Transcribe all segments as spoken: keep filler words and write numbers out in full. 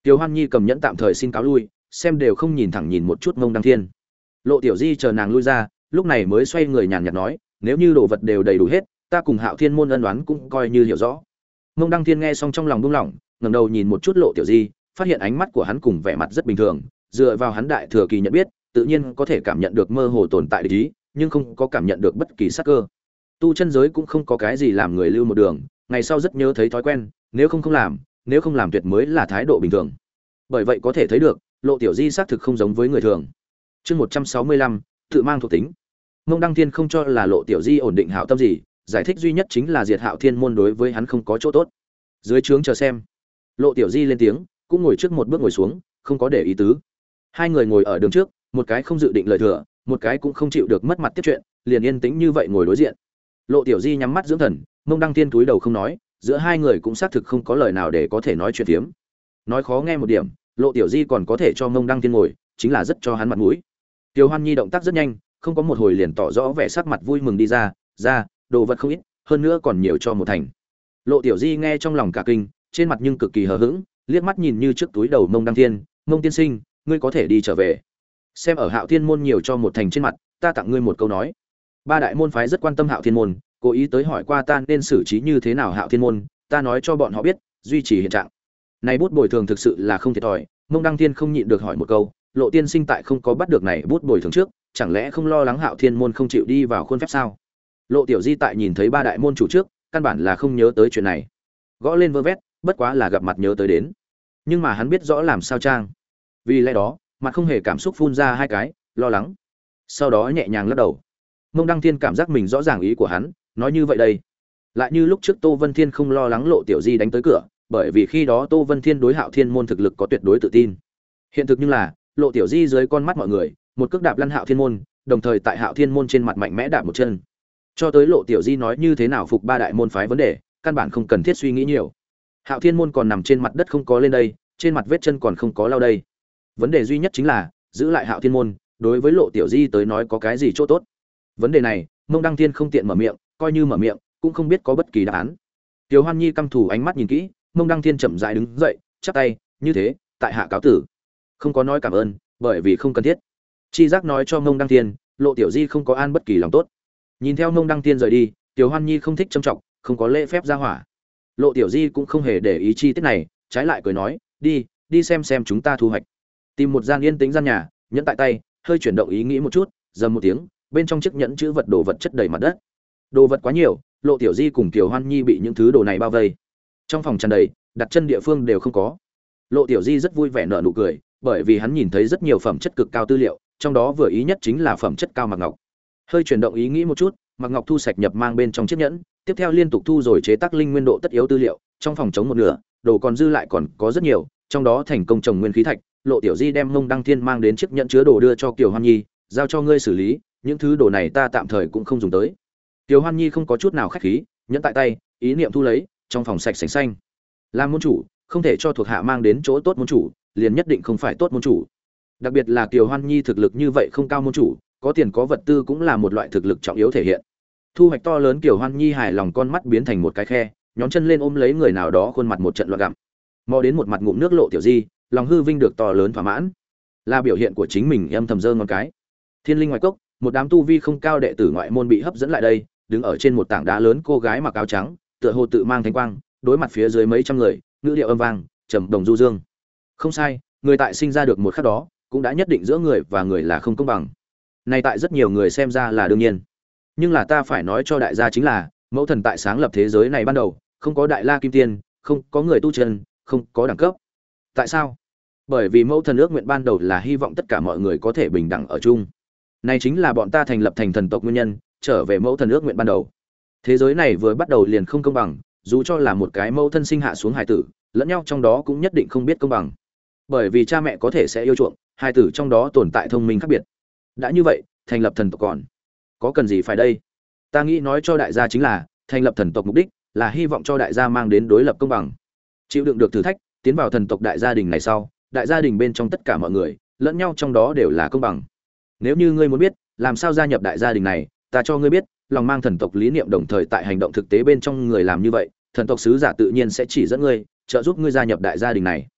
Tiêu Hoan Nhi cầm nhẫn tạm thời xin cáo lui, xem đều không nhìn thẳng nhìn một chút Mông Đăng Thiên. Lộ Tiểu Di chờ nàng lui ra, lúc này mới xoay người nhàn nhạt nói, nếu như đồ vật đều đầy đủ hết, ta cùng Hạo Thiên môn ân oán cũng coi như hiểu rõ. Mông Đăng Thiên nghe xong trong lòng buông lỏng, ngẩng đầu nhìn một chút Lộ Tiểu Di, phát hiện ánh mắt của hắn cùng vẻ mặt rất bình thường, dựa vào hắn đại thừa kỳ nhận biết, tự nhiên có thể cảm nhận được mơ hồ tồn tại địch ý, nhưng không có cảm nhận được bất kỳ sát cơ. Tu chân giới cũng không có cái gì làm người lưu một đường, ngày sau rất nhớ thấy thói quen, nếu không không làm, nếu không làm tuyệt mới là thái độ bình thường. Bởi vậy có thể thấy được, Lộ Tiểu Di xác thực không giống với người thường. Chương một trăm sáu mươi lăm, tự mang thuộc tính. Mông Đăng Thiên không cho là Lộ Tiểu Di ổn định hảo tâm gì, giải thích duy nhất chính là diệt Hạo Thiên môn đối với hắn không có chỗ tốt. Dưới trướng chờ xem. Lộ Tiểu Di lên tiếng, cũng ngồi trước một bước ngồi xuống, không có để ý tứ. Hai người ngồi ở đường trước, một cái không dự định lời thừa, một cái cũng không chịu được mất mặt tiếp chuyện, liền yên tĩnh như vậy ngồi đối diện. Lộ Tiểu Di nhắm mắt dưỡng thần, Mông Đăng Thiên túi đầu không nói, giữa hai người cũng xác thực không có lời nào để có thể nói chuyện phiếm. Nói khó nghe một điểm, Lộ Tiểu Di còn có thể cho Mông Đăng Thiên ngồi, chính là rất cho hắn mặt mũi. Tiêu Hoan Nhi động tác rất nhanh, không có một hồi liền tỏ rõ vẻ sắc mặt vui mừng đi ra, ra, đồ vật không ít, hơn nữa còn nhiều cho một thành. Lộ Tiểu Di nghe trong lòng cả kinh, trên mặt nhưng cực kỳ hờ hững, liếc mắt nhìn như trước túi đầu Mông Đăng Thiên, Mông tiên sinh, ngươi có thể đi trở về. Xem ở Hạo Thiên môn nhiều cho một thành trên mặt, ta tặng ngươi một câu nói. Ba đại môn phái rất quan tâm Hạo Thiên môn, cố ý tới hỏi qua ta nên xử trí như thế nào Hạo Thiên môn, ta nói cho bọn họ biết, duy trì hiện trạng. Này bút bồi thường thực sự là không thiệt thòi, Mông Đăng Thiên không nhịn được hỏi một câu, Lộ tiên sinh tại không có bắt được này bút bồi thường trước, chẳng lẽ không lo lắng Hạo Thiên môn không chịu đi vào khuôn phép sao? Lộ Tiểu Di tại nhìn thấy ba đại môn chủ trước, căn bản là không nhớ tới chuyện này. Gõ lên vơ vét, bất quá là gặp mặt nhớ tới đến. Nhưng mà hắn biết rõ làm sao trang. Vì lẽ đó, mặt không hề cảm xúc phun ra hai cái, lo lắng. Sau đó nhẹ nhàng lắc đầu. Mông Đăng Thiên cảm giác mình rõ ràng ý của hắn, nói như vậy đây. Lại như lúc trước Tô Vân Thiên không lo lắng Lộ Tiểu Di đánh tới cửa, bởi vì khi đó Tô Vân Thiên đối Hạo Thiên môn thực lực có tuyệt đối tự tin. Hiện thực như là, Lộ Tiểu Di dưới con mắt mọi người, một cước đạp lăn Hạo Thiên môn, đồng thời tại Hạo Thiên môn trên mặt mạnh mẽ đạp một chân. Cho tới Lộ Tiểu Di nói như thế nào phục ba đại môn phái vấn đề, căn bản không cần thiết suy nghĩ nhiều. Hạo Thiên môn còn nằm trên mặt đất không có lên đây, trên mặt vết chân còn không có lau đây. Vấn đề duy nhất chính là giữ lại Hạo Thiên môn, đối với Lộ Tiểu Di tới nói có cái gì chỗ tốt. Vấn đề này, Mông Đăng Thiên không tiện mở miệng, coi như mở miệng, cũng không biết có bất kỳ đáp án. Tiêu Hoan Nhi căm thù ánh mắt nhìn kỹ, Mông Đăng Thiên chậm rãi đứng dậy, chắp tay, như thế, tại hạ cáo tử. Không có nói cảm ơn, bởi vì không cần thiết. Chi giác nói cho Mông Đăng Thiên, Lộ Tiểu Di không có an bất kỳ lòng tốt. Nhìn theo Mông Đăng Thiên rời đi, Tiêu Hoan Nhi không thích trâm trọng, không có lễ phép ra hỏa. Lộ Tiểu Di cũng không hề để ý chi tiết này, trái lại cười nói, đi, đi xem xem chúng ta thu hoạch. Tìm một gian yên tĩnh gian nhà, nhẫn tại tay, hơi chuyển động ý nghĩ một chút, dầm một tiếng, bên trong chiếc nhẫn chứa vật đồ vật chất đầy mặt đất. Đồ vật quá nhiều, Lộ Tiểu Di cùng Kiều Hoan Nhi bị những thứ đồ này bao vây. Trong phòng tràn đầy, đặt chân địa phương đều không có. Lộ Tiểu Di rất vui vẻ nở nụ cười, bởi vì hắn nhìn thấy rất nhiều phẩm chất cực cao tư liệu, trong đó vừa ý nhất chính là phẩm chất cao Mạc Ngọc. Hơi chuyển động ý nghĩ một chút, Mạc Ngọc thu sạch nhập mang bên trong chiếc nhẫn, tiếp theo liên tục thu rồi chế tác linh nguyên độ tất yếu tư liệu, trong phòng chống một nửa, đồ còn dư lại còn có rất nhiều, trong đó thành công trồng nguyên khí thạch. Lộ Tiểu Di đem Mông Đăng Thiên mang đến chiếc nhẫn chứa đồ đưa cho Kiều Hoan Nhi, giao cho ngươi xử lý, những thứ đồ này ta tạm thời cũng không dùng tới. Kiều Hoan Nhi không có chút nào khách khí, nhẫn tại tay, ý niệm thu lấy, trong phòng sạch sành xanh. Làm môn chủ, không thể cho thuộc hạ mang đến chỗ tốt môn chủ, liền nhất định không phải tốt môn chủ. Đặc biệt là Kiều Hoan Nhi thực lực như vậy không cao môn chủ, có tiền có vật tư cũng là một loại thực lực trọng yếu thể hiện. Thu hoạch to lớn, Kiều Hoan Nhi hài lòng con mắt biến thành một cái khe, nhón chân lên ôm lấy người nào đó khuôn mặt một trận loạn gặm. Mò đến một mặt ngụm nước Lộ Tiểu Di, lòng hư vinh được to lớn thỏa mãn. Là biểu hiện của chính mình âm thầm giơ ngón cái. Thiên Linh ngoài cốc, một đám tu vi không cao đệ tử ngoại môn bị hấp dẫn lại đây, đứng ở trên một tảng đá lớn, cô gái mặc áo trắng, tựa hồ tự mang thánh quang, đối mặt phía dưới mấy trăm người, ngữ điệu âm vang, trầm đồng du dương. Không sai, người tại sinh ra được một khắc đó, cũng đã nhất định giữa người và người là không công bằng. Này tại rất nhiều người xem ra là đương nhiên. Nhưng là ta phải nói cho đại gia chính là, mẫu thần tại sáng lập thế giới này ban đầu, không có đại la kim tiên, không có người tu chân, không có đẳng cấp. Tại sao? Bởi vì mẫu thần ước nguyện ban đầu là hy vọng tất cả mọi người có thể bình đẳng ở chung. Này chính là bọn ta thành lập thành thần tộc nguyên nhân, trở về mẫu thần ước nguyện ban đầu. Thế giới này vừa bắt đầu liền không công bằng, dù cho là một cái mẫu thân sinh hạ xuống hài tử, lẫn nhau trong đó cũng nhất định không biết công bằng. Bởi vì cha mẹ có thể sẽ yêu chuộng, hài tử trong đó tồn tại thông minh khác biệt. Đã như vậy, thành lập thần tộc còn có cần gì phải đây? Ta nghĩ nói cho đại gia chính là, thành lập thần tộc mục đích là hy vọng cho đại gia mang đến đối lập công bằng. Chịu đựng được thử thách, tiến vào thần tộc đại gia đình này sau, đại gia đình bên trong tất cả mọi người, lẫn nhau trong đó đều là công bằng. Nếu như ngươi muốn biết, làm sao gia nhập đại gia đình này, ta cho ngươi biết, lòng mang thần tộc lý niệm đồng thời tại hành động thực tế bên trong người làm như vậy, thần tộc sứ giả tự nhiên sẽ chỉ dẫn ngươi, trợ giúp ngươi gia nhập đại gia đình này.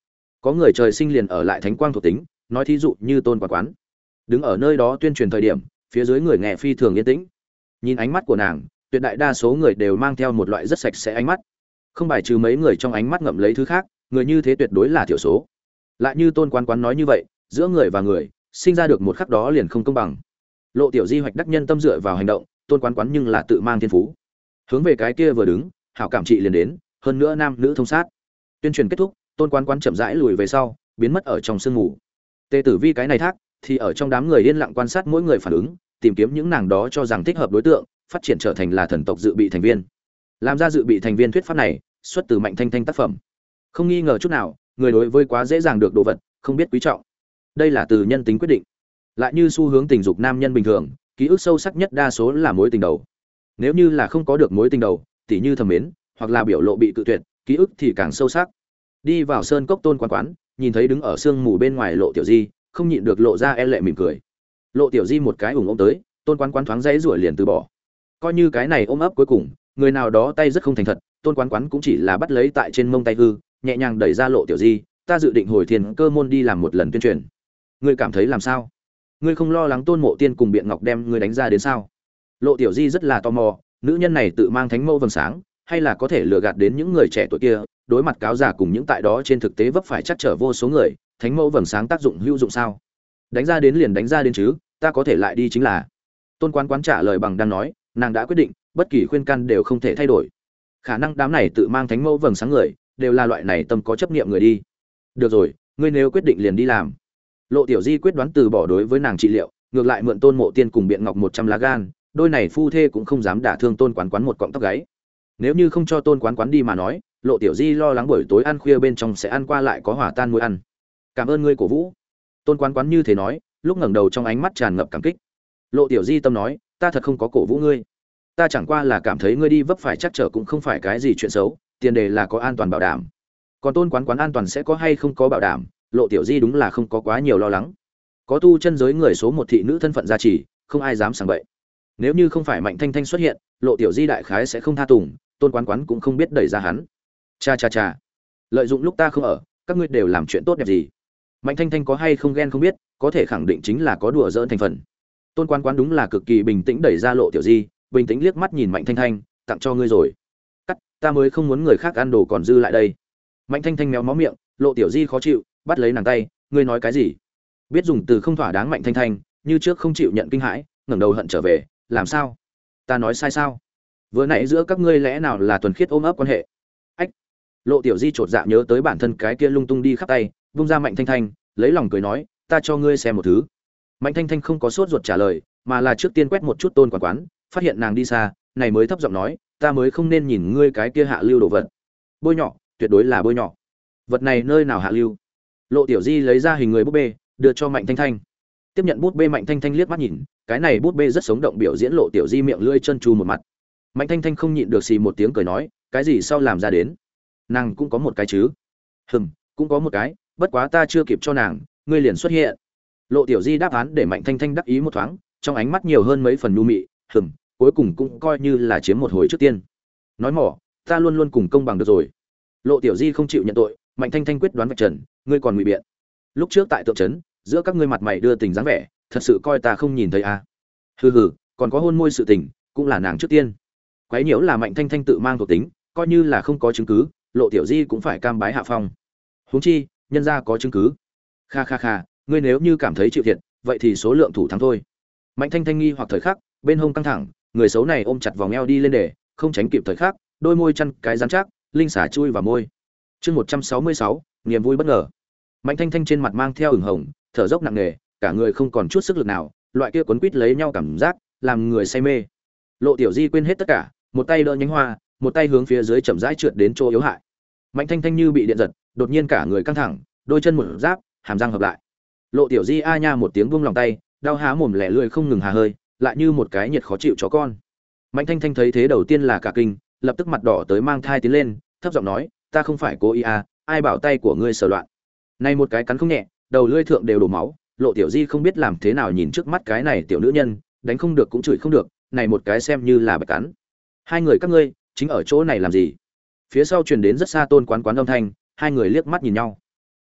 có người trời sinh liền ở lại thánh quang thuộc tính, nói thí dụ như Tôn Quán Quán. Đứng ở nơi đó tuyên truyền thời điểm, phía dưới người nghe phi thường yên tĩnh. Nhìn ánh mắt của nàng, tuyệt đại đa số người đều mang theo một loại rất sạch sẽ ánh mắt. Không bài trừ mấy người trong ánh mắt ngậm lấy thứ khác, người như thế tuyệt đối là thiểu số. Lại như Tôn Quán Quán nói như vậy, giữa người và người, sinh ra được một khắc đó liền không công bằng. Lộ Tiểu Di hoạch đắc nhân tâm dựa vào hành động, Tôn Quán Quán nhưng là tự mang thiên phú. Hướng về cái kia vừa đứng, hảo cảm trị liền đến, hơn nữa nam nữ thông sát. Tuyên truyền kết thúc, Tôn Quán Quán chậm rãi lùi về sau, biến mất ở trong sương mù. Tề Tử Vi cái này thác, thì ở trong đám người yên lặng quan sát mỗi người phản ứng, tìm kiếm những nàng đó cho rằng thích hợp đối tượng, phát triển trở thành là thần tộc dự bị thành viên. Làm ra dự bị thành viên thuyết pháp này, xuất từ Mạnh Thanh Thanh tác phẩm. Không nghi ngờ chút nào, người đối với quá dễ dàng được đồ vật, không biết quý trọng. Đây là từ nhân tính quyết định. Lại như xu hướng tình dục nam nhân bình thường, ký ức sâu sắc nhất đa số là mối tình đầu. Nếu như là không có được mối tình đầu, tỉ như thầm mến, hoặc là biểu lộ bị cự tuyệt, ký ức thì càng sâu sắc. Đi vào sơn cốc Tôn Quán Quán, nhìn thấy đứng ở sương mù bên ngoài Lộ Tiểu Di, không nhịn được lộ ra e lệ mỉm cười. Lộ Tiểu Di một cái ủng ôm tới, Tôn Quán Quán thoáng dãy rủa liền từ bỏ. Coi như cái này ôm ấp cuối cùng, người nào đó tay rất không thành thật, Tôn Quán Quán cũng chỉ là bắt lấy tại trên mông tay hư, nhẹ nhàng đẩy ra Lộ Tiểu Di, ta dự định hồi thiên cơ môn đi làm một lần tuyên truyền. Ngươi cảm thấy làm sao? Ngươi không lo lắng Tôn Mộ Tiên cùng Biện Ngọc đem ngươi đánh ra đến sao? Lộ Tiểu Di rất là tò mò, nữ nhân này tự mang thánh mẫu vầng sáng, hay là có thể lừa gạt đến những người trẻ tuổi kia, đối mặt cáo giả cùng những tại đó trên thực tế vấp phải chắc trở vô số người, thánh mẫu vầng sáng tác dụng hữu dụng sao? Đánh ra đến liền đánh ra đến chứ, ta có thể lại đi chính là. Tôn Quán Quán trả lời bằng đang nói, nàng đã quyết định, bất kỳ khuyên can đều không thể thay đổi. Khả năng đám này tự mang thánh mẫu vầng sáng người, đều là loại này tâm có chấp niệm người đi. Được rồi, ngươi nếu quyết định liền đi làm. Lộ Tiểu Di quyết đoán từ bỏ đối với nàng trị liệu, ngược lại mượn Tôn Mộ Tiên cùng Biện Ngọc một trăm lá gan, đôi này phu thê cũng không dám đả thương Tôn Quán Quán một cọng tóc gáy. Nếu như không cho Tôn Quán Quán đi mà nói, Lộ Tiểu Di lo lắng buổi tối ăn khuya bên trong sẽ ăn qua lại có hỏa tan môi ăn. Cảm ơn ngươi cổ vũ. Tôn Quán Quán như thế nói, lúc ngẩng đầu trong ánh mắt tràn ngập cảm kích. Lộ Tiểu Di tâm nói, ta thật không có cổ vũ ngươi, ta chẳng qua là cảm thấy ngươi đi vấp phải chắc trở cũng không phải cái gì chuyện xấu, tiền đề là có an toàn bảo đảm. Còn Tôn Quán Quán an toàn sẽ có hay không có bảo đảm, Lộ Tiểu Di đúng là không có quá nhiều lo lắng. Có tu chân giới người số một thị nữ thân phận gia trì, không ai dám sảng bậy. Nếu như không phải Mạnh Thanh Thanh xuất hiện, Lộ Tiểu Di đại khái sẽ không tha tùng, Tôn Quán Quán cũng không biết đẩy ra hắn. Cha cha cha, lợi dụng lúc ta không ở, các ngươi đều làm chuyện tốt đẹp gì? Mạnh Thanh Thanh có hay không ghen không biết, có thể khẳng định chính là có đùa giỡn thành phần. Tôn Quán Quán đúng là cực kỳ bình tĩnh đẩy ra Lộ Tiểu Di, bình tĩnh liếc mắt nhìn Mạnh Thanh Thanh, tặng cho ngươi rồi. Cắt, ta mới không muốn người khác ăn đồ còn dư lại đây. Mạnh Thanh Thanh méo mó miệng, Lộ Tiểu Di khó chịu, bắt lấy nàng tay, ngươi nói cái gì? Biết dùng từ không thỏa đáng Mạnh Thanh Thanh, như trước không chịu nhận kinh hãi, ngẩng đầu hận trở về, làm sao? Ta nói sai sao? Vừa nãy giữa các ngươi lẽ nào là thuần khiết ôm ấp quan hệ? Ách. Lộ Tiểu Di chột dạ nhớ tới bản thân cái kia lung tung đi khắp tay, vung ra Mạnh Thanh Thanh, lấy lòng cười nói, ta cho ngươi xem một thứ. Mạnh Thanh Thanh không có sốt ruột trả lời, mà là trước tiên quét một chút Tôn Quán Quán, phát hiện nàng đi xa, này mới thấp giọng nói, ta mới không nên nhìn ngươi cái kia hạ lưu đồ vật. Bôi nhọ, tuyệt đối là bôi nhọ. Vật này nơi nào hạ lưu? Lộ Tiểu Di lấy ra hình người búp bê, đưa cho Mạnh Thanh Thanh. Tiếp nhận bút bê, Mạnh Thanh Thanh liếc mắt nhìn, cái này bút bê rất sống động biểu diễn Lộ Tiểu Di miệng lưỡi chân chu một mặt. Mạnh Thanh Thanh không nhịn được xì một tiếng cười nói, cái gì sau làm ra đến? Nàng cũng có một cái chứ? Hừm, cũng có một cái, bất quá ta chưa kịp cho nàng, ngươi liền xuất hiện. Lộ Tiểu Di đáp án để Mạnh Thanh Thanh đắc ý một thoáng, trong ánh mắt nhiều hơn mấy phần nhu mị, hừm, cuối cùng cũng coi như là chiếm một hồi trước tiên. Nói mỏ, ta luôn luôn cùng công bằng được rồi. Lộ Tiểu Di không chịu nhận tội, Mạnh Thanh Thanh quyết đoán vạch trần, ngươi còn ngụy biện. Lúc trước tại tượng trấn, giữa các ngươi mặt mày đưa tình dáng vẻ, thật sự coi ta không nhìn thấy à? Hừ hừ, còn có hôn môi sự tình, cũng là nàng trước tiên. Quấy nhiễu là Mạnh Thanh Thanh tự mang thuộc tính, coi như là không có chứng cứ, Lộ Tiểu Di cũng phải cam bái hạ phong. Huống chi, nhân gia có chứng cứ. Kha kha kha, ngươi nếu như cảm thấy chịu thiệt, vậy thì số lượng thủ thắng thôi. Mạnh Thanh Thanh nghi hoặc thời khắc, bên hông căng thẳng, người xấu này ôm chặt vòng eo đi lên để, không tránh kịp thời khắc, đôi môi chăn cái rắn chắc, linh xả chui vào môi. Chương một trăm sáu mươi sáu, niềm vui bất ngờ. Mạnh Thanh Thanh trên mặt mang theo ửng hồng, thở dốc nặng nề, cả người không còn chút sức lực nào, loại kia quấn quýt lấy nhau cảm giác, làm người say mê. Lộ Tiểu Di quên hết tất cả, một tay đỡ nhánh hoa, một tay hướng phía dưới chậm rãi trượt đến chỗ yếu hại. Mạnh Thanh Thanh như bị điện giật, đột nhiên cả người căng thẳng, đôi chân một giáp, hàm răng hợp lại. Lộ Tiểu Di a nha một tiếng buông lòng tay, đau há mồm lẻ lươi không ngừng hà hơi, lại như một cái nhiệt khó chịu chó con. Mạnh Thanh Thanh thấy thế đầu tiên là cả kinh, lập tức mặt đỏ tới mang thai tiến lên, thấp giọng nói, ta không phải cố ý à, ai bảo tay của ngươi sờ loạn. Này một cái cắn không nhẹ, đầu lưỡi thượng đều đổ máu, Lộ Tiểu Di không biết làm thế nào nhìn trước mắt cái này tiểu nữ nhân, đánh không được cũng chửi không được, này một cái xem như là bạch cắn. Hai người các ngươi chính ở chỗ này làm gì? Phía sau truyền đến rất xa Tôn Quán Quán âm thanh, hai người liếc mắt nhìn nhau.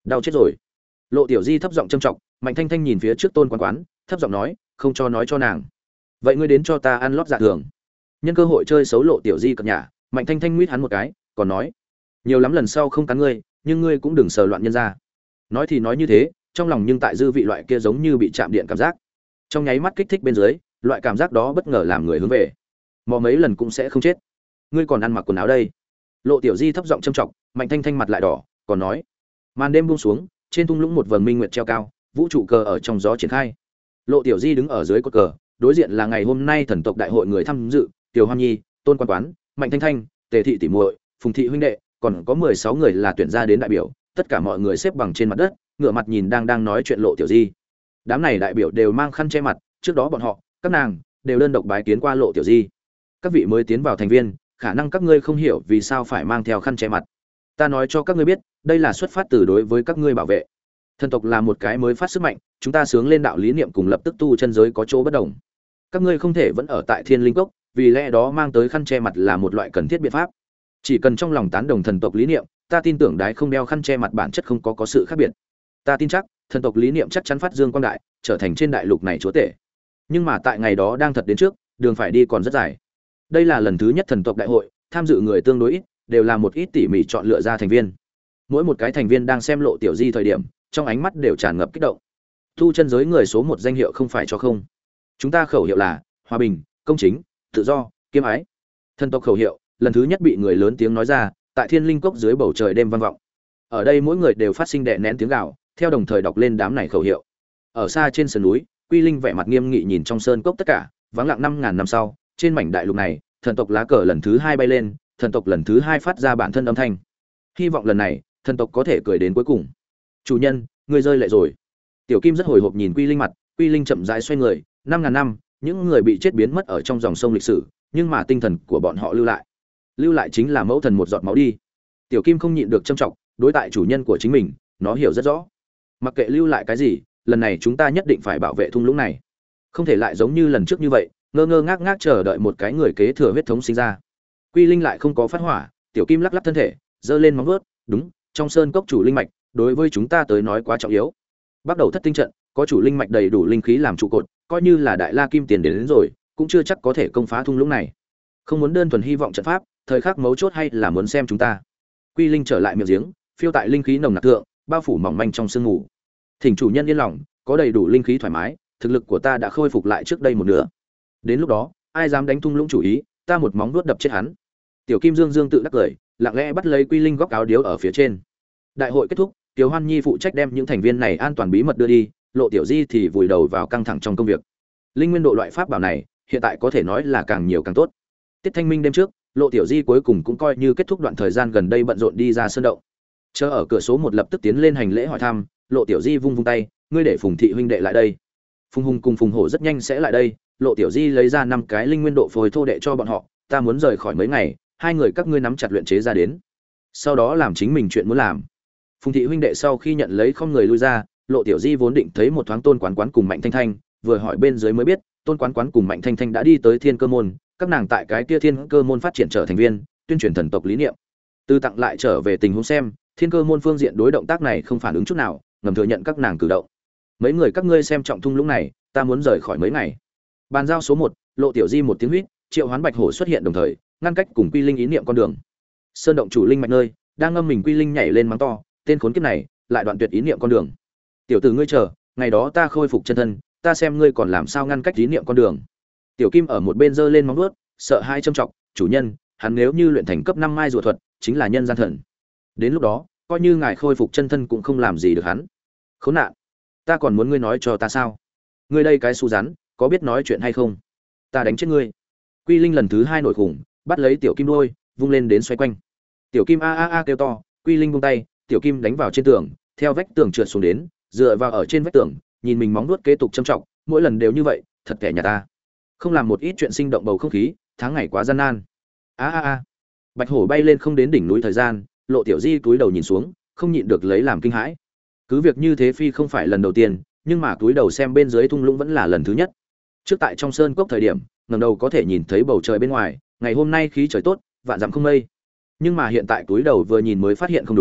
Đau chết rồi. Lộ Tiểu Di thấp giọng châm trọng, Mạnh Thanh Thanh nhìn phía trước Tôn Quán Quán, thấp giọng nói, không cho nói cho nàng. Vậy ngươi đến cho ta ăn lót dạ thường. Nhân cơ hội chơi xấu Lộ Tiểu Di cập nhà, Mạnh Thanh Thanh nguyết hắn một cái, còn nói, nhiều lắm lần sau không cắn ngươi, nhưng ngươi cũng đừng sờ loạn nhân ra. Nói thì nói như thế, trong lòng nhưng tại dư vị loại kia giống như bị chạm điện cảm giác. Trong nháy mắt kích thích bên dưới, loại cảm giác đó bất ngờ làm người hướng về. Mò mấy lần cũng sẽ không chết. Ngươi còn ăn mặc quần áo đây. Lộ Tiểu Di thấp giọng châm trọng, Mạnh Thanh Thanh mặt lại đỏ, còn nói, màn đêm buông xuống, trên thung lũng một vầng minh nguyệt treo cao, vũ trụ cờ ở trong gió triển khai. Lộ Tiểu Di đứng ở dưới cột cờ, đối diện là ngày hôm nay thần tộc đại hội người tham dự, Tiểu Hoan Nhi, Tôn Quán Quán, Mạnh Thanh Thanh, Tề thị tỷ muội, Phùng thị huynh đệ, còn có mười sáu người là tuyển ra đến đại biểu, tất cả mọi người xếp bằng trên mặt đất, ngửa mặt nhìn đang đang nói chuyện Lộ Tiểu Di. Đám này đại biểu đều mang khăn che mặt, trước đó bọn họ, các nàng đều đơn độc bái kiến qua Lộ Tiểu Di. Các vị mới tiến vào thành viên, khả năng các ngươi không hiểu vì sao phải mang theo khăn che mặt. Ta nói cho các ngươi biết, đây là xuất phát từ đối với các ngươi bảo vệ. Thần tộc là một cái mới phát sức mạnh, chúng ta sướng lên đạo lý niệm cùng lập tức tu chân giới có chỗ bất đồng. Các ngươi không thể vẫn ở tại Thiên Linh Cốc, vì lẽ đó mang tới khăn che mặt là một loại cần thiết biện pháp. Chỉ cần trong lòng tán đồng thần tộc lý niệm, ta tin tưởng đái không đeo khăn che mặt bản chất không có có sự khác biệt. Ta tin chắc, thần tộc lý niệm chắc chắn phát dương quang đại, trở thành trên đại lục này chúa tể. Nhưng mà tại ngày đó đang thật đến trước, đường phải đi còn rất dài. Đây là lần thứ nhất thần tộc đại hội, tham dự người tương đối ít, đều là một ít tỉ mỉ chọn lựa ra thành viên. Mỗi một cái thành viên đang xem Lộ Tiểu Di thời điểm, trong ánh mắt đều tràn ngập kích động. Tu chân giới người số một danh hiệu không phải cho không. Chúng ta khẩu hiệu là hòa bình, công chính, tự do, kiêm ái. Thần tộc khẩu hiệu lần thứ nhất bị người lớn tiếng nói ra, tại Thiên Linh Cốc dưới bầu trời đêm vang vọng. Ở đây mỗi người đều phát sinh đè nén tiếng gào, theo đồng thời đọc lên đám này khẩu hiệu. Ở xa trên sườn núi, Quy Linh vẻ mặt nghiêm nghị nhìn trong sơn cốc tất cả, vắng lặng năm ngàn năm sau, trên mảnh đại lục này, thần tộc lá cờ lần thứ hai bay lên, thần tộc lần thứ hai phát ra bản thân âm thanh. Hy vọng lần này, thần tộc có thể cười đến cuối cùng. Chủ nhân, ngươi rơi lệ rồi. Tiểu Kim rất hồi hộp nhìn Quy Linh mặt, Quy Linh chậm rãi xoay người, năm ngàn năm, những người bị chết biến mất ở trong dòng sông lịch sử, nhưng mà tinh thần của bọn họ lưu lại. Lưu lại chính là mẫu thần một giọt máu đi. Tiểu Kim không nhịn được trâm trọng, đối tại chủ nhân của chính mình, nó hiểu rất rõ. Mặc kệ lưu lại cái gì, lần này chúng ta nhất định phải bảo vệ thung lũng này. Không thể lại giống như lần trước như vậy, ngơ ngơ ngác ngác chờ đợi một cái người kế thừa huyết thống sinh ra. Quy Linh lại không có phát hỏa, Tiểu Kim lắc lắc thân thể, giơ lên móng vuốt, đúng, trong sơn cốc chủ linh mạch, đối với chúng ta tới nói quá trọng yếu. Bắt đầu thất tinh trận, có chủ linh mạch đầy đủ linh khí làm trụ cột, coi như là đại la kim tiền đến, đến rồi, cũng chưa chắc có thể công phá thung lũng này. Không muốn đơn thuần hy vọng trận pháp, thời khắc mấu chốt hay là muốn xem chúng ta. Quy Linh trở lại miệng giếng, phiêu tại linh khí nồng nặc thượng, bao phủ mỏng manh trong sương ngủ. Thỉnh chủ nhân yên lòng, có đầy đủ linh khí thoải mái, thực lực của ta đã khôi phục lại trước đây một nửa. Đến lúc đó, ai dám đánh thung lũng chủ ý, ta một móng vuốt đập chết hắn. Tiểu Kim Dương Dương tự đắc cười, lặng lẽ bắt lấy Quy Linh góc áo điếu ở phía trên. Đại hội kết thúc, Tiểu Hoan Nhi phụ trách đem những thành viên này an toàn bí mật đưa đi, Lộ Tiểu Di thì vùi đầu vào căng thẳng trong công việc. Linh nguyên độ loại pháp bảo này, hiện tại có thể nói là càng nhiều càng tốt. Tiết Thanh Minh đêm trước, Lộ Tiểu Di cuối cùng cũng coi như kết thúc đoạn thời gian gần đây bận rộn đi ra sơn động. Chờ ở cửa số một lập tức tiến lên hành lễ hỏi thăm, Lộ Tiểu Di vung vung tay, ngươi để Phùng thị huynh đệ lại đây. Phùng Hùng cùng Phùng Hổ rất nhanh sẽ lại đây, Lộ Tiểu Di lấy ra năm cái linh nguyên độ phôi thô đệ cho bọn họ, ta muốn rời khỏi mấy ngày, hai người các ngươi nắm chặt luyện chế ra đến. Sau đó làm chính mình chuyện muốn làm. Phùng thị huynh đệ sau khi nhận lấy không người lui ra, Lộ Tiểu Di vốn định thấy một thoáng Tôn Quán Quán cùng Mạnh Thanh Thanh, vừa hỏi bên dưới mới biết, Tôn Quán Quán cùng Mạnh Thanh Thanh đã đi tới Thiên Cơ môn, các nàng tại cái kia Thiên Cơ môn phát triển trở thành viên, tuyên truyền thần tộc lý niệm. Từ tặng lại trở về tình huống xem, Thiên Cơ môn phương diện đối động tác này không phản ứng chút nào, ngầm thừa nhận các nàng cử động. Mấy người các ngươi xem trọng thung lũng này, ta muốn rời khỏi mấy ngày. Bàn giao số một, Lộ Tiểu Di một tiếng huýt, Triệu Hoán Bạch Hổ xuất hiện đồng thời, ngăn cách cùng Quy Linh ý niệm con đường. Sơn động chủ linh mạch nơi, đang ngâm mình Quy Linh nhảy lên mắng to, tên khốn kiếp này, lại đoạn tuyệt ý niệm con đường. Tiểu tử ngươi chờ, ngày đó ta khôi phục chân thân, ta xem ngươi còn làm sao ngăn cách ý niệm con đường. Tiểu Kim ở một bên giơ lên móng vuốt, sợ hai châm trọng, chủ nhân, hắn nếu như luyện thành cấp năm mai rùa thuật, chính là nhân gian thần. Đến lúc đó, coi như ngài khôi phục chân thân cũng không làm gì được hắn. Khốn nạn, ta còn muốn ngươi nói cho ta sao? Ngươi đây cái xu rắn, có biết nói chuyện hay không? Ta đánh chết ngươi. Quy Linh lần thứ hai nổi khủng, bắt lấy Tiểu Kim đuôi, vung lên đến xoay quanh. Tiểu Kim a a a kêu to, Quy Linh buông tay, Tiểu Kim đánh vào trên tường, theo vách tường trượt xuống đến, dựa vào ở trên vách tường, nhìn mình móng nuốt kế tục châm trọng, mỗi lần đều như vậy, thật kẻ nhà ta. Không làm một ít chuyện sinh động bầu không khí, tháng ngày quá gian nan. A a a. Bạch Hổ bay lên không đến đỉnh núi thời gian, Lộ Tiểu Di cúi đầu nhìn xuống, không nhịn được lấy làm kinh hãi. Cứ việc như thế phi không phải lần đầu tiên, nhưng mà cúi đầu xem bên dưới thung lũng vẫn là lần thứ nhất. Trước tại trong sơn cốc thời điểm, ngẩng đầu có thể nhìn thấy bầu trời bên ngoài, ngày hôm nay khí trời tốt, vạn dặm không mây. Nhưng mà hiện tại cúi đầu vừa nhìn mới phát hiện không đúng,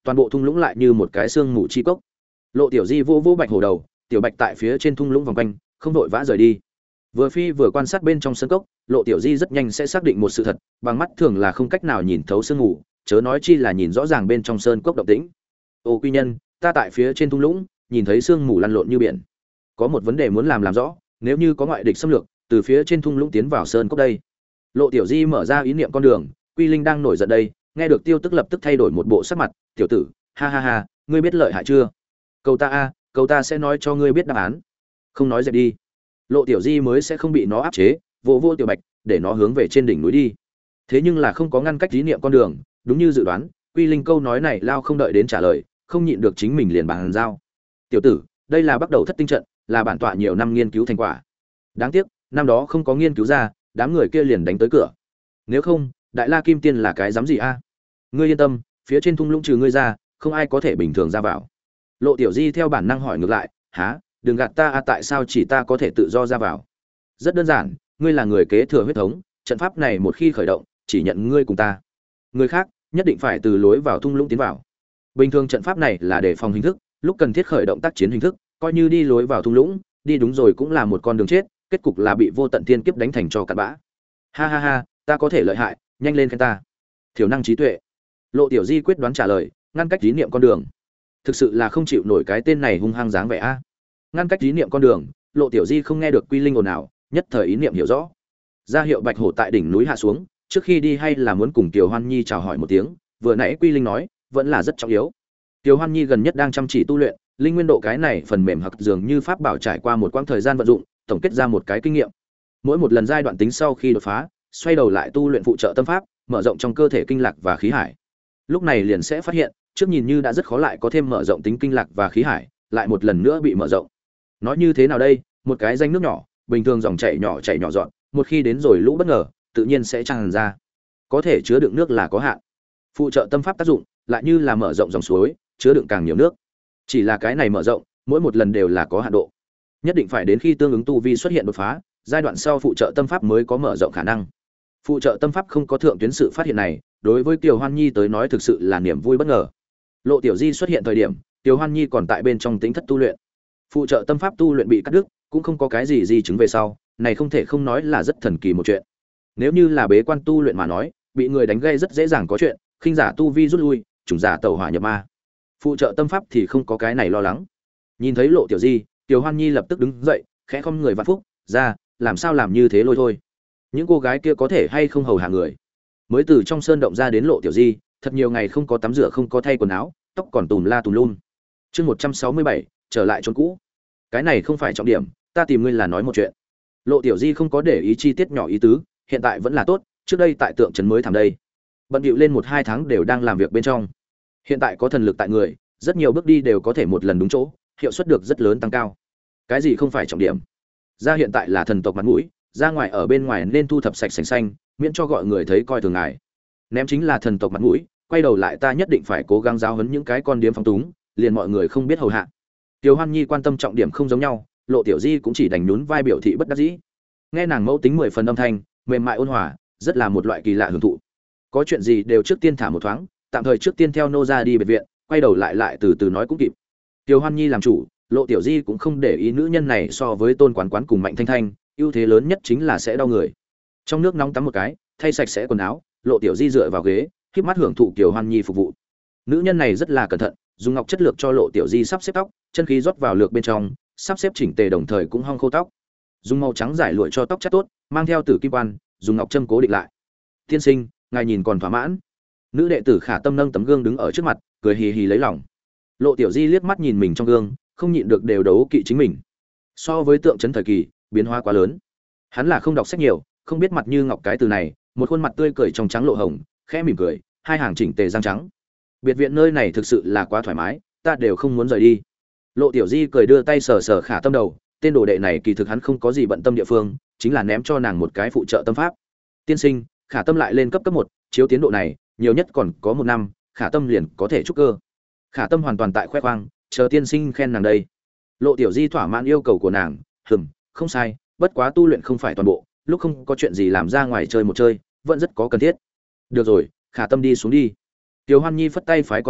toàn bộ thung lũng lại như một cái xương mù chi cốc. Lộ Tiểu Di vô vô Bạch Hổ đầu, Tiểu Bạch tại phía trên thung lũng vòng quanh, không đội vã rời đi. Vừa phi vừa quan sát bên trong sân cốc, Lộ Tiểu Di rất nhanh sẽ xác định một sự thật, bằng mắt thường là không cách nào nhìn thấu sương mù, chớ nói chi là nhìn rõ ràng bên trong sơn cốc động tĩnh. Ô quy nhân, ta tại phía trên thung lũng, nhìn thấy sương mù lăn lộn như biển. Có một vấn đề muốn làm làm rõ, nếu như có ngoại địch xâm lược, từ phía trên thung lũng tiến vào sơn cốc đây. Lộ Tiểu Di mở ra ý niệm con đường, Quy Linh đang nổi giận đây, nghe được Tiêu Tức lập tức thay đổi một bộ sắc mặt, "Tiểu tử, ha ha ha, ngươi biết lợi hại chưa? Cầu ta a, cầu ta sẽ nói cho ngươi biết đáp án." Không nói dẹp đi. Lộ Tiểu Di mới sẽ không bị nó áp chế, vô vô Tiểu Bạch, để nó hướng về trên đỉnh núi đi. Thế nhưng là không có ngăn cách ý niệm con đường, đúng như dự đoán, Quy Linh câu nói này lao không đợi đến trả lời, không nhịn được chính mình liền bàn giao. "Tiểu tử, đây là bắt đầu thất tinh trận, là bản tọa nhiều năm nghiên cứu thành quả. Đáng tiếc, năm đó không có nghiên cứu ra, đám người kia liền đánh tới cửa. Nếu không, Đại La Kim Tiên là cái dám gì a? Ngươi yên tâm, phía trên thung lũng trừ ngươi ra, không ai có thể bình thường ra vào." Lộ Tiểu Di theo bản năng hỏi ngược lại, "Hả? Đừng gạt ta a, tại sao chỉ ta có thể tự do ra vào?" "Rất đơn giản, ngươi là người kế thừa huyết thống, trận pháp này một khi khởi động, chỉ nhận ngươi cùng ta. Người khác nhất định phải từ lối vào thung lũng tiến vào. Bình thường trận pháp này là để phòng hình thức, lúc cần thiết khởi động tác chiến hình thức, coi như đi lối vào thung lũng, đi đúng rồi cũng là một con đường chết, kết cục là bị vô tận thiên kiếp đánh thành cho cặn bã." "Ha ha ha, ta có thể lợi hại, nhanh lên khen ta." Thiểu năng trí tuệ. Lộ Tiểu Di quyết đoán trả lời, ngăn cách ý niệm con đường. Thực sự là không chịu nổi cái tên này hung hăng dáng vẻ a. Ngăn cách ý niệm con đường, Lộ Tiểu Di không nghe được Quy Linh ồn nào, nhất thời ý niệm hiểu rõ. Ra hiệu Bạch Hổ tại đỉnh núi hạ xuống, trước khi đi hay là muốn cùng Tiểu Hoan Nhi chào hỏi một tiếng, vừa nãy Quy Linh nói, vẫn là rất trọng yếu. Tiểu Hoan Nhi gần nhất đang chăm chỉ tu luyện, linh nguyên độ cái này phần mềm hoặc dường như pháp bảo trải qua một quãng thời gian vận dụng, tổng kết ra một cái kinh nghiệm. Mỗi một lần giai đoạn tính sau khi đột phá, xoay đầu lại tu luyện phụ trợ tâm pháp, mở rộng trong cơ thể kinh lạc và khí hải. Lúc này liền sẽ phát hiện, trước nhìn như đã rất khó lại có thêm mở rộng tính kinh lạc và khí hải, lại một lần nữa bị mở rộng. Nói như thế nào đây, một cái danh nước nhỏ, bình thường dòng chảy nhỏ chảy nhỏ dọn, một khi đến rồi lũ bất ngờ, tự nhiên sẽ tràn ra. Có thể chứa đựng nước là có hạn. Phụ trợ tâm pháp tác dụng, lại như là mở rộng dòng suối, chứa đựng càng nhiều nước. Chỉ là cái này mở rộng, mỗi một lần đều là có hạn độ. Nhất định phải đến khi tương ứng tu vi xuất hiện đột phá, giai đoạn sau phụ trợ tâm pháp mới có mở rộng khả năng. Phụ trợ tâm pháp không có thượng tuyến sự phát hiện này, đối với Kiều Hoan Nhi tới nói thực sự là niềm vui bất ngờ. Lộ Tiểu Di xuất hiện thời điểm, Kiều Hoan Nhi còn tại bên trong tính thất tu luyện. Phụ trợ tâm pháp tu luyện bị cắt đứt, cũng không có cái gì di chứng về sau, này không thể không nói là rất thần kỳ một chuyện. Nếu như là bế quan tu luyện mà nói, bị người đánh gây rất dễ dàng có chuyện, khinh giả tu vi rút lui, chủng giả tẩu hỏa nhập ma. Phụ trợ tâm pháp thì không có cái này lo lắng. Nhìn thấy Lộ Tiểu Di, Kiều Hoan Nhi lập tức đứng dậy, khẽ không người vạn phúc, ra, làm sao làm như thế lôi thôi. Những cô gái kia có thể hay không hầu hạ người. Mới từ trong sơn động ra đến Lộ Tiểu Di, thật nhiều ngày không có tắm rửa không có thay quần áo, tóc còn tùm la tùm lum. Chương một trăm sáu mươi bảy, trở lại chốn cũ. Cái này không phải trọng điểm, ta tìm ngươi là nói một chuyện. Lộ Tiểu Di không có để ý chi tiết nhỏ ý tứ, hiện tại vẫn là tốt, trước đây tại tượng trấn mới thảm đây. Bận bịu lên một hai tháng đều đang làm việc bên trong. Hiện tại có thần lực tại người, rất nhiều bước đi đều có thể một lần đúng chỗ, hiệu suất được rất lớn tăng cao. Cái gì không phải trọng điểm? Ra hiện tại là thần tộc mặt mũi, ra ngoài ở bên ngoài nên thu thập sạch sành xanh, miễn cho gọi người thấy coi thường ngài. Ném chính là thần tộc mặt mũi, quay đầu lại ta nhất định phải cố gắng giáo huấn những cái con điếm phóng túng, liền mọi người không biết hầu hạ. Tiểu Hoan Nhi quan tâm trọng điểm không giống nhau, Lộ Tiểu Di cũng chỉ đành nhún vai biểu thị bất đắc dĩ. Nghe nàng mẫu tính mười phần âm thanh, mềm mại ôn hòa, rất là một loại kỳ lạ hưởng thụ. Có chuyện gì đều trước tiên thả một thoáng, tạm thời trước tiên theo nô ra đi biệt viện, quay đầu lại lại từ từ nói cũng kịp. Tiểu Hoan Nhi làm chủ, Lộ Tiểu Di cũng không để ý nữ nhân này so với Tôn Quán Quán cùng Mạnh Thanh Thanh, ưu thế lớn nhất chính là sẽ đau người. Trong nước nóng tắm một cái, thay sạch sẽ quần áo, Lộ Tiểu Di dựa vào ghế, khép mắt hưởng thụ Tiểu Hoan Nhi phục vụ. Nữ nhân này rất là cẩn thận, dùng ngọc chất lược cho Lộ Tiểu Di sắp xếp tóc, chân khí rót vào lược bên trong, sắp xếp chỉnh tề đồng thời cũng hong khô tóc. Dùng màu trắng giải lụa cho tóc chất tốt, mang theo tử kim quan, dùng ngọc châm cố định lại. "Tiên sinh, ngài nhìn còn thỏa mãn." Nữ đệ tử Khả Tâm nâng tấm gương đứng ở trước mặt, cười hì hì lấy lòng. Lộ Tiểu Di liếc mắt nhìn mình trong gương, không nhịn được đều đấu kỵ chính mình. So với tượng trấn thời kỳ, biến hóa quá lớn. Hắn là không đọc sách nhiều, không biết mặt như ngọc cái từ này, một khuôn mặt tươi cười trong trắng lộ hồng, khẽ mỉm cười, hai hàng chỉnh tề răng trắng. Biệt viện nơi này thực sự là quá thoải mái, ta đều không muốn rời đi. Lộ Tiểu Di cười đưa tay sờ sờ Khả Tâm đầu, tên đồ đệ này kỳ thực hắn không có gì bận tâm địa phương, chính là ném cho nàng một cái phụ trợ tâm pháp. "Tiên sinh, Khả Tâm lại lên cấp cấp một, chiếu tiến độ này, nhiều nhất còn có một năm, Khả Tâm liền có thể trúc cơ." Khả Tâm hoàn toàn tại khoe khoang, chờ tiên sinh khen nàng đây. Lộ Tiểu Di thỏa mãn yêu cầu của nàng, "Hừm, không sai, bất quá tu luyện không phải toàn bộ, lúc không có chuyện gì làm ra ngoài chơi một chơi, vẫn rất có cần thiết." "Được rồi, Khả Tâm đi xuống đi." Tiểu Hoan Nhi phất tay phái con gái,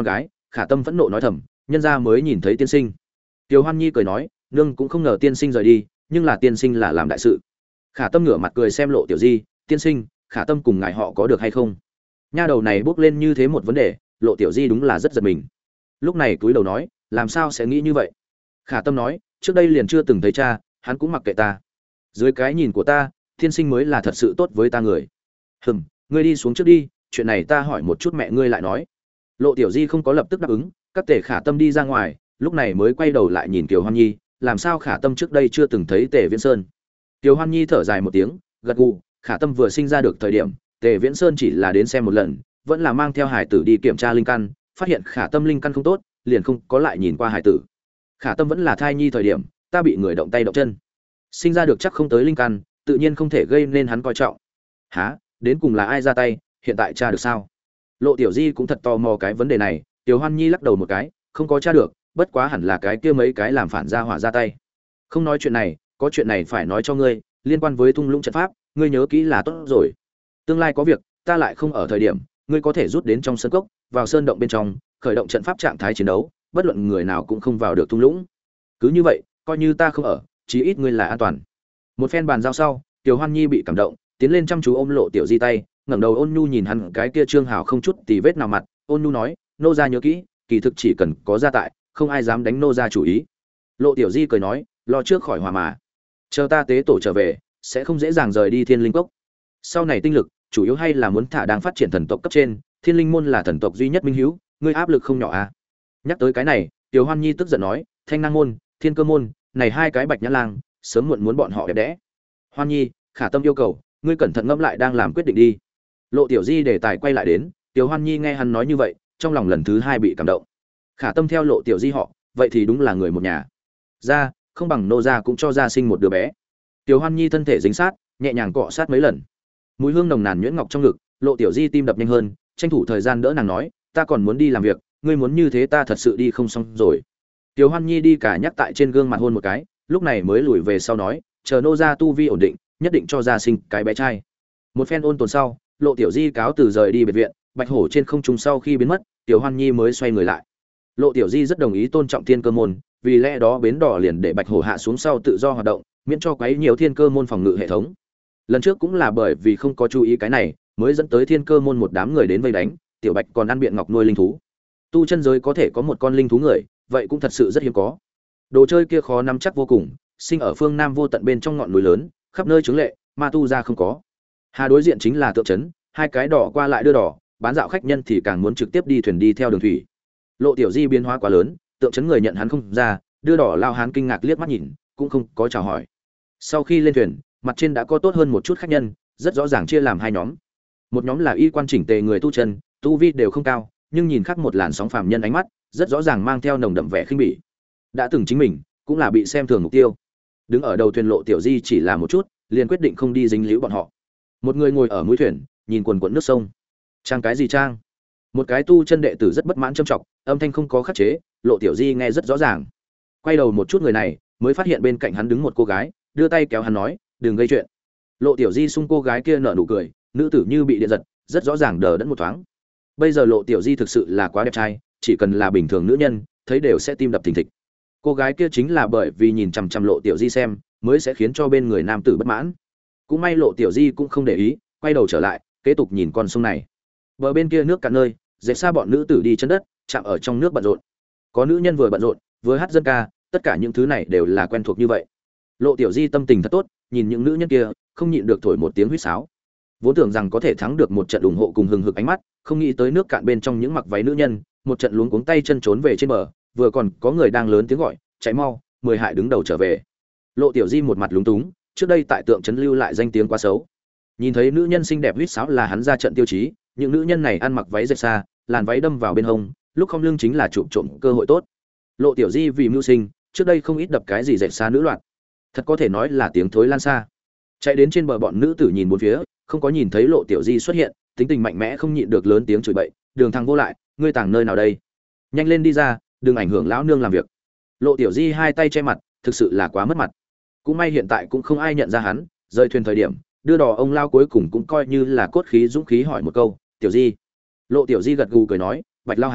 Khả Tâm phẫn nộ nói thầm, nhân gia mới nhìn thấy tiên sinh. Tiểu Hoan Nhi cười nói, nương cũng không ngờ tiên sinh rời đi, nhưng là tiên sinh là làm đại sự. Khả Tâm ngửa mặt cười xem Lộ Tiểu Di, tiên sinh, Khả Tâm cùng ngài họ có được hay không? Nha đầu này bước lên như thế một vấn đề, Lộ Tiểu Di đúng là rất giật mình. Lúc này túi đầu nói, làm sao sẽ nghĩ như vậy? Khả Tâm nói, trước đây liền chưa từng thấy cha, hắn cũng mặc kệ ta. Dưới cái nhìn của ta, tiên sinh mới là thật sự tốt với ta người. Hừm, ngươi đi xuống trước đi, chuyện này ta hỏi một chút mẹ ngươi lại nói. Lộ Tiểu Di không có lập tức đáp ứng, các Tề Khả Tâm đi ra ngoài, lúc này mới quay đầu lại nhìn Kiều Hoan Nhi, làm sao Khả Tâm trước đây chưa từng thấy Tề Viễn Sơn. Kiều Hoan Nhi thở dài một tiếng, gật gù, Khả Tâm vừa sinh ra được thời điểm, Tề Viễn Sơn chỉ là đến xem một lần, vẫn là mang theo hải tử đi kiểm tra linh căn, phát hiện Khả Tâm linh căn không tốt, liền không có lại nhìn qua hải tử. Khả Tâm vẫn là thai nhi thời điểm, ta bị người động tay động chân, sinh ra được chắc không tới linh căn, tự nhiên không thể gây nên hắn coi trọng. Hả, đến cùng là ai ra tay, hiện tại tra được sao? Lộ Tiểu Di cũng thật tò mò cái vấn đề này, Tiểu Hoan Nhi lắc đầu một cái, không có tra được, bất quá hẳn là cái kia mấy cái làm phản gia hỏa ra tay. Không nói chuyện này, có chuyện này phải nói cho ngươi, liên quan với Thung Lũng trận pháp, ngươi nhớ kỹ là tốt rồi. Tương lai có việc, ta lại không ở thời điểm, ngươi có thể rút đến trong sân cốc, vào sơn động bên trong, khởi động trận pháp trạng thái chiến đấu, bất luận người nào cũng không vào được thung lũng. Cứ như vậy, coi như ta không ở, chí ít ngươi là an toàn. Một phen bàn giao sau, Tiểu Hoan Nhi bị cảm động, tiến lên chăm chú ôm Lộ Tiểu Di tay, ngẩng đầu ôn nhu nhìn hắn cái kia trương hào không chút tì vết nào mặt, ôn nhu nói, nô gia nhớ kỹ, kỳ thực chỉ cần có gia tại, không ai dám đánh nô gia chủ ý. Lộ Tiểu Di cười nói, lo trước khỏi hòa mà, chờ ta tế tổ trở về, sẽ không dễ dàng rời đi Thiên Linh Cốc. Sau này tinh lực, chủ yếu hay là muốn thả đang phát triển thần tộc cấp trên, Thiên Linh môn là thần tộc duy nhất minh hữu, ngươi áp lực không nhỏ à? Nhắc tới cái này, Tiểu Hoan Nhi tức giận nói, Thanh Năng môn, Thiên Cơ môn, này hai cái bạch nhã lang, sớm muộn muốn bọn họ đẹp đẽ. Hoan Nhi, Khả Tâm yêu cầu, ngươi cẩn thận ngẫm lại đang làm quyết định đi. Lộ Tiểu Di đề tài quay lại đến, Tiểu Hoan Nhi nghe hắn nói như vậy, trong lòng lần thứ hai bị cảm động. Khả Tâm theo Lộ Tiểu Di họ, vậy thì đúng là người một nhà. Ra, không bằng nô gia cũng cho gia sinh một đứa bé. Tiểu Hoan Nhi thân thể dính sát, nhẹ nhàng cọ sát mấy lần. Mùi hương nồng nàn nhuyễn ngọc trong ngực, Lộ Tiểu Di tim đập nhanh hơn, tranh thủ thời gian đỡ nàng nói, ta còn muốn đi làm việc, ngươi muốn như thế ta thật sự đi không xong rồi. Tiểu Hoan Nhi đi cả nhắc tại trên gương mặt hôn một cái, lúc này mới lùi về sau nói, chờ nô gia tu vi ổn định, nhất định cho gia sinh cái bé trai. Một phen ôn tồn sau, Lộ Tiểu Di cáo từ rời đi biệt viện, Bạch Hổ trên không trung sau khi biến mất, Tiểu Hoan Nhi mới xoay người lại. Lộ Tiểu Di rất đồng ý tôn trọng Thiên Cơ môn, vì lẽ đó bến đỏ liền để Bạch Hổ hạ xuống sau tự do hoạt động, miễn cho quấy nhiều Thiên Cơ môn phòng ngự hệ thống. Lần trước cũng là bởi vì không có chú ý cái này, mới dẫn tới Thiên Cơ môn một đám người đến vây đánh, Tiểu Bạch còn ăn biện ngọc nuôi linh thú. Tu chân giới có thể có một con linh thú người, vậy cũng thật sự rất hiếm có. Đồ chơi kia khó nắm chắc vô cùng, sinh ở phương Nam vô tận bên trong ngọn núi lớn, khắp nơi chứng lệ, ma tu ra không có. Hà đối diện chính là tượng trấn, hai cái đỏ qua lại đưa đỏ, bán dạo khách nhân thì càng muốn trực tiếp đi thuyền đi theo đường thủy. Lộ Tiểu Di biến hóa quá lớn, tượng trấn người nhận hắn không ra, đưa đỏ lao hán kinh ngạc liếc mắt nhìn, cũng không có chào hỏi. Sau khi lên thuyền, mặt trên đã có tốt hơn một chút khách nhân, rất rõ ràng chia làm hai nhóm. Một nhóm là y quan chỉnh tề người tu chân, tu vi đều không cao, nhưng nhìn khác một làn sóng phàm nhân ánh mắt, rất rõ ràng mang theo nồng đậm vẻ khinh bỉ. Đã từng chính mình cũng là bị xem thường mục tiêu. Đứng ở đầu thuyền Lộ Tiểu Di chỉ là một chút, liền quyết định không đi dính líu bọn họ. Một người ngồi ở mũi thuyền, nhìn quần quần nước sông. Trang cái gì trang? Một cái tu chân đệ tử rất bất mãn châm trọng, âm thanh không có khắc chế, Lộ Tiểu Di nghe rất rõ ràng. Quay đầu một chút người này, mới phát hiện bên cạnh hắn đứng một cô gái, đưa tay kéo hắn nói, "Đừng gây chuyện." Lộ Tiểu Di xung cô gái kia nở nụ cười, nữ tử như bị điện giật, rất rõ ràng đờ đẫn một thoáng. Bây giờ Lộ Tiểu Di thực sự là quá đẹp trai, chỉ cần là bình thường nữ nhân, thấy đều sẽ tim đập thình thịch. Cô gái kia chính là bởi vì nhìn chằm chằm Lộ Tiểu Di xem, mới sẽ khiến cho bên người nam tử bất mãn. Cũng may Lộ Tiểu Di cũng không để ý, quay đầu trở lại, kế tục nhìn con sông này. Bờ bên kia nước cạn nơi, dễ xa bọn nữ tử đi chân đất, chạm ở trong nước bận rộn. Có nữ nhân vừa bận rộn, vừa hát dân ca, tất cả những thứ này đều là quen thuộc như vậy. Lộ Tiểu Di tâm tình thật tốt, nhìn những nữ nhân kia, không nhịn được thổi một tiếng huýt sáo. Vốn tưởng rằng có thể thắng được một trận ủng hộ cùng hừng hực ánh mắt, không nghĩ tới nước cạn bên trong những mặc váy nữ nhân, một trận luống cuống tay chân trốn về trên bờ, vừa còn có người đang lớn tiếng gọi, "Cháy mau, mười hại đứng đầu trở về." Lộ Tiểu Di một mặt lúng túng, trước đây tại tượng trấn lưu lại danh tiếng quá xấu. Nhìn thấy nữ nhân xinh đẹp huýt sáo là hắn ra trận tiêu chí, những nữ nhân này ăn mặc váy dệt xa, làn váy đâm vào bên hông, lúc không lưng chính là chụp trộm cơ hội tốt. Lộ Tiểu Di vì mưu sinh, trước đây không ít đập cái gì dệt xa nữ loạn, thật có thể nói là tiếng thối lan xa. Chạy đến trên bờ bọn nữ tử nhìn bốn phía, không có nhìn thấy Lộ Tiểu Di xuất hiện, tính tình mạnh mẽ không nhịn được lớn tiếng chửi bậy, "Đường thằng vô lại, ngươi tàng nơi nào đây? Nhanh lên đi ra, đừng ảnh hưởng lão nương làm việc." Lộ Tiểu Di hai tay che mặt, thực sự là quá mất mặt. Cũng may hiện tại cũng không ai nhận ra hắn, rời thuyền thời điểm, đưa đò ông lao cuối cùng cũng coi như là cốt khí dũng khí hỏi một câu, "Tiểu Di." Lộ Tiểu Di gật gù cười nói, "Bạch lao hán,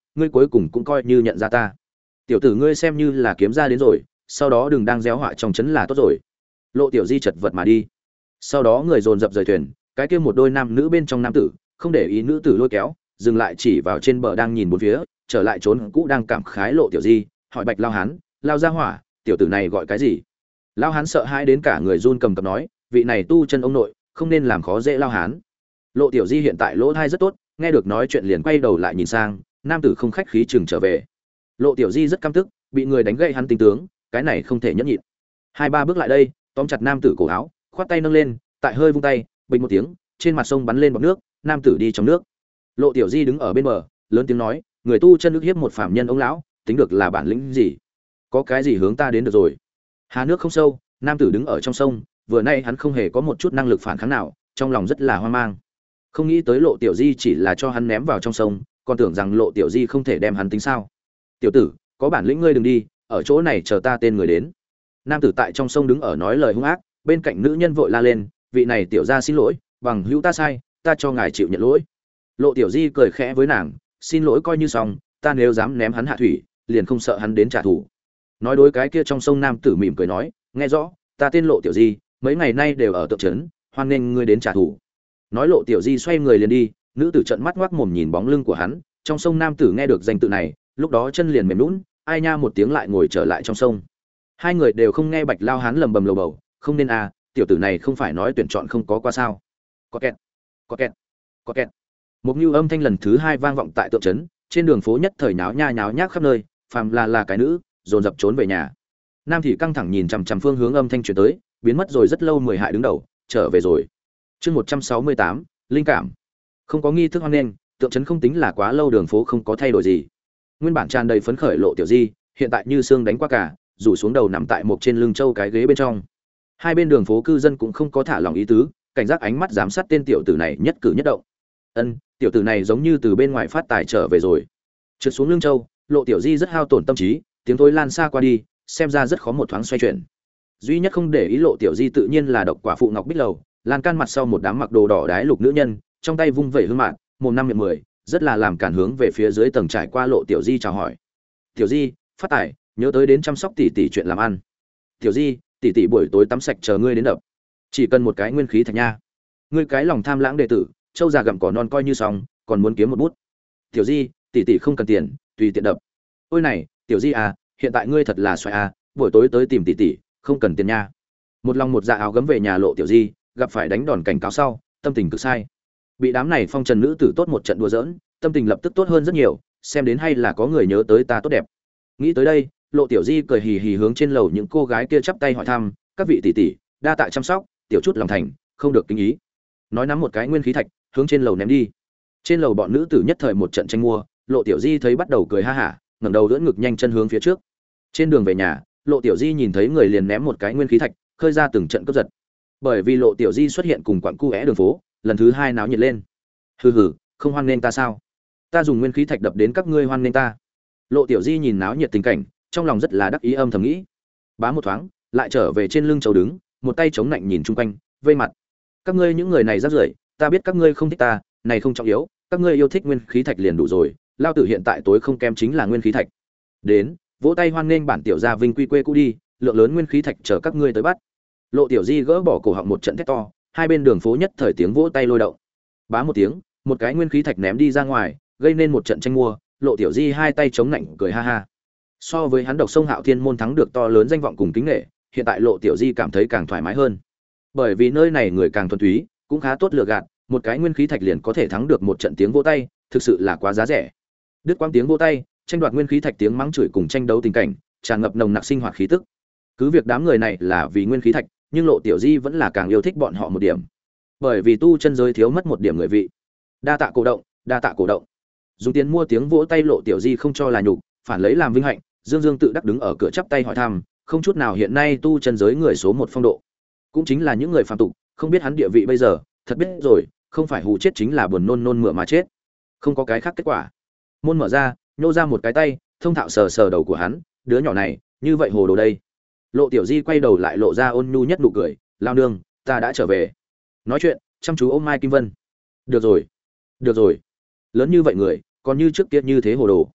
ngươi cuối cùng cũng coi như nhận ra ta. Tiểu tử ngươi xem như là kiếm ra đến rồi, sau đó đừng đang gieo họa trong trấn là tốt rồi. Lộ Tiểu Di chật vật mà đi. Sau đó người dồn dập rời thuyền, cái kia một đôi nam nữ bên trong nam tử, không để ý nữ tử lôi kéo, dừng lại chỉ vào trên bờ đang nhìn bốn phía, trở lại trốn cũ đang cảm khái Lộ Tiểu Di, hỏi Bạch Lao Hán, lao ra hỏa, tiểu tử này gọi cái gì? Lao Hán sợ hãi đến cả người run cầm cập nói, vị này tu chân ông nội, không nên làm khó dễ Lao Hán. Lộ Tiểu Di hiện tại lỗ thai rất tốt, nghe được nói chuyện liền quay đầu lại nhìn sang, nam tử không khách khí chừng trở về. Lộ Tiểu Di rất căm tức, bị người đánh gậy hắn tính tướng, cái này không thể nhẫn nhịn. Hai ba bước lại đây, tóm chặt nam tử cổ áo, khoát tay nâng lên, tại hơi vung tay, bình một tiếng, trên mặt sông bắn lên bọt nước, nam tử đi trong nước. Lộ Tiểu Di đứng ở bên bờ, lớn tiếng nói, người tu chân ức hiếp một phàm nhân ông lão, tính được là bản lĩnh gì? Có cái gì hướng ta đến được rồi? Hà nước không sâu, nam tử đứng ở trong sông, vừa nay hắn không hề có một chút năng lực phản kháng nào, trong lòng rất là hoang mang. Không nghĩ tới Lộ Tiểu Di chỉ là cho hắn ném vào trong sông, còn tưởng rằng Lộ Tiểu Di không thể đem hắn tính sao? Tiểu tử, có bản lĩnh ngươi đừng đi, ở chỗ này chờ ta tên người đến. Nam tử tại trong sông đứng ở nói lời hung ác, bên cạnh nữ nhân vội la lên, vị này tiểu gia xin lỗi, bằng hữu ta sai, ta cho ngài chịu nhận lỗi. Lộ Tiểu Di cười khẽ với nàng, xin lỗi coi như xong, ta nếu dám ném hắn hạ thủy, liền không sợ hắn đến trả thù. Nói đối cái kia trong sông nam tử mỉm cười nói, nghe rõ, ta tên Lộ Tiểu Di, mấy ngày nay đều ở tượng trấn, hoan nghênh ngươi đến trả thù. Nói Lộ Tiểu Di xoay người liền đi, nữ tử trợn mắt ngoác mồm nhìn bóng lưng của hắn, trong sông nam tử nghe được danh tự này, lúc đó chân liền mềm nhũn, ai nha một tiếng lại ngồi trở lại trong sông. Hai người đều không nghe Bạch Lao Hán lầm bầm lầu bầu, không nên à, tiểu tử này không phải nói tuyển chọn không có qua sao? Có kẹt, có kẹt, có kẹt. Một nhu âm thanh lần thứ hai vang vọng tại tượng trấn, trên đường phố nhất thời nháo nha nháo nhác khắp nơi, phàm là là cái nữ, dồn dập trốn về nhà. Nam thì căng thẳng nhìn chằm chằm phương hướng âm thanh truyền tới, biến mất rồi rất lâu mười hại đứng đầu, trở về rồi. Chương một trăm sáu mươi tám, linh cảm. Không có nghi thức hoan nghênh, tượng trấn không tính là quá lâu đường phố không có thay đổi gì. Nguyên bản tràn đầy phấn khởi Lộ Tiểu Di, hiện tại như xương đánh qua cả, rủ xuống đầu nằm tại một trên lưng châu cái ghế bên trong. Hai bên đường phố cư dân cũng không có thả lòng ý tứ, cảnh giác ánh mắt giám sát tên tiểu tử này nhất cử nhất động. Ân, tiểu tử này giống như từ bên ngoài phát tài trở về rồi. Trượt xuống lưng châu, Lộ Tiểu Di rất hao tổn tâm trí, tiếng thối lan xa qua đi, xem ra rất khó một thoáng xoay chuyển. Duy nhất không để ý Lộ Tiểu Di tự nhiên là độc quả phụ Ngọc Bích Lầu, lan can mặt sau một đám mặc đồ đỏ đái lục nữ nhân, trong tay vung vẩy hương mạn, mồm năm miệng mười, rất là làm cản hướng về phía dưới tầng trải qua Lộ Tiểu Di chào hỏi. Tiểu Di, phát tài, nhớ tới đến chăm sóc tỷ tỷ chuyện làm ăn. Tiểu Di, tỷ tỷ buổi tối tắm sạch chờ ngươi đến đập. Chỉ cần một cái nguyên khí thạch nha. Ngươi cái lòng tham lãng đệ tử, châu già gặm cỏ non coi như xong, còn muốn kiếm một bút. Tiểu Di, tỷ tỷ không cần tiền, tùy tiện đập. Ôi này, Tiểu Di à, hiện tại ngươi thật là xoài à, buổi tối tới tìm tỷ tỷ, không cần tiền nha. Một lòng một dạ áo gấm về nhà Lộ Tiểu Di, gặp phải đánh đòn cảnh cáo sau, tâm tình cực sai. Bị đám này phong trần nữ tử tốt một trận đùa giỡn, tâm tình lập tức tốt hơn rất nhiều, xem đến hay là có người nhớ tới ta tốt đẹp. Nghĩ tới đây, Lộ Tiểu Di cười hì hì hướng trên lầu những cô gái kia chắp tay hỏi thăm, các vị tỷ tỷ, đa tạ chăm sóc, tiểu chút lòng thành, không được kinh ý. Nói nắm một cái nguyên khí thạch, hướng trên lầu ném đi. Trên lầu bọn nữ tử nhất thời một trận tranh mua, Lộ Tiểu Di thấy bắt đầu cười ha hả, ngẩng đầu đỡ ngực nhanh chân hướng phía trước. Trên đường về nhà, Lộ Tiểu Di nhìn thấy người liền ném một cái nguyên khí thạch, khơi ra từng trận cướp giật. Bởi vì Lộ Tiểu Di xuất hiện cùng quặng cu é đường phố, lần thứ hai náo nhiệt lên. Hừ hừ, không hoan nghênh ta sao? Ta dùng nguyên khí thạch đập đến các ngươi hoan nghênh ta. Lộ Tiểu Di nhìn náo nhiệt tình cảnh, trong lòng rất là đắc ý âm thầm nghĩ. Bá một thoáng, lại trở về trên lưng châu đứng, một tay chống nạnh nhìn chung quanh, vây mặt. Các ngươi những người này rác rưởi, ta biết các ngươi không thích ta, này không trọng yếu, các ngươi yêu thích nguyên khí thạch liền đủ rồi, lao tử hiện tại tối không kém chính là nguyên khí thạch. Đến, vỗ tay hoan nghênh bản tiểu gia vinh quy quê cũ đi, lượng lớn nguyên khí thạch chờ các ngươi tới bắt. Lộ Tiểu Di gỡ bỏ cổ họng một trận thét to, hai bên đường phố nhất thời tiếng vỗ tay lôi động. Bá một tiếng, một cái nguyên khí thạch ném đi ra ngoài, gây nên một trận tranh mua, Lộ Tiểu Di hai tay chống nạnh cười ha ha. So với hắn độc sông Hạo Thiên môn thắng được to lớn danh vọng cùng kính nể, hiện tại Lộ Tiểu Di cảm thấy càng thoải mái hơn. Bởi vì nơi này người càng thuần túy, cũng khá tốt lựa gạt, một cái nguyên khí thạch liền có thể thắng được một trận tiếng vỗ tay, thực sự là quá giá rẻ. Đứt quãng tiếng vỗ tay, tranh đoạt nguyên khí thạch tiếng mắng chửi cùng tranh đấu tình cảnh, tràn ngập nồng nặc sinh hoạt khí tức. Cứ việc đám người này là vì nguyên khí thạch, nhưng Lộ Tiểu Di vẫn là càng yêu thích bọn họ một điểm. Bởi vì tu chân giới thiếu mất một điểm người vị. Đa tạ cổ động, đa tạ cổ động. Dùng tiền mua tiếng vỗ tay Lộ Tiểu Di không cho là nhục, phản lấy làm vinh hạnh, Dương Dương tự đắc đứng ở cửa chắp tay hỏi thăm, không chút nào hiện nay tu chân giới người số một phong độ. Cũng chính là những người phàm tục, không biết hắn địa vị bây giờ, thật biết rồi, không phải hù chết chính là buồn nôn nôn mửa mà chết. Không có cái khác kết quả. Môn mở ra, nhô ra một cái tay, thông thạo sờ sờ đầu của hắn, đứa nhỏ này, như vậy hồ đồ đây. Lộ Tiểu Di quay đầu lại lộ ra ôn nhu nhất nụ cười, lao nương, ta đã trở về. Nói chuyện, chăm chú ôm Mai Kim Vân. Được rồi, được rồi, lớn như vậy người, còn như trước kia như thế hồ đồ.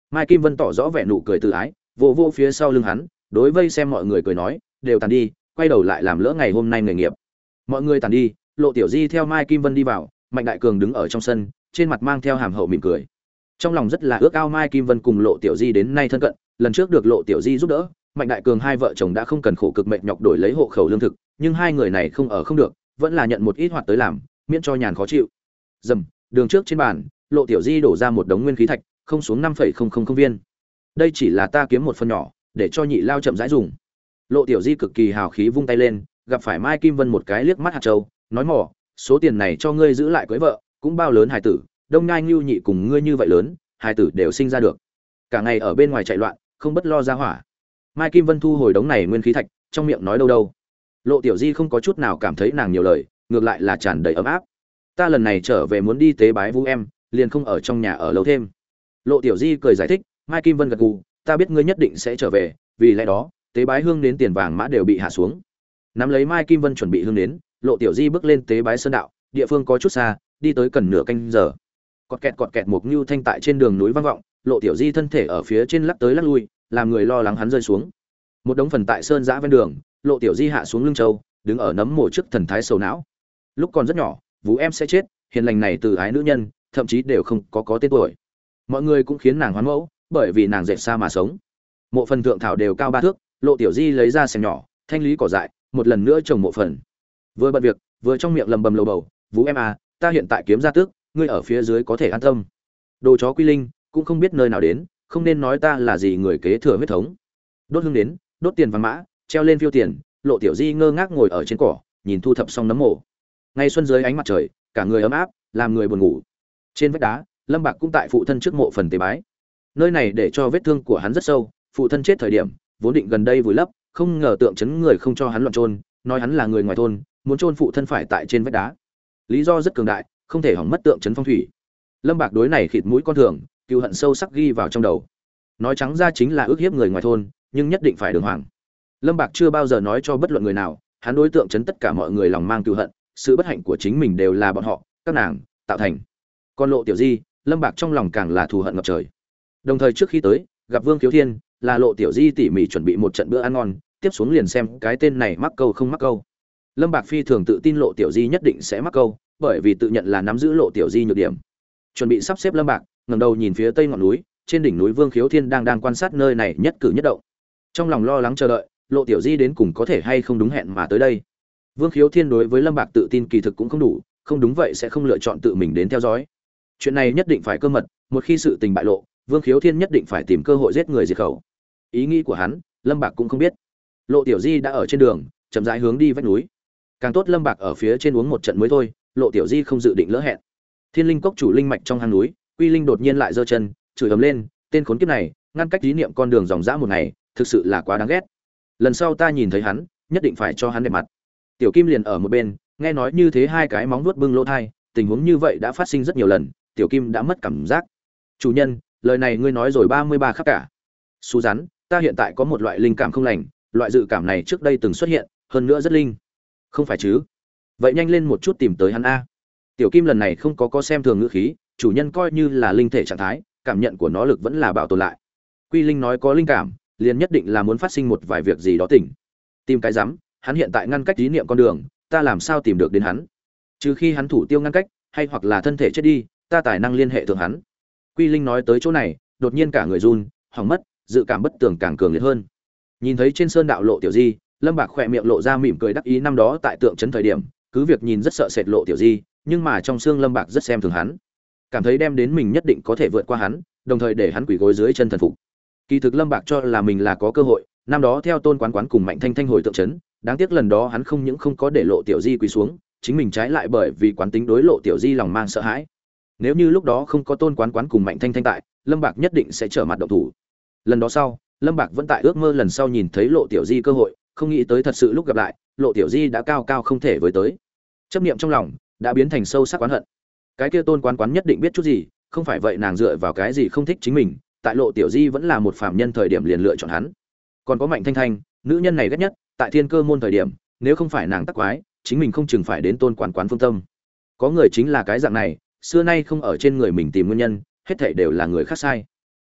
Mai Kim Vân tỏ rõ vẻ nụ cười tự ái, vỗ vỗ phía sau lưng hắn, đối vây xem mọi người cười nói, đều tàn đi, quay đầu lại làm lỡ ngày hôm nay nghề nghiệp. Mọi người tàn đi, Lộ Tiểu Di theo Mai Kim Vân đi vào, Mạnh Đại Cường đứng ở trong sân, trên mặt mang theo hàm hậu mỉm cười. Trong lòng rất là ước ao Mai Kim Vân cùng Lộ Tiểu Di đến nay thân cận, lần trước được Lộ Tiểu Di giúp đỡ, Mạnh Đại Cường hai vợ chồng đã không cần khổ cực mệt nhọc đổi lấy hộ khẩu lương thực, nhưng hai người này không ở không được, vẫn là nhận một ít hoạt tới làm, miễn cho nhàn khó chịu. Dầm, đường trước trên bàn, Lộ Tiểu Di đổ ra một đống nguyên khí thạch, không xuống năm phẩy không không không viên. Đây chỉ là ta kiếm một phần nhỏ, để cho nhị lao chậm rãi dùng. Lộ Tiểu Di cực kỳ hào khí vung tay lên, gặp phải Mai Kim Vân một cái liếc mắt hạt châu, nói mỏ, số tiền này cho ngươi giữ lại cưới vợ, cũng bao lớn hài tử, Đông Ngai Nưu Nhị cùng ngươi như vậy lớn, hài tử đều sinh ra được. Cả ngày ở bên ngoài chạy loạn, không bất lo ra hỏa. Mai Kim Vân thu hồi đống này nguyên khí thạch, trong miệng nói đâu đâu. Lộ Tiểu Di không có chút nào cảm thấy nàng nhiều lời, ngược lại là tràn đầy ấm áp. Ta lần này trở về muốn đi tế bái Vũ em, liền không ở trong nhà ở lâu thêm. Lộ Tiểu Di cười giải thích, Mai Kim Vân gật gù, ta biết ngươi nhất định sẽ trở về, vì lẽ đó, tế bái hương đến tiền vàng mã đều bị hạ xuống. Nắm lấy Mai Kim Vân chuẩn bị hương đến, Lộ Tiểu Di bước lên tế bái sơn đạo, địa phương có chút xa, đi tới cần nửa canh giờ. Cọt kẹt cọt kẹt một nưu thanh tại trên đường núi vang vọng, Lộ Tiểu Di thân thể ở phía trên lắc tới lắc lui, làm người lo lắng hắn rơi xuống. Một đống phần tại sơn giã ven đường, Lộ Tiểu Di hạ xuống lưng châu, đứng ở nấm mồ trước thần thái sầu não. Lúc còn rất nhỏ, Vũ em sẽ chết, hiền lành này từ ái nữ nhân, thậm chí đều không có có tên tuổi. Mọi người cũng khiến nàng hoán mẫu, bởi vì nàng dệt xa mà sống. Mộ phần thượng thảo đều cao ba thước, Lộ Tiểu Di lấy ra xẻng nhỏ, thanh lý cỏ dại, một lần nữa trồng mộ phần. Vừa bận việc, vừa trong miệng lầm bầm lầu bầu, Vũ em à, ta hiện tại kiếm ra tước, ngươi ở phía dưới có thể an tâm. Đồ chó Quy Linh, cũng không biết nơi nào đến, không nên nói ta là gì người kế thừa huyết thống. Đốt hương đến, đốt tiền vàng mã, treo lên phiêu tiền, Lộ Tiểu Di ngơ ngác ngồi ở trên cỏ, nhìn thu thập xong nấm mộ. Ngày xuân dưới ánh mặt trời, cả người ấm áp, làm người buồn ngủ. Trên vách đá, Lâm Bạc cũng tại phụ thân trước mộ phần tế bái. Nơi này để cho vết thương của hắn rất sâu, phụ thân chết thời điểm, vốn định gần đây vùi lấp, không ngờ tượng trấn người không cho hắn loạn chôn, nói hắn là người ngoài thôn, muốn chôn phụ thân phải tại trên vách đá. Lý do rất cường đại, không thể hỏng mất tượng trấn phong thủy. Lâm Bạc đối này khịt mũi con thường, cừu hận sâu sắc ghi vào trong đầu. Nói trắng ra chính là ước hiếp người ngoài thôn, nhưng nhất định phải đường hoàng. Lâm Bạc chưa bao giờ nói cho bất luận người nào, hắn đối tượng trấn tất cả mọi người lòng mang cừu hận, sự bất hạnh của chính mình đều là bọn họ, các nàng tạo thành. Con Lộ Tiểu Di, Lâm Bạc trong lòng càng là thù hận ngập trời. Đồng thời trước khi tới, gặp Vương Khiếu Thiên, là Lộ Tiểu Di tỉ mỉ chuẩn bị một trận bữa ăn ngon, tiếp xuống liền xem cái tên này mắc câu không mắc câu. Lâm Bạc phi thường tự tin Lộ Tiểu Di nhất định sẽ mắc câu, bởi vì tự nhận là nắm giữ Lộ Tiểu Di nhược điểm. Chuẩn bị sắp xếp Lâm Bạc, ngẩng đầu nhìn phía tây ngọn núi, trên đỉnh núi Vương Khiếu Thiên đang đang quan sát nơi này nhất cử nhất động. Trong lòng lo lắng chờ đợi, Lộ Tiểu Di đến cùng có thể hay không đúng hẹn mà tới đây. Vương Khiếu Thiên đối với Lâm Bạc tự tin kỳ thực cũng không đủ, không đúng vậy sẽ không lựa chọn tự mình đến theo dõi. Chuyện này nhất định phải cơ mật, một khi sự tình bại lộ, Vương Khiếu Thiên nhất định phải tìm cơ hội giết người diệt khẩu. Ý nghĩ của hắn, Lâm Bạc cũng không biết. Lộ Tiểu Di đã ở trên đường, chậm rãi hướng đi vách núi. Càng tốt Lâm Bạc ở phía trên uống một trận mới thôi, Lộ Tiểu Di không dự định lỡ hẹn. Thiên Linh cốc chủ linh mạch trong hang núi, Quy Linh đột nhiên lại giơ chân, chửi ầm lên, tên khốn kiếp này, ngăn cách ý niệm con đường dòng dã một ngày, thực sự là quá đáng ghét. Lần sau ta nhìn thấy hắn, nhất định phải cho hắn đẹp mặt. Tiểu Kim liền ở một bên, nghe nói như thế hai cái móng vuốt bưng lỗ tai, tình huống như vậy đã phát sinh rất nhiều lần, Tiểu Kim đã mất cảm giác. Chủ nhân, lời này ngươi nói rồi ba mươi ba khắc cả. Sú rắn, ta hiện tại có một loại linh cảm không lành, loại dự cảm này trước đây từng xuất hiện, hơn nữa rất linh. Không phải chứ? Vậy nhanh lên một chút tìm tới hắn a. Tiểu Kim lần này không có có xem thường ngữ khí, chủ nhân coi như là linh thể trạng thái, cảm nhận của nó lực vẫn là bảo tồn lại. Quy Linh nói có linh cảm, liền nhất định là muốn phát sinh một vài việc gì đó tỉnh. Tìm cái rắm, hắn hiện tại ngăn cách ý niệm con đường, ta làm sao tìm được đến hắn? Trừ khi hắn thủ tiêu ngăn cách, hay hoặc là thân thể chết đi, ta tài năng liên hệ thượng hắn. Quy Linh nói tới chỗ này, đột nhiên cả người run, hỏng mất, dự cảm bất tường càng cường liệt hơn. Nhìn thấy trên sơn đạo Lộ Tiểu Di, Lâm Bạc khỏe miệng lộ ra mỉm cười đắc ý năm đó tại tượng trấn thời điểm, cứ việc nhìn rất sợ sệt Lộ Tiểu Di, nhưng mà trong xương Lâm Bạc rất xem thường hắn, cảm thấy đem đến mình nhất định có thể vượt qua hắn, đồng thời để hắn quỳ gối dưới chân thần phục. Kỳ thực Lâm Bạc cho là mình là có cơ hội, năm đó theo Tôn Quán Quán cùng Mạnh Thanh Thanh hồi tượng trấn, đáng tiếc lần đó hắn không những không có để Lộ Tiểu Di quỳ xuống, chính mình trái lại bởi vì quán tính đối Lộ Tiểu Di lòng mang sợ hãi. Nếu như lúc đó không có Tôn Quán Quán cùng Mạnh Thanh Thanh tại, Lâm Bạc nhất định sẽ trở mặt động thủ. Lần đó sau, Lâm Bạc vẫn tại ước mơ lần sau nhìn thấy Lộ Tiểu Di cơ hội, không nghĩ tới thật sự lúc gặp lại, Lộ Tiểu Di đã cao cao không thể với tới. Chấp niệm trong lòng đã biến thành sâu sắc oán hận. Cái kia Tôn Quán Quán nhất định biết chút gì, không phải vậy nàng dựa vào cái gì không thích chính mình, tại Lộ Tiểu Di vẫn là một phàm nhân thời điểm liền lựa chọn hắn. Còn có Mạnh Thanh Thanh, nữ nhân này ghét nhất, tại Thiên Cơ môn thời điểm, nếu không phải nàng tắc quái, chính mình không chừng phải đến Tôn Quán Quán phương tâm. Có người chính là cái dạng này, xưa nay không ở trên người mình tìm nguyên nhân, hết thảy đều là người khác sai.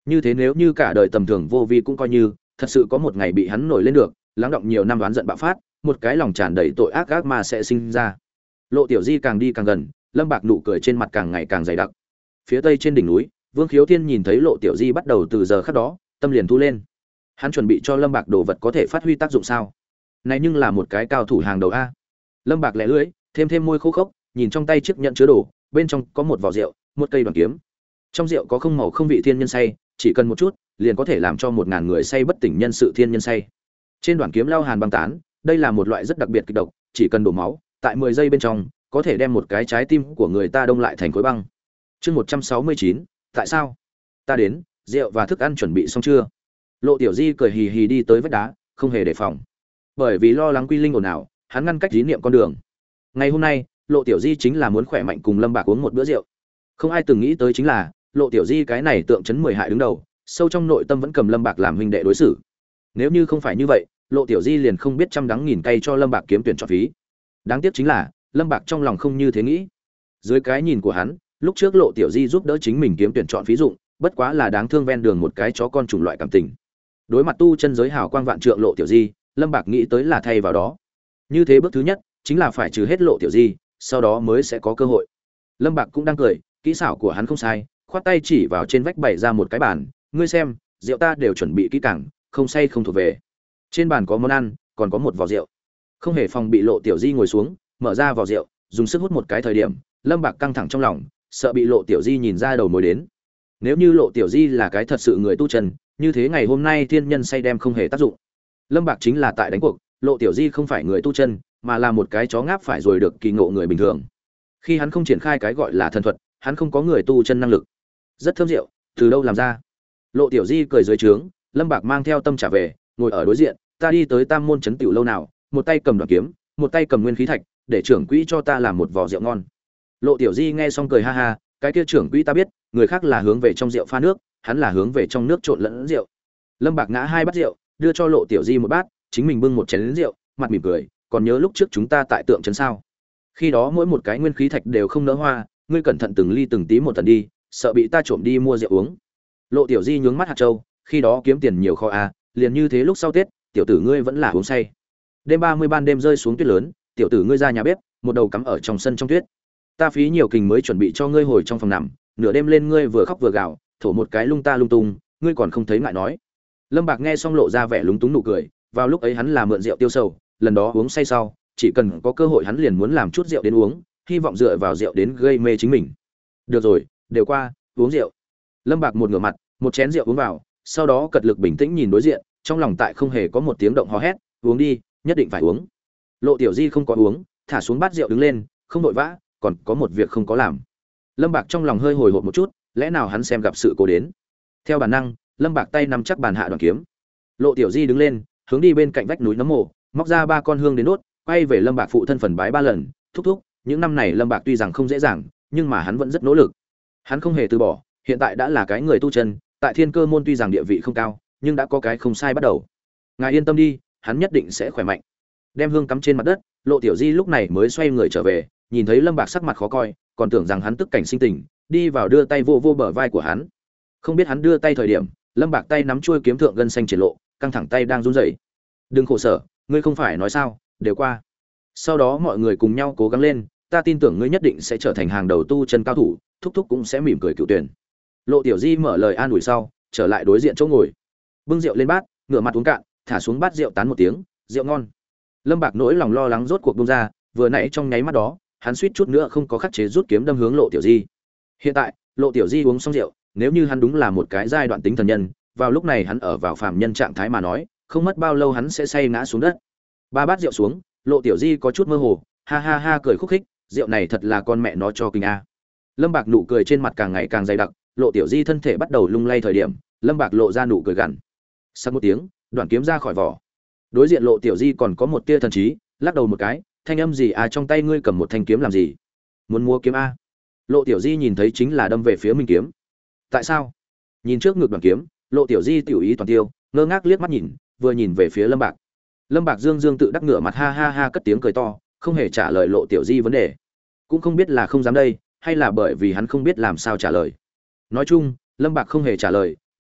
Như thế nếu như cả đời tầm thường vô vi cũng coi như, thật sự có một ngày bị hắn nổi lên được, lắng động nhiều năm đoán giận bạo phát, một cái lòng tràn đầy tội ác ác mà sẽ sinh ra. Lộ Tiểu Di càng đi càng gần, Lâm Bạc nụ cười trên mặt càng ngày càng dày đặc. Phía tây trên đỉnh núi, Vương Khiếu Thiên nhìn thấy Lộ Tiểu Di bắt đầu từ giờ khắc đó, tâm liền thu lên. Hắn chuẩn bị cho Lâm Bạc đồ vật có thể phát huy tác dụng sao? Này nhưng là một cái cao thủ hàng đầu a. Lâm Bạc lẻ lưỡi, thêm thêm môi khô khốc, nhìn trong tay chiếc nhẫn chứa đồ, bên trong có một vỏ rượu, một cây đoàn kiếm. Trong rượu có không màu không vị thiên nhân say, chỉ cần một chút, liền có thể làm cho một ngàn người say bất tỉnh nhân sự thiên nhân say. Trên đoàn kiếm lao hàn băng tán, đây là một loại rất đặc biệt kịch độc, chỉ cần đổ máu, tại mười giây bên trong, có thể đem một cái trái tim của người ta đông lại thành khối băng. Chương một trăm sáu mươi chín, tại sao? Ta đến, rượu và thức ăn chuẩn bị xong chưa? Lộ Tiểu Di cười hì hì đi tới vách đá, không hề đề phòng. Bởi vì lo lắng Quy Linh ồn ào, hắn ngăn cách ý niệm con đường. Ngày hôm nay, Lộ Tiểu Di chính là muốn khỏe mạnh cùng Lâm Bạc uống một bữa rượu. Không ai từng nghĩ tới chính là, Lộ Tiểu Di cái này tượng trấn mười hại đứng đầu, sâu trong nội tâm vẫn cầm Lâm Bạc làm huynh đệ đối xử. Nếu như không phải như vậy, Lộ Tiểu Di liền không biết trăm đắng nghìn cay cho Lâm Bạc kiếm tuyển chọn phí. Đáng tiếc chính là, Lâm Bạc trong lòng không như thế nghĩ. Dưới cái nhìn của hắn, lúc trước Lộ Tiểu Di giúp đỡ chính mình kiếm tuyển chọn phí dụng, bất quá là đáng thương ven đường một cái chó con chủng loại cảm tình. Đối mặt tu chân giới hào quang vạn trượng Lộ Tiểu Di, Lâm Bạc nghĩ tới là thay vào đó. Như thế bước thứ nhất, chính là phải trừ hết Lộ Tiểu Di, sau đó mới sẽ có cơ hội. Lâm Bạc cũng đang cười, kỹ xảo của hắn không sai, khoát tay chỉ vào trên vách bày ra một cái bàn, ngươi xem, rượu ta đều chuẩn bị kỹ càng, không say không thuộc về. Trên bàn có món ăn, còn có một vò rượu. Không hề phòng bị Lộ Tiểu Di ngồi xuống, mở ra vò rượu, dùng sức hút một cái thời điểm, Lâm Bạc căng thẳng trong lòng, sợ bị Lộ Tiểu Di nhìn ra đầu mối đến. Nếu như Lộ Tiểu Di là cái thật sự người tu chân, như thế ngày hôm nay thiên nhân say đem không hề tác dụng. Lâm Bạc chính là tại đánh cuộc, Lộ Tiểu Di không phải người tu chân, mà là một cái chó ngáp phải rồi được kỳ ngộ người bình thường. Khi hắn không triển khai cái gọi là thần thuật, hắn không có người tu chân năng lực. Rất thơm rượu, từ đâu làm ra? Lộ Tiểu Di cười dưới trướng, Lâm Bạc mang theo tâm trả về, ngồi ở đối diện, ta đi tới Tam môn trấn tiểu lâu nào, một tay cầm đoạn kiếm, một tay cầm nguyên khí thạch, để trưởng quỹ cho ta làm một vò rượu ngon. Lộ Tiểu Di nghe xong cười ha ha, cái kia trưởng quỹ ta biết, người khác là hướng về trong rượu pha nước, hắn là hướng về trong nước trộn lẫn rượu. Lâm Bạc ngã hai bát rượu, đưa cho Lộ Tiểu Di một bát, chính mình bưng một chén lớn rượu, mặt mỉm cười, còn nhớ lúc trước chúng ta tại tượng trấn sao? Khi đó mỗi một cái nguyên khí thạch đều không nỡ hoa, ngươi cẩn thận từng ly từng tí một tần đi, sợ bị ta trộm đi mua rượu uống. Lộ Tiểu Di nhướng mắt hạt châu, khi đó kiếm tiền nhiều kho à, liền như thế lúc sau Tết, tiểu tử ngươi vẫn là uống say. Đêm ba mươi ban đêm rơi xuống tuyết lớn, tiểu tử ngươi ra nhà bếp, một đầu cắm ở trong sân trong tuyết. Ta phí nhiều kình mới chuẩn bị cho ngươi hồi trong phòng nằm, nửa đêm lên ngươi vừa khóc vừa gào, thổ một cái lung ta lung tung, ngươi còn không thấy ngại nói. Lâm Bạc nghe xong lộ ra vẻ lúng túng nụ cười, vào lúc ấy hắn là mượn rượu tiêu sầu, lần đó uống say sau, chỉ cần có cơ hội hắn liền muốn làm chút rượu đến uống, hy vọng dựa vào rượu đến gây mê chính mình. Được rồi, đều qua, uống rượu. Lâm Bạc một ngửa mặt, một chén rượu uống vào, sau đó cật lực bình tĩnh nhìn đối diện, trong lòng tại không hề có một tiếng động hò hét, uống đi, nhất định phải uống. Lộ Tiểu Di không có uống, thả xuống bát rượu đứng lên, không vội vã, còn có một việc không có làm. Lâm Bạc trong lòng hơi hồi hộp một chút, lẽ nào hắn xem gặp sự cố đến. Theo bản năng, Lâm Bạc tay nắm chắc bàn hạ đoàn kiếm. Lộ Tiểu Di đứng lên, hướng đi bên cạnh vách núi nấm mộ, móc ra ba con hương đến đốt, quay về Lâm Bạc phụ thân phần bái ba lần, thúc thúc, những năm này Lâm Bạc tuy rằng không dễ dàng, nhưng mà hắn vẫn rất nỗ lực. Hắn không hề từ bỏ, hiện tại đã là cái người tu chân, tại Thiên Cơ môn tuy rằng địa vị không cao, nhưng đã có cái không sai bắt đầu. Ngài yên tâm đi, hắn nhất định sẽ khỏe mạnh. Đem hương cắm trên mặt đất, Lộ Tiểu Di lúc này mới xoay người trở về, nhìn thấy Lâm Bạc sắc mặt khó coi, còn tưởng rằng hắn tức cảnh sinh tình, đi vào đưa tay vô vô bờ vai của hắn. Không biết hắn đưa tay thời điểm, Lâm Bạc tay nắm chuôi kiếm thượng gân xanh triển lộ, căng thẳng tay đang run rẩy. Đừng khổ sở, ngươi không phải nói sao, đều qua. Sau đó mọi người cùng nhau cố gắng lên, ta tin tưởng ngươi nhất định sẽ trở thành hàng đầu tu chân cao thủ, thúc thúc cũng sẽ mỉm cười cựu tuyển. Lộ Tiểu Di mở lời an ủi sau, trở lại đối diện chỗ ngồi, bưng rượu lên bát, ngửa mặt uống cạn, thả xuống bát rượu tán một tiếng, rượu ngon. Lâm Bạc nỗi lòng lo lắng rốt cuộc buông ra, vừa nãy trong nháy mắt đó, hắn suýt chút nữa không có khắc chế rút kiếm đâm hướng Lộ Tiểu Di. Hiện tại, Lộ Tiểu Di uống xong rượu, nếu như hắn đúng là một cái giai đoạn tính thần nhân, vào lúc này hắn ở vào phàm nhân trạng thái mà nói, không mất bao lâu hắn sẽ say ngã xuống đất. Ba bát rượu xuống, Lộ Tiểu Di có chút mơ hồ, ha ha ha cười khúc khích, rượu này thật là con mẹ nó cho kinh a. Lâm Bạc nụ cười trên mặt càng ngày càng dày đặc, Lộ Tiểu Di thân thể bắt đầu lung lay thời điểm, Lâm Bạc lộ ra nụ cười gằn. Sau một tiếng, đoạn kiếm ra khỏi vỏ. Đối diện Lộ Tiểu Di còn có một tia thần trí, lắc đầu một cái, thanh âm gì à, trong tay ngươi cầm một thanh kiếm làm gì? Muốn mua kiếm a? Lộ Tiểu Di nhìn thấy chính là đâm về phía Minh kiếm. Tại sao? Nhìn trước ngực đoạn kiếm, Lộ Tiểu Di tiểu ý toàn tiêu, ngơ ngác liếc mắt nhìn, vừa nhìn về phía Lâm Bạc. Lâm Bạc dương dương tự đắc ngửa mặt ha ha ha cất tiếng cười to, không hề trả lời Lộ Tiểu Di vấn đề. Cũng không biết là không dám đây, hay là bởi vì hắn không biết làm sao trả lời. Nói chung, Lâm Bạc không hề trả lời,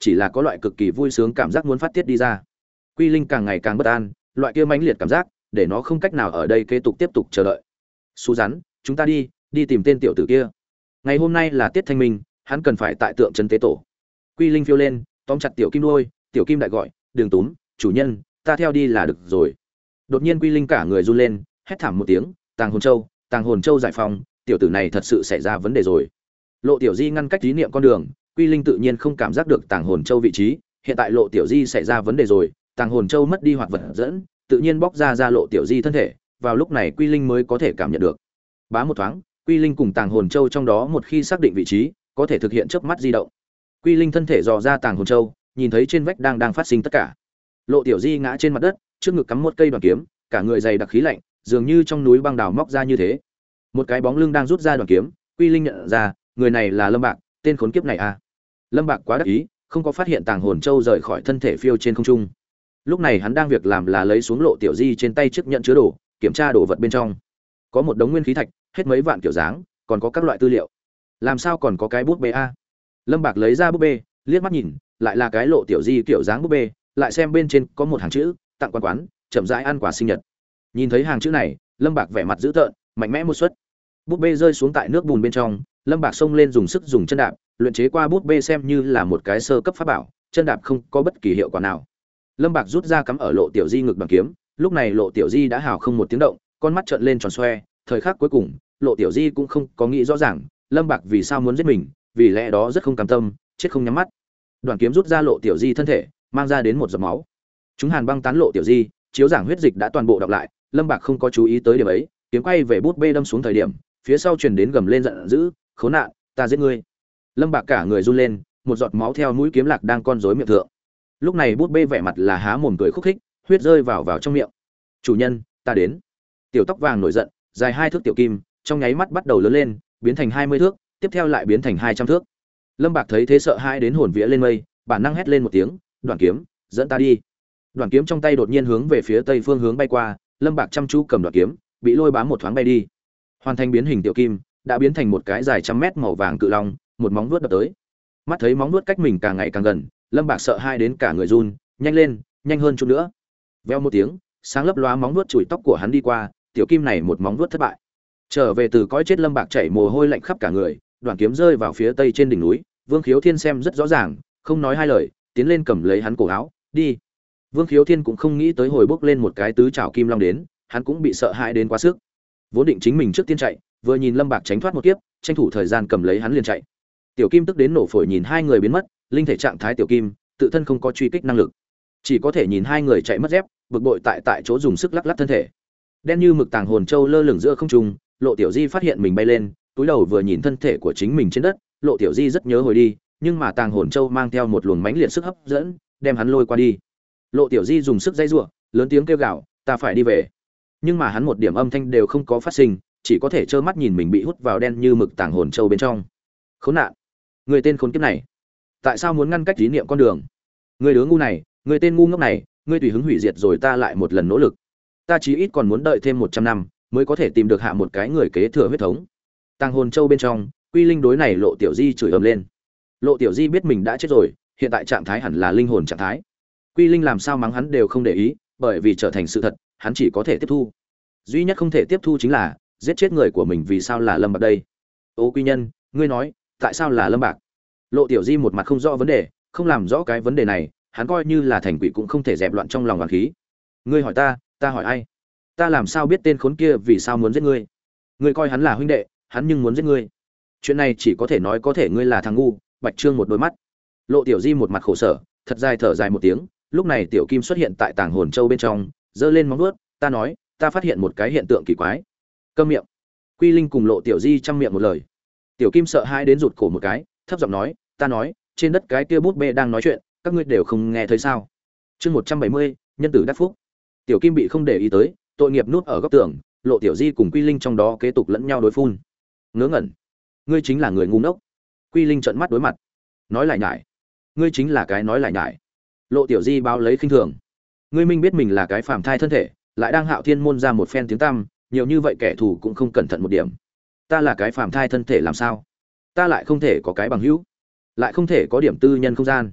chỉ là có loại cực kỳ vui sướng cảm giác muốn phát tiết đi ra. Quy Linh càng ngày càng bất an, loại kia mãnh liệt cảm giác để nó không cách nào ở đây kế tục tiếp tục chờ đợi. Sú rắn, chúng ta đi, đi tìm tên tiểu tử kia. Ngày hôm nay là tiết thanh minh, hắn cần phải tại tượng trấn tế tổ. Quy Linh phiêu lên, tóm chặt tiểu kim đuôi, tiểu kim đại gọi, "Đường túm, chủ nhân, ta theo đi là được rồi." Đột nhiên Quy Linh cả người run lên, hét thảm một tiếng, "Tàng hồn châu, Tàng hồn châu giải phóng, tiểu tử này thật sự xảy ra vấn đề rồi." Lộ Tiểu Di ngăn cách ý niệm con đường, Quy Linh tự nhiên không cảm giác được Tàng hồn châu vị trí, hiện tại Lộ Tiểu Di xảy ra vấn đề rồi, Tàng hồn châu mất đi hoạt vật dẫn, tự nhiên bóc ra ra Lộ Tiểu Di thân thể, vào lúc này Quy Linh mới có thể cảm nhận được. Bá một thoáng, Quy Linh cùng Tàng hồn châu trong đó một khi xác định vị trí, có thể thực hiện chớp mắt di động. Quy Linh thân thể dò ra Tàng hồn châu, nhìn thấy trên vách đang đang phát sinh tất cả. Lộ Tiểu Di ngã trên mặt đất, trước ngực cắm một cây đoàn kiếm, cả người dày đặc khí lạnh, dường như trong núi băng đào móc ra như thế. Một cái bóng lưng đang rút ra đoàn kiếm, Quy Linh nhận ra, người này là Lâm Bạc, tên khốn kiếp này à. Lâm Bạc quá đắc ý, không có phát hiện Tàng hồn châu rời khỏi thân thể phiêu trên không trung. Lúc này hắn đang việc làm là lấy xuống Lộ Tiểu Di trên tay chiếc nhận chứa đồ, kiểm tra đồ vật bên trong. Có một đống nguyên khí thạch, hết mấy vạn kiểu dáng, còn có các loại tư liệu. Làm sao còn có cái bút bê a? Lâm Bạc lấy ra bút bê, liếc mắt nhìn, lại là cái Lộ Tiểu Di kiểu dáng bút bê, lại xem bên trên có một hàng chữ, tặng quán quán, chậm rãi ăn quà sinh nhật. Nhìn thấy hàng chữ này, Lâm Bạc vẻ mặt dữ tợn, mạnh mẽ một suất. Bút bê rơi xuống tại nước bùn bên trong, Lâm Bạc xông lên dùng sức dùng chân đạp, luyện chế qua bút bê xem như là một cái sơ cấp pháp bảo, chân đạp không có bất kỳ hiệu quả nào. Lâm Bạc rút ra cắm ở Lộ Tiểu Di ngực bằng kiếm, lúc này Lộ Tiểu Di đã hào không một tiếng động, con mắt trợn lên tròn xoe, thời khắc cuối cùng, Lộ Tiểu Di cũng không có nghĩ rõ ràng, Lâm Bạc vì sao muốn giết mình, vì lẽ đó rất không cam tâm, chết không nhắm mắt. Đoàn kiếm rút ra Lộ Tiểu Di thân thể, mang ra đến một giọt máu. Chúng hàn băng tán Lộ Tiểu Di, chiếu giảng huyết dịch đã toàn bộ đọc lại, Lâm Bạc không có chú ý tới điểm ấy, kiếm quay về bút bê đâm xuống thời điểm, phía sau truyền đến gầm lên giận dữ, "Khốn nạn, ta giết ngươi!" Lâm Bạc cả người run lên, một giọt máu theo mũi kiếm lạc đang con rối miệng thượng. Lúc này bút bê vẻ mặt là há mồm cười khúc khích, huyết rơi vào vào trong miệng. "Chủ nhân, ta đến." Tiểu tóc vàng nổi giận, dài hai thước tiểu kim, trong nháy mắt bắt đầu lớn lên, biến thành hai mươi thước, tiếp theo lại biến thành hai trăm thước. Lâm Bạc thấy thế sợ hãi đến hồn vía lên mây, bản năng hét lên một tiếng, "Đoạn kiếm, dẫn ta đi." Đoạn kiếm trong tay đột nhiên hướng về phía tây phương hướng bay qua, Lâm Bạc chăm chú cầm đoạn kiếm, bị lôi bám một thoáng bay đi. Hoàn thành biến hình tiểu kim, đã biến thành một cái dài trăm mét màu vàng cự long, một móng vuốt đập tới. Mắt thấy móng vuốt cách mình càng ngày càng gần, Lâm Bạc sợ hai đến cả người run, "Nhanh lên, nhanh hơn chút nữa." Veo một tiếng, sáng lấp lóa móng vuốt chùi tóc của hắn đi qua, tiểu kim này một móng vuốt thất bại. Trở về từ cõi chết Lâm Bạc chảy mồ hôi lạnh khắp cả người, đoạn kiếm rơi vào phía tây trên đỉnh núi, Vương Khiếu Thiên xem rất rõ ràng, không nói hai lời, tiến lên cầm lấy hắn cổ áo, "Đi." Vương Khiếu Thiên cũng không nghĩ tới hồi bốc lên một cái tứ trảo kim long đến, hắn cũng bị sợ hãi đến quá sức. Vốn định chính mình trước tiên chạy, vừa nhìn Lâm Bạc tránh thoát một kiếp, tranh thủ thời gian cầm lấy hắn liền chạy. Tiểu Kim tức đến nổ phổi nhìn hai người biến mất, linh thể trạng thái Tiểu Kim, tự thân không có truy kích năng lực, chỉ có thể nhìn hai người chạy mất dép, bực bội tại tại chỗ dùng sức lắc lắc thân thể. Đen như mực Tàng hồn châu lơ lửng giữa không trung, Lộ Tiểu Di phát hiện mình bay lên, túi đầu vừa nhìn thân thể của chính mình trên đất, Lộ Tiểu Di rất nhớ hồi đi, nhưng mà Tàng hồn châu mang theo một luồng mãnh liệt sức hấp dẫn, đem hắn lôi qua đi. Lộ Tiểu Di dùng sức dây rủa, lớn tiếng kêu gào, "Ta phải đi về." Nhưng mà hắn một điểm âm thanh đều không có phát sinh, chỉ có thể trơ mắt nhìn mình bị hút vào đen như mực Tàng hồn châu bên trong. "Khốn nạn, người tên khốn kiếp này, tại sao muốn ngăn cách ý niệm con đường? Người đứa ngu này, người tên ngu ngốc này, ngươi tùy hứng hủy diệt rồi ta lại một lần nỗ lực. Ta chí ít còn muốn đợi thêm một trăm năm mới có thể tìm được hạ một cái người kế thừa huyết thống." Tàng hồn châu bên trong, Quy Linh đối này Lộ Tiểu Di chửi ầm lên. Lộ Tiểu Di biết mình đã chết rồi, hiện tại trạng thái hẳn là linh hồn trạng thái. Quy Linh làm sao mắng hắn đều không để ý, bởi vì trở thành sự thật, hắn chỉ có thể tiếp thu. Duy nhất không thể tiếp thu chính là giết chết người của mình vì sao là Lâm Bạc đây? Ô Quy Nhân, ngươi nói, tại sao là Lâm Bạc? Lộ Tiểu Di một mặt không rõ vấn đề, không làm rõ cái vấn đề này, hắn coi như là thành quỷ cũng không thể dẹp loạn trong lòng oán khí. Ngươi hỏi ta, ta hỏi ai? Ta làm sao biết tên khốn kia vì sao muốn giết ngươi? Ngươi coi hắn là huynh đệ, hắn nhưng muốn giết ngươi. Chuyện này chỉ có thể nói có thể ngươi là thằng ngu. Bạch Trương một đôi mắt. Lộ Tiểu Di một mặt khổ sở, thật dài thở dài một tiếng, lúc này Tiểu Kim xuất hiện tại Tàng hồn châu bên trong, giơ lên móng vuốt, "Ta nói, ta phát hiện một cái hiện tượng kỳ quái." Câm miệng. Quy Linh cùng Lộ Tiểu Di chăm miệng một lời. Tiểu Kim sợ hãi đến rụt cổ một cái, thấp giọng nói, "Ta nói, trên đất cái kia bút bê đang nói chuyện, các ngươi đều không nghe thấy sao?" Chương một trăm bảy mươi, nhân tử đắc phúc. Tiểu Kim bị không để ý tới, tội nghiệp nút ở góc tường, Lộ Tiểu Di cùng Quy Linh trong đó kế tục lẫn nhau đối phun. Ngớ ngẩn, ngươi chính là người ngu ngốc. Quy Linh trợn mắt đối mặt, nói lại nhải, ngươi chính là cái nói lại nhải. Lộ Tiểu Di báo lấy khinh thường, ngươi minh biết mình là cái phàm thai thân thể, lại đang Hạo Thiên môn ra một phen tiếng tăm, nhiều như vậy kẻ thù cũng không cẩn thận một điểm. Ta là cái phàm thai thân thể làm sao? Ta lại không thể có cái bằng hữu, lại không thể có điểm tư nhân không gian.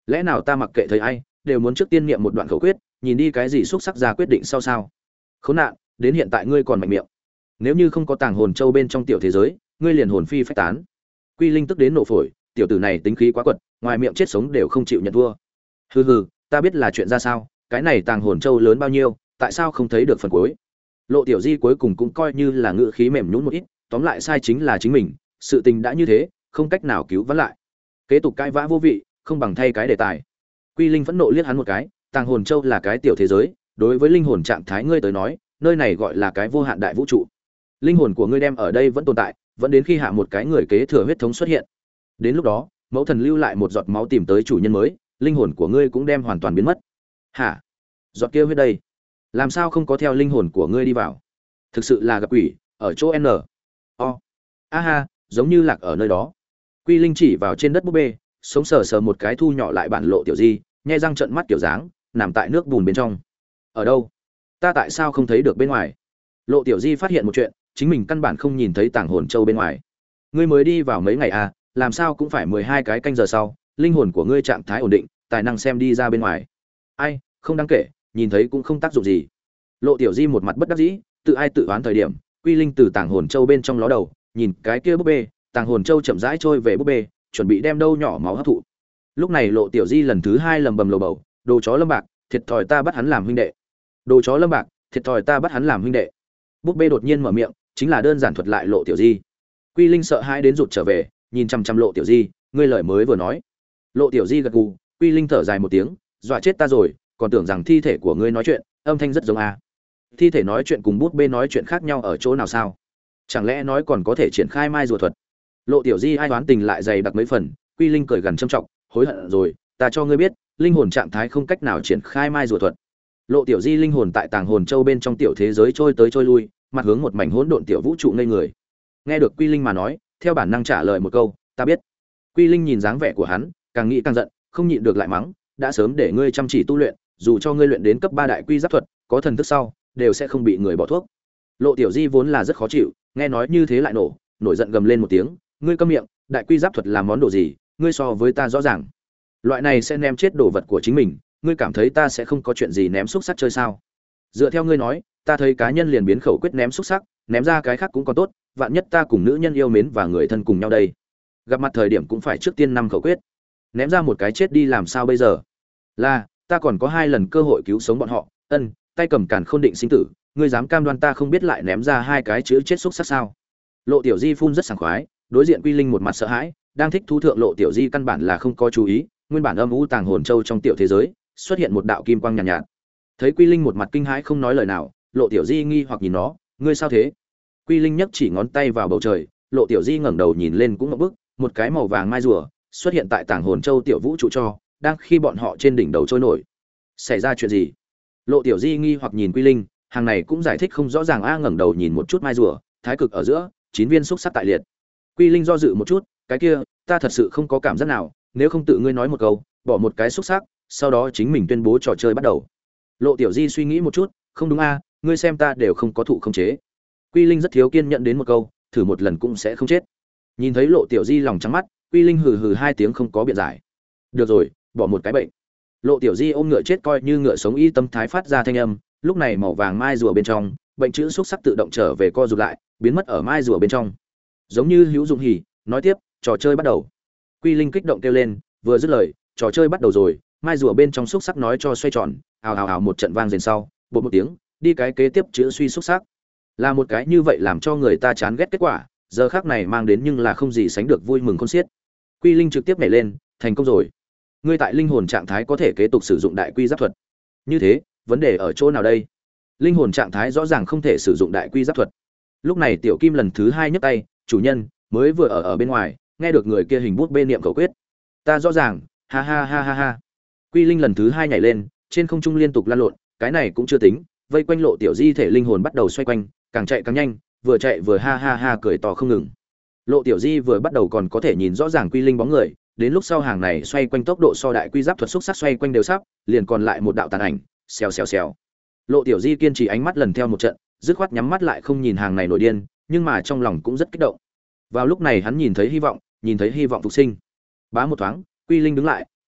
Lẽ nào ta mặc kệ thấy ai đều muốn trước tiên niệm một đoạn khẩu quyết, nhìn đi cái gì xúc sắc ra quyết định sau sao? Khốn nạn, đến hiện tại ngươi còn mạnh miệng. Nếu như không có tàng hồn châu bên trong tiểu thế giới, ngươi liền hồn phi phách tán. Quy Linh tức đến nổ phổi, tiểu tử này tính khí quá quật, ngoài miệng chết sống đều không chịu nhận thua. Hừ hừ, ta biết là chuyện ra sao, cái này tàng hồn châu lớn bao nhiêu, tại sao không thấy được phần cuối? Lộ Tiểu Di cuối cùng cũng coi như là ngữ khí mềm nhũn một ít, tóm lại sai chính là chính mình, sự tình đã như thế, không cách nào cứu vãn lại. Kế tục cãi vã vô vị, không bằng thay cái đề tài. Quy Linh phẫn nộ liếc hắn một cái, tàng hồn châu là cái tiểu thế giới, đối với linh hồn trạng thái ngươi tới nói, nơi này gọi là cái vô hạn đại vũ trụ. Linh hồn của ngươi đem ở đây vẫn tồn tại, vẫn đến khi hạ một cái người kế thừa huyết thống xuất hiện. Đến lúc đó, mẫu thần lưu lại một giọt máu tìm tới chủ nhân mới, linh hồn của ngươi cũng đem hoàn toàn biến mất. Hả? Giọt kia huyết đây, làm sao không có theo linh hồn của ngươi đi vào? Thực sự là gặp quỷ, ở chỗ N. O. Aha, giống như lạc ở nơi đó. Quy Linh chỉ vào trên đất búp bê, sống sờ sờ một cái thu nhỏ lại bản Lộ Tiểu Di, nhai răng trợn mắt kiểu dáng, nằm tại nước bùn bên trong. Ở đâu? Ta tại sao không thấy được bên ngoài? Lộ Tiểu Di phát hiện một chuyện, chính mình căn bản không nhìn thấy tàng hồn châu bên ngoài. Ngươi mới đi vào mấy ngày à, làm sao cũng phải mười hai cái canh giờ sau, linh hồn của ngươi trạng thái ổn định, tài năng xem đi ra bên ngoài. Ai, không đáng kể, nhìn thấy cũng không tác dụng gì. Lộ Tiểu Di một mặt bất đắc dĩ, tự ai tự oán thời điểm, Quy Linh từ tàng hồn châu bên trong ló đầu, nhìn cái kia búp bê, tàng hồn châu chậm rãi trôi về búp bê, chuẩn bị đem đâu nhỏ máu hấp thụ. Lúc này Lộ Tiểu Di lần thứ hai lầm bầm lầu bầu, đồ chó Lâm Bạc, thiệt thòi ta bắt hắn làm huynh đệ. Đồ chó Lâm Bạc, thiệt thòi ta bắt hắn làm huynh đệ. Búp bê đột nhiên mở miệng, chính là đơn giản thuật lại Lộ Tiểu Di. Quy Linh sợ hãi đến rụt trở về, nhìn chăm chăm Lộ Tiểu Di, ngươi lời mới vừa nói. Lộ Tiểu Di gật gù, Quy Linh thở dài một tiếng, dọa chết ta rồi, còn tưởng rằng thi thể của ngươi nói chuyện, âm thanh rất giống a. Thi thể nói chuyện cùng bút bê nói chuyện khác nhau ở chỗ nào sao? Chẳng lẽ nói còn có thể triển khai mai rùa thuật? Lộ Tiểu Di ai đoán tình lại dày đặc mấy phần, Quy Linh cười gần châm trọng, hối hận rồi, ta cho ngươi biết, linh hồn trạng thái không cách nào triển khai mai rùa thuật. Lộ Tiểu Di linh hồn tại tàng hồn châu bên trong tiểu thế giới trôi tới trôi lui, mặt hướng một mảnh hỗn độn tiểu vũ trụ ngây người. Nghe được Quy Linh mà nói, theo bản năng trả lời một câu, ta biết. Quy Linh nhìn dáng vẻ của hắn, càng nghĩ càng giận, không nhịn được lại mắng, đã sớm để ngươi chăm chỉ tu luyện, dù cho ngươi luyện đến cấp ba đại quy giáp thuật, có thần thức sau, đều sẽ không bị người bỏ thuốc. Lộ Tiểu Di vốn là rất khó chịu, nghe nói như thế lại nổ, nổi giận gầm lên một tiếng, ngươi câm miệng, đại quy giáp thuật là món đồ gì, ngươi so với ta rõ ràng. Loại này sẽ ném chết đồ vật của chính mình, ngươi cảm thấy ta sẽ không có chuyện gì ném xúc sắc chơi sao? Dựa theo ngươi nói, ta thấy cá nhân liền biến khẩu quyết ném xúc sắc, ném ra cái khác cũng còn tốt, vạn nhất ta cùng nữ nhân yêu mến và người thân cùng nhau đây. Gặp mặt thời điểm cũng phải trước tiên năm khẩu quyết. Ném ra một cái chết đi làm sao bây giờ? Là, ta còn có hai lần cơ hội cứu sống bọn họ, ân, tay cầm càn khôn định sinh tử, ngươi dám cam đoan ta không biết lại ném ra hai cái chữ chết xúc sắc sao? Lộ Tiểu Di phun rất sảng khoái, đối diện Quy Linh một mặt sợ hãi, đang thích thú thượng Lộ Tiểu Di căn bản là không có chú ý, nguyên bản âm u tàng hồn châu trong tiểu thế giới, xuất hiện một đạo kim quang nhàn nhạt, nhạt. Thấy Quy Linh một mặt kinh hãi không nói lời nào, Lộ Tiểu Di nghi hoặc nhìn nó, ngươi sao thế? Quy Linh nhấc chỉ ngón tay vào bầu trời, Lộ Tiểu Di ngẩng đầu nhìn lên cũng ngập bức, một cái màu vàng mai rùa xuất hiện tại tàng hồn châu tiểu vũ trụ cho, đang khi bọn họ trên đỉnh đầu trôi nổi. Xảy ra chuyện gì? Lộ Tiểu Di nghi hoặc nhìn Quy Linh, hàng này cũng giải thích không rõ ràng a, ngẩng đầu nhìn một chút mai rùa, thái cực ở giữa, chín viên xúc sắc tại liệt. Quy Linh do dự một chút, cái kia, ta thật sự không có cảm giác nào, nếu không tự ngươi nói một câu, bỏ một cái xúc sắc, sau đó chính mình tuyên bố trò chơi bắt đầu. Lộ Tiểu Di suy nghĩ một chút, không đúng a, ngươi xem ta đều không có thụ không chế. Quy Linh rất thiếu kiên nhẫn đến một câu, thử một lần cũng sẽ không chết. Nhìn thấy Lộ Tiểu Di lòng trắng mắt, Quy Linh hừ hừ hai tiếng không có biện giải. Được rồi, bỏ một cái bệnh. Lộ Tiểu Di ôm ngựa chết coi như ngựa sống, y tâm thái phát ra thanh âm, lúc này màu vàng mai rùa bên trong, bệnh chữ xúc sắc tự động trở về co rụt lại, biến mất ở mai rùa bên trong. Giống như hữu dụng hỉ, nói tiếp, trò chơi bắt đầu. Quy Linh kích động kêu lên, vừa dứt lời, trò chơi bắt đầu rồi, mai rùa bên trong xúc sắc nói cho xoay tròn, ào ào ào một trận vang rền sau, bột một tiếng, đi cái kế tiếp chữ suy xúc sắc. Là một cái như vậy làm cho người ta chán ghét kết quả, giờ khắc này mang đến nhưng là không gì sánh được vui mừng khôn xiết. Quy Linh trực tiếp nhảy lên, thành công rồi. Ngươi tại linh hồn trạng thái có thể kế tục sử dụng đại quy giáp thuật. Như thế, vấn đề ở chỗ nào đây? Linh hồn trạng thái rõ ràng không thể sử dụng đại quy giáp thuật. Lúc này Tiểu Kim lần thứ hai nhấc tay, chủ nhân, mới vừa ở ở bên ngoài, nghe được người kia hình bút bê niệm khẩu quyết. Ta rõ ràng, ha ha ha ha ha. Quy Linh lần thứ hai nhảy lên, trên không trung liên tục lăn lộn, cái này cũng chưa tính, vây quanh Lộ Tiểu Di thể linh hồn bắt đầu xoay quanh, càng chạy càng nhanh, vừa chạy vừa ha ha ha cười to không ngừng. Lộ Tiểu Di vừa bắt đầu còn có thể nhìn rõ ràng Quy Linh bóng người, đến lúc sau hàng này xoay quanh tốc độ so đại quy giáp thuật xúc sắc xoay quanh đều sắp, liền còn lại một đạo tàn ảnh, xèo xèo xèo. Lộ Tiểu Di kiên trì ánh mắt lần theo một trận, dứt khoát nhắm mắt lại không nhìn hàng này nổi điên, nhưng mà trong lòng cũng rất kích động. Vào lúc này hắn nhìn thấy hy vọng, nhìn thấy hy vọng phục sinh. Bá một thoáng, Quy Linh đứng lại,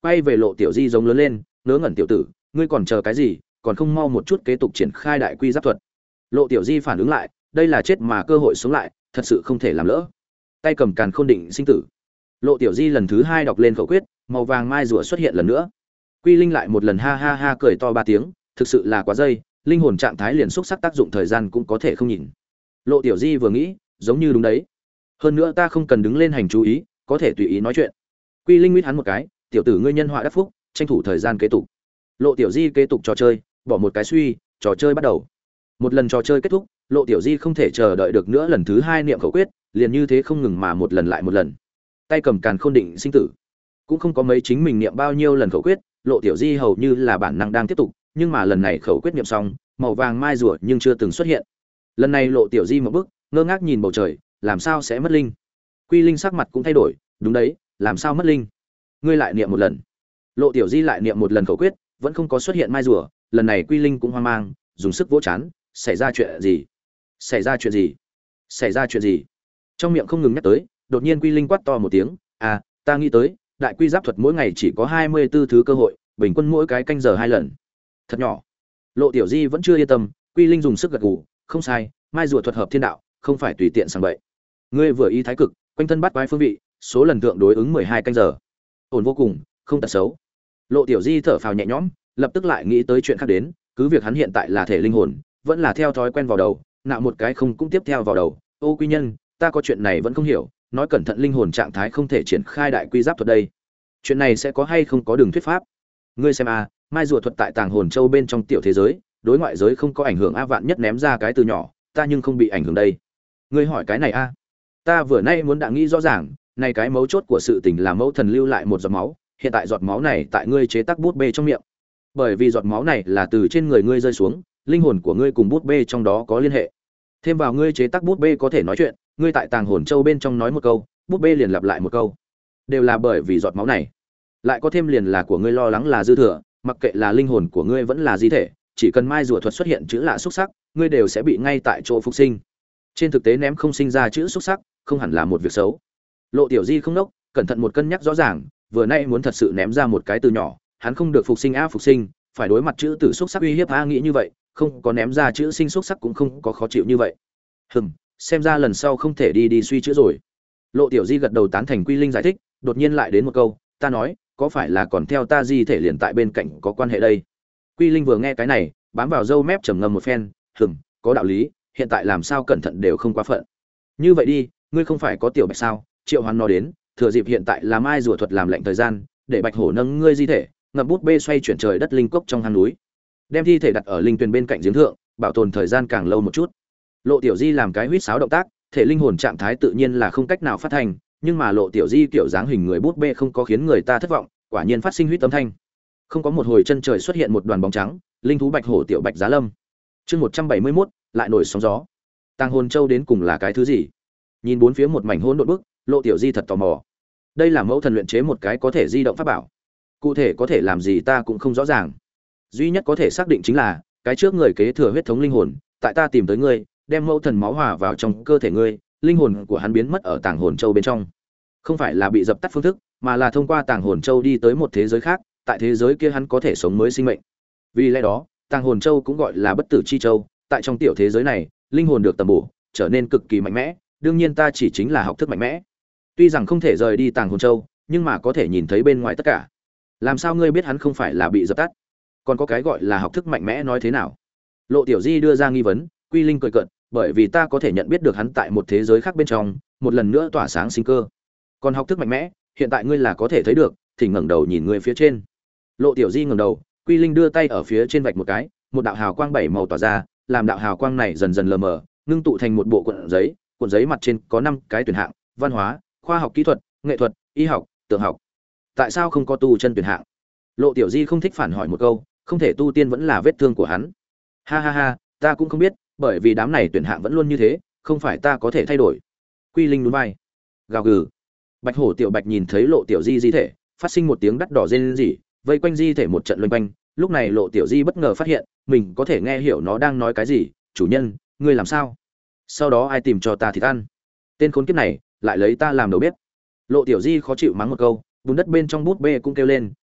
quay về Lộ Tiểu Di giống lớn lên, ngớ ngẩn tiểu tử, ngươi còn chờ cái gì, còn không mau một chút kế tục triển khai đại quy giáp thuật. Lộ Tiểu Di phản ứng lại, đây là chết mà cơ hội sống lại, thật sự không thể làm lỡ. Tay cầm càn khôn định sinh tử. Lộ Tiểu Di lần thứ hai đọc lên khẩu quyết, màu vàng mai rùa xuất hiện lần nữa. Quy Linh lại một lần ha ha ha cười to ba tiếng, thực sự là quá dây, linh hồn trạng thái liền xúc sắc tác dụng thời gian cũng có thể không nhìn. Lộ Tiểu Di vừa nghĩ, giống như đúng đấy. Hơn nữa ta không cần đứng lên hành chú ý, có thể tùy ý nói chuyện. Quy Linh mít hắn một cái, tiểu tử ngươi nhân họa đắc phúc, tranh thủ thời gian kế tục. Lộ Tiểu Di kế tục trò chơi, bỏ một cái suy, trò chơi bắt đầu. Một lần trò chơi kết thúc, Lộ Tiểu Di không thể chờ đợi được nữa lần thứ hai niệm khẩu quyết, liền như thế không ngừng mà một lần lại một lần. Tay cầm càn khôn định sinh tử, cũng không có mấy chính mình niệm bao nhiêu lần khẩu quyết, Lộ Tiểu Di hầu như là bản năng đang tiếp tục, nhưng mà lần này khẩu quyết niệm xong, màu vàng mai rùa nhưng chưa từng xuất hiện. Lần này Lộ Tiểu Di một bước, ngơ ngác nhìn bầu trời, làm sao sẽ mất linh? Quy Linh sắc mặt cũng thay đổi, đúng đấy, làm sao mất linh? Ngươi lại niệm một lần. Lộ Tiểu Di lại niệm một lần khẩu quyết, vẫn không có xuất hiện mai rùa, lần này Quy Linh cũng hoang mang, dùng sức vỗ chán, xảy ra chuyện gì? Xảy ra chuyện gì? Xảy ra chuyện gì? Trong miệng không ngừng nhắc tới, đột nhiên Quy Linh quát to một tiếng, "À, ta nghĩ tới, đại quy giáp thuật mỗi ngày chỉ có hai mươi tư thứ cơ hội, bình quân mỗi cái canh giờ hai lần." Thật nhỏ. Lộ Tiểu Di vẫn chưa yên tâm, Quy Linh dùng sức gật gù, "Không sai, mai rùa thuật hợp thiên đạo, không phải tùy tiện sang bậy. Ngươi vừa ý thái cực, quanh thân bắt quái phương vị, số lần thượng đối ứng mười hai canh giờ. Ổn vô cùng, không tật xấu." Lộ Tiểu Di thở phào nhẹ nhõm, lập tức lại nghĩ tới chuyện khác đến, cứ việc hắn hiện tại là thể linh hồn, vẫn là theo thói quen vào đầu, nạo một cái không cũng tiếp theo vào đầu. "Ô Quy Nhân, ta có chuyện này vẫn không hiểu, nói cẩn thận linh hồn trạng thái không thể triển khai đại quy giáp thuật đây. Chuyện này sẽ có hay không có đường thuyết pháp? Ngươi xem a, mai rùa thuật tại Tàng Hồn Châu bên trong tiểu thế giới, đối ngoại giới không có ảnh hưởng a, vạn nhất ném ra cái từ nhỏ, ta nhưng không bị ảnh hưởng đây." Ngươi hỏi cái này a? Ta vừa nay muốn đã nghĩ rõ ràng, này cái mấu chốt của sự tình là mẫu thần lưu lại một giọt máu, hiện tại giọt máu này tại ngươi chế tác bút bê trong miệng. Bởi vì giọt máu này là từ trên người ngươi rơi xuống, linh hồn của ngươi cùng bút bê trong đó có liên hệ. Thêm vào ngươi chế tác bút bê có thể nói chuyện, ngươi tại Tàng Hồn Châu bên trong nói một câu, bút bê liền lặp lại một câu. Đều là bởi vì giọt máu này. Lại có thêm liền là của ngươi lo lắng là dư thừa, mặc kệ là linh hồn của ngươi vẫn là di thể, chỉ cần mai rùa thuật xuất hiện chữ lạ xúc sắc, ngươi đều sẽ bị ngay tại chỗ phục sinh. Trên thực tế ném không sinh ra chữ xúc sắc, không hẳn là một việc xấu. Lộ Tiểu Di không nốc, cẩn thận một cân nhắc rõ ràng, vừa nay muốn thật sự ném ra một cái từ nhỏ, hắn không được phục sinh a phục sinh, phải đối mặt chữ tử xúc sắc uy hiếp a, nghĩ như vậy, không có ném ra chữ sinh xúc sắc cũng không có khó chịu như vậy. Hừm, xem ra lần sau không thể đi đi suy chữ rồi. Lộ Tiểu Di gật đầu tán thành Quy Linh giải thích, đột nhiên lại đến một câu, ta nói, có phải là còn theo ta di thể liền tại bên cạnh có quan hệ đây? Quy Linh vừa nghe cái này, bám vào râu mép trầm ngâm một phen, hừm, có đạo lý, hiện tại làm sao cẩn thận đều không quá phận. Như vậy đi, ngươi không phải có tiểu Bạch sao, triệu hoán nó đến, thừa dịp hiện tại là mai rùa thuật làm lệnh thời gian, để Bạch Hổ nâng ngươi di thể, ngậm bút bê xoay chuyển trời đất linh cốc trong hang núi, đem thi thể đặt ở linh tuyền bên cạnh giếng thượng, bảo tồn thời gian càng lâu một chút. Lộ Tiểu Di làm cái huýt sáo động tác, thể linh hồn trạng thái tự nhiên là không cách nào phát thành, nhưng mà Lộ Tiểu Di kiểu dáng hình người bút bê không có khiến người ta thất vọng, quả nhiên phát sinh huýt âm thanh. Không có một hồi chân trời xuất hiện một đoàn bóng trắng, linh thú Bạch Hổ tiểu Bạch Giá Lâm. Chương một trăm bảy mươi mốt, lại nổi sóng gió. Tàng Hồn Châu đến cùng là cái thứ gì? Nhìn bốn phía một mảnh hỗn độn bức, Lộ Tiểu Di thật tò mò. Đây là mẫu thần luyện chế một cái có thể di động pháp bảo. Cụ thể có thể làm gì ta cũng không rõ ràng. Duy nhất có thể xác định chính là, cái trước người kế thừa huyết thống linh hồn, tại ta tìm tới ngươi, đem mẫu thần máu hòa vào trong cơ thể ngươi, linh hồn của hắn biến mất ở Tàng Hồn Châu bên trong. Không phải là bị dập tắt phương thức, mà là thông qua Tàng Hồn Châu đi tới một thế giới khác, tại thế giới kia hắn có thể sống mới sinh mệnh. Vì lẽ đó, Tàng Hồn Châu cũng gọi là Bất Tử Chi Châu, tại trong tiểu thế giới này, linh hồn được tầm bổ, trở nên cực kỳ mạnh mẽ, đương nhiên ta chỉ chính là học thức mạnh mẽ. Tuy rằng không thể rời đi Tàng Hồn Châu, nhưng mà có thể nhìn thấy bên ngoài tất cả. Làm sao ngươi biết hắn không phải là bị dập tắt? Còn có cái gọi là học thức mạnh mẽ nói thế nào? Lộ Tiểu Di đưa ra nghi vấn, Quy Linh cười cợt, bởi vì ta có thể nhận biết được hắn tại một thế giới khác bên trong, một lần nữa tỏa sáng sinh cơ. Còn học thức mạnh mẽ, hiện tại ngươi là có thể thấy được, thì ngẩng đầu nhìn ngươi phía trên. Lộ Tiểu Di ngẩng đầu, Quy Linh đưa tay ở phía trên vạch một cái, một đạo hào quang bảy màu tỏa ra, làm đạo hào quang này dần dần lờ mờ, ngưng tụ thành một bộ cuộn giấy, cuộn giấy mặt trên có năm cái tuyển hạng: văn hóa, khoa học kỹ thuật, nghệ thuật, y học, tượng học. Tại sao không có tu chân tuyển hạng? Lộ Tiểu Di không thích phản hỏi một câu, không thể tu tiên vẫn là vết thương của hắn. Ha ha ha, ta cũng không biết, bởi vì đám này tuyển hạng vẫn luôn như thế, không phải ta có thể thay đổi. Quy Linh nhún vai. Gào gừ. Bạch Hổ tiểu Bạch nhìn thấy Lộ Tiểu Di di thể, phát sinh một tiếng đắt đỏ rên rỉ, vây quanh di thể một trận loanh quanh. Lúc này Lộ Tiểu Di bất ngờ phát hiện, mình có thể nghe hiểu nó đang nói cái gì. Chủ nhân, ngươi làm sao? Sau đó ai tìm cho ta thịt ăn? Tên khốn kiếp này, lại lấy ta làm đầu bếp. Lộ Tiểu Di khó chịu mắng một câu, bùn đất bên trong bút bê cũng kêu lên,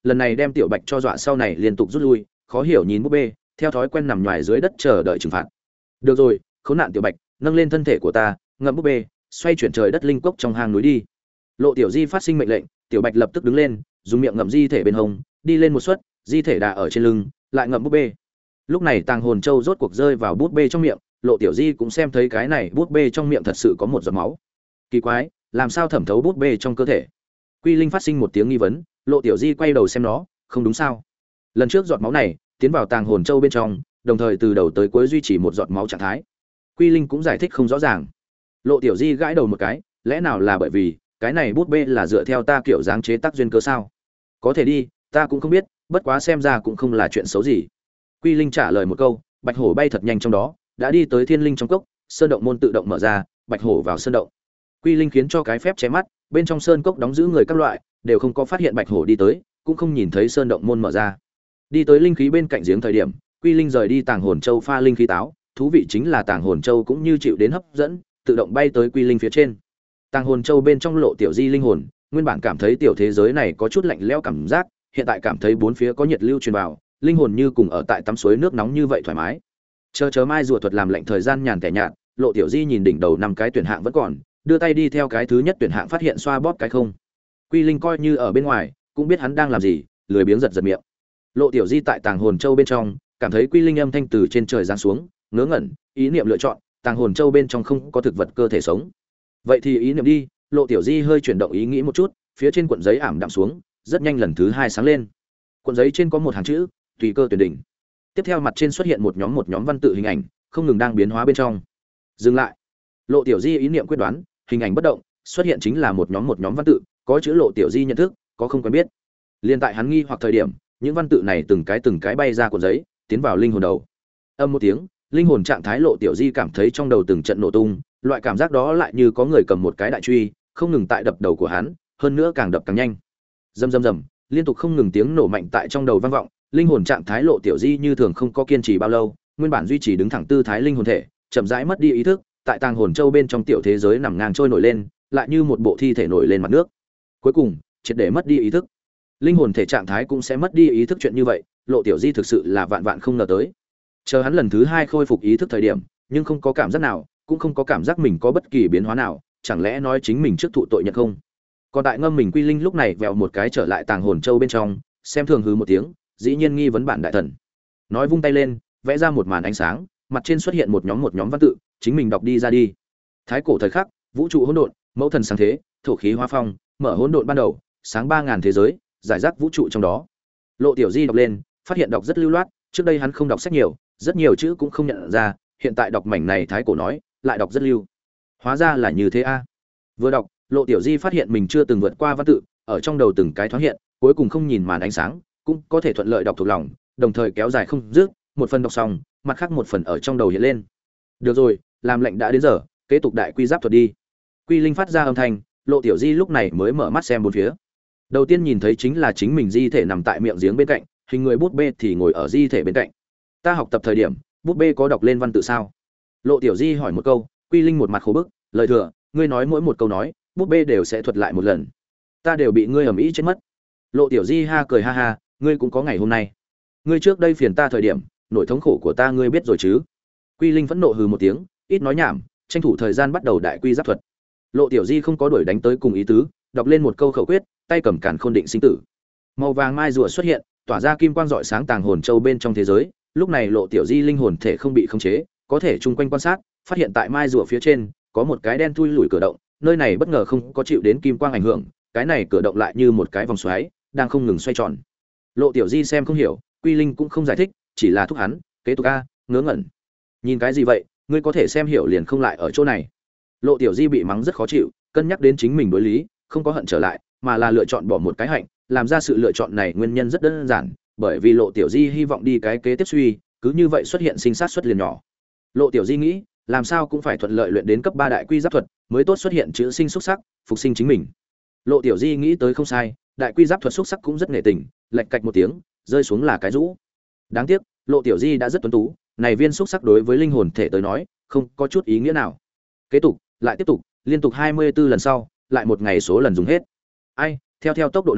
lần này đem tiểu bạch cho dọa sau này liên tục rút lui, khó hiểu nhìn búp bê, theo thói quen nằm ngoài dưới đất chờ đợi trừng phạt. Được rồi, khốn nạn tiểu bạch, nâng lên thân thể của ta, ngậm búp bê, xoay chuyển trời đất linh cốc trong hang núi đi. Lộ Tiểu Di phát sinh mệnh lệnh, tiểu bạch lập tức đứng lên, dùng miệng ngậm di thể bên hông, đi lên một suất, di thể đà ở trên lưng, lại ngậm búp bê. Lúc này tàng hồn châu rốt cuộc rơi vào búp bê trong miệng, Lộ Tiểu Di cũng xem thấy cái này búp bê trong miệng thật sự có một giọt máu. Kỳ quái, làm sao thẩm thấu búp bê trong cơ thể? Quy Linh phát sinh một tiếng nghi vấn, Lộ Tiểu Di quay đầu xem nó, không đúng sao? Lần trước giọt máu này tiến vào tàng hồn châu bên trong, đồng thời từ đầu tới cuối duy trì một giọt máu trạng thái. Quy Linh cũng giải thích không rõ ràng. Lộ Tiểu Di gãi đầu một cái, lẽ nào là bởi vì cái này bút bê là dựa theo ta kiểu dáng chế tác duyên cơ sao? Có thể đi, ta cũng không biết, bất quá xem ra cũng không là chuyện xấu gì. Quy Linh trả lời một câu, bạch hổ bay thật nhanh trong đó, đã đi tới thiên linh trong cốc, sơn động môn tự động mở ra, bạch hổ vào sơn động. Quy Linh khiến cho cái phép che mắt, bên trong sơn cốc đóng giữ người các loại, đều không có phát hiện bạch hổ đi tới, cũng không nhìn thấy sơn động môn mở ra. Đi tới linh khí bên cạnh giếng thời điểm, Quy Linh rời đi tàng hồn châu pha linh khí táo, thú vị chính là tàng hồn châu cũng như chịu đến hấp dẫn, tự động bay tới Quy Linh phía trên. Tàng hồn châu bên trong Lộ Tiểu Di linh hồn, nguyên bản cảm thấy tiểu thế giới này có chút lạnh lẽo cảm giác, hiện tại cảm thấy bốn phía có nhiệt lưu truyền vào, linh hồn như cùng ở tại tắm suối nước nóng như vậy thoải mái. Chờ chờ mai rùa thuật làm lạnh thời gian nhàn tẻ nhạt, Lộ Tiểu Di nhìn đỉnh đầu năm cái tuyển hạng vẫn còn, đưa tay đi theo cái thứ nhất tuyển hạng phát hiện xoa bóp cái không. Quy Linh coi như ở bên ngoài, cũng biết hắn đang làm gì, lười biếng giật giật miệng. Lộ Tiểu Di tại tàng hồn châu bên trong, cảm thấy Quy Linh âm thanh từ trên trời giáng xuống, ngớ ngẩn, ý niệm lựa chọn, tàng hồn châu bên trong không có thực vật cơ thể sống. Vậy thì ý niệm đi, Lộ Tiểu Di hơi chuyển động ý nghĩ một chút, phía trên cuộn giấy ảm đạm xuống, rất nhanh lần thứ hai sáng lên. Cuộn giấy trên có một hàng chữ, tùy cơ tuyển đỉnh. Tiếp theo mặt trên xuất hiện một nhóm một nhóm văn tự hình ảnh, không ngừng đang biến hóa bên trong. Dừng lại. Lộ Tiểu Di ý niệm quyết đoán, hình ảnh bất động, xuất hiện chính là một nhóm một nhóm văn tự, có chữ Lộ Tiểu Di nhận thức, có không quen biết. Liên tại hắn nghi hoặc thời điểm, những văn tự này từng cái từng cái bay ra cuộn giấy, tiến vào linh hồn đầu. Âm một tiếng, linh hồn trạng thái Lộ Tiểu Di cảm thấy trong đầu từng trận nổ tung, loại cảm giác đó lại như có người cầm một cái đại truy, không ngừng tại đập đầu của hắn, hơn nữa càng đập càng nhanh. Rầm rầm rầm, liên tục không ngừng tiếng nổ mạnh tại trong đầu vang vọng, linh hồn trạng thái Lộ Tiểu Di như thường không có kiên trì bao lâu, nguyên bản duy trì đứng thẳng tư thái linh hồn thể, chậm rãi mất đi ý thức, tại tàng hồn châu bên trong tiểu thế giới nằm ngang trôi nổi lên, lại như một bộ thi thể nổi lên mặt nước. Cuối cùng, triệt để mất đi ý thức. Linh hồn thể trạng thái cũng sẽ mất đi ý thức, chuyện như vậy, Lộ Tiểu Di thực sự là vạn vạn không ngờ tới. Chờ hắn lần thứ hai khôi phục ý thức thời điểm, nhưng không có cảm giác nào, cũng không có cảm giác mình có bất kỳ biến hóa nào, chẳng lẽ nói chính mình trước thụ tội nhận không? Còn tại ngâm mình Quy Linh lúc này vèo một cái trở lại tàng hồn châu bên trong, xem thường hứ một tiếng, dĩ nhiên nghi vấn bản đại thần. Nói vung tay lên, vẽ ra một màn ánh sáng, mặt trên xuất hiện một nhóm một nhóm văn tự, chính mình đọc đi ra đi. Thái cổ thời khắc, vũ trụ hỗn độn, mẫu thần sáng thế, thổ khí hóa phong, mở hỗn độn ban đầu, sáng ba ngàn thế giới, giải rác vũ trụ trong đó. Lộ Tiểu Di đọc lên, phát hiện đọc rất lưu loát, trước đây hắn không đọc sách nhiều, rất nhiều chữ cũng không nhận ra, hiện tại đọc mảnh này thái cổ nói, lại đọc rất lưu. Hóa ra là như thế a. Vừa đọc, Lộ Tiểu Di phát hiện mình chưa từng vượt qua văn tự, ở trong đầu từng cái thoáng hiện, cuối cùng không nhìn màn ánh sáng, cũng có thể thuận lợi đọc thuộc lòng, đồng thời kéo dài không dứt, một phần đọc xong, mặt khác một phần ở trong đầu hiện lên. Được rồi, làm lệnh đã đến giờ, kế tục đại quy giáp thuật đi. Quy Linh phát ra âm thanh, Lộ Tiểu Di lúc này mới mở mắt xem bốn phía. Đầu tiên nhìn thấy chính là chính mình di thể nằm tại miệng giếng bên cạnh, hình người bút bê thì ngồi ở di thể bên cạnh. Ta học tập thời điểm, bút bê có đọc lên văn tự sao? Lộ Tiểu Di hỏi một câu, Quy Linh một mặt khổ bức, lời thừa, ngươi nói mỗi một câu nói, bút bê đều sẽ thuật lại một lần. Ta đều bị ngươi ầm ĩ chết mất. Lộ Tiểu Di ha cười ha ha, ngươi cũng có ngày hôm nay. Ngươi trước đây phiền ta thời điểm, nỗi thống khổ của ta ngươi biết rồi chứ? Quy Linh phẫn nộ hừ một tiếng, ít nói nhảm, tranh thủ thời gian bắt đầu đại quy giáp thuật. Lộ Tiểu Di không có đuổi đánh tới cùng ý tứ, đọc lên một câu khẩu quyết, tay cầm càn khôn định sinh tử. Màu vàng mai rùa xuất hiện, tỏa ra kim quang rọi sáng tàng hồn châu bên trong thế giới. Lúc này Lộ Tiểu Di linh hồn thể không bị khống chế, có thể chung quanh quan sát, phát hiện tại mai rùa phía trên có một cái đen thui lủi cửa động, nơi này bất ngờ không có chịu đến kim quang ảnh hưởng, cái này cửa động lại như một cái vòng xoáy, đang không ngừng xoay tròn. Lộ Tiểu Di xem không hiểu, Quy Linh cũng không giải thích, chỉ là thúc hắn, kế tục a, ngớ ngẩn. Nhìn cái gì vậy, ngươi có thể xem hiểu liền không lại ở chỗ này. Lộ Tiểu Di bị mắng rất khó chịu, cân nhắc đến chính mình đối lý, không có hận trở lại, mà là lựa chọn bỏ một cái hạnh, làm ra sự lựa chọn này nguyên nhân rất đơn giản, bởi vì Lộ Tiểu Di hy vọng đi cái kế tiếp suy, cứ như vậy xuất hiện sinh sát xuất liền nhỏ. Lộ Tiểu Di nghĩ, làm sao cũng phải thuận lợi luyện đến cấp ba đại quy giáp thuật, mới tốt xuất hiện chữ sinh xuất sắc, phục sinh chính mình. Lộ Tiểu Di nghĩ tới không sai, đại quy giáp thuật xuất sắc cũng rất nghệ tình, lệch cạch một tiếng, rơi xuống là cái rũ. Đáng tiếc, Lộ Tiểu Di đã rất tuấn tú, này viên xuất sắc đối với linh hồn thể tới nói, không có chút ý nghĩa nào. Kế tục, lại tiếp tục, liên tục hai mươi tư lần sau, lại một ngày số lần dùng hết. Ai, theo theo tốc độ này,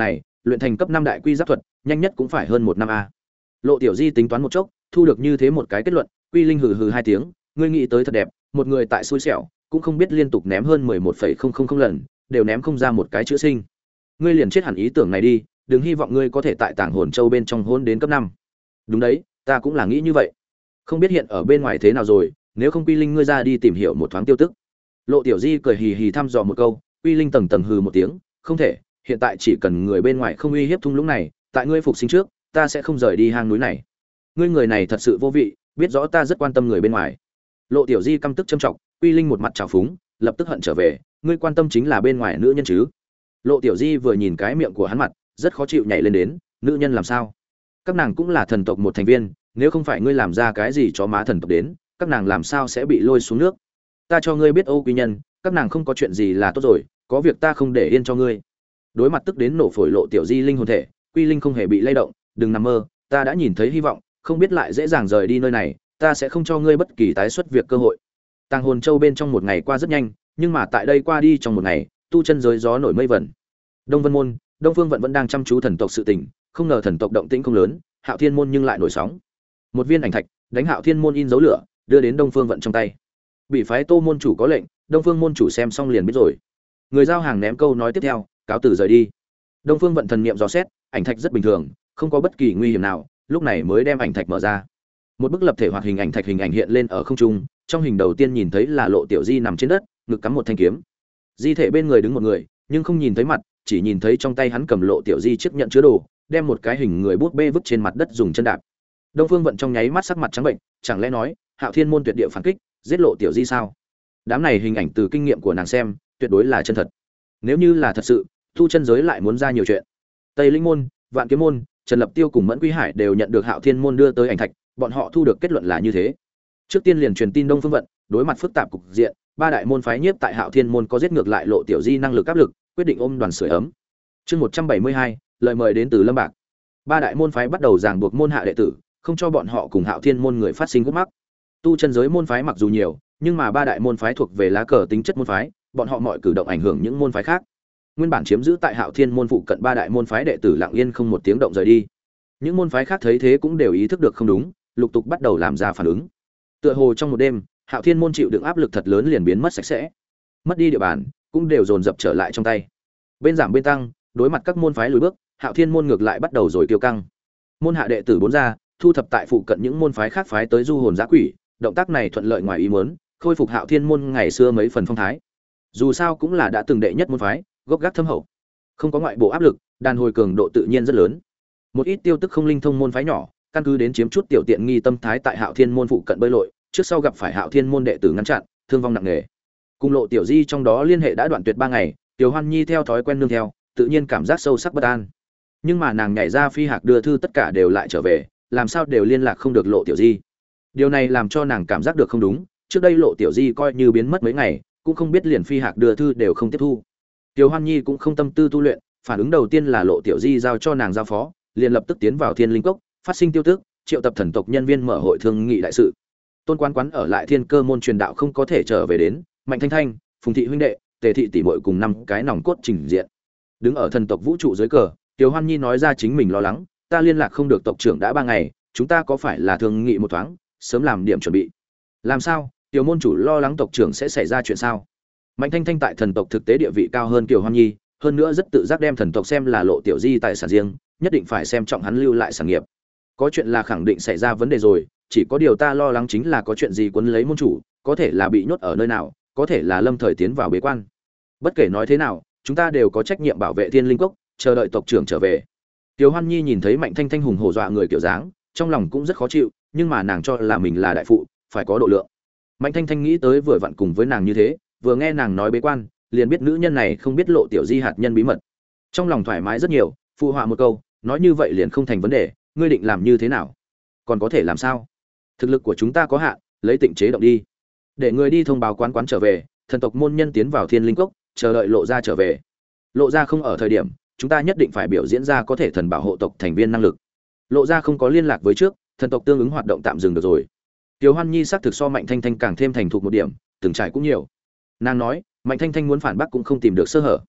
luyện thành cấp năm đại quy giáp thuật nhanh nhất cũng phải hơn một năm a. Lộ Tiểu Di tính toán một chốc, thu được như thế một cái kết luận. Quy Linh hừ hừ hai tiếng, ngươi nghĩ tới thật đẹp, một người tại xui xẻo cũng không biết liên tục ném hơn mười một phẩy không không không lần, đều ném không ra một cái chữ sinh. Ngươi liền chết hẳn ý tưởng này đi, đừng hy vọng ngươi có thể tại Tàng Hồn Châu bên trong hôn đến cấp năm. Đúng đấy, ta cũng là nghĩ như vậy. Không biết hiện ở bên ngoài thế nào rồi, nếu không Quy Linh ngươi ra đi tìm hiểu một thoáng tiêu tức. Lộ Tiểu Di cười hì hì thăm dò một câu, Quy Linh tầng tầng hừ một tiếng, không thể, hiện tại chỉ cần người bên ngoài không uy hiếp thung lũng này, tại ngươi phục sinh trước, ta sẽ không rời đi hang núi này. Ngươi người này thật sự vô vị, biết rõ ta rất quan tâm người bên ngoài. Lộ Tiểu Di căm tức châm trọng, Quy Linh một mặt trào phúng, lập tức hận trở về, ngươi quan tâm chính là bên ngoài nữ nhân chứ? Lộ Tiểu Di vừa nhìn cái miệng của hắn mặt, rất khó chịu nhảy lên đến, nữ nhân làm sao? Các nàng cũng là thần tộc một thành viên, nếu không phải ngươi làm ra cái gì cho má thần tộc đến, các nàng làm sao sẽ bị lôi xuống nước? Ta cho ngươi biết Âu Quy Nhân, các nàng không có chuyện gì là tốt rồi, có việc ta không để yên cho ngươi. Đối mặt tức đến nổ phổi Lộ Tiểu Di linh hồn thể, Quy Linh không hề bị lay động, đừng nằm mơ, ta đã nhìn thấy hy vọng, không biết lại dễ dàng rời đi nơi này, ta sẽ không cho ngươi bất kỳ tái xuất việc cơ hội. Tàng Hồn Châu bên trong một ngày qua rất nhanh, nhưng mà tại đây qua đi trong một ngày, tu chân giới gió nổi mây vẩn. Đông Vân môn, Đông Phương Vận vẫn đang chăm chú thần tộc sự tình, không ngờ thần tộc động tĩnh không lớn, Hạo Thiên môn nhưng lại nổi sóng. Một viên ảnh thạch, đánh Hạo Thiên môn in dấu lửa, đưa đến Đông Phương Vận trong tay. Bị phái Tô môn chủ có lệnh, Đông Phương môn chủ xem xong liền biết rồi. Người giao hàng ném câu nói tiếp theo, cáo từ rời đi. Đông Phương Vận thần niệm dò xét, ảnh thạch rất bình thường, không có bất kỳ nguy hiểm nào, lúc này mới đem ảnh thạch mở ra. Một bức lập thể hoạt hình ảnh thạch hình ảnh hiện lên ở không trung, trong hình đầu tiên nhìn thấy là Lộ Tiểu Di nằm trên đất, ngực cắm một thanh kiếm. Di thể bên người đứng một người, nhưng không nhìn thấy mặt, chỉ nhìn thấy trong tay hắn cầm Lộ Tiểu Di chiếc nhận chứa đồ, đem một cái hình người bút bê vứt trên mặt đất dùng chân đạp. Đông Phương Vận trong nháy mắt sắc mặt trắng bệnh, chẳng lẽ nói, Hạo Thiên môn tuyệt địa phản kích, giết Lộ Tiểu Di sao? Đám này hình ảnh từ kinh nghiệm của nàng xem, tuyệt đối là chân thật. Nếu như là thật sự, tu chân giới lại muốn ra nhiều chuyện. Tây Linh môn, Vạn Kiếm môn, Trần Lập Tiêu cùng Mẫn Quý Hải đều nhận được Hạo Thiên môn đưa tới ảnh thạch, bọn họ thu được kết luận là như thế. Trước tiên liền truyền tin Đông Phương Vận, đối mặt phức tạp cục diện, ba đại môn phái nhiếp tại Hạo Thiên môn có giết ngược lại Lộ Tiểu Di năng lực áp lực, quyết định ôm đoàn sưởi ấm. Chương một trăm bảy mươi hai, lời mời đến từ Lâm Bạc. Ba đại môn phái bắt đầu ràng buộc môn hạ đệ tử, không cho bọn họ cùng Hạo Thiên môn người phát sinh gút mắc. Tu chân giới môn phái mặc dù nhiều, nhưng mà ba đại môn phái thuộc về lá cờ tính chất môn phái, bọn họ mọi cử động ảnh hưởng những môn phái khác. Nguyên bản chiếm giữ tại Hạo Thiên môn phụ cận ba đại môn phái đệ tử lặng yên không một tiếng động rời đi. Những môn phái khác thấy thế cũng đều ý thức được không đúng, lục tục bắt đầu làm ra phản ứng. Tựa hồ trong một đêm, Hạo Thiên môn chịu đựng áp lực thật lớn liền biến mất sạch sẽ. Mất đi địa bàn, cũng đều dồn dập trở lại trong tay. Bên giảm bên tăng, đối mặt các môn phái lùi bước, Hạo Thiên môn ngược lại bắt đầu rồi kiêu căng. Môn hạ đệ tử bốn ra, thu thập tại phụ cận những môn phái khác phái tới du hồn giã quỷ, động tác này thuận lợi ngoài ý muốn, khôi phục Hạo Thiên môn ngày xưa mấy phần phong thái. Dù sao cũng là đã từng đệ nhất môn phái, gốc gác thâm hậu. Không có ngoại bộ áp lực, đàn hồi cường độ tự nhiên rất lớn. Một ít tiêu tức không linh thông môn phái nhỏ, căn cứ đến chiếm chút tiểu tiện nghi tâm thái tại Hạo Thiên môn phụ cận bơi lội, trước sau gặp phải Hạo Thiên môn đệ tử ngăn chặn, thương vong nặng nề. Cùng Lộ Tiểu Di trong đó liên hệ đã đoạn tuyệt ba ngày, Tiểu Hoan Nhi theo thói quen nương theo, tự nhiên cảm giác sâu sắc bất an. Nhưng mà nàng nhảy ra phi hạc đưa thư tất cả đều lại trở về, làm sao đều liên lạc không được Lộ Tiểu Di. Điều này làm cho nàng cảm giác được không đúng, trước đây Lộ Tiểu Di coi như biến mất mấy ngày, cũng không biết liền phi hạc đưa thư đều không tiếp thu. Tiểu Hoan Nhi cũng không tâm tư tu luyện, phản ứng đầu tiên là Lộ Tiểu Di giao cho nàng giao phó, liền lập tức tiến vào Thiên Linh Cốc, phát sinh tiêu tức, triệu tập thần tộc nhân viên mở hội thương nghị đại sự. Tôn Quán Quán ở lại Thiên Cơ môn truyền đạo không có thể trở về đến, Mạnh Thanh Thanh, Phùng thị huynh đệ, Tề thị tỷ muội cùng năm cái nòng cốt trình diện. Đứng ở thần tộc vũ trụ dưới cờ, Tiểu Hoan Nhi nói ra chính mình lo lắng, ta liên lạc không được tộc trưởng đã ba ngày, chúng ta có phải là thương nghị một thoáng, sớm làm điểm chuẩn bị. Làm sao? Tiểu môn chủ lo lắng tộc trưởng sẽ xảy ra chuyện sao? Mạnh Thanh Thanh tại thần tộc thực tế địa vị cao hơn Tiểu Hoan Nhi, hơn nữa rất tự giác đem thần tộc xem là Lộ Tiểu Di tài sản riêng, nhất định phải xem trọng hắn lưu lại sản nghiệp. Có chuyện là khẳng định xảy ra vấn đề rồi, chỉ có điều ta lo lắng chính là có chuyện gì quấn lấy môn chủ, có thể là bị nhốt ở nơi nào, có thể là lâm thời tiến vào bế quan. Bất kể nói thế nào, chúng ta đều có trách nhiệm bảo vệ Thiên Linh Cốc, chờ đợi tộc trưởng trở về. Tiểu Hoan Nhi nhìn thấy Mạnh Thanh Thanh hùng hổ dọa người kiểu dáng, trong lòng cũng rất khó chịu, nhưng mà nàng cho là mình là đại phụ, phải có độ lượng. Mạnh Thanh Thanh nghĩ tới vừa vặn cùng với nàng như thế, vừa nghe nàng nói bế quan, liền biết nữ nhân này không biết Lộ Tiểu Di hạt nhân bí mật. Trong lòng thoải mái rất nhiều, phụ họa một câu, nói như vậy liền không thành vấn đề, ngươi định làm như thế nào? Còn có thể làm sao? Thực lực của chúng ta có hạn, lấy tịnh chế động đi. Để người đi thông báo Quán Quán trở về, thần tộc môn nhân tiến vào Thiên Linh Cốc, chờ đợi Lộ gia trở về. Lộ gia không ở thời điểm, chúng ta nhất định phải biểu diễn ra có thể thần bảo hộ tộc thành viên năng lực. Lộ gia không có liên lạc với trước, thần tộc tương ứng hoạt động tạm dừng được rồi. Tiểu Hoan Nhi xác thực so Mạnh Thanh Thanh càng thêm thành thục một điểm, từng trải cũng nhiều. Nàng nói, Mạnh Thanh Thanh muốn phản bác cũng không tìm được sơ hở.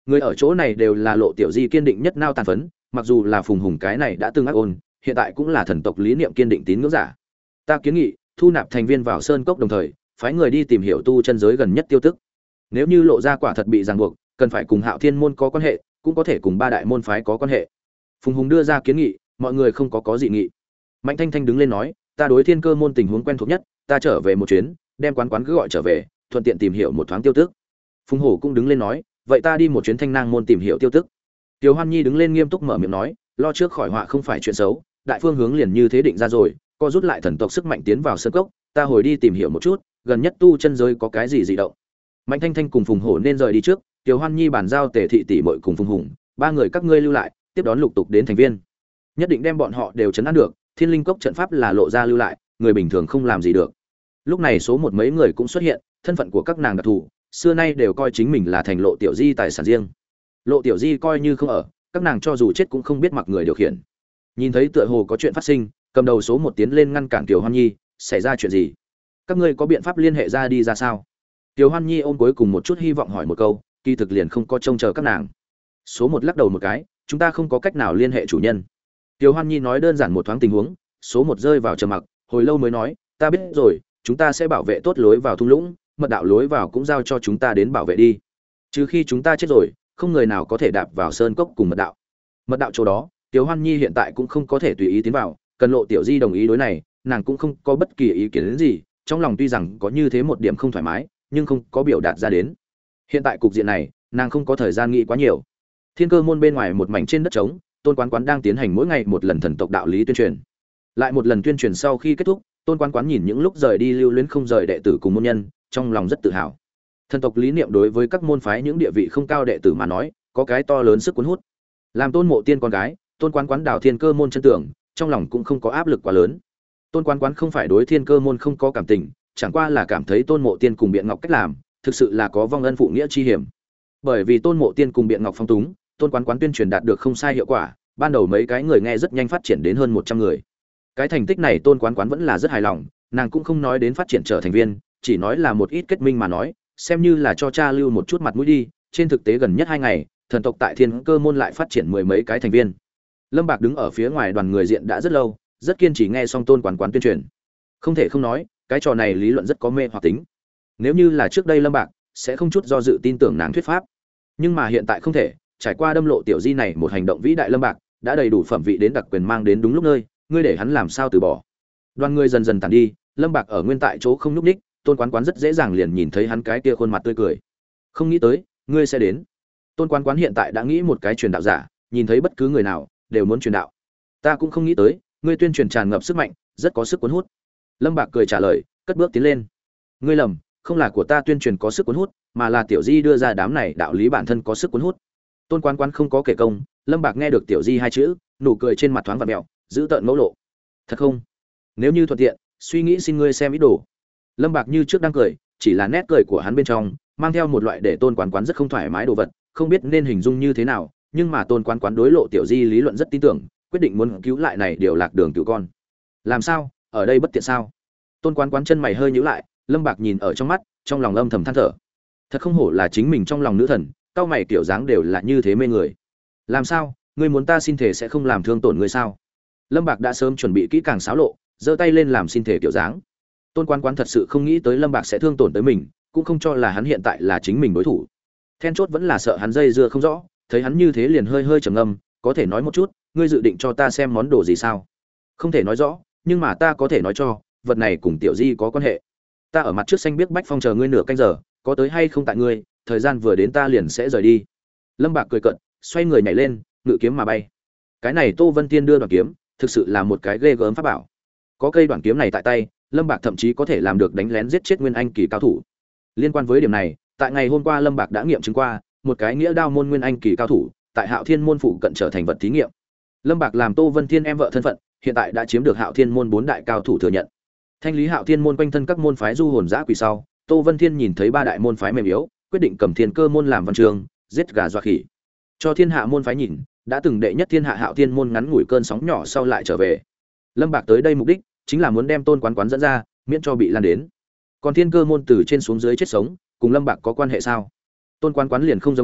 Người ở chỗ này đều là Lộ Tiểu Di kiên định nhất nao tàn phấn, mặc dù là Phùng Hùng cái này đã từng ác ôn, hiện tại cũng là thần tộc lý niệm kiên định tín ngưỡng giả. Ta kiến nghị thu nạp thành viên vào sơn cốc, đồng thời phái người đi tìm hiểu tu chân giới gần nhất tiêu tức. Nếu như Lộ gia quả thật bị ràng buộc, cần phải cùng Hạo Thiên môn có quan hệ, cũng có thể cùng ba đại môn phái có quan hệ. Phùng Hùng đưa ra kiến nghị, mọi người không có có dị nghị. Mạnh Thanh Thanh đứng lên nói, ta đối Thiên Cơ môn tình huống quen thuộc nhất, ta trở về một chuyến, đem quán quán cứ gọi trở về, thuận tiện tìm hiểu một thoáng tiêu tức. Phùng Hổ cũng đứng lên nói, vậy ta đi một chuyến Thanh Nang môn tìm hiểu tiêu tức. Tiêu Hoan Nhi đứng lên nghiêm túc mở miệng nói, lo trước khỏi họa không phải chuyện xấu, đại phương hướng liền như thế định ra rồi, co rút lại thần tộc sức mạnh tiến vào sơn cốc, ta hồi đi tìm hiểu một chút, gần nhất tu chân giới có cái gì dị động. Mạnh Thanh Thanh cùng Phùng Hổ nên rời đi trước, Tiêu Hoan Nhi bàn giao Tề thị tỷ muội cùng Phùng Hùng, ba người các ngươi lưu lại, tiếp đón lục tục đến thành viên. Nhất định đem bọn họ đều trấn an được, Thiên Linh cốc trận pháp là Lộ ra lưu lại, người bình thường không làm gì được. Lúc này số một mấy người cũng xuất hiện, thân phận của các nàng đặc thù, xưa nay đều coi chính mình là thành Lộ Tiểu Di tài sản riêng. Lộ Tiểu Di coi như không ở, các nàng cho dù chết cũng không biết mặc người điều khiển. Nhìn thấy tựa hồ có chuyện phát sinh, cầm đầu số một tiến lên ngăn cản Kiều Hoan Nhi, xảy ra chuyện gì? Các ngươi có biện pháp liên hệ ra đi ra sao? Kiều Hoan Nhi ôm cuối cùng một chút hy vọng hỏi một câu, kỳ thực liền không có trông chờ các nàng. Số một lắc đầu một cái, chúng ta không có cách nào liên hệ chủ nhân. Kiều Hoan Nhi nói đơn giản một thoáng tình huống, số một rơi vào trầm mặc, hồi lâu mới nói, ta biết rồi, chúng ta sẽ bảo vệ tốt lối vào thung lũng, mật đạo lối vào cũng giao cho chúng ta đến bảo vệ đi. Trừ khi chúng ta chết rồi, không người nào có thể đạp vào sơn cốc cùng mật đạo. Mật đạo chỗ đó, Kiều Hoan Nhi hiện tại cũng không có thể tùy ý tiến vào, cần Lộ Tiểu Di đồng ý đối này, nàng cũng không có bất kỳ ý kiến đến gì, trong lòng tuy rằng có như thế một điểm không thoải mái, nhưng không có biểu đạt ra đến. Hiện tại cục diện này, nàng không có thời gian nghĩ quá nhiều. Thiên Cơ môn bên ngoài một mảnh trên đất trống, Tôn Quán Quán đang tiến hành mỗi ngày một lần thần tộc đạo lý tuyên truyền. Lại một lần tuyên truyền sau khi kết thúc, Tôn Quán Quán nhìn những lúc rời đi lưu luyến không rời đệ tử cùng môn nhân, trong lòng rất tự hào. Thần tộc lý niệm đối với các môn phái những địa vị không cao đệ tử mà nói, có cái to lớn sức cuốn hút. Làm Tôn Mộ Tiên con gái, Tôn Quán Quán đào Thiên Cơ môn chân tưởng, trong lòng cũng không có áp lực quá lớn. Tôn Quán Quán không phải đối Thiên Cơ môn không có cảm tình, chẳng qua là cảm thấy Tôn Mộ Tiên cùng Biện Ngọc cách làm, thực sự là có vong ân phụ nghĩa chi hiểm. Bởi vì Tôn Mộ Tiên cùng Biện Ngọc phong túng, Tôn Quán Quán tuyên truyền đạt được không sai hiệu quả, ban đầu mấy cái người nghe rất nhanh phát triển đến hơn một trăm người. Cái thành tích này Tôn Quán Quán vẫn là rất hài lòng, nàng cũng không nói đến phát triển trở thành viên, chỉ nói là một ít kết minh mà nói, xem như là cho cha lưu một chút mặt mũi đi. Trên thực tế gần nhất hai ngày, thần tộc tại Thiên Cơ môn lại phát triển mười mấy cái thành viên. Lâm Bạc đứng ở phía ngoài đoàn người diện đã rất lâu, rất kiên trì nghe xong Tôn Quán Quán tuyên truyền. Không thể không nói, cái trò này lý luận rất có mê hoặc tính. Nếu như là trước đây Lâm Bạc sẽ không chút do dự tin tưởng nàng thuyết pháp, nhưng mà hiện tại không thể, trải qua đâm Lộ Tiểu Di này một hành động vĩ đại, Lâm Bạc đã đầy đủ phẩm vị đến đặc quyền mang đến đúng lúc nơi, ngươi để hắn làm sao từ bỏ. Đoàn người dần dần tàn đi, Lâm Bạc ở nguyên tại chỗ không nhúc ních, Tôn Quán Quán rất dễ dàng liền nhìn thấy hắn cái kia khuôn mặt tươi cười. Không nghĩ tới, ngươi sẽ đến. Tôn Quán Quán hiện tại đã nghĩ một cái truyền đạo giả, nhìn thấy bất cứ người nào đều muốn truyền đạo. Ta cũng không nghĩ tới, ngươi tuyên truyền tràn ngập sức mạnh, rất có sức cuốn hút. Lâm Bạc cười trả lời, cất bước tiến lên. Ngươi lầm, không là của ta tuyên truyền có sức cuốn hút, mà là Tiểu Di đưa ra đám này đạo lý bản thân có sức cuốn hút. Tôn Quán Quán không có kể công, Lâm Bạc nghe được Tiểu Di hai chữ, nụ cười trên mặt thoáng vặn mèo, giữ tợn ngẫu lộ. Thật không? Nếu như thuận tiện, suy nghĩ xin ngươi xem ít đồ. Lâm Bạc như trước đang cười, chỉ là nét cười của hắn bên trong mang theo một loại để Tôn Quán Quán rất không thoải mái đồ vật, không biết nên hình dung như thế nào, nhưng mà Tôn Quán Quán đối Lộ Tiểu Di lý luận rất tin tưởng, quyết định muốn cứu lại này điều lạc đường cứu con. Làm sao? Ở đây bất tiện sao? Tôn Quán Quán chân mày hơi nhíu lại, Lâm Bạc nhìn ở trong mắt, trong lòng âm thầm than thở. Thật không hổ là chính mình trong lòng nữ thần, cao mày kiểu dáng đều là như thế mê người. Làm sao? Ngươi muốn ta xin thể sẽ không làm thương tổn ngươi sao? Lâm Bạc đã sớm chuẩn bị kỹ càng xáo lộ, giơ tay lên làm xin thể kiểu dáng. Tôn Quán Quán thật sự không nghĩ tới Lâm Bạc sẽ thương tổn tới mình, cũng không cho là hắn hiện tại là chính mình đối thủ. Then chốt vẫn là sợ hắn dây dưa không rõ, thấy hắn như thế liền hơi hơi trầm ngâm, có thể nói một chút, ngươi dự định cho ta xem món đồ gì sao? Không thể nói rõ, nhưng mà ta có thể nói cho, vật này cùng Tiểu Di có quan hệ. Ta ở mặt trước xanh biết bách phong chờ ngươi nửa canh giờ, có tới hay không tại ngươi, thời gian vừa đến ta liền sẽ rời đi. Lâm Bạc cười cợt, xoay người nhảy lên, ngự kiếm mà bay. Cái này Tô Vân Tiên đưa đoạn kiếm, thực sự là một cái ghê gớm pháp bảo. Có cây đoạn kiếm này tại tay, Lâm Bạc thậm chí có thể làm được đánh lén giết chết nguyên anh kỳ cao thủ. Liên quan với điểm này, tại ngày hôm qua Lâm Bạc đã nghiệm chứng qua, một cái nghĩa đao môn nguyên anh kỳ cao thủ, tại Hạo Thiên môn phụ cận trở thành vật thí nghiệm. Lâm Bạc làm Tô Vân Thiên em vợ thân phận, hiện tại đã chiếm được Hạo Thiên môn bốn đại cao thủ thừa nhận. Thanh lý Hạo Thiên môn quanh thân các môn phái du hồn dã quỷ sau, Tô Vân Thiên nhìn thấy ba đại môn phái mềm yếu, quyết định cầm Thiên Cơ môn làm văn trường, giết gà dọa khỉ. Cho Thiên Hạ môn phái nhìn, đã từng đệ nhất Thiên Hạ Hạo Thiên môn ngắn ngủi cơn sóng nhỏ sau lại trở về. Lâm Bạc tới đây mục đích chính là muốn đem Tôn Quán Quán dẫn ra, miễn cho bị lan đến. Còn Thiên Cơ môn từ trên xuống dưới chết sống, cùng Lâm Bạc có quan hệ sao? Tôn Quán Quán liền không giống nhau,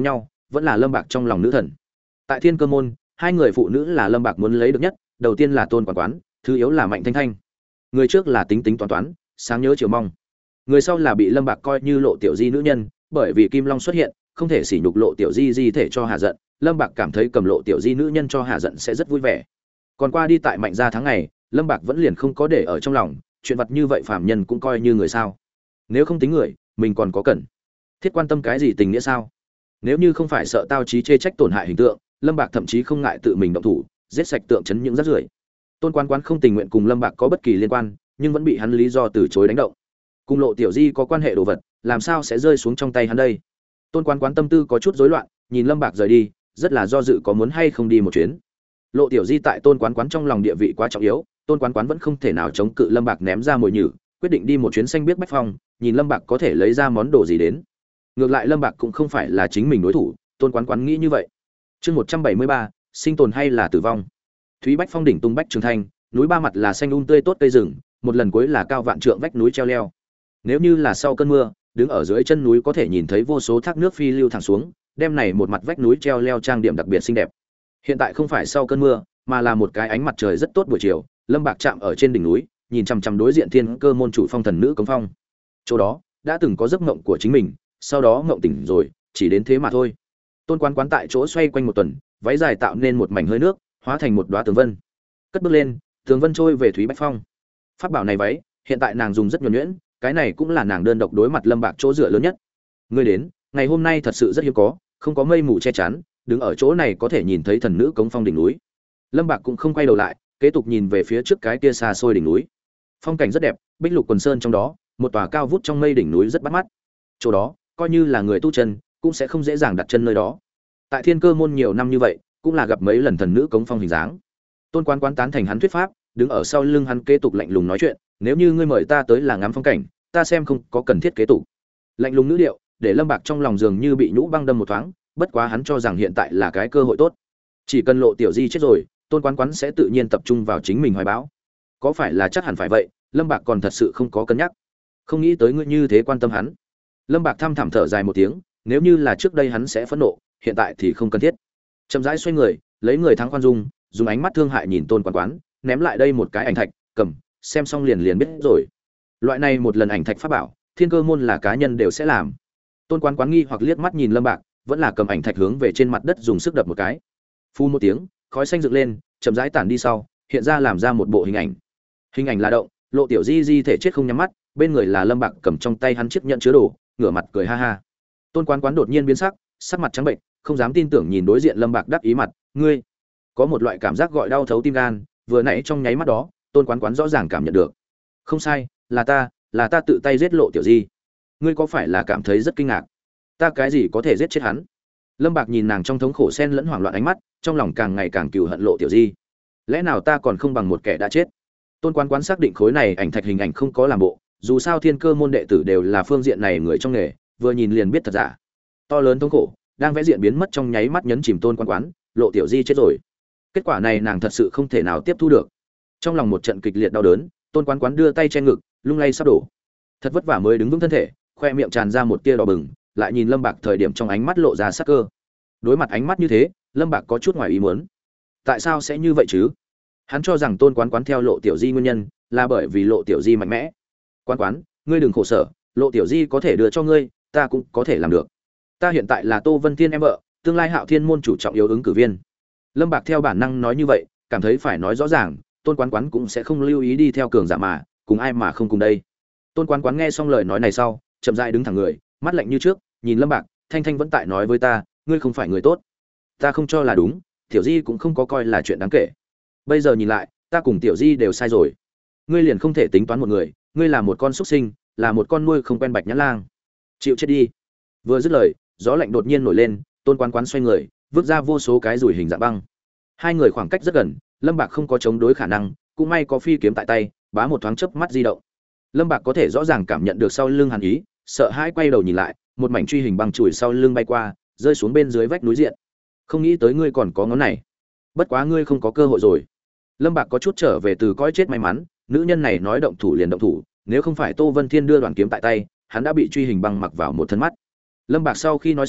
vẫn là Lâm Bạc trong lòng nữ thần. Tại Thiên Cơ môn, hai người phụ nữ là Lâm Bạc muốn lấy được nhất, đầu tiên là Tôn Quán Quán, thứ yếu là Mạnh Thanh Thanh. Người trước là tính tính toán toán, sáng nhớ chiều mong. Người sau là bị Lâm Bạc coi như Lộ Tiểu Di nữ nhân, bởi vì Kim Long xuất hiện, không thể sỉ nhục Lộ Tiểu Di di thể cho hạ giận, Lâm Bạc cảm thấy cầm Lộ Tiểu Di nữ nhân cho hạ giận sẽ rất vui vẻ. Còn qua đi tại Mạnh gia tháng ngày, Lâm Bạc vẫn liền không có để ở trong lòng, chuyện vật như vậy phàm nhân cũng coi như người sao? Nếu không tính người, mình còn có cần thiết quan tâm cái gì tình nghĩa sao? Nếu như không phải sợ tao chí chê trách tổn hại hình tượng, Lâm Bạc thậm chí không ngại tự mình động thủ, giết sạch tượng trấn những rác rưởi. Tôn Quán Quán không tình nguyện cùng Lâm Bạc có bất kỳ liên quan, nhưng vẫn bị hắn lý do từ chối đánh động. Cùng Lộ Tiểu Di có quan hệ đồ vật, làm sao sẽ rơi xuống trong tay hắn đây? Tôn Quán Quán tâm tư có chút rối loạn, nhìn Lâm Bạc rời đi, rất là do dự có muốn hay không đi một chuyến. Lộ Tiểu Di tại Tôn Quán Quán trong lòng địa vị quá trọng yếu, Tôn Quán Quán vẫn không thể nào chống cự Lâm Bạc ném ra mồi nhử, quyết định đi một chuyến xanh biết bách phong, nhìn Lâm Bạc có thể lấy ra món đồ gì đến. Ngược lại Lâm Bạc cũng không phải là chính mình đối thủ, Tôn Quán Quán nghĩ như vậy. Chương một trăm bảy mươi ba, sinh tồn hay là tử vong. Thúy Bách Phong đỉnh tung bách trường thanh, núi ba mặt là xanh um tươi tốt cây rừng, một lần cuối là cao vạn trượng vách núi treo leo. Nếu như là sau cơn mưa, đứng ở dưới chân núi có thể nhìn thấy vô số thác nước phi lưu thẳng xuống, đem này một mặt vách núi treo leo trang điểm đặc biệt xinh đẹp. Hiện tại không phải sau cơn mưa, mà là một cái ánh mặt trời rất tốt buổi chiều, Lâm Bạc chạm ở trên đỉnh núi, nhìn chằm chằm đối diện Thiên Cơ môn chủ Phong Thần nữ Cống Phong. Chỗ đó đã từng có giấc mộng của chính mình, sau đó mộng tỉnh rồi, chỉ đến thế mà thôi. Tôn Quán Quán tại chỗ xoay quanh một tuần, váy dài tạo nên một mảnh hơi nước, hóa thành một đóa tường vân. Cất bước lên, tường vân trôi về Thúy Bách Phong. Pháp bảo này váy, hiện tại nàng dùng rất nhuần nhuyễn, cái này cũng là nàng đơn độc đối mặt Lâm Bạc chỗ dựa lớn nhất. Ngươi đến, ngày hôm nay thật sự rất hiếm có, không có mây mù che chắn, đứng ở chỗ này có thể nhìn thấy thần nữ Cống Phong đỉnh núi. Lâm Bạc cũng không quay đầu lại, kế tục nhìn về phía trước cái kia xa xôi đỉnh núi. Phong cảnh rất đẹp, bích lục quần sơn trong đó, một tòa cao vút trong mây đỉnh núi rất bắt mắt. Chỗ đó, coi như là người tu chân, cũng sẽ không dễ dàng đặt chân nơi đó. Tại Thiên Cơ môn nhiều năm như vậy, cũng là gặp mấy lần thần nữ Cống Phong hình dáng. Tôn Quán Quán tán thành hắn thuyết pháp, đứng ở sau lưng hắn kế tục lạnh lùng nói chuyện, nếu như ngươi mời ta tới là ngắm phong cảnh, ta xem không có cần thiết kế tục. Lạnh lùng ngữ điệu, để Lâm Bạc trong lòng dường như bị nhũ băng đâm một thoáng, bất quá hắn cho rằng hiện tại là cái cơ hội tốt. Chỉ cần Lộ Tiểu Di chết rồi, Tôn Quán Quán sẽ tự nhiên tập trung vào chính mình hoài bão. Có phải là chắc hẳn phải vậy, Lâm Bạc còn thật sự không có cân nhắc. Không nghĩ tới ngươi như thế quan tâm hắn. Lâm Bạc thăm thẳm thở dài một tiếng, nếu như là trước đây hắn sẽ phẫn nộ, hiện tại thì không cần thiết. Chậm rãi xoay người, lấy người thắng khoan dung, dùng ánh mắt thương hại nhìn Tôn Quán Quán, ném lại đây một cái ảnh thạch, cầm, xem xong liền liền biết rồi. Loại này một lần ảnh thạch pháp bảo, Thiên Cơ môn là cá nhân đều sẽ làm. Tôn Quán Quán nghi hoặc liếc mắt nhìn Lâm Bạc, vẫn là cầm ảnh thạch hướng về trên mặt đất dùng sức đập một cái. Phu một tiếng, khói xanh dựng lên, chậm rãi tản đi sau, hiện ra làm ra một bộ hình ảnh. Hình ảnh là động, Lộ Tiểu Di di thể chết không nhắm mắt, bên người là Lâm Bạc cầm trong tay hắn chiếc nhẫn chứa đồ, ngửa mặt cười ha ha. Tôn Quán Quán đột nhiên biến sắc, sắc mặt trắng bệnh, không dám tin tưởng nhìn đối diện Lâm Bạc đắc ý mặt, ngươi. Có một loại cảm giác gọi đau thấu tim gan, vừa nãy trong nháy mắt đó, Tôn Quán Quán rõ ràng cảm nhận được. Không sai, là ta, là ta tự tay giết Lộ Tiểu Di. Ngươi có phải là cảm thấy rất kinh ngạc? Ta cái gì có thể giết chết hắn? Lâm Bạc nhìn nàng trong thống khổ xen lẫn hoảng loạn ánh mắt, trong lòng càng ngày càng cừu hận Lộ Tiểu Di. Lẽ nào ta còn không bằng một kẻ đã chết? Tôn Quán Quán xác định khối này ảnh thạch hình ảnh không có làm bộ, dù sao Thiên Cơ môn đệ tử đều là phương diện này người trong nghề, vừa nhìn liền biết thật giả. To lớn thống khổ, đang vẽ diện biến mất trong nháy mắt nhấn chìm Tôn Quán Quán, Lộ Tiểu Di chết rồi. Kết quả này nàng thật sự không thể nào tiếp thu được. Trong lòng một trận kịch liệt đau đớn, Tôn Quán Quán đưa tay che ngực, lung lay sắp đổ. Thật vất vả mới đứng vững thân thể, khoe miệng tràn ra một tia đỏ bừng, lại nhìn Lâm Bạc thời điểm trong ánh mắt lộ ra sắc cơ. Đối mặt ánh mắt như thế, Lâm Bạc có chút ngoài ý muốn. Tại sao sẽ như vậy chứ? Hắn cho rằng Tôn Quán Quán theo Lộ Tiểu Di nguyên nhân, là bởi vì Lộ Tiểu Di mạnh mẽ. Quán Quán, ngươi đừng khổ sở, Lộ Tiểu Di có thể đưa cho ngươi, ta cũng có thể làm được. Ta hiện tại là Tô Vân Thiên em vợ, tương lai Hạo Thiên môn chủ trọng yếu ứng cử viên. Lâm Bạc theo bản năng nói như vậy, cảm thấy phải nói rõ ràng, Tôn Quán Quán cũng sẽ không lưu ý đi theo cường giả mà, cùng ai mà không cùng đây. Tôn Quán Quán nghe xong lời nói này sau, chậm rãi đứng thẳng người, mắt lạnh như trước, nhìn Lâm Bạc, Thanh Thanh vẫn tại nói với ta, ngươi không phải người tốt. Ta không cho là đúng, Tiểu Di cũng không có coi là chuyện đáng kể. Bây giờ nhìn lại, ta cùng Tiểu Di đều sai rồi. Ngươi liền không thể tính toán một người, ngươi là một con súc sinh, là một con nuôi không quen Bạch Nhã Lang. Chịu chết đi. Vừa dứt lời, gió lạnh đột nhiên nổi lên, Tôn Quán Quán xoay người, vứt ra vô số cái rủi hình dạng băng. Hai người khoảng cách rất gần, Lâm Bạc không có chống đối khả năng, cũng may có phi kiếm tại tay, bá một thoáng chớp mắt di động. Lâm Bạc có thể rõ ràng cảm nhận được sau lưng hàn ý, sợ hãi quay đầu nhìn lại, một mảnh truy hình băng chùi sau lưng bay qua, rơi xuống bên dưới vách núi diện. Không nghĩ tới ngươi còn có ngón này. Bất quá ngươi không có cơ hội rồi. Lâm Bạc có chút trở về từ cõi chết may mắn, nữ nhân này nói động thủ liền động thủ, nếu không phải Tô Vân Thiên đưa đoạn kiếm tại tay, hắn đã bị truy hình băng mặc vào một thân mắt. Lâm Bạc sau khi nói xong,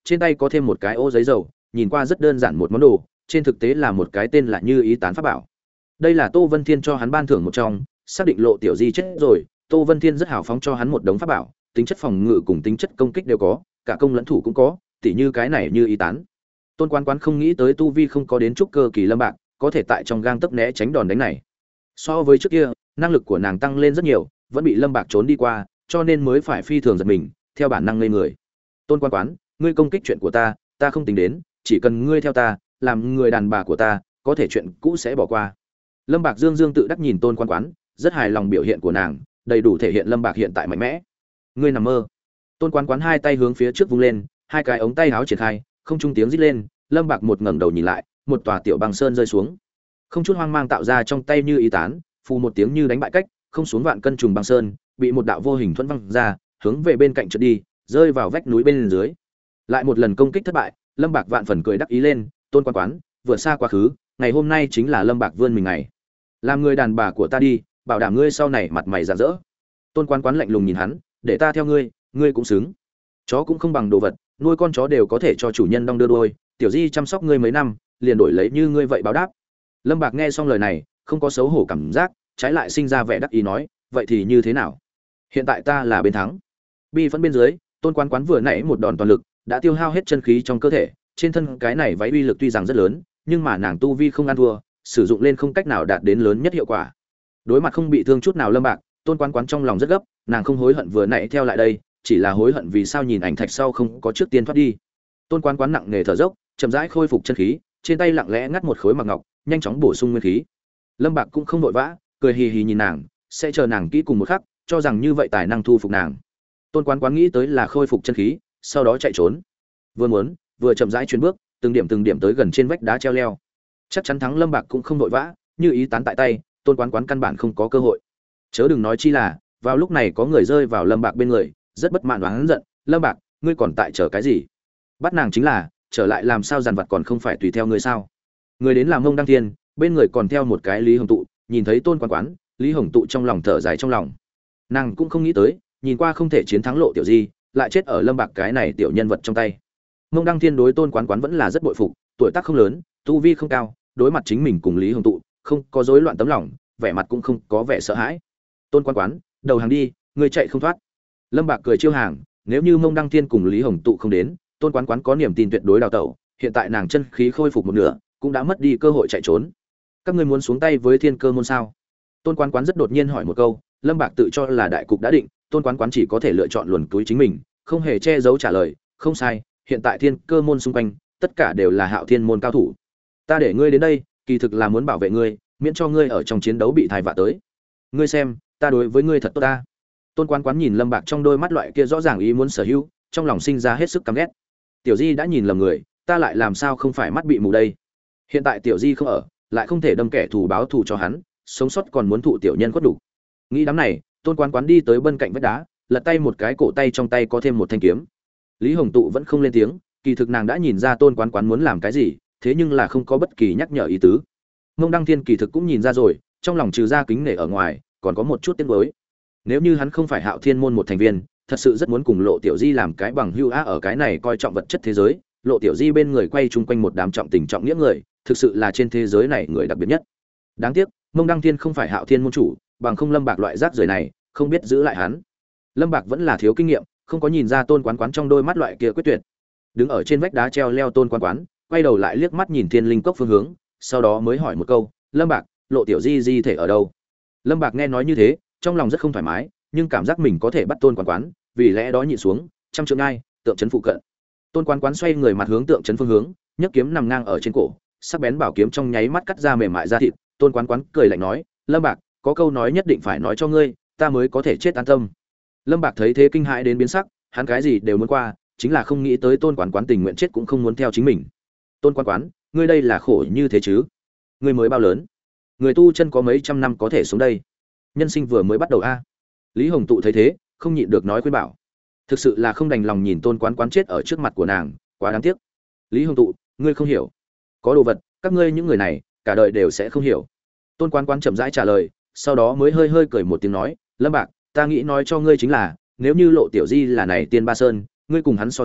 trên tay có thêm một cái ô giấy dầu, nhìn qua rất đơn giản một món đồ, trên thực tế là một cái tên là Như Ý tán pháp bảo. Đây là Tô Vân Thiên cho hắn ban thưởng một trong, xác định Lộ Tiểu Di chết rồi, Tô Vân Thiên rất hào phóng cho hắn một đống pháp bảo, tính chất phòng ngự cùng tính chất công kích đều có, cả công lẫn thủ cũng có, tỉ như cái này Như Ý tán. Tôn Quán Quán không nghĩ tới tu vi không có đến trúc cơ kỳ Lâm Bạc, có thể tại trong gang tấc né tránh đòn đánh này. So với trước kia, năng lực của nàng tăng lên rất nhiều, vẫn bị Lâm Bạc trốn đi qua, cho nên mới phải phi thường giật mình, theo bản năng ngây người. Tôn Quán Quán, ngươi công kích chuyện của ta, ta không tính đến, chỉ cần ngươi theo ta, làm người đàn bà của ta, có thể chuyện cũ sẽ bỏ qua. Lâm Bạc dương dương tự đắc nhìn Tôn Quán Quán, rất hài lòng biểu hiện của nàng, đầy đủ thể hiện Lâm Bạc hiện tại mạnh mẽ. Ngươi nằm mơ. Tôn Quán Quán hai tay hướng phía trước vung lên, hai cái ống tay áo triển khai, không trung tiếng rít lên, Lâm Bạc một ngẩng đầu nhìn lại, một tòa tiểu băng sơn rơi xuống. Không chút hoang mang tạo ra trong tay Như Ý tán, phù một tiếng như đánh bại cách, không xuống vạn cân trùng băng sơn, bị một đạo vô hình thuẫn văng ra, hướng về bên cạnh trượt đi, rơi vào vách núi bên dưới. Lại một lần công kích thất bại, Lâm Bạc vạn phần cười đắc ý lên, Tôn Quán Quán, vượt xa quá khứ, ngày hôm nay chính là Lâm Bạc vươn mình ngày. Làm người đàn bà của ta đi, bảo đảm ngươi sau này mặt mày rạng rỡ. Tôn Quán Quán lạnh lùng nhìn hắn, để ta theo ngươi, ngươi cũng xứng. Chó cũng không bằng đồ vật, nuôi con chó đều có thể cho chủ nhân đong đưa đuôi, tiểu Di chăm sóc ngươi mấy năm, liền đổi lấy như ngươi vậy báo đáp. Lâm Bạc nghe xong lời này, không có xấu hổ cảm giác, trái lại sinh ra vẻ đắc ý nói, vậy thì như thế nào? Hiện tại ta là bên thắng. Bi phẫn bên dưới, Tôn Quán Quán vừa nãy một đòn toàn lực, đã tiêu hao hết chân khí trong cơ thể, trên thân cái này váy uy lực tuy rằng rất lớn, nhưng mà nàng tu vi không ăn thua, sử dụng lên không cách nào đạt đến lớn nhất hiệu quả. Đối mặt không bị thương chút nào Lâm Bạc, Tôn Quán Quán trong lòng rất gấp, nàng không hối hận vừa nãy theo lại đây, chỉ là hối hận vì sao nhìn ảnh thạch sau không có trước tiên thoát đi. Tôn Quán Quán nặng nề thở dốc, chậm rãi khôi phục chân khí, trên tay lặng lẽ ngắt một khối mặc ngọc, nhanh chóng bổ sung nguyên khí. Lâm Bạc cũng không vội vã, cười hì hì nhìn nàng, sẽ chờ nàng kỹ cùng một khắc, cho rằng như vậy tài năng thu phục nàng. Tôn Quán Quán nghĩ tới là khôi phục chân khí, sau đó chạy trốn. Vừa muốn, vừa chậm rãi chuyển bước, từng điểm từng điểm tới gần trên vách đá treo leo. Chắc chắn thắng Lâm Bạc cũng không vội vã, Như Ý tán tại tay, Tôn Quán Quán căn bản không có cơ hội. Chớ đừng nói chi là, vào lúc này có người rơi vào Lâm Bạc bên người, rất bất mãn oán giận, "Lâm Bạc, ngươi còn tại chờ cái gì? Bắt nàng chính là, trở lại làm sao dàn vật còn không phải tùy theo ngươi sao?" Người đến làm Mông Đăng Thiên, bên người còn theo một cái Lý Hồng Tụ, nhìn thấy Tôn Quán Quán, Lý Hồng Tụ trong lòng thở dài trong lòng. Nàng cũng không nghĩ tới, nhìn qua không thể chiến thắng Lộ Tiểu Di, lại chết ở Lâm Bạc cái này tiểu nhân vật trong tay. Mông Đăng Thiên đối Tôn Quán Quán vẫn là rất bội phục, tuổi tác không lớn, tu vi không cao, đối mặt chính mình cùng Lý Hồng Tụ, không có rối loạn tấm lòng, vẻ mặt cũng không có vẻ sợ hãi. Tôn Quán Quán, đầu hàng đi, ngươi chạy không thoát. Lâm Bạc cười chiêu hàng, nếu như Mông Đăng Thiên cùng Lý Hồng Tụ không đến, Tôn Quán Quán có niềm tin tuyệt đối đào tẩu, hiện tại nàng chân khí khôi phục một nửa, cũng đã mất đi cơ hội chạy trốn. Các ngươi muốn xuống tay với Thiên Cơ môn sao? Tôn Quán Quán rất đột nhiên hỏi một câu, Lâm Bạc tự cho là đại cục đã định, Tôn Quán Quán chỉ có thể lựa chọn luồn túi chính mình, không hề che giấu trả lời, không sai, hiện tại Thiên Cơ môn xung quanh, tất cả đều là Hạo Thiên môn cao thủ. Ta để ngươi đến đây, kỳ thực là muốn bảo vệ ngươi, miễn cho ngươi ở trong chiến đấu bị thai vạ tới. Ngươi xem, ta đối với ngươi thật tốt ta. Tôn Quán Quán nhìn Lâm Bạc trong đôi mắt loại kia rõ ràng ý muốn sở hữu, trong lòng sinh ra hết sức căm ghét. Tiểu Di đã nhìn lầm người, ta lại làm sao không phải mắt bị mù đây? Hiện tại Tiểu Di không ở, lại không thể đâm kẻ thù báo thù cho hắn, sống sót còn muốn thụ tiểu nhân quất đủ. Nghĩ đám này, Tôn Quán Quán đi tới bên cạnh vách đá, lật tay một cái cổ tay trong tay có thêm một thanh kiếm. Lý Hồng Tụ vẫn không lên tiếng, kỳ thực nàng đã nhìn ra Tôn Quán Quán muốn làm cái gì, thế nhưng là không có bất kỳ nhắc nhở ý tứ. Mông Đăng Thiên kỳ thực cũng nhìn ra rồi, trong lòng trừ ra kính nể ở ngoài, còn có một chút tiếc nuối. Nếu như hắn không phải Hạo Thiên môn một thành viên, thật sự rất muốn cùng Lộ Tiểu Di làm cái bằng hữu á, ở cái này coi trọng vật chất thế giới, Lộ Tiểu Di bên người quay chung quanh một đám trọng tình trọng nghĩa người, thực sự là trên thế giới này người đặc biệt nhất. Đáng tiếc, Mông Đăng Thiên không phải Hạo Thiên môn chủ, bằng không Lâm Bạc loại rác rưởi này, không biết giữ lại hắn. Lâm Bạc vẫn là thiếu kinh nghiệm, không có nhìn ra Tôn Quán Quán trong đôi mắt loại kia quyết tuyệt. Đứng ở trên vách đá treo leo Tôn Quán Quán, quay đầu lại liếc mắt nhìn Thiên Linh Cốc phương hướng, sau đó mới hỏi một câu, "Lâm Bạc, Lộ Tiểu Di di thể ở đâu?" Lâm Bạc nghe nói như thế, trong lòng rất không thoải mái, nhưng cảm giác mình có thể bắt Tôn Quán Quán, vì lẽ đó nhịn xuống, trăm trượng ngay, tượng trấn phụ cận. Tôn Quán Quán xoay người mặt hướng tượng trấn phương hướng, nhấc kiếm nằm ngang ở trên cổ, sắc bén bảo kiếm trong nháy mắt cắt ra mềm mại da thịt. Tôn Quán Quán cười lạnh nói, "Lâm Bạc, có câu nói nhất định phải nói cho ngươi, ta mới có thể chết an tâm." Lâm Bạc thấy thế kinh hãi đến biến sắc, hắn cái gì đều muốn qua, chính là không nghĩ tới Tôn Quán Quán tình nguyện chết cũng không muốn theo chính mình. "Tôn Quán Quán, ngươi đây là khổ như thế chứ? Ngươi mới bao lớn? Người tu chân có mấy trăm năm có thể xuống đây? Nhân sinh vừa mới bắt đầu a." Lý Hồng Tụ thấy thế, không nhịn được nói khuyên bảo. Thực sự là không đành lòng nhìn Tôn Quán Quán chết ở trước mặt của nàng, quá đáng tiếc. "Lý Hồng Tụ, ngươi không hiểu. Có đồ vật, các ngươi những người này, cả đời đều sẽ không hiểu." Tôn Quán Quán chậm rãi trả lời, sau đó mới hơi hơi cười một tiếng nói, "Lâm Bạc, ta nghĩ nói cho ngươi chính là, nếu như Lộ Tiểu Di là này Tiên Ba Sơn, ngươi cùng hắn so ra,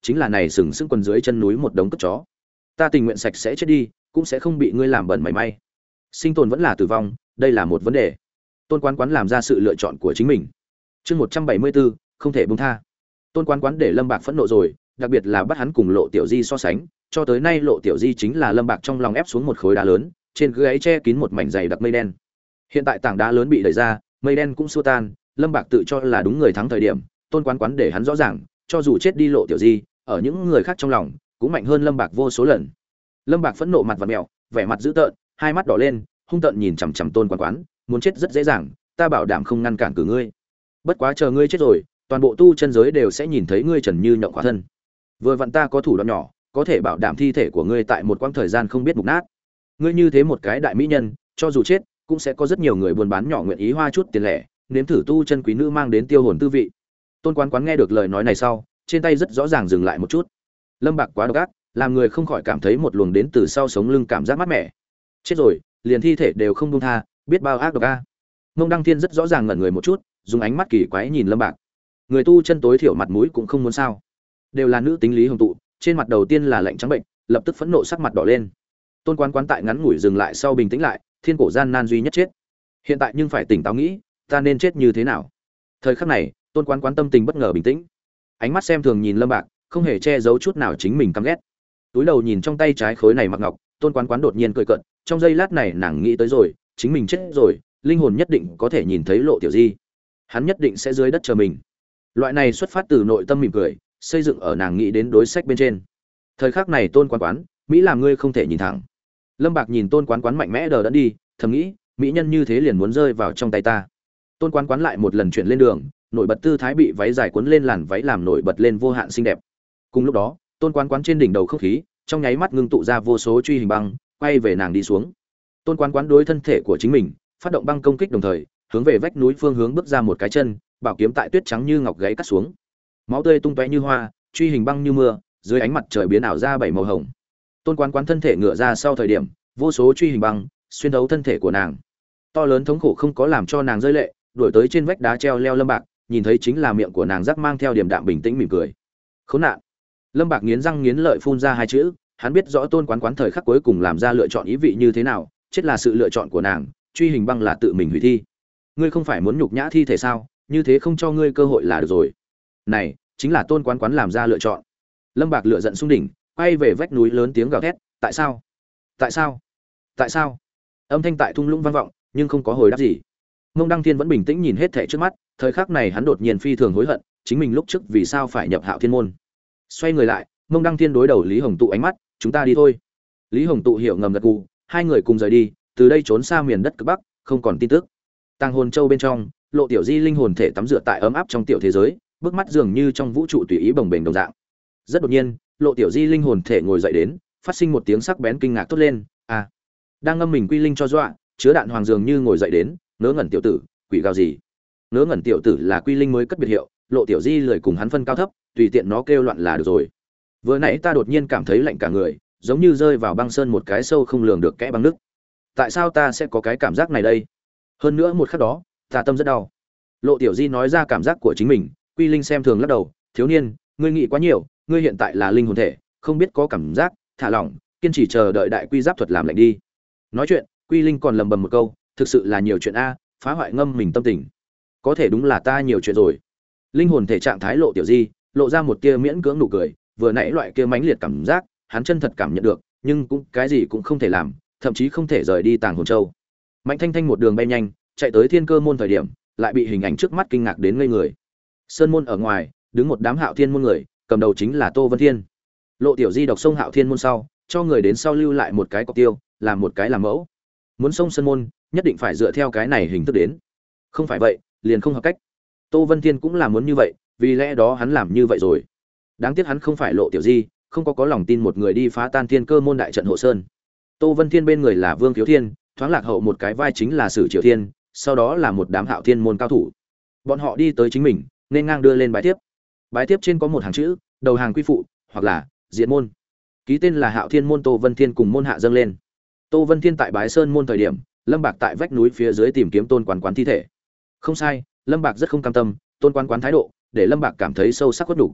chính là này sừng sững quần dưới chân núi một đống cất chó. Ta tình nguyện sạch sẽ chết đi, cũng sẽ không bị ngươi làm bẩn mảy may. Sinh tồn vẫn là tử vong, đây là một vấn đề. Tôn Quán Quán làm ra sự lựa chọn của chính mình. Chương một trăm bảy mươi bốn, không thể buông tha. Tôn Quán Quán để Lâm Bạc phẫn nộ rồi, đặc biệt là bắt hắn cùng Lộ Tiểu Di so sánh, cho tới nay Lộ Tiểu Di chính là Lâm Bạc trong lòng ép xuống một khối đá lớn, trên gáy che kín một mảnh dày đặc mây đen. Hiện tại tảng đá lớn bị đẩy ra, mây đen cũng xua tan, Lâm Bạc tự cho là đúng người thắng thời điểm, Tôn Quán Quán để hắn rõ ràng, cho dù chết đi Lộ Tiểu Di, ở những người khác trong lòng cũng mạnh hơn Lâm Bạc vô số lần. Lâm Bạc phẫn nộ mặt vặn mèo, vẻ mặt dữ tợn, hai mắt đỏ lên, hung tợn nhìn chằm chằm Tôn Quán Quán, muốn chết rất dễ dàng, ta bảo đảm không ngăn cản cử ngươi. Bất quá chờ ngươi chết rồi, toàn bộ tu chân giới đều sẽ nhìn thấy ngươi trần như nhộng khỏa thân. Vừa vặn ta có thủ đoạn nhỏ, có thể bảo đảm thi thể của ngươi tại một quãng thời gian không biết mục nát. Ngươi như thế một cái đại mỹ nhân, cho dù chết, cũng sẽ có rất nhiều người buôn bán nhỏ nguyện ý hoa chút tiền lẻ, nếm thử tu chân quý nữ mang đến tiêu hồn tư vị. Tôn Quán Quán nghe được lời nói này sau, trên tay rất rõ ràng dừng lại một chút. Lâm Bạc quá độc ác, làm người không khỏi cảm thấy một luồng đến từ sau sống lưng cảm giác mát mẻ. Chết rồi, liền thi thể đều không buông tha, biết bao ác độc a. Mông Đăng Thiên rất rõ ràng ngẩn người một chút, dùng ánh mắt kỳ quái nhìn Lâm Bạc. Người tu chân tối thiểu mặt mũi cũng không muốn sao? Đều là nữ tính Lý Hồng Tụ, trên mặt đầu tiên là lạnh trắng bệnh, lập tức phẫn nộ sắc mặt đỏ lên. Tôn Quán Quán tại ngắn ngủi dừng lại sau bình tĩnh lại, thiên cổ gian nan duy nhất chết. Hiện tại nhưng phải tỉnh táo nghĩ, ta nên chết như thế nào? Thời khắc này, Tôn Quán Quán tâm tình bất ngờ bình tĩnh, ánh mắt xem thường nhìn Lâm Bạc, không hề che giấu chút nào chính mình căm ghét. Túi đầu nhìn trong tay trái khối này mặc ngọc, Tôn Quán Quán đột nhiên cười cợt, trong giây lát này nàng nghĩ tới rồi, chính mình chết rồi, linh hồn nhất định có thể nhìn thấy Lộ Tiểu Di, hắn nhất định sẽ dưới đất chờ mình. Loại này xuất phát từ nội tâm mỉm cười, xây dựng ở nàng nghĩ đến đối sách bên trên. Thời khắc này Tôn Quán Quán, mỹ làm ngươi không thể nhìn thẳng. Lâm Bạc nhìn Tôn Quán Quán mạnh mẽ đờ đẫn đi, thầm nghĩ, mỹ nhân như thế liền muốn rơi vào trong tay ta. Tôn Quán Quán lại một lần chuyển lên đường, nổi bật tư thái bị váy dài cuốn lên làn váy làm nổi bật lên vô hạn xinh đẹp. Cùng lúc đó, Tôn Quán Quán trên đỉnh đầu không khí, trong nháy mắt ngưng tụ ra vô số truy hình băng, quay về nàng đi xuống. Tôn Quán Quán đối thân thể của chính mình, phát động băng công kích đồng thời, hướng về vách núi phương hướng bước ra một cái chân, bảo kiếm tại tuyết trắng như ngọc gãy cắt xuống. Máu tươi tung tóe như hoa, truy hình băng như mưa, dưới ánh mặt trời biến ảo ra bảy màu hồng. Tôn Quán Quán thân thể ngửa ra sau thời điểm, vô số truy hình băng xuyên thấu thân thể của nàng. To lớn thống khổ không có làm cho nàng rơi lệ, đuổi tới trên vách đá treo leo Lâm Bạc, nhìn thấy chính là miệng của nàng rắc mang theo điểm đạm bình tĩnh mỉm cười. Khốn nạn. Lâm Bạc nghiến răng nghiến lợi phun ra hai chữ, hắn biết rõ Tôn Quán Quán thời khắc cuối cùng làm ra lựa chọn ý vị như thế nào, chết là sự lựa chọn của nàng, truy hình băng là tự mình hủy thi. Ngươi không phải muốn nhục nhã thi thể sao, như thế không cho ngươi cơ hội là được rồi. Này, chính là Tôn Quán Quán làm ra lựa chọn. Lâm Bạc lửa giận xung đỉnh, quay về vách núi lớn tiếng gào thét, tại sao? Tại sao? Tại sao? Âm thanh tại thung lũng vang vọng, nhưng không có hồi đáp gì. Mông Đăng Thiên vẫn bình tĩnh nhìn hết thảy trước mắt, thời khắc này hắn đột nhiên phi thường hối hận, chính mình lúc trước vì sao phải nhập Hạo Thiên môn. Xoay người lại, Mông Đăng Thiên đối đầu Lý Hồng Tụ ánh mắt, chúng ta đi thôi. Lý Hồng Tụ hiểu ngầm gật gù, hai người cùng rời đi, từ đây trốn xa miền đất cực bắc, không còn tin tức. Tàng hồn châu bên trong, Lộ Tiểu Di linh hồn thể tắm rửa tại ấm áp trong tiểu thế giới, bước mắt dường như trong vũ trụ tùy ý bồng bềnh đồng dạng. Rất đột nhiên, Lộ Tiểu Di linh hồn thể ngồi dậy đến, phát sinh một tiếng sắc bén kinh ngạc thốt lên, "À!" Đang ngâm mình quy linh cho dọa, chứa đạn hoàng dường như ngồi dậy đến, ngớ ngẩn tiểu tử, quỷ gào gì? Ngớ ngẩn tiểu tử là quy linh mới cất biệt hiệu, Lộ Tiểu Di lười cùng hắn phân cao thấp, tùy tiện nó kêu loạn là được rồi. Vừa nãy ta đột nhiên cảm thấy lạnh cả người, giống như rơi vào băng sơn một cái sâu không lường được kẽ băng nước. Tại sao ta sẽ có cái cảm giác này đây? Hơn nữa một khắc đó, ta tâm rất đau. Lộ Tiểu Di nói ra cảm giác của chính mình, quy linh xem thường lắc đầu, thiếu niên, ngươi nghĩ quá nhiều, ngươi hiện tại là linh hồn thể, không biết có cảm giác, thả lỏng, kiên trì chờ đợi đại quy giáp thuật làm lạnh đi. Nói chuyện, quy linh còn lầm bầm một câu, thực sự là nhiều chuyện a, phá hoại ngâm mình tâm tình. Có thể đúng là ta nhiều chuyện rồi. Linh hồn thể trạng thái Lộ Tiểu Di, lộ ra một tia miễn cưỡng nụ cười, vừa nãy loại kia mãnh liệt cảm giác, hắn chân thật cảm nhận được, nhưng cũng cái gì cũng không thể làm, thậm chí không thể rời đi Tàng Hồn Châu. Mạnh Thanh Thanh một đường bay nhanh, chạy tới Thiên Cơ môn thời điểm, lại bị hình ảnh trước mắt kinh ngạc đến ngây người. Sơn môn ở ngoài, đứng một đám Hạo Thiên môn người, cầm đầu chính là Tô Vân Thiên. Lộ Tiểu Di đọc sông Hạo Thiên môn sau, cho người đến sau lưu lại một cái cọc tiêu, làm một cái làm mẫu. Muốn sông Sơn môn, nhất định phải dựa theo cái này hình thức đến. Không phải vậy, liền không hợp cách. Tô Vân Thiên cũng là muốn như vậy, vì lẽ đó hắn làm như vậy rồi. Đáng tiếc hắn không phải Lộ Tiểu Di, không có có lòng tin một người đi phá tan Thiên Cơ môn đại trận hộ sơn. Tô Vân Thiên bên người là Vương Khiếu Thiên, thoáng lạc hậu một cái vai chính là Sử Triều Thiên, sau đó là một đám Hạo Thiên môn cao thủ. Bọn họ đi tới chính mình, nên ngang đưa lên bái thiếp. Bái thiếp trên có một hàng chữ, đầu hàng quy phụ, hoặc là diệt môn. Ký tên là Hạo Thiên môn Tô Vân Thiên cùng môn hạ dâng lên. Tô Vân Thiên tại Bái Sơn môn thời điểm, Lâm Bạc tại vách núi phía dưới tìm kiếm Tôn Quán Quán thi thể. Không sai, Lâm Bạc rất không cam tâm, Tôn Quán Quán thái độ, để Lâm Bạc cảm thấy sâu sắc khuất nhục.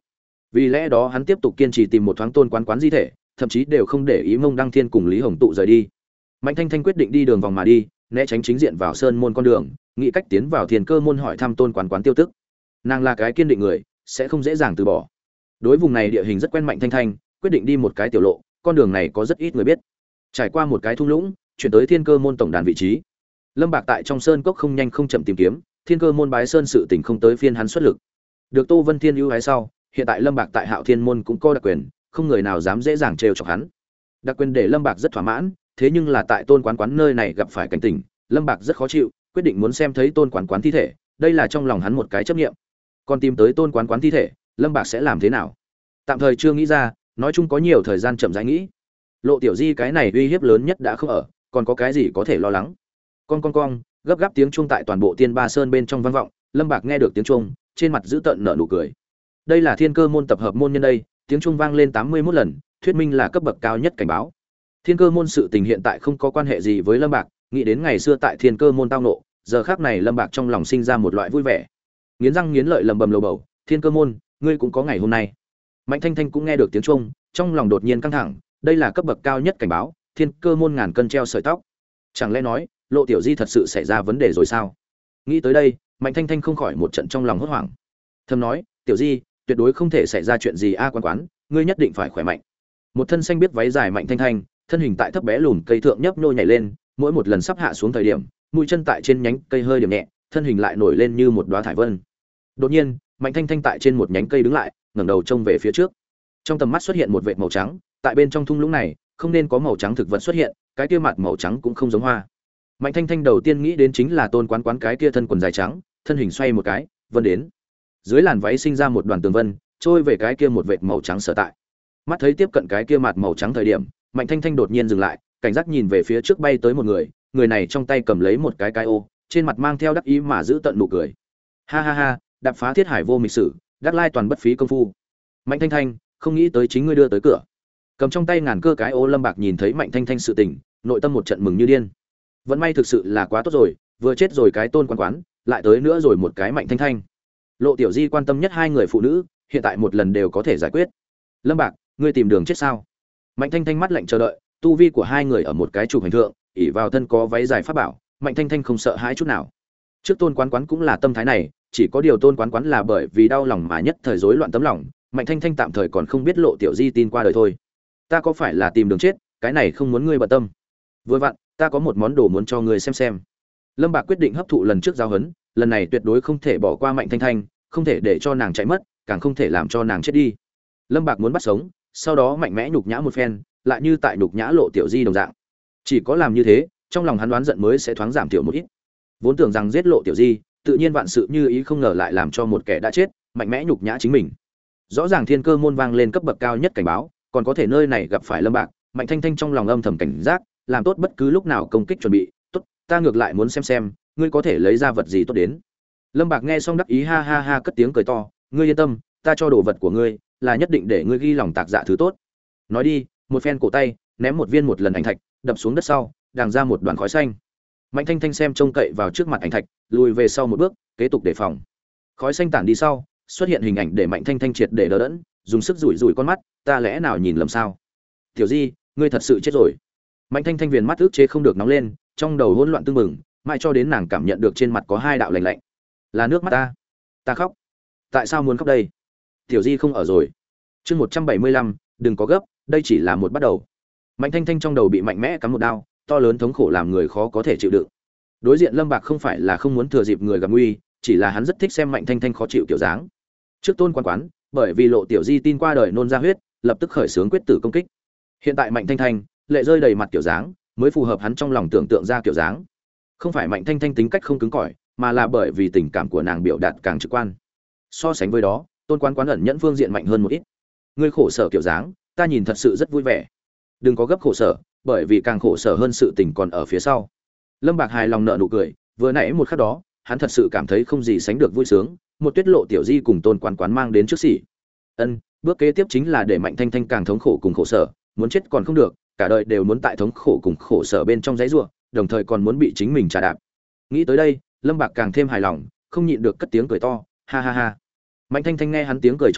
Vì lẽ đó hắn tiếp tục kiên trì tìm một thoáng Tôn Quán Quán di thể, thậm chí đều không để ý Mông Đăng Thiên cùng Lý Hồng Tụ rời đi. Mạnh Thanh Thanh quyết định đi đường vòng mà đi, né tránh chính diện vào sơn môn con đường, nghĩ cách tiến vào Thiên Cơ môn hỏi thăm Tôn Quán Quán tiêu tức. Nàng là cái kiên định người, sẽ không dễ dàng từ bỏ. Đối vùng này địa hình rất quen Mạnh Thanh Thanh, quyết định đi một cái tiểu lộ, con đường này có rất ít người biết. Trải qua một cái thung lũng, chuyển tới Thiên Cơ môn tổng đàn vị trí. Lâm Bạc tại trong sơn cốc không nhanh không chậm tìm kiếm, Thiên Cơ môn bái sơn sự tình không tới phiên hắn xuất lực. Được Tô Vân Thiên ưu ái sau, hiện tại Lâm Bạc tại Hạo Thiên môn cũng có đặc quyền, không người nào dám dễ dàng trêu chọc hắn. Đặc quyền để Lâm Bạc rất thỏa mãn, thế nhưng là tại Tôn Quán Quán nơi này gặp phải cảnh tình, Lâm Bạc rất khó chịu, quyết định muốn xem thấy Tôn Quán Quán thi thể, đây là trong lòng hắn một cái chấp niệm. Còn tìm tới Tôn Quán Quán thi thể, Lâm Bạc sẽ làm thế nào? Tạm thời chưa nghĩ ra, nói chung có nhiều thời gian chậm rãi nghĩ. Lộ Tiểu Di cái này uy hiếp lớn nhất đã không ở, còn có cái gì có thể lo lắng? Con con con, gấp gáp tiếng chuông tại toàn bộ Tiên Ba Sơn bên trong vang vọng, Lâm Bạc nghe được tiếng chuông, trên mặt giữ tợn nở nụ cười. Đây là Thiên Cơ môn tập hợp môn nhân đây, tiếng chuông vang lên tám mươi mốt lần, thuyết minh là cấp bậc cao nhất cảnh báo. Thiên Cơ môn sự tình hiện tại không có quan hệ gì với Lâm Bạc, nghĩ đến ngày xưa tại Thiên Cơ môn tao nộ, giờ khắc này Lâm Bạc trong lòng sinh ra một loại vui vẻ. Nghiến răng nghiến lợi lầm bầm lầu bầu, Thiên Cơ môn, ngươi cũng có ngày hôm nay. Mạnh Thanh Thanh cũng nghe được tiếng chuông, trong lòng đột nhiên căng thẳng, đây là cấp bậc cao nhất cảnh báo, Thiên Cơ môn ngàn cân treo sợi tóc. Chẳng lẽ nói, Lộ Tiểu Di thật sự xảy ra vấn đề rồi sao? Nghĩ tới đây, Mạnh Thanh Thanh không khỏi một trận trong lòng hốt hoảng. Thầm nói, Tiểu Di, tuyệt đối không thể xảy ra chuyện gì a Quán Quán, ngươi nhất định phải khỏe mạnh. Một thân xanh biết váy dài Mạnh Thanh Thanh, thân hình tại thấp bé lùn cây thượng nhấp nhô nhảy lên, mỗi một lần sắp hạ xuống thời điểm, mũi chân tại trên nhánh cây hơi điểm nhẹ, thân hình lại nổi lên như một đóa thải vân. Đột nhiên, Mạnh Thanh Thanh tại trên một nhánh cây đứng lại, ngẩng đầu trông về phía trước. Trong tầm mắt xuất hiện một vệt màu trắng, tại bên trong thung lũng này, không nên có màu trắng thực vật xuất hiện, cái kia mặt màu trắng cũng không giống hoa. Mạnh Thanh Thanh đầu tiên nghĩ đến chính là Tôn Quán Quán cái kia thân quần dài trắng, thân hình xoay một cái, vân đến. Dưới làn váy sinh ra một đoàn tường vân, trôi về cái kia một vệt màu trắng sở tại. Mắt thấy tiếp cận cái kia mặt màu trắng thời điểm, Mạnh Thanh Thanh đột nhiên dừng lại, cảnh giác nhìn về phía trước bay tới một người, người này trong tay cầm lấy một cái cái ô, trên mặt mang theo đắc ý mà giữ tận nụ cười. Ha ha ha, đạp phá thiết hải vô mịch sử, đắc lai toàn bất phí công phu. Mạnh Thanh Thanh, không nghĩ tới chính ngươi đưa tới cửa. Cầm trong tay ngàn cơ cái ô, Lâm Bạc nhìn thấy Mạnh Thanh Thanh sự tình, nội tâm một trận mừng như điên. Vẫn may thực sự là quá tốt rồi, vừa chết rồi cái Tôn Quán Quán, lại tới nữa rồi một cái Mạnh Thanh Thanh. Lộ Tiểu Di quan tâm nhất hai người phụ nữ, hiện tại một lần đều có thể giải quyết. Lâm Bạc, ngươi tìm đường chết sao? Mạnh Thanh Thanh mắt lạnh chờ đợi, tu vi của hai người ở một cái trục hành thượng, ỷ vào thân có váy dài pháp bảo, Mạnh Thanh Thanh không sợ hãi chút nào. Trước Tôn Quán Quán cũng là tâm thái này, chỉ có điều Tôn Quán Quán là bởi vì đau lòng mà nhất thời rối loạn tấm lòng, Mạnh Thanh Thanh tạm thời còn không biết Lộ Tiểu Di tin qua đời thôi. Ta có phải là tìm đường chết, cái này không muốn ngươi bận tâm. Vừa vặn, ta có một món đồ muốn cho ngươi xem xem. Lâm Bạc quyết định hấp thụ lần trước giao hấn, lần này tuyệt đối không thể bỏ qua Mạnh Thanh Thanh, không thể để cho nàng chạy mất, càng không thể làm cho nàng chết đi. Lâm Bạc muốn bắt sống, sau đó mạnh mẽ nhục nhã một phen, lại như tại nhục nhã Lộ Tiểu Di đồng dạng. Chỉ có làm như thế, trong lòng hắn đoán giận mới sẽ thoáng giảm thiểu một ít. Vốn tưởng rằng giết Lộ Tiểu Di, tự nhiên vạn sự như ý, không ngờ lại làm cho một kẻ đã chết, mạnh mẽ nhục nhã chính mình. Rõ ràng Thiên Cơ môn vang lên cấp bậc cao nhất cảnh báo, còn có thể nơi này gặp phải Lâm Bạc, Mạnh Thanh Thanh trong lòng âm thầm cảnh giác, làm tốt bất cứ lúc nào công kích chuẩn bị. Tốt, ta ngược lại muốn xem xem, ngươi có thể lấy ra vật gì tốt đến. Lâm Bạc nghe xong đắc ý ha ha ha cất tiếng cười to, ngươi yên tâm, ta cho đồ vật của ngươi là nhất định để ngươi ghi lòng tạc dạ thứ tốt. Nói đi, một phen cổ tay, ném một viên một lần ảnh thạch, đập xuống đất sau, đàng ra một đoàn khói xanh. Mạnh Thanh Thanh xem trông cậy vào trước mặt ảnh thạch, lùi về sau một bước, kế tục đề phòng. Khói xanh tản đi sau, xuất hiện hình ảnh để Mạnh Thanh Thanh triệt để đỡ đẫn, dùng sức rủi rủi con mắt, ta lẽ nào nhìn lầm sao? Tiểu Di, ngươi thật sự chết rồi. Mạnh Thanh Thanh viền mắt ức chế không được nóng lên, trong đầu hỗn loạn tương mừng, mãi cho đến nàng cảm nhận được trên mặt có hai đạo lạnh lạnh. Là nước mắt ta. Ta khóc. Tại sao muốn khóc đây? Tiểu Di không ở rồi. Chương một trăm bảy mươi lăm, đừng có gấp, đây chỉ là một bắt đầu. Mạnh Thanh Thanh trong đầu bị mạnh mẽ cắm một đao, to lớn thống khổ làm người khó có thể chịu đựng. Đối diện Lâm Bạc không phải là không muốn thừa dịp người gặp nguy, chỉ là hắn rất thích xem Mạnh Thanh Thanh khó chịu kiểu dáng. Trước Tôn Quán Quán, bởi vì Lộ Tiểu Di tin qua đời nôn ra huyết, lập tức khởi xướng quyết tử công kích. Hiện tại Mạnh Thanh Thanh, lệ rơi đầy mặt kiểu dáng, mới phù hợp hắn trong lòng tưởng tượng ra kiểu dáng. Không phải Mạnh Thanh Thanh tính cách không cứng cỏi, mà là bởi vì tình cảm của nàng biểu đạt càng trực quan. So sánh với đó, Tôn Quán Quán ẩn nhẫn phương diện mạnh hơn một ít. Ngươi khổ sở kiểu dáng, ta nhìn thật sự rất vui vẻ. Đừng có gấp khổ sở, bởi vì càng khổ sở hơn sự tình còn ở phía sau. Lâm Bạc hài lòng nở nụ cười, vừa nãy một khắc đó, hắn thật sự cảm thấy không gì sánh được vui sướng, một Tuyết Lộ Tiểu Di cùng Tôn Quán Quán mang đến trước xỉ. Ân, bước kế tiếp chính là để Mạnh Thanh Thanh càng thống khổ cùng khổ sở, muốn chết còn không được, cả đời đều muốn tại thống khổ cùng khổ sở bên trong giấy rủa, đồng thời còn muốn bị chính mình trà đạp. Nghĩ tới đây, Lâm Bạc càng thêm hài lòng, không nhịn được cất tiếng cười to, ha ha ha. Mạnh Thanh Thanh nghe hắn tiếng cười chói tai,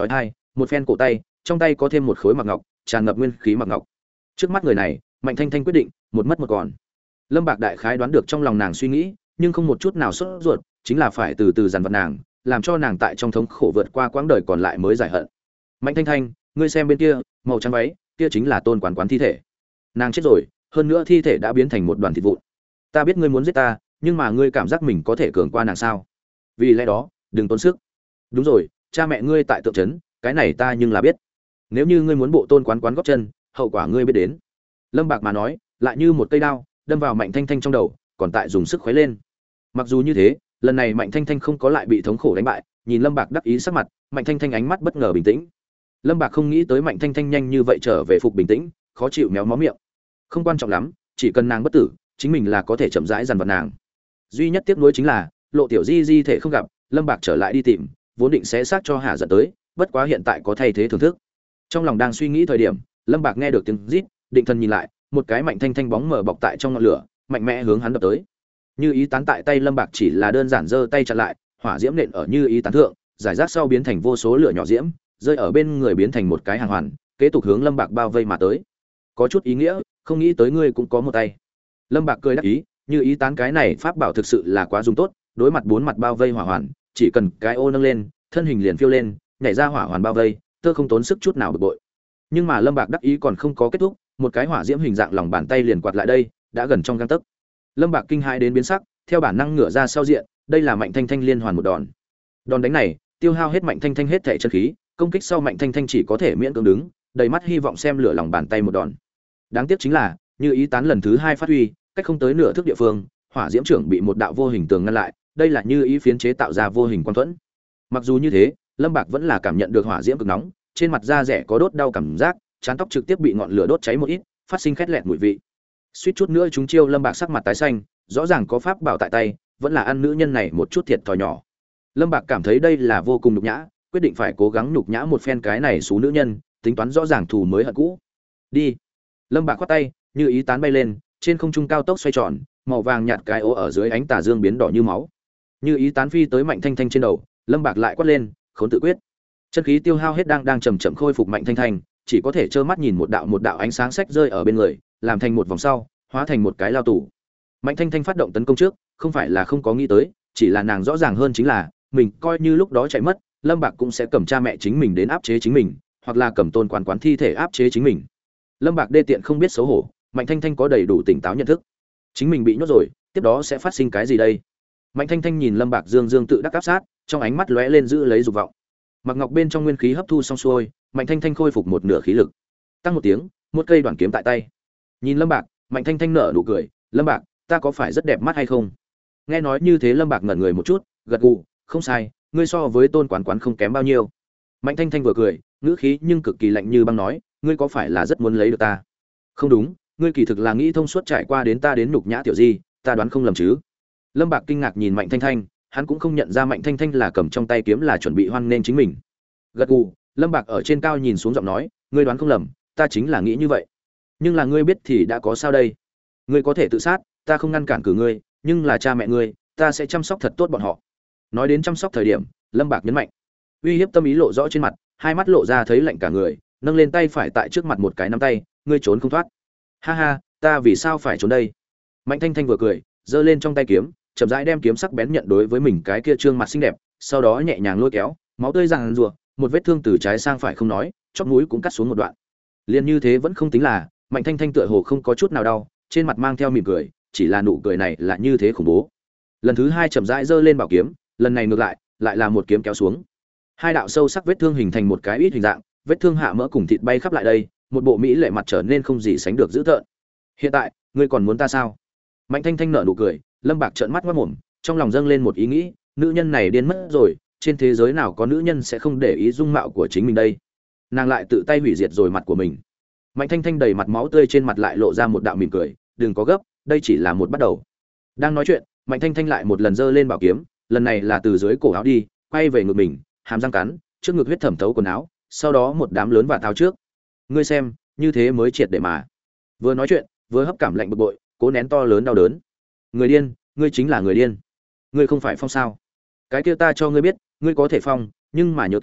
một phen cổ tay, trong tay có thêm một khối mặc ngọc, tràn ngập nguyên khí mặc ngọc. Trước mắt người này, Mạnh Thanh Thanh quyết định, một mất một còn. Lâm Bạc đại khái đoán được trong lòng nàng suy nghĩ, nhưng không một chút nào sốt ruột, chính là phải từ từ dằn vặt nàng, làm cho nàng tại trong thống khổ vượt qua quãng đời còn lại mới giải hận. Mạnh Thanh Thanh, ngươi xem bên kia, màu trắng váy, kia chính là Tôn Quán Quán thi thể. Nàng chết rồi, hơn nữa thi thể đã biến thành một đoàn thịt vụn. Ta biết ngươi muốn giết ta, nhưng mà ngươi cảm giác mình có thể cường qua nàng sao? Vì lẽ đó, đừng tốn sức. Đúng rồi, cha mẹ ngươi tại tượng trấn, cái này ta nhưng là biết. Nếu như ngươi muốn bộ Tôn Quán Quán góp chân, hậu quả ngươi biết đến. Lâm Bạc mà nói, lại như một cây đao, đâm vào Mạnh Thanh Thanh trong đầu, còn tại dùng sức khuấy lên. Mặc dù như thế, lần này Mạnh Thanh Thanh không có lại bị thống khổ đánh bại, nhìn Lâm Bạc đắc ý sắc mặt, Mạnh Thanh Thanh ánh mắt bất ngờ bình tĩnh. Lâm Bạc không nghĩ tới Mạnh Thanh Thanh nhanh như vậy trở về phục bình tĩnh, khó chịu méo mó miệng. Không quan trọng lắm, chỉ cần nàng bất tử, chính mình là có thể chậm rãi dằn vặt nàng. Duy nhất tiếc nuối chính là, Lộ Tiểu Di di thể không gặp, Lâm Bạc trở lại đi tìm, vốn định sẽ xác cho Hà giận tới, bất quá hiện tại có thay thế thưởng thức. Trong lòng đang suy nghĩ thời điểm, Lâm Bạc nghe được tiếng rít, định thần nhìn lại, một cái Mạnh Thanh Thanh bóng mờ bọc tại trong ngọn lửa, mạnh mẽ hướng hắn đập tới. Như Ý Tán tại tay Lâm Bạc chỉ là đơn giản giơ tay chặn lại, hỏa diễm nện ở Như Ý Tán thượng, giải rác sau biến thành vô số lửa nhỏ diễm, rơi ở bên người biến thành một cái hàng hoàn, kế tục hướng Lâm Bạc bao vây mà tới. Có chút ý nghĩa, không nghĩ tới ngươi cũng có một tay. Lâm Bạc cười đắc ý, Như Ý Tán cái này pháp bảo thực sự là quá dùng tốt, đối mặt bốn mặt bao vây hỏa hoàn, chỉ cần cái ô nâng lên, thân hình liền phiêu lên, nhảy ra hỏa hoàn bao vây, tơ không tốn sức chút nào bực bội. Nhưng mà Lâm Bạc đắc ý còn không có kết thúc, một cái hỏa diễm hình dạng lòng bàn tay liền quạt lại đây, đã gần trong gang tấc. Lâm Bạc kinh hãi đến biến sắc, theo bản năng ngửa ra sau diện, đây là Mạnh Thanh Thanh liên hoàn một đòn. Đòn đánh này, tiêu hao hết Mạnh Thanh Thanh hết thể chân khí, công kích sau Mạnh Thanh Thanh chỉ có thể miễn cưỡng đứng, đầy mắt hy vọng xem lửa lòng bàn tay một đòn. Đáng tiếc chính là, Như Ý Tán lần thứ hai phát huy, cách không tới nửa thước địa phương, hỏa diễm trưởng bị một đạo vô hình tường ngăn lại, đây là Như Ý phiến chế tạo ra vô hình quang thuẫn. Mặc dù như thế, Lâm Bạc vẫn là cảm nhận được hỏa diễm cực nóng, trên mặt da rẻ có đốt đau cảm giác, trán tóc trực tiếp bị ngọn lửa đốt cháy một ít, phát sinh khét lẹt mùi vị. Suýt chút nữa chúng chiêu Lâm Bạc sắc mặt tái xanh, rõ ràng có pháp bảo tại tay, vẫn là ăn nữ nhân này một chút thiệt thòi nhỏ. Lâm Bạc cảm thấy đây là vô cùng nhục nhã, quyết định phải cố gắng nhục nhã một phen cái này xú nữ nhân, tính toán rõ ràng thù mới hận cũ. Đi. Lâm Bạc quát tay, Như Ý Tán bay lên, trên không trung cao tốc xoay tròn, màu vàng nhạt cái ố ở dưới ánh tà dương biến đỏ như máu. Như Ý Tán phi tới Mạnh Thanh Thanh trên đầu, Lâm Bạc lại quát lên, khốn tự quyết. Chân khí tiêu hao hết đang đang chậm chậm khôi phục Mạnh Thanh Thanh, chỉ có thể trơ mắt nhìn một đạo một đạo ánh sáng sách rơi ở bên người, làm thành một vòng sau, hóa thành một cái lao tù. Mạnh Thanh Thanh phát động tấn công trước, không phải là không có nghĩ tới, chỉ là nàng rõ ràng hơn chính là, mình coi như lúc đó chạy mất, Lâm Bạc cũng sẽ cầm cha mẹ chính mình đến áp chế chính mình, hoặc là cầm Tôn Quán Quán thi thể áp chế chính mình. Lâm Bạc đê tiện không biết xấu hổ, Mạnh Thanh Thanh có đầy đủ tỉnh táo nhận thức. Chính mình bị nhốt rồi, tiếp đó sẽ phát sinh cái gì đây? Mạnh Thanh Thanh nhìn Lâm Bạc dương dương tự đắc áp sát, trong ánh mắt lóe lên giữ lấy dục vọng. Mặc Ngọc bên trong nguyên khí hấp thu xong xuôi, Mạnh Thanh Thanh khôi phục một nửa khí lực. Tăng một tiếng, một cây đoạn kiếm tại tay. Nhìn Lâm Bạc, Mạnh Thanh Thanh nở nụ cười, "Lâm Bạc, ta có phải rất đẹp mắt hay không?" Nghe nói như thế Lâm Bạc ngẩn người một chút, gật gù, "Không sai, ngươi so với Tôn Quán Quán không kém bao nhiêu." Mạnh Thanh Thanh vừa cười, ngữ khí nhưng cực kỳ lạnh như băng nói, "Ngươi có phải là rất muốn lấy được ta?" "Không đúng, ngươi kỳ thực là nghĩ thông suốt trải qua đến ta đến nhục nhã tiểu Di, ta đoán không lầm chứ?" Lâm Bạc kinh ngạc nhìn Mạnh Thanh Thanh, hắn cũng không nhận ra Mạnh Thanh Thanh là cầm trong tay kiếm là chuẩn bị hoan nên chính mình. Gật gù, Lâm Bạc ở trên cao nhìn xuống giọng nói, "Ngươi đoán không lầm, ta chính là nghĩ như vậy. Nhưng là ngươi biết thì đã có sao đây? Ngươi có thể tự sát, ta không ngăn cản cử ngươi, nhưng là cha mẹ ngươi, ta sẽ chăm sóc thật tốt bọn họ." Nói đến chăm sóc thời điểm, Lâm Bạc nhấn mạnh, uy hiếp tâm ý lộ rõ trên mặt, hai mắt lộ ra thấy lạnh cả người, nâng lên tay phải tại trước mặt một cái nắm tay, "Ngươi trốn không thoát." "Ha ha, ta vì sao phải trốn đây?" Mạnh Thanh Thanh vừa cười, giơ lên trong tay kiếm, chậm rãi đem kiếm sắc bén nhận đối với mình cái kia trương mặt xinh đẹp, sau đó nhẹ nhàng lôi kéo, máu tươi ràng rùa, một vết thương từ trái sang phải không nói, chóp mũi cũng cắt xuống một đoạn. Liên như thế vẫn không tính là, Mạnh Thanh Thanh tựa hồ không có chút nào đau, trên mặt mang theo mỉm cười, chỉ là nụ cười này là như thế khủng bố. Lần thứ hai chậm rãi giơ lên bảo kiếm, lần này ngược lại, lại là một kiếm kéo xuống. Hai đạo sâu sắc vết thương hình thành một cái ít hình dạng, vết thương hạ mỡ cùng thịt bay khắp lại đây, một bộ mỹ lệ mặt trở nên không gì sánh được dữ tợn. "Hiện tại, ngươi còn muốn ta sao?" Mạnh Thanh Thanh nở nụ cười, Lâm Bạc trợn mắt ngoác mồm, trong lòng dâng lên một ý nghĩ, nữ nhân này điên mất rồi, trên thế giới nào có nữ nhân sẽ không để ý dung mạo của chính mình đây. Nàng lại tự tay hủy diệt rồi mặt của mình. Mạnh Thanh Thanh đầy mặt máu tươi trên mặt lại lộ ra một đạo mỉm cười, "Đừng có gấp, đây chỉ là một bắt đầu." Đang nói chuyện, Mạnh Thanh Thanh lại một lần giơ lên bảo kiếm, lần này là từ dưới cổ áo đi, quay về ngực mình, hàm răng cắn, trước ngực huyết thẩm thấu quần áo, sau đó một đám lớn vạt áo trước. "Ngươi xem, như thế mới triệt để mà." Vừa nói chuyện, vừa hấp cảm lạnh bực bội, cố nén to lớn đau đớn. "Người điên, ngươi chính là người điên. Ngươi không phải phong sao? Cái kia ta cho ngươi biết, ngươi có thể phong, nhưng mà nhớ kỹ,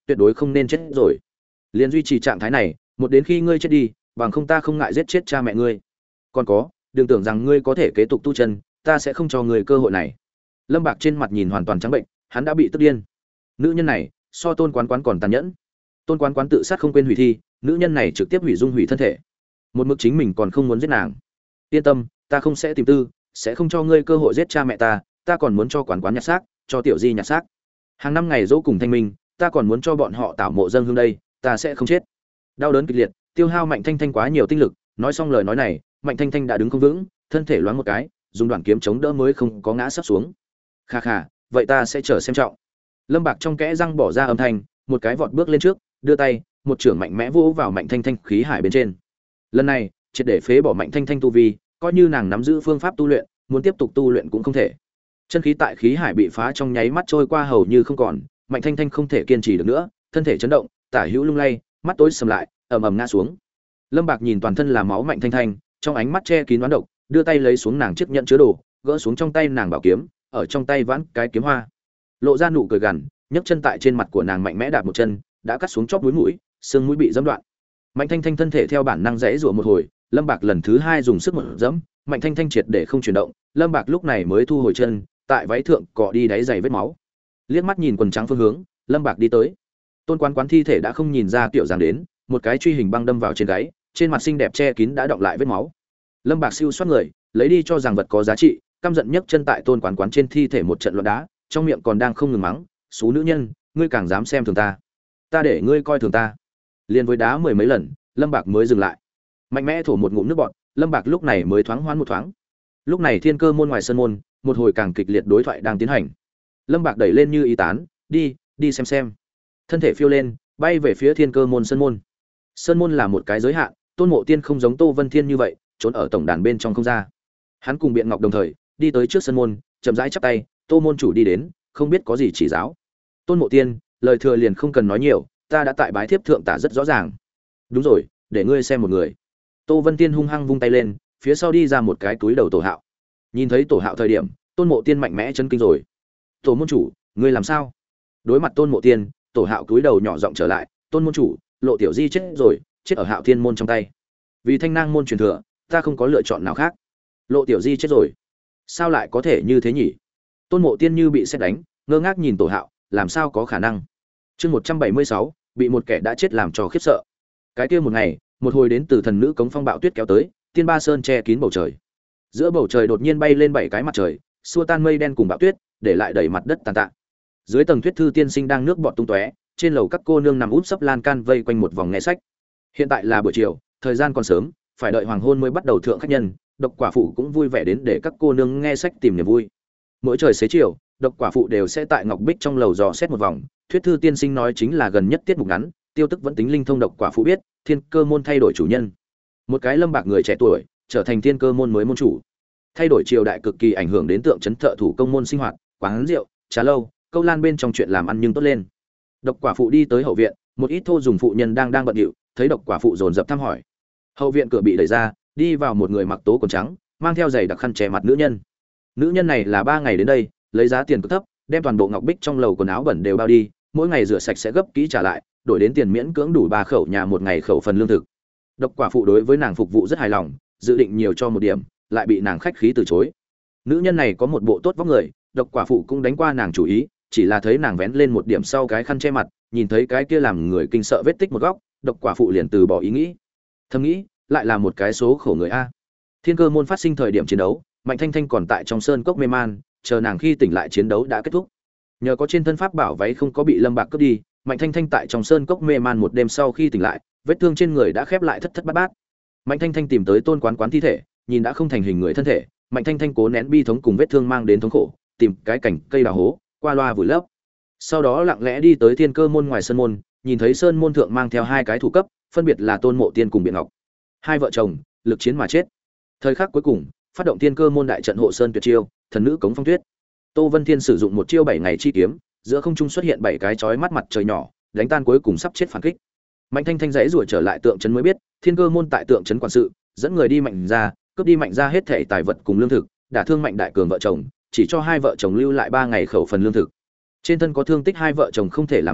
tuyệt đối không nên chết rồi. Liên duy trì trạng thái này, một đến khi ngươi chết đi, bằng không ta không ngại giết chết cha mẹ ngươi. Còn có, đừng tưởng rằng ngươi có thể kế tục tu chân, ta sẽ không cho ngươi cơ hội này. Lâm Bạc trên mặt nhìn hoàn toàn trắng bệnh, hắn đã bị tức điên. Nữ nhân này, so Tôn Quán Quán còn tàn nhẫn. Tôn Quán Quán tự sát không quên hủy thi, nữ nhân này trực tiếp hủy dung hủy thân thể. Một mực chính mình còn không muốn giết nàng. Yên tâm, ta không sẽ tìm tư, sẽ không cho ngươi cơ hội giết cha mẹ ta, ta còn muốn cho Quán Quán nhặt xác, cho Tiểu Di nhặt xác. Hàng năm ngày dỗ cùng thanh minh, ta còn muốn cho bọn họ tảo mộ dâng hương đây, ta sẽ không chết. Đau đớn kịch liệt, tiêu hao Mạnh Thanh Thanh quá nhiều tinh lực, nói xong lời nói này, Mạnh Thanh Thanh đã đứng không vững, thân thể loáng một cái, dùng đoạn kiếm chống đỡ mới không có ngã sắp xuống. Kha kha, vậy ta sẽ chờ xem trọng. Lâm Bạc trong kẽ răng bỏ ra âm thanh, một cái vọt bước lên trước, đưa tay, một chưởng mạnh mẽ vỗ vào Mạnh Thanh Thanh khí hải bên trên. Lần này, triệt để phế bỏ Mạnh Thanh Thanh tu vi, coi như nàng nắm giữ phương pháp tu luyện, muốn tiếp tục tu luyện cũng không thể. Chân khí tại khí hải bị phá trong nháy mắt trôi qua hầu như không còn, Mạnh Thanh Thanh không thể kiên trì được nữa, thân thể chấn động, tả hữu lung lay, mắt tối sầm lại, ầm ầm ngã xuống. Lâm Bạc nhìn toàn thân là máu Mạnh Thanh Thanh, trong ánh mắt che kín đoán độc, đưa tay lấy xuống nàng chiếc nhẫn chứa đồ, gỡ xuống trong tay nàng bảo kiếm, ở trong tay vãn cái kiếm hoa. Lộ ra nụ cười gằn, nhấc chân tại trên mặt của nàng mạnh mẽ đạp một chân, đã cắt xuống chóp mũi mũi, xương mũi bị giẫm đoạn. Mạnh Thanh Thanh thân thể theo bản năng rẽ rủa một hồi, Lâm Bạc lần thứ hai dùng sức một giẫm, Mạnh Thanh Thanh triệt để không chuyển động, Lâm Bạc lúc này mới thu hồi chân, tại váy thượng cọ đi đáy giày vết máu. Liếc mắt nhìn quần trắng phương hướng, Lâm Bạc đi tới. Tôn Quán Quán thi thể đã không nhìn ra tiểu dáng đến, một cái truy hình băng đâm vào trên gáy, trên mặt xinh đẹp che kín đã đọng lại vết máu. Lâm Bạc siêu soát người, lấy đi cho rằng vật có giá trị, căm giận nhấc chân tại Tôn Quán Quán trên thi thể một trận loạn đá, trong miệng còn đang không ngừng mắng, "Xú nữ nhân, ngươi càng dám xem thường ta, ta để ngươi coi thường ta." Liên với đá mười mấy lần, Lâm Bạc mới dừng lại. Mạnh mẽ thổ một ngụm nước bọt, Lâm Bạc lúc này mới thoáng hoán một thoáng. Lúc này Thiên Cơ môn ngoài sân môn, một hồi càng kịch liệt đối thoại đang tiến hành. Lâm Bạc đẩy lên như ý tán, "Đi, đi xem xem." Thân thể phiêu lên, bay về phía Thiên Cơ môn sân môn. Sơn môn là một cái giới hạn, Tôn Mộ Tiên không giống Tô Vân Thiên như vậy, trốn ở tổng đàn bên trong không ra. Hắn cùng Biện Ngọc đồng thời đi tới trước sân môn, chậm rãi chắp tay, "Tô môn chủ đi đến, không biết có gì chỉ giáo." Tôn Mộ Tiên, lời thừa liền không cần nói nhiều, ta đã tại bái thiếp thượng tả rất rõ ràng. "Đúng rồi, để ngươi xem một người." Tô Vân Tiên hung hăng vung tay lên, phía sau đi ra một cái túi đầu Tổ Hạo. Nhìn thấy Tổ Hạo thời điểm, Tôn Mộ Tiên mạnh mẽ chấn kinh rồi. "Tổ môn chủ, ngươi làm sao?" Đối mặt Tôn Mộ Tiên, Tổ Hạo túi đầu nhỏ giọng trở lại, "Tôn môn chủ, Lộ Tiểu Di chết rồi, chết ở Hạo Thiên môn trong tay. Vì Thanh Nang môn truyền thừa, ta không có lựa chọn nào khác." "Lộ Tiểu Di chết rồi? Sao lại có thể như thế nhỉ?" Tôn Mộ Tiên như bị sét đánh, ngơ ngác nhìn Tổ Hạo, làm sao có khả năng? Chương một trăm bảy mươi sáu, bị một kẻ đã chết làm cho khiếp sợ. Cái kia một ngày, một hồi đến từ thần nữ cống phong bạo tuyết kéo tới, Tiên Ba Sơn che kín bầu trời. Giữa bầu trời đột nhiên bay lên bảy cái mặt trời, xua tan mây đen cùng bão tuyết, để lại đầy mặt đất tàn tạ. Dưới tầng Tuyết Thư tiên sinh đang nước bọt tung tóe, trên lầu các cô nương nằm úp sấp lan can vây quanh một vòng nghe sách. Hiện tại là buổi chiều, thời gian còn sớm, phải đợi hoàng hôn mới bắt đầu thượng khách nhân. Độc Quả phụ cũng vui vẻ đến để các cô nương nghe sách tìm niềm vui. Mỗi trời xế chiều, Độc Quả phụ đều sẽ tại ngọc bích trong lầu dò xét một vòng. Thuyết Thư tiên sinh nói chính là gần nhất tiết mục ngắn, tiêu tức vẫn tính linh thông. Độc Quả phụ biết, Thiên Cơ môn thay đổi chủ nhân. Một cái Lâm Bạc người trẻ tuổi, trở thành Thiên Cơ môn mới môn chủ. Thay đổi triều đại cực kỳ ảnh hưởng đến tượng trấn thợ thủ công môn sinh hoạt, quán rượu, trà lâu, câu lan bên trong chuyện làm ăn nhưng tốt lên. Độc Quả phụ đi tới hậu viện, một ít thô dùng phụ nhân đang đang bận rộn, thấy Độc Quả phụ dồn dập thăm hỏi. Hậu viện cửa bị đẩy ra, đi vào một người mặc tố quần trắng, mang theo giày đặc khăn che mặt nữ nhân. Nữ nhân này là ba ngày đến đây, lấy giá tiền cực thấp, đem toàn bộ ngọc bích trong lầu quần áo bẩn đều bao đi, mỗi ngày rửa sạch sẽ gấp kỹ trả lại, đổi đến tiền miễn cưỡng đủ ba khẩu nhà một ngày khẩu phần lương thực. Độc Quả phụ đối với nàng phục vụ rất hài lòng, dự định nhiều cho một điểm, lại bị nàng khách khí từ chối. Nữ nhân này có một bộ tốt vóc người, Độc Quả phụ cũng đánh qua nàng chủ ý, chỉ là thấy nàng vén lên một điểm sau cái khăn che mặt, nhìn thấy cái kia làm người kinh sợ vết tích một góc, Độc Quả phụ liền từ bỏ ý nghĩ. Thầm nghĩ, lại là một cái số khổ người a. Thiên Cơ môn phát sinh thời điểm chiến đấu, Mạnh Thanh Thanh còn tại trong sơn cốc mê man, chờ nàng khi tỉnh lại chiến đấu đã kết thúc. Nhờ có trên thân pháp bảo váy không có bị Lâm Bạc cướp đi, Mạnh Thanh Thanh tại trong sơn cốc mê man một đêm sau khi tỉnh lại, vết thương trên người đã khép lại thất thất bát bát. Mạnh Thanh Thanh tìm tới Tôn Quán Quán thi thể, nhìn đã không thành hình người thân thể, Mạnh Thanh Thanh cố nén bi thống cùng vết thương mang đến thống khổ, tìm cái cảnh cây đào hố, qua loa vùi lấp. Sau đó lặng lẽ đi tới Thiên Cơ môn ngoài sân môn, nhìn thấy sơn môn thượng mang theo hai cái thủ cấp, phân biệt là Tôn Mộ Tiên cùng Biện Ngọc. Hai vợ chồng, lực chiến mà chết. Thời khắc cuối cùng, phát động Thiên Cơ môn đại trận hộ sơn tuyệt chiêu, thần nữ cống phong tuyết. Tô Vân Thiên sử dụng một chiêu bảy ngày chi kiếm, giữa không trung xuất hiện bảy cái chói mắt mặt trời nhỏ, đánh tan cuối cùng sắp chết phản kích. Mạnh Thanh Thanh dãy rủa trở lại tượng trấn mới biết, Thiên Cơ môn tại tượng trấn quản sự, dẫn người đi Mạnh ra, cướp đi Mạnh ra hết thảy tài vật cùng lương thực, đả thương Mạnh đại cường vợ chồng, chỉ cho hai vợ chồng lưu lại ba ngày khẩu phần lương thực. Trên thân có thương tích hai vợ chồng không thể làm hoạt,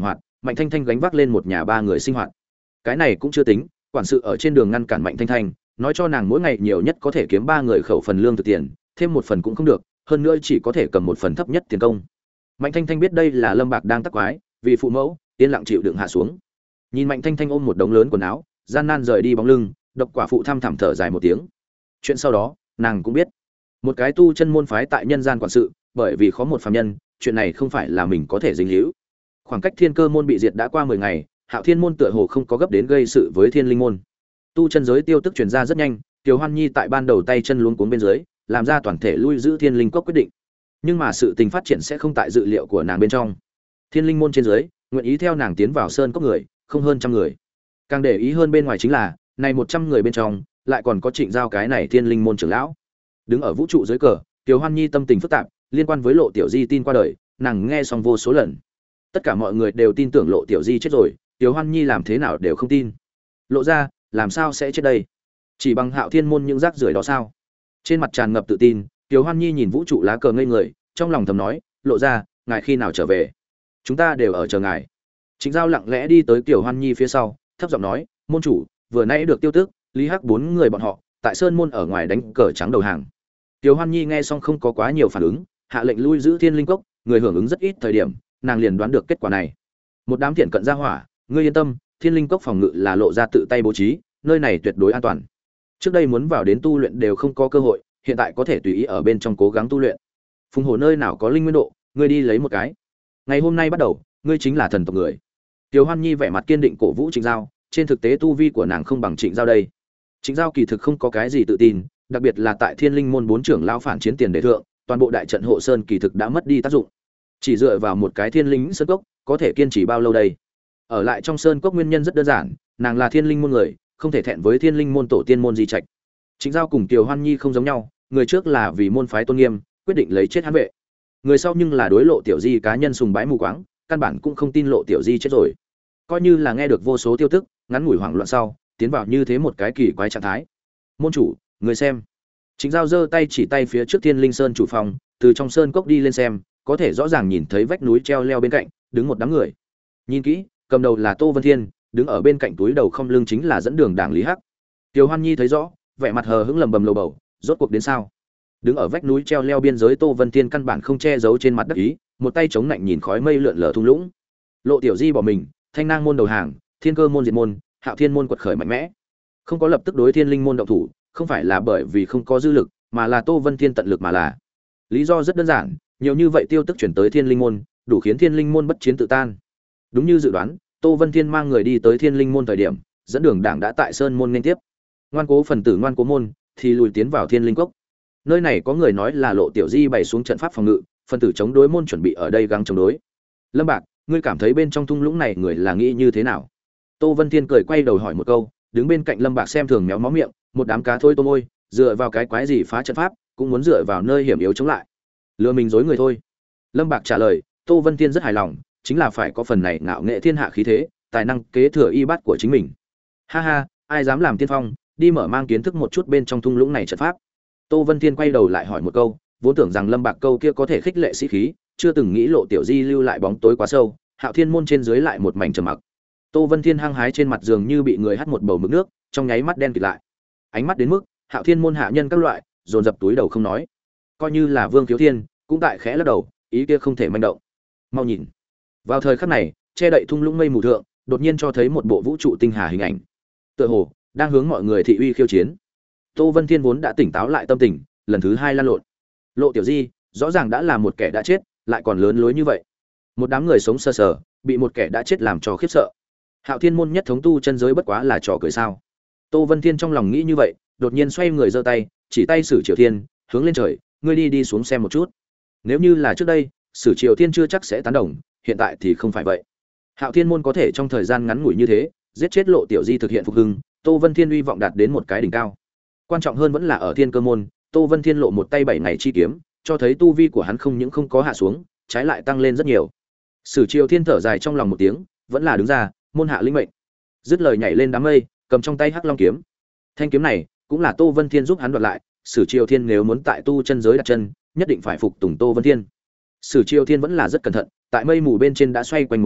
Mạnh Thanh Thanh gánh vác lên một nhà ba người sinh hoạt. Cái này cũng chưa tính, quản sự ở trên đường ngăn cản Mạnh Thanh Thanh, nói cho nàng mỗi ngày nhiều nhất có thể kiếm ba người khẩu phần lương thực tiền, thêm một phần cũng không được, hơn nữa chỉ có thể cầm một phần thấp nhất tiền công. Mạnh Thanh Thanh biết đây là Lâm Bạc đang tắc quái, vì phụ mẫu, yên lặng chịu đựng hạ xuống. Nhìn Mạnh Thanh Thanh ôm một đống lớn quần áo, gian nan rời đi bóng lưng, Độc Quả Phụ thăm thẳm thở dài một tiếng. Chuyện sau đó, nàng cũng biết, một cái tu chân môn phái tại nhân gian quản sự, bởi vì khó một phàm nhân, chuyện này không phải là mình có thể dính líu. Khoảng cách Thiên Cơ môn bị diệt đã qua mười ngày, Hạo Thiên môn tựa hồ không có gấp đến gây sự với Thiên Linh môn. Tu chân giới tiêu tức truyền ra rất nhanh, Kiều Hoan Nhi tại ban đầu tay chân luống cuống bên dưới, làm ra toàn thể lui giữ Thiên Linh cốc quyết định. Nhưng mà sự tình phát triển sẽ không tại dự liệu của nàng bên trong. Thiên Linh môn trên dưới, nguyện ý theo nàng tiến vào sơn cốc người, không hơn trăm người. Càng để ý hơn bên ngoài chính là, này một trăm người bên trong, lại còn có Trịnh Giao cái này Thiên Linh môn trưởng lão. Đứng ở vũ trụ dưới cờ, Kiều Hoan Nhi tâm tình phức tạp, liên quan với Lộ Tiểu Di tin qua đời, nàng nghe xong vô số lần. Tất cả mọi người đều tin tưởng Lộ Tiểu Di chết rồi, Kiều Hoan Nhi làm thế nào đều không tin. Lộ ra, làm sao sẽ chết đây? Chỉ bằng Hạo Thiên môn những rác rưởi đó sao? Trên mặt tràn ngập tự tin, Kiều Hoan Nhi nhìn vũ trụ lá cờ ngây người, trong lòng thầm nói, Lộ ra, ngài khi nào trở về? Chúng ta đều ở chờ ngài. Trịnh Giao lặng lẽ đi tới Kiều Hoan Nhi phía sau, thấp giọng nói, môn chủ, vừa nãy được tiêu tước, Lý Hắc bốn người bọn họ, tại sơn môn ở ngoài đánh cờ trắng đầu hàng. Kiều Hoan Nhi nghe xong không có quá nhiều phản ứng, hạ lệnh lui giữ Thiên Linh cốc, người hưởng ứng rất ít thời điểm, nàng liền đoán được kết quả này. Một đám thiện cận gia hỏa, ngươi yên tâm, Thiên Linh cốc phòng ngự là Lộ ra tự tay bố trí, nơi này tuyệt đối an toàn. Trước đây muốn vào đến tu luyện đều không có cơ hội, hiện tại có thể tùy ý ở bên trong cố gắng tu luyện. Phùng hồ nơi nào có linh nguyên độ, ngươi đi lấy một cái. Ngày hôm nay bắt đầu, ngươi chính là thần tộc người. Kiều Hoan Nhi vẻ mặt kiên định cổ vũ Trịnh Giao, trên thực tế tu vi của nàng không bằng Trịnh Giao đây. Trịnh Giao kỳ thực không có cái gì tự tin, đặc biệt là tại Thiên Linh môn bốn trưởng lao phản chiến tiền đề thượng, toàn bộ đại trận hộ sơn kỳ thực đã mất đi tác dụng. Chỉ dựa vào một cái Thiên Linh sơn cốc, có thể kiên trì bao lâu đây? Ở lại trong sơn cốc nguyên nhân rất đơn giản, nàng là Thiên Linh môn người, không thể thẹn với Thiên Linh môn tổ tiên môn di trạch. Trịnh Giao cùng Kiều Hoan Nhi không giống nhau, người trước là vì môn phái tôn nghiêm, quyết định lấy chết hắn vệ. Người sau nhưng là đối Lộ Tiểu Di cá nhân sùng bái mù quáng, căn bản cũng không tin Lộ Tiểu Di chết rồi. Coi như là nghe được vô số tiêu tức, ngắn ngủi hoảng loạn sau, tiến vào như thế một cái kỳ quái trạng thái. Môn chủ, người xem. Trịnh Giao giơ tay chỉ tay phía trước Thiên Linh Sơn chủ phòng, từ trong sơn cốc đi lên xem, có thể rõ ràng nhìn thấy vách núi treo leo bên cạnh, đứng một đám người. Nhìn kỹ, cầm đầu là Tô Vân Thiên, đứng ở bên cạnh túi đầu không lưng chính là dẫn đường Đảng Lý Hắc. Kiều Hoan Nhi thấy rõ, vẻ mặt hờ hững lầm bầm lầu bầu, rốt cuộc đến sao? Đứng ở vách núi treo leo biên giới Tô Vân Thiên căn bản không che giấu trên mặt đất ý, một tay chống lạnh nhìn khói mây lượn lờ thung lũng. Lộ Tiểu Di bỏ mình, Thanh Nang môn đầu hàng, Thiên Cơ môn diệt môn, Hạo Thiên môn quật khởi mạnh mẽ. Không có lập tức đối Thiên Linh môn động thủ, không phải là bởi vì không có dư lực, mà là Tô Vân Thiên tận lực mà là. Lý do rất đơn giản, nhiều như vậy tiêu tức chuyển tới Thiên Linh môn, đủ khiến Thiên Linh môn bất chiến tự tan. Đúng như dự đoán, Tô Vân Thiên mang người đi tới Thiên Linh môn thời điểm, dẫn đường Đảng đã tại sơn môn nên tiếp. Ngoan cố phần tử ngoan cố môn thì lùi tiến vào Thiên Linh cốc. Nơi này có người nói là Lộ Tiểu Di bày xuống trận pháp phòng ngự, phần tử chống đối môn chuẩn bị ở đây gắng chống đối. Lâm Bạc, ngươi cảm thấy bên trong thung lũng này người là nghĩ như thế nào? Tô Vân Thiên cười quay đầu hỏi một câu, đứng bên cạnh Lâm Bạc xem thường méo mó miệng, một đám cá thôi tôm ôi, dựa vào cái quái gì phá trận pháp, cũng muốn dựa vào nơi hiểm yếu chống lại. Lừa mình dối người thôi. Lâm Bạc trả lời, Tô Vân Thiên rất hài lòng, chính là phải có phần này ngạo nghệ thiên hạ khí thế, tài năng kế thừa y bát của chính mình. Ha ha, ai dám làm tiên phong, đi mở mang kiến thức một chút bên trong thung lũng này trận pháp. Tô Vân Thiên quay đầu lại hỏi một câu, vốn tưởng rằng Lâm Bạc câu kia có thể khích lệ sĩ khí, chưa từng nghĩ Lộ Tiểu Di lưu lại bóng tối quá sâu, Hạo Thiên môn trên dưới lại một mảnh trầm mặc. Tô Vân Thiên hăng hái trên mặt giường như bị người hắt một bầu mực nước, trong nháy mắt đen kịt lại. Ánh mắt đến mức, Hạo Thiên môn hạ nhân các loại, dồn dập túi đầu không nói. Coi như là Vương Khiếu Thiên, cũng tại khẽ lắc đầu, ý kia không thể manh động. Mau nhìn. Vào thời khắc này, che đậy thung lũng mây mù thượng, đột nhiên cho thấy một bộ vũ trụ tinh hà hình ảnh. Tựa hồ đang hướng mọi người thị uy khiêu chiến. Tô Vân Thiên vốn đã tỉnh táo lại tâm tình, lần thứ hai lăn lộn. Lộ Tiểu Di, rõ ràng đã là một kẻ đã chết, lại còn lớn lối như vậy. Một đám người sống sờ sờ, bị một kẻ đã chết làm cho khiếp sợ. Hạo Thiên môn nhất thống tu chân giới bất quá là trò cười sao? Tô Vân Thiên trong lòng nghĩ như vậy, đột nhiên xoay người giơ tay, chỉ tay Sử Triều Thiên, hướng lên trời, ngươi đi đi xuống xem một chút. Nếu như là trước đây, Sử Triều Thiên chưa chắc sẽ tán đồng, hiện tại thì không phải vậy. Hạo Thiên môn có thể trong thời gian ngắn ngủi như thế, giết chết Lộ Tiểu Di thực hiện phục hưng, Tô Vân Thiên uy vọng đạt đến một cái đỉnh cao. Quan trọng hơn vẫn là ở Thiên Cơ môn, Tô Vân Thiên lộ một tay bảy ngày chi kiếm, cho thấy tu vi của hắn không những không có hạ xuống, trái lại tăng lên rất nhiều. Sử Triều Thiên thở dài trong lòng một tiếng, vẫn là đứng ra, môn hạ linh mệnh. Dứt lời nhảy lên đám mây, cầm trong tay Hắc Long kiếm. Thanh kiếm này cũng là Tô Vân Thiên giúp hắn đoạt lại, Sử Triều Thiên nếu muốn tại tu chân giới đặt chân, nhất định phải phục tùng Tô Vân Thiên. Sử Triều Thiên vẫn là rất cẩn thận, tại mây mù bên trên đã xoay quanh một hồi,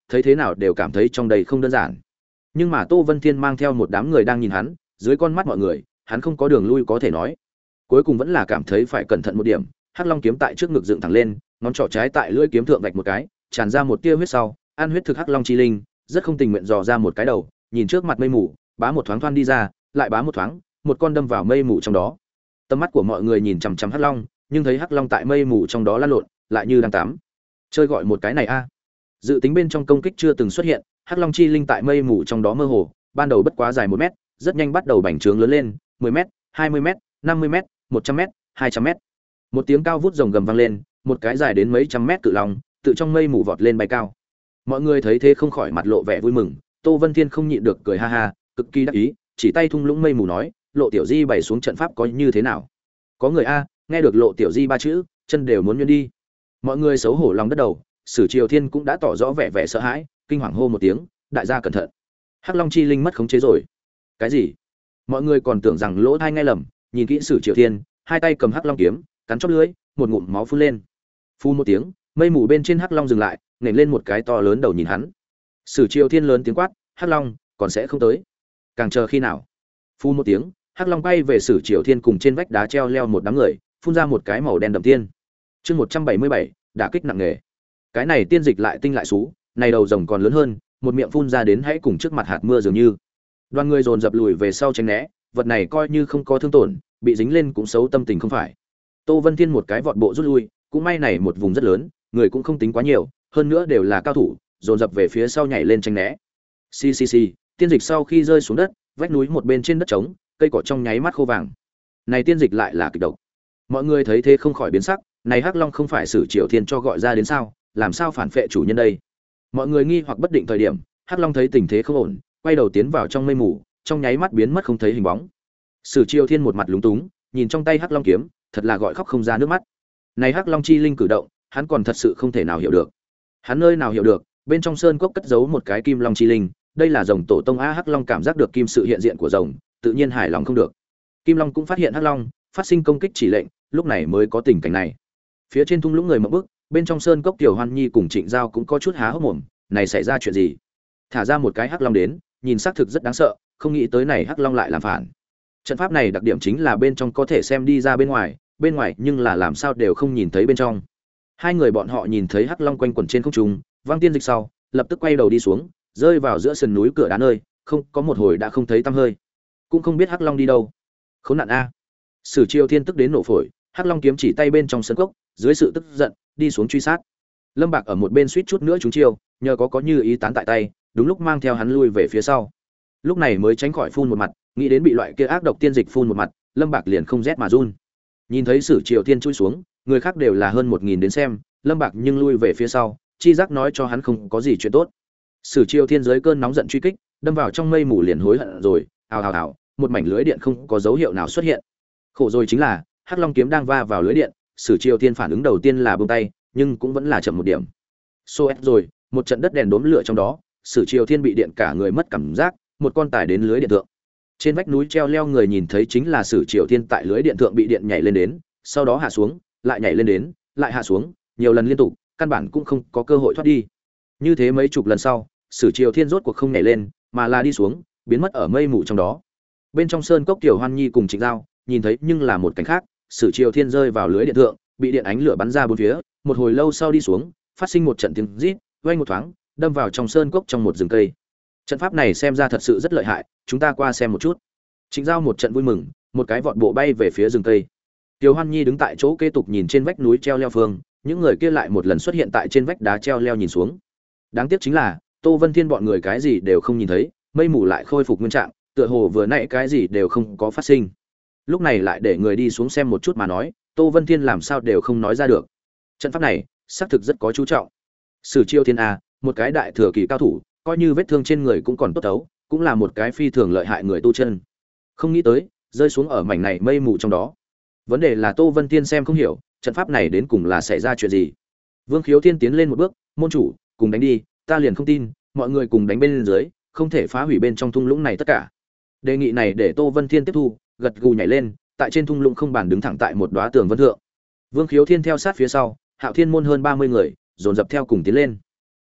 thấy thế nào đều cảm thấy trong đây không đơn giản. Nhưng mà Tô Vân Thiên mang theo một đám người đang nhìn hắn, dưới con mắt mọi người, hắn không có đường lui có thể nói. Cuối cùng vẫn là cảm thấy phải cẩn thận một điểm, Hắc Long kiếm tại trước ngực dựng thẳng lên, ngón trỏ trái tại lưỡi kiếm thượng vạch một cái, tràn ra một tia huyết sau, ăn huyết thực Hắc Long chi linh, rất không tình nguyện dò ra một cái đầu, nhìn trước mặt mây mù, bá một thoáng thoăn đi ra, lại bá một thoáng, một con đâm vào mây mù trong đó. Tầm mắt của mọi người nhìn chằm chằm Hắc Long, nhưng thấy Hắc Long tại mây mù trong đó lăn lộn, lại như đang tắm. Chơi gọi một cái này a. Dự tính bên trong công kích chưa từng xuất hiện, Hắc Long chi linh tại mây mù trong đó mơ hồ, ban đầu bất quá dài một mét, rất nhanh bắt đầu bành trướng lớn lên, mười mét, hai mươi mét, năm mươi mét, một trăm mét, hai trăm mét. Một tiếng cao vút rồng gầm vang lên, một cái dài đến mấy trăm mét cự long, tự trong mây mù vọt lên bay cao. Mọi người thấy thế không khỏi mặt lộ vẻ vui mừng, Tô Vân Thiên không nhịn được cười ha ha, cực kỳ đắc ý, chỉ tay thung lũng mây mù nói, Lộ Tiểu Di bày xuống trận pháp có như thế nào? Có người a, nghe được Lộ Tiểu Di ba chữ, chân đều muốn nhuyễn đi. Mọi người xấu hổ lòng đất đầu, Sử Triều Thiên cũng đã tỏ rõ vẻ vẻ sợ hãi, kinh hoàng hô một tiếng, đại gia cẩn thận. Hắc Long chi linh mất khống chế rồi. Cái gì? Mọi người còn tưởng rằng lỗ tai nghe lầm, nhìn kỹ Sử Triều Thiên, hai tay cầm Hắc Long kiếm, cắn chóp lưỡi, một ngụm máu phun lên. Phun một tiếng, mây mù bên trên Hắc Long dừng lại, nện lên một cái to lớn đầu nhìn hắn. Sử Triều Thiên lớn tiếng quát, Hắc Long, còn sẽ không tới. Càng chờ khi nào? Phun một tiếng, Hắc Long bay về Sử Triều Thiên cùng trên vách đá treo leo một đám người, phun ra một cái màu đen đậm tiên. Chương một trăm bảy mươi bảy, đả kích nặng nề. Cái này tiên dịch lại tinh lại xú, này đầu rồng còn lớn hơn, một miệng phun ra đến hãy cùng trước mặt hạt mưa dường như. Đoàn người dồn dập lùi về sau tránh né, vật này coi như không có thương tổn, bị dính lên cũng xấu tâm tình không phải. Tô Vân Thiên một cái vọt bộ rút lui, cũng may này một vùng rất lớn, người cũng không tính quá nhiều, hơn nữa đều là cao thủ, dồn dập về phía sau nhảy lên tránh né. Xì xì xì, tiên dịch sau khi rơi xuống đất, vách núi một bên trên đất trống, cây cỏ trong nháy mắt khô vàng. Này tiên dịch lại là kịch độc. Mọi người thấy thế không khỏi biến sắc, này Hắc Long không phải Sử Triều Thiên cho gọi ra đến sao, làm sao phản phệ chủ nhân đây? Mọi người nghi hoặc bất định thời điểm, Hắc Long thấy tình thế không ổn, quay đầu tiến vào trong mây mù, trong nháy mắt biến mất không thấy hình bóng. Sử Triều Thiên một mặt lúng túng, nhìn trong tay Hắc Long kiếm, thật là gọi khóc không ra nước mắt. Này Hắc Long chi linh cử động, hắn còn thật sự không thể nào hiểu được. Hắn nơi nào hiểu được, bên trong sơn cốc cất giấu một cái Kim Long chi linh, đây là rồng tổ tông a. Hắc Long cảm giác được kim sự hiện diện của rồng, tự nhiên hài lòng không được. Kim Long cũng phát hiện Hắc Long, phát sinh công kích chỉ lệnh, lúc này mới có tình cảnh này. Phía trên thung lũng người mở bước, bên trong sơn cốc Tiểu Hoan Nhi cùng Trịnh Giao cũng có chút há hốc mồm, này xảy ra chuyện gì? Thả ra một cái Hắc Long đến, nhìn xác thực rất đáng sợ, không nghĩ tới này Hắc Long lại làm phản. Trận pháp này đặc điểm chính là bên trong có thể xem đi ra bên ngoài, bên ngoài nhưng là làm sao đều không nhìn thấy bên trong. Hai người bọn họ nhìn thấy Hắc Long quanh quẩn trên không trung, vang tiên dịch sau, lập tức quay đầu đi xuống, rơi vào giữa sườn núi cửa đá nơi, không, có một hồi đã không thấy tăm hơi. Cũng không biết Hắc Long đi đâu. Khốn nạn a. Sử Triều Thiên tức đến nổ phổi, Hắc Long kiếm chỉ tay bên trong sân cốc, dưới sự tức giận, đi xuống truy sát. Lâm Bạc ở một bên suýt chút nữa trúng chiêu, nhờ có có như ý tán tại tay, đúng lúc mang theo hắn lui về phía sau. Lúc này mới tránh khỏi phun một mặt, nghĩ đến bị loại kia ác độc tiên dịch phun một mặt, Lâm Bạc liền không rét mà run. Nhìn thấy Sử Triều Thiên chui xuống, người khác đều là hơn một nghìn đến xem, Lâm Bạc nhưng lui về phía sau, chi giác nói cho hắn không có gì chuyện tốt. Sử Triều Thiên dưới cơn nóng giận truy kích, đâm vào trong mây mù liền hối hận rồi, ào ào ào, một mảnh lưới điện không có dấu hiệu nào xuất hiện. Khổ rồi chính là, Hắc Long kiếm đang va vào lưới điện, Sử Triều Thiên phản ứng đầu tiên là buông tay, nhưng cũng vẫn là chậm một điểm. Xô ép rồi, một trận đất đèn đốm lửa trong đó, Sử Triều Thiên bị điện cả người mất cảm giác, một con tải đến lưới điện thượng. Trên vách núi treo leo người nhìn thấy chính là Sử Triều Thiên tại lưới điện thượng bị điện nhảy lên đến, sau đó hạ xuống, lại nhảy lên đến, lại hạ xuống, nhiều lần liên tục, căn bản cũng không có cơ hội thoát đi. Như thế mấy chục lần sau, Sử Triều Thiên rốt cuộc không nhảy lên, mà là đi xuống, biến mất ở mây mù trong đó. Bên trong sơn cốc Tiểu Hoan Nhi cùng Trịnh Giao, nhìn thấy nhưng là một cảnh khác, Sử Triều Thiên rơi vào lưới điện thượng, bị điện ánh lửa bắn ra bốn phía, một hồi lâu sau đi xuống, phát sinh một trận tiếng rít, vang một thoáng, đâm vào trong sơn cốc trong một rừng cây. Trận pháp này xem ra thật sự rất lợi hại, chúng ta qua xem một chút. Trịnh Giao một trận vui mừng, một cái vọt bộ bay về phía rừng cây. Tiểu Hoan Nhi đứng tại chỗ kế tục nhìn trên vách núi treo leo phương, những người kia lại một lần xuất hiện tại trên vách đá treo leo nhìn xuống. Đáng tiếc chính là, Tô Vân Thiên bọn người cái gì đều không nhìn thấy, mây mù lại khôi phục nguyên trạng, tựa hồ vừa nãy cái gì đều không có phát sinh. Lúc này lại để người đi xuống xem một chút mà nói, Tô Vân Thiên làm sao đều không nói ra được. Trận pháp này, xác thực rất có chú trọng. Sử Triều Thiên a, một cái đại thừa kỳ cao thủ, coi như vết thương trên người cũng còn tốt tấu, cũng là một cái phi thường lợi hại người tu chân. Không nghĩ tới, rơi xuống ở mảnh này mây mù trong đó. Vấn đề là Tô Vân Thiên xem không hiểu, trận pháp này đến cùng là xảy ra chuyện gì. Vương Khiếu Thiên tiến lên một bước, môn chủ, cùng đánh đi, ta liền không tin, mọi người cùng đánh bên dưới, không thể phá hủy bên trong thung lũng này tất cả. Đề nghị này để Tô Vân Thiên tiếp thu, gật gù nhảy lên, tại trên thung lũng không bàn đứng thẳng tại một đóa tường vân thượng. Vương Khiếu Thiên theo sát phía sau, Hạo Thiên môn hơn ba mươi người, dồn dập theo cùng tiến lên.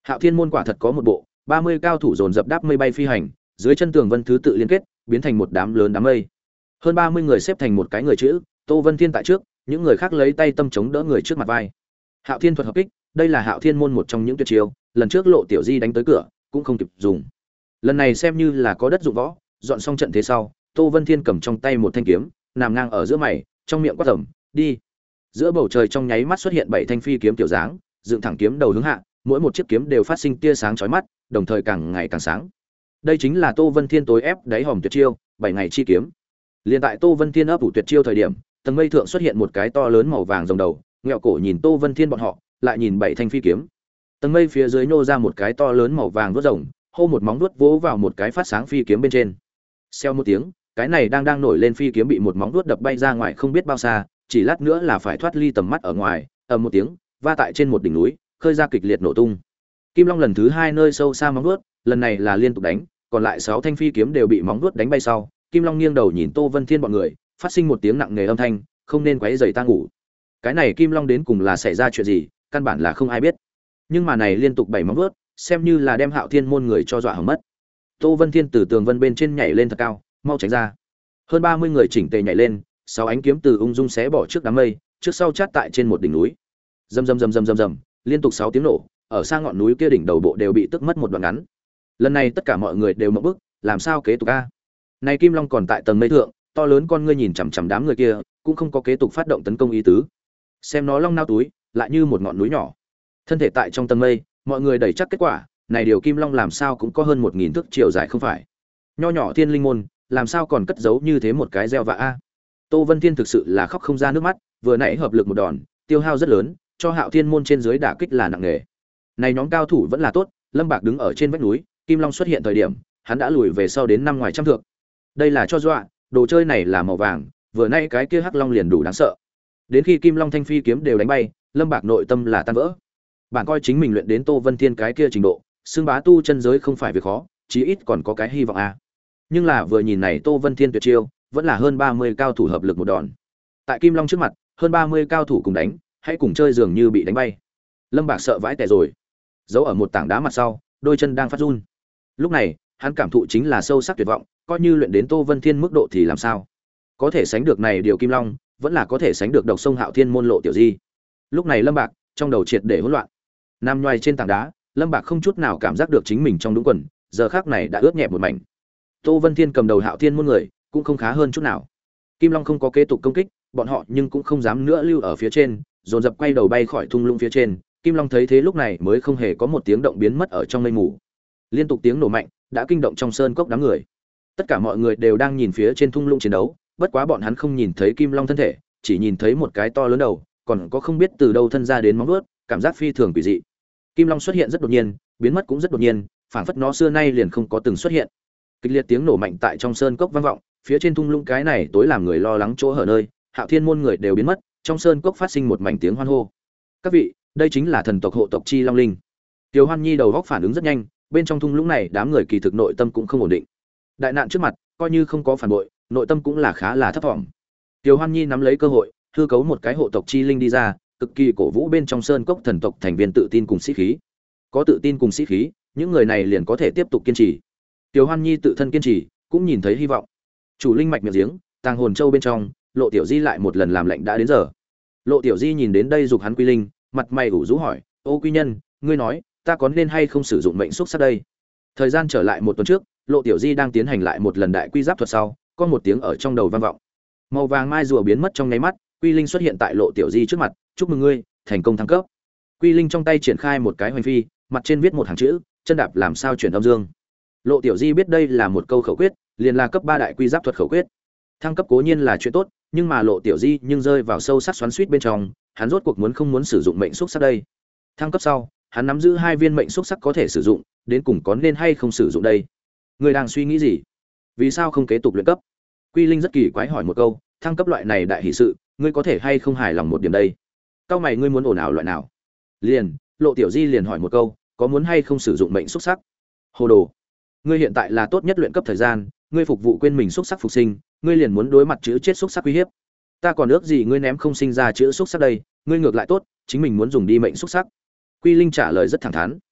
Hạo Thiên môn quả thật có một bộ, ba mươi cao thủ dồn dập đáp mây bay phi hành, dưới chân tường vân thứ tự liên kết, biến thành một đám lớn đám mây. Hơn ba mươi người xếp thành một cái người chữ, Tô Vân Thiên tại trước, những người khác lấy tay tâm chống đỡ người trước mặt vai. Hạo Thiên thuật hợp kích, đây là Hạo Thiên môn một trong những tuyệt chiêu, lần trước Lộ Tiểu Di đánh tới cửa, cũng không kịp dùng. Lần này xem như là có đất dụng võ, dọn xong trận thế sau, Tô Vân Thiên cầm trong tay một thanh kiếm, nằm ngang ở giữa mày, trong miệng quát tầm, đi. Giữa bầu trời trong nháy mắt xuất hiện bảy thanh phi kiếm tiểu dáng, dựng thẳng kiếm đầu hướng hạ, mỗi một chiếc kiếm đều phát sinh tia sáng chói mắt, đồng thời càng ngày càng sáng. Đây chính là Tô Vân Thiên tối ép đáy hòm tuyệt chiêu, bảy ngày chi kiếm. Liên tại Tô Vân Thiên ấp ủ tuyệt chiêu thời điểm, tầng mây thượng xuất hiện một cái to lớn màu vàng rồng đầu, ngẹo cổ nhìn Tô Vân Thiên bọn họ, lại nhìn bảy thanh phi kiếm. Tầng mây phía dưới nô ra một cái to lớn màu vàng vuốt rồng, hô một móng vuốt vỗ vào một cái phát sáng phi kiếm bên trên. Xeo một tiếng, cái này đang đang nổi lên phi kiếm bị một móng vuốt đập bay ra ngoài không biết bao xa, chỉ lát nữa là phải thoát ly tầm mắt ở ngoài, ầm một tiếng, va tại trên một đỉnh núi, khơi ra kịch liệt nổ tung. Kim Long lần thứ hai nơi sâu xa móng vuốt, lần này là liên tục đánh, còn lại sáu thanh phi kiếm đều bị móng vuốt đánh bay sau. Kim Long nghiêng đầu nhìn Tô Vân Thiên bọn người, phát sinh một tiếng nặng nề âm thanh, không nên quấy rầy ta ngủ. Cái này Kim Long đến cùng là xảy ra chuyện gì, căn bản là không ai biết. Nhưng mà này liên tục bảy móng vuốt, xem như là đem Hạo Thiên môn người cho dọa hỏng mất. Tô Vân Thiên từ tường vân bên trên nhảy lên thật cao, mau tránh ra. Hơn ba mươi người chỉnh tề nhảy lên, sáu ánh kiếm từ ung dung xé bỏ trước đám mây, trước sau chát tại trên một đỉnh núi. Rầm rầm rầm rầm rầm rầm, liên tục sáu tiếng nổ, ở xa ngọn núi kia đỉnh đầu bộ đều bị tức mất một đoạn ngắn. Lần này tất cả mọi người đều ngộp bức, làm sao kế tục a? Này Kim Long còn tại tầng mây thượng, to lớn con ngươi nhìn chằm chằm đám người kia, cũng không có kế tục phát động tấn công ý tứ. Xem nó long nao túi, lại như một ngọn núi nhỏ. Thân thể tại trong tầng mây, mọi người đẩy chắc kết quả, này điều Kim Long làm sao cũng có hơn một nghìn thước chiều dài không phải? Nho nhỏ Thiên Linh môn, làm sao còn cất giấu như thế một cái gieo vạ a? Tô Vân Thiên thực sự là khóc không ra nước mắt, vừa nãy hợp lực một đòn, tiêu hao rất lớn, cho Hạo Thiên môn trên dưới đả kích là nặng nề. Này nhóm cao thủ vẫn là tốt, Lâm Bạc đứng ở trên vách núi, Kim Long xuất hiện thời điểm, hắn đã lùi về sau đến năm ngoài trăm thước. Đây là cho dọa, đồ chơi này là màu vàng, vừa nãy cái kia hắc long liền đủ đáng sợ. Đến khi Kim Long thanh phi kiếm đều đánh bay, Lâm Bạc nội tâm là tan vỡ. Bạn coi chính mình luyện đến Tô Vân Thiên cái kia trình độ, xưng bá tu chân giới không phải việc khó, chí ít còn có cái hy vọng a. Nhưng là vừa nhìn này Tô Vân Thiên tuyệt chiêu, vẫn là hơn ba mươi cao thủ hợp lực một đòn. Tại Kim Long trước mặt, hơn ba mươi cao thủ cùng đánh, hãy cùng chơi dường như bị đánh bay. Lâm Bạc sợ vãi tè rồi, giấu ở một tảng đá mặt sau, đôi chân đang phát run. Lúc này, hắn cảm thụ chính là sâu sắc tuyệt vọng, coi như luyện đến Tô Vân Thiên mức độ thì làm sao? Có thể sánh được này điều Kim Long, vẫn là có thể sánh được độc sông Hạo Thiên môn Lộ Tiểu Di. Lúc này Lâm Bạc, trong đầu triệt để hỗn loạn. Nằm nhoài trên tảng đá, Lâm Bạc không chút nào cảm giác được chính mình trong đúng quần, giờ khắc này đã ướt nhẹp một mảnh. Tô Vân Thiên cầm đầu Hạo Thiên môn người, cũng không khá hơn chút nào. Kim Long không có kế tục công kích, bọn họ nhưng cũng không dám nữa lưu ở phía trên, dồn dập quay đầu bay khỏi thung lũng phía trên. Kim Long thấy thế lúc này mới không hề có một tiếng động biến mất ở trong mây mù. Liên tục tiếng nổ mạnh đã kinh động trong sơn cốc đám người. Tất cả mọi người đều đang nhìn phía trên thung lũng chiến đấu, bất quá bọn hắn không nhìn thấy Kim Long thân thể, chỉ nhìn thấy một cái to lớn đầu, còn có không biết từ đâu thân ra đến móng vuốt, cảm giác phi thường quỷ dị. Kim Long xuất hiện rất đột nhiên, biến mất cũng rất đột nhiên, phảng phất nó xưa nay liền không có từng xuất hiện. Kịch liệt tiếng nổ mạnh tại trong sơn cốc vang vọng, phía trên thung lũng cái này tối làm người lo lắng chỗ hở nơi, Hạo Thiên môn người đều biến mất, trong sơn cốc phát sinh một mảnh tiếng hoan hô. Các vị, đây chính là thần tộc hộ tộc chi Long Linh. Tiêu Hoan Nhi đầu góc phản ứng rất nhanh, bên trong thung lũng này đám người kỳ thực nội tâm cũng không ổn định. Đại nạn trước mặt, coi như không có phản bội, nội tâm cũng là khá là thấp vọng. Tiêu Hoan Nhi nắm lấy cơ hội, hư cấu một cái hộ tộc chi linh đi ra, cực kỳ cổ vũ bên trong sơn cốc thần tộc thành viên tự tin cùng sĩ khí. Có tự tin cùng sĩ khí, những người này liền có thể tiếp tục kiên trì. Tiêu Hoan Nhi tự thân kiên trì, cũng nhìn thấy hy vọng. Chủ linh mạch miệng giếng, tàng hồn châu bên trong, Lộ Tiểu Di lại một lần làm lệnh đã đến giờ. Lộ Tiểu Di nhìn đến đây dục hắn quy linh, mặt mày ủ rũ hỏi: "Ô quy nhân, ngươi nói, ta có nên hay không sử dụng mệnh xúc sắc đây?" Thời gian trở lại một tuần trước, Lộ Tiểu Di đang tiến hành lại một lần đại quy giáp thuật sau, có một tiếng ở trong đầu vang vọng. Màu vàng mai rùa biến mất trong nháy mắt, quy linh xuất hiện tại Lộ Tiểu Di trước mặt, "Chúc mừng ngươi, thành công thăng cấp." Quy linh trong tay triển khai một cái hoành phi, mặt trên viết một hàng chữ, "Chân đạp làm sao chuyển âm dương." Lộ Tiểu Di biết đây là một câu khẩu quyết, liền là cấp ba đại quy giáp thuật khẩu quyết. Thăng cấp cố nhiên là chuyện tốt, nhưng mà Lộ Tiểu Di nhưng rơi vào sâu sắc xoắn xuýt bên trong, hắn rốt cuộc muốn không muốn sử dụng mệnh xúc sắc đây. Thăng cấp sau, hắn nắm giữ hai viên mệnh xúc sắc có thể sử dụng, đến cùng có nên hay không sử dụng đây? Người đang suy nghĩ gì? Vì sao không kế tục luyện cấp? Quy Linh rất kỳ quái hỏi một câu, thăng cấp loại này đại hỷ sự, ngươi có thể hay không hài lòng một điểm đây? Cao mày ngươi muốn ổn ảo loại nào? Liền, Lộ Tiểu Di liền hỏi một câu, có muốn hay không sử dụng mệnh xúc sắc? Hồ đồ. Ngươi hiện tại là tốt nhất luyện cấp thời gian, ngươi phục vụ quên mình xúc sắc phục sinh, ngươi liền muốn đối mặt chữ chết xúc sắc uy hiếp. Ta còn ước gì ngươi ném không sinh ra chữ xúc sắc đây, ngươi ngược lại tốt, chính mình muốn dùng đi mệnh xúc sắc. Quy Linh trả lời rất thẳng thắn.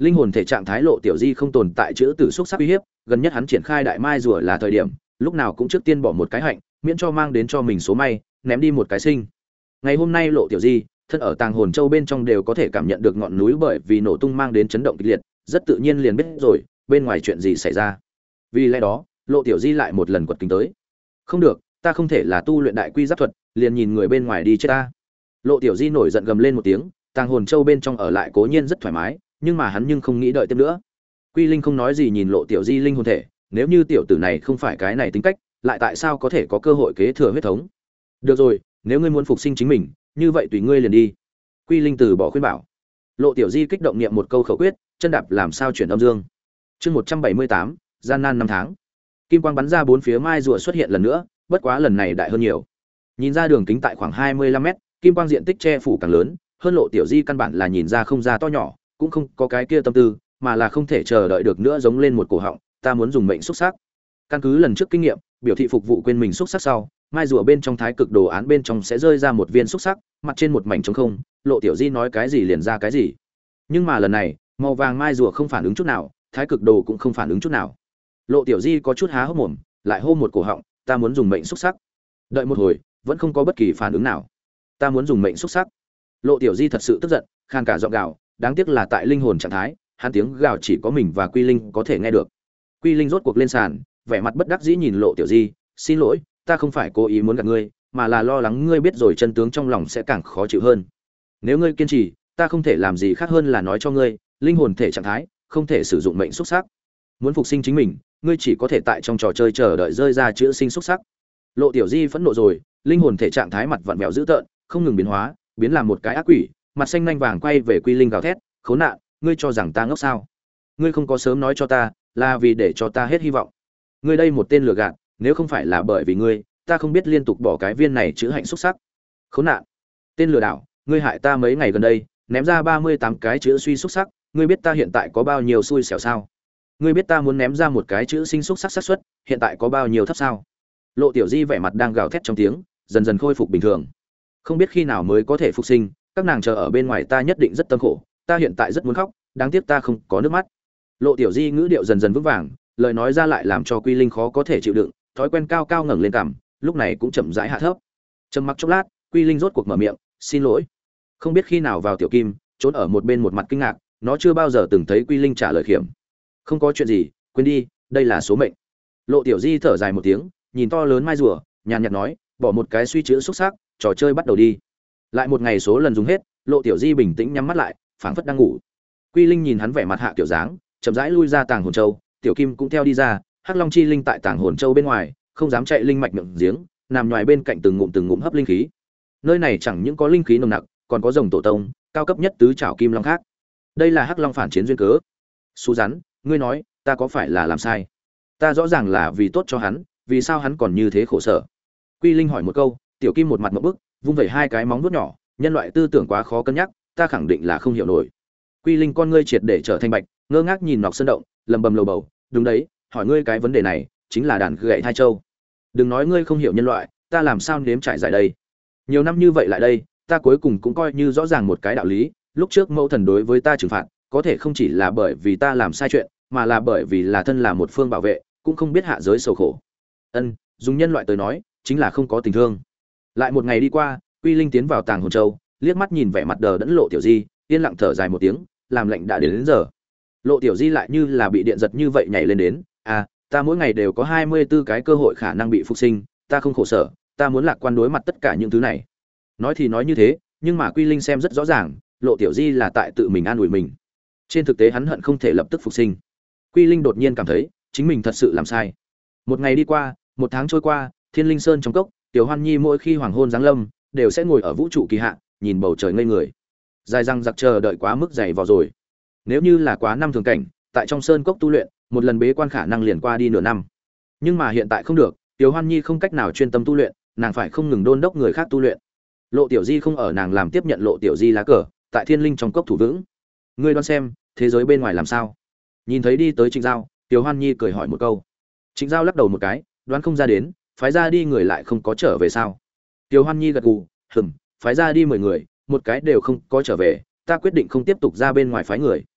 Linh hồn thể trạng thái Lộ Tiểu Di không tồn tại chữ tử xúc sắc uy hiếp, gần nhất hắn triển khai đại mai rùa là thời điểm, lúc nào cũng trước tiên bỏ một cái hạnh, miễn cho mang đến cho mình số may, ném đi một cái sinh. Ngày hôm nay Lộ Tiểu Di, thân ở Tàng Hồn Châu bên trong đều có thể cảm nhận được ngọn núi bởi vì nổ tung mang đến chấn động kịch liệt, rất tự nhiên liền biết rồi, bên ngoài chuyện gì xảy ra. Vì lẽ đó, Lộ Tiểu Di lại một lần quật kính tới. Không được, ta không thể là tu luyện đại quy giáp thuật, liền nhìn người bên ngoài đi chết ta. Lộ Tiểu Di nổi giận gầm lên một tiếng, Tàng Hồn Châu bên trong ở lại cố nhiên rất thoải mái, nhưng mà hắn nhưng không nghĩ đợi tiếp nữa. Quy Linh không nói gì nhìn Lộ Tiểu Di linh hồn thể, nếu như tiểu tử này không phải cái này tính cách, lại tại sao có thể có cơ hội kế thừa huyết thống? Được rồi, nếu ngươi muốn phục sinh chính mình, như vậy tùy ngươi liền đi. Quy Linh từ bỏ khuyên bảo. Lộ Tiểu Di kích động niệm một câu khẩu quyết, chân đạp làm sao chuyển âm dương. Chương một trăm bảy mươi tám, gian nan năm tháng. Kim quang bắn ra bốn phía mai rùa xuất hiện lần nữa, bất quá lần này đại hơn nhiều. Nhìn ra đường kính tại khoảng hai mươi lăm mét, kim quang diện tích che phủ càng lớn, hơn Lộ Tiểu Di căn bản là nhìn ra không ra to nhỏ, cũng không có cái kia tâm tư, mà là không thể chờ đợi được nữa giống lên một cổ họng, ta muốn dùng mệnh xúc sắc. Căn cứ lần trước kinh nghiệm, biểu thị phục vụ quên mình xúc sắc sau, mai rùa bên trong thái cực đồ án bên trong sẽ rơi ra một viên xúc sắc, mặt trên một mảnh trống không, Lộ Tiểu Di nói cái gì liền ra cái gì. Nhưng mà lần này, màu vàng mai rùa không phản ứng chút nào, thái cực đồ cũng không phản ứng chút nào. Lộ Tiểu Di có chút há hốc mồm, lại hô một cổ họng, ta muốn dùng mệnh xúc sắc. Đợi một hồi, vẫn không có bất kỳ phản ứng nào. Ta muốn dùng mệnh xúc sắc. Lộ Tiểu Di thật sự tức giận, khan cả giọng gào, đáng tiếc là tại linh hồn trạng thái, hắn tiếng gào chỉ có mình và Quy Linh có thể nghe được. Quy Linh rốt cuộc lên sàn, vẻ mặt bất đắc dĩ nhìn Lộ Tiểu Di, xin lỗi, ta không phải cố ý muốn gạt ngươi, mà là lo lắng ngươi biết rồi chân tướng trong lòng sẽ càng khó chịu hơn. Nếu ngươi kiên trì, ta không thể làm gì khác hơn là nói cho ngươi, linh hồn thể trạng thái không thể sử dụng mệnh xúc sắc. Muốn phục sinh chính mình, ngươi chỉ có thể tại trong trò chơi chờ đợi rơi ra chữ sinh xúc sắc. Lộ Tiểu Di phẫn nộ rồi, linh hồn thể trạng thái mặt vặn vẹo dữ tợn, không ngừng biến hóa, biến làm một cái ác quỷ, mặt xanh nhanh vàng quay về Quy Linh gào thét, khốn nạn, ngươi cho rằng ta ngốc sao? Ngươi không có sớm nói cho ta, là vì để cho ta hết hy vọng. Ngươi đây một tên lừa gạt, nếu không phải là bởi vì ngươi, ta không biết liên tục bỏ cái viên này chữ hạnh xúc sắc. Khốn nạn, tên lừa đảo, ngươi hại ta mấy ngày gần đây, ném ra ba mươi tám cái chữ suy xúc sắc, ngươi biết ta hiện tại có bao nhiêu xui xẻo sao? Ngươi biết ta muốn ném ra một cái chữ sinh xúc sắc xác suất, hiện tại có bao nhiêu thấp sao? Lộ Tiểu Di vẻ mặt đang gào thét trong tiếng, dần dần khôi phục bình thường. Không biết khi nào mới có thể phục sinh, các nàng chờ ở bên ngoài ta nhất định rất tâm khổ, ta hiện tại rất muốn khóc, đáng tiếc ta không có nước mắt. Lộ Tiểu Di ngữ điệu dần dần vững vàng, lời nói ra lại làm cho Quy Linh khó có thể chịu đựng, thói quen cao cao ngẩng lên cằm, lúc này cũng chậm rãi hạ thấp. Trầm mặc chốc lát, Quy Linh rốt cuộc mở miệng, "Xin lỗi." Không biết khi nào vào Tiểu Kim, trốn ở một bên một mặt kinh ngạc, nó chưa bao giờ từng thấy Quy Linh trả lời khiểm. "Không có chuyện gì, quên đi, đây là số mệnh." Lộ Tiểu Di thở dài một tiếng, nhìn to lớn mai rùa, nhàn nhạt nói, "Bỏ một cái suy chữ xúc sắc, trò chơi bắt đầu đi." Lại một ngày số lần dùng hết, Lộ Tiểu Di bình tĩnh nhắm mắt lại, phảng phất đang ngủ. Quy Linh nhìn hắn vẻ mặt hạ kiểu dáng, chậm rãi lui ra Tàng Hồn Châu, Tiểu Kim cũng theo đi ra, Hắc Long chi linh tại Tàng Hồn Châu bên ngoài, không dám chạy linh mạch miệng giếng, nằm ngoài bên cạnh từng ngụm từng ngụm hấp linh khí. Nơi này chẳng những có linh khí nồng nặc, còn có rồng tổ tông, cao cấp nhất tứ trảo kim long khác. Đây là Hắc Long phản chiến duyên cớ. Sú rắn, ngươi nói, ta có phải là làm sai? Ta rõ ràng là vì tốt cho hắn, vì sao hắn còn như thế khổ sở? Quy Linh hỏi một câu, Tiểu Kim một mặt ngộp bức, vung vẩy hai cái móng vuốt nhỏ, nhân loại tư tưởng quá khó cân nhắc, ta khẳng định là không hiểu nổi. Quy Linh con ngươi triệt để trở thành bạch, ngơ ngác nhìn Ngọc Sơn động, lầm bầm lầu bầu, đúng đấy, hỏi ngươi cái vấn đề này, chính là đàn gậy thai châu. Đừng nói ngươi không hiểu nhân loại, ta làm sao nếm trải giải đây? Nhiều năm như vậy lại đây, ta cuối cùng cũng coi như rõ ràng một cái đạo lý, lúc trước mẫu thần đối với ta trừng phạt, có thể không chỉ là bởi vì ta làm sai chuyện, mà là bởi vì là thân là một phương bảo vệ, cũng không biết hạ giới sầu khổ. Ân, dùng nhân loại tới nói, chính là không có tình thương. Lại một ngày đi qua, Quy Linh tiến vào Tàng Hồn Châu, liếc mắt nhìn vẻ mặt đờ đẫn Lộ Tiểu Di, yên lặng thở dài một tiếng, làm lệnh đã đến, đến giờ. Lộ Tiểu Di lại như là bị điện giật như vậy nhảy lên đến, à, ta mỗi ngày đều có hai mươi tư cái cơ hội khả năng bị phục sinh, ta không khổ sở, ta muốn lạc quan đối mặt tất cả những thứ này. Nói thì nói như thế, nhưng mà Quy Linh xem rất rõ ràng, Lộ Tiểu Di là tại tự mình an ủi mình. Trên thực tế hắn hận không thể lập tức phục sinh. Quy Linh đột nhiên cảm thấy, chính mình thật sự làm sai. Một ngày đi qua, một tháng trôi qua, Thiên Linh Sơn trong cốc, Tiểu Hoan Nhi mỗi khi hoàng hôn giáng lâm, đều sẽ ngồi ở vũ trụ kỳ hạ, nhìn bầu trời ngây người. Dài răng giặc chờ đợi quá mức dày vào rồi. Nếu như là quá năm thường cảnh, tại trong sơn cốc tu luyện, một lần bế quan khả năng liền qua đi nửa năm. Nhưng mà hiện tại không được, Tiểu Hoan Nhi không cách nào chuyên tâm tu luyện, nàng phải không ngừng đôn đốc người khác tu luyện. Lộ Tiểu Di không ở nàng làm tiếp nhận Lộ Tiểu Di lá cờ, tại Thiên Linh trong cốc thủ vững. Ngươi đoán xem, thế giới bên ngoài làm sao? Nhìn thấy đi tới Trịnh Giao, Tiểu Hoan Nhi cười hỏi một câu. Trịnh Giao lắc đầu một cái, đoán không ra đến, phái ra đi người lại không có trở về sao? Tiểu Hoan Nhi gật gù, hừm, phái ra đi mười người, một cái đều không có trở về, ta quyết định không tiếp tục ra bên ngoài phái người.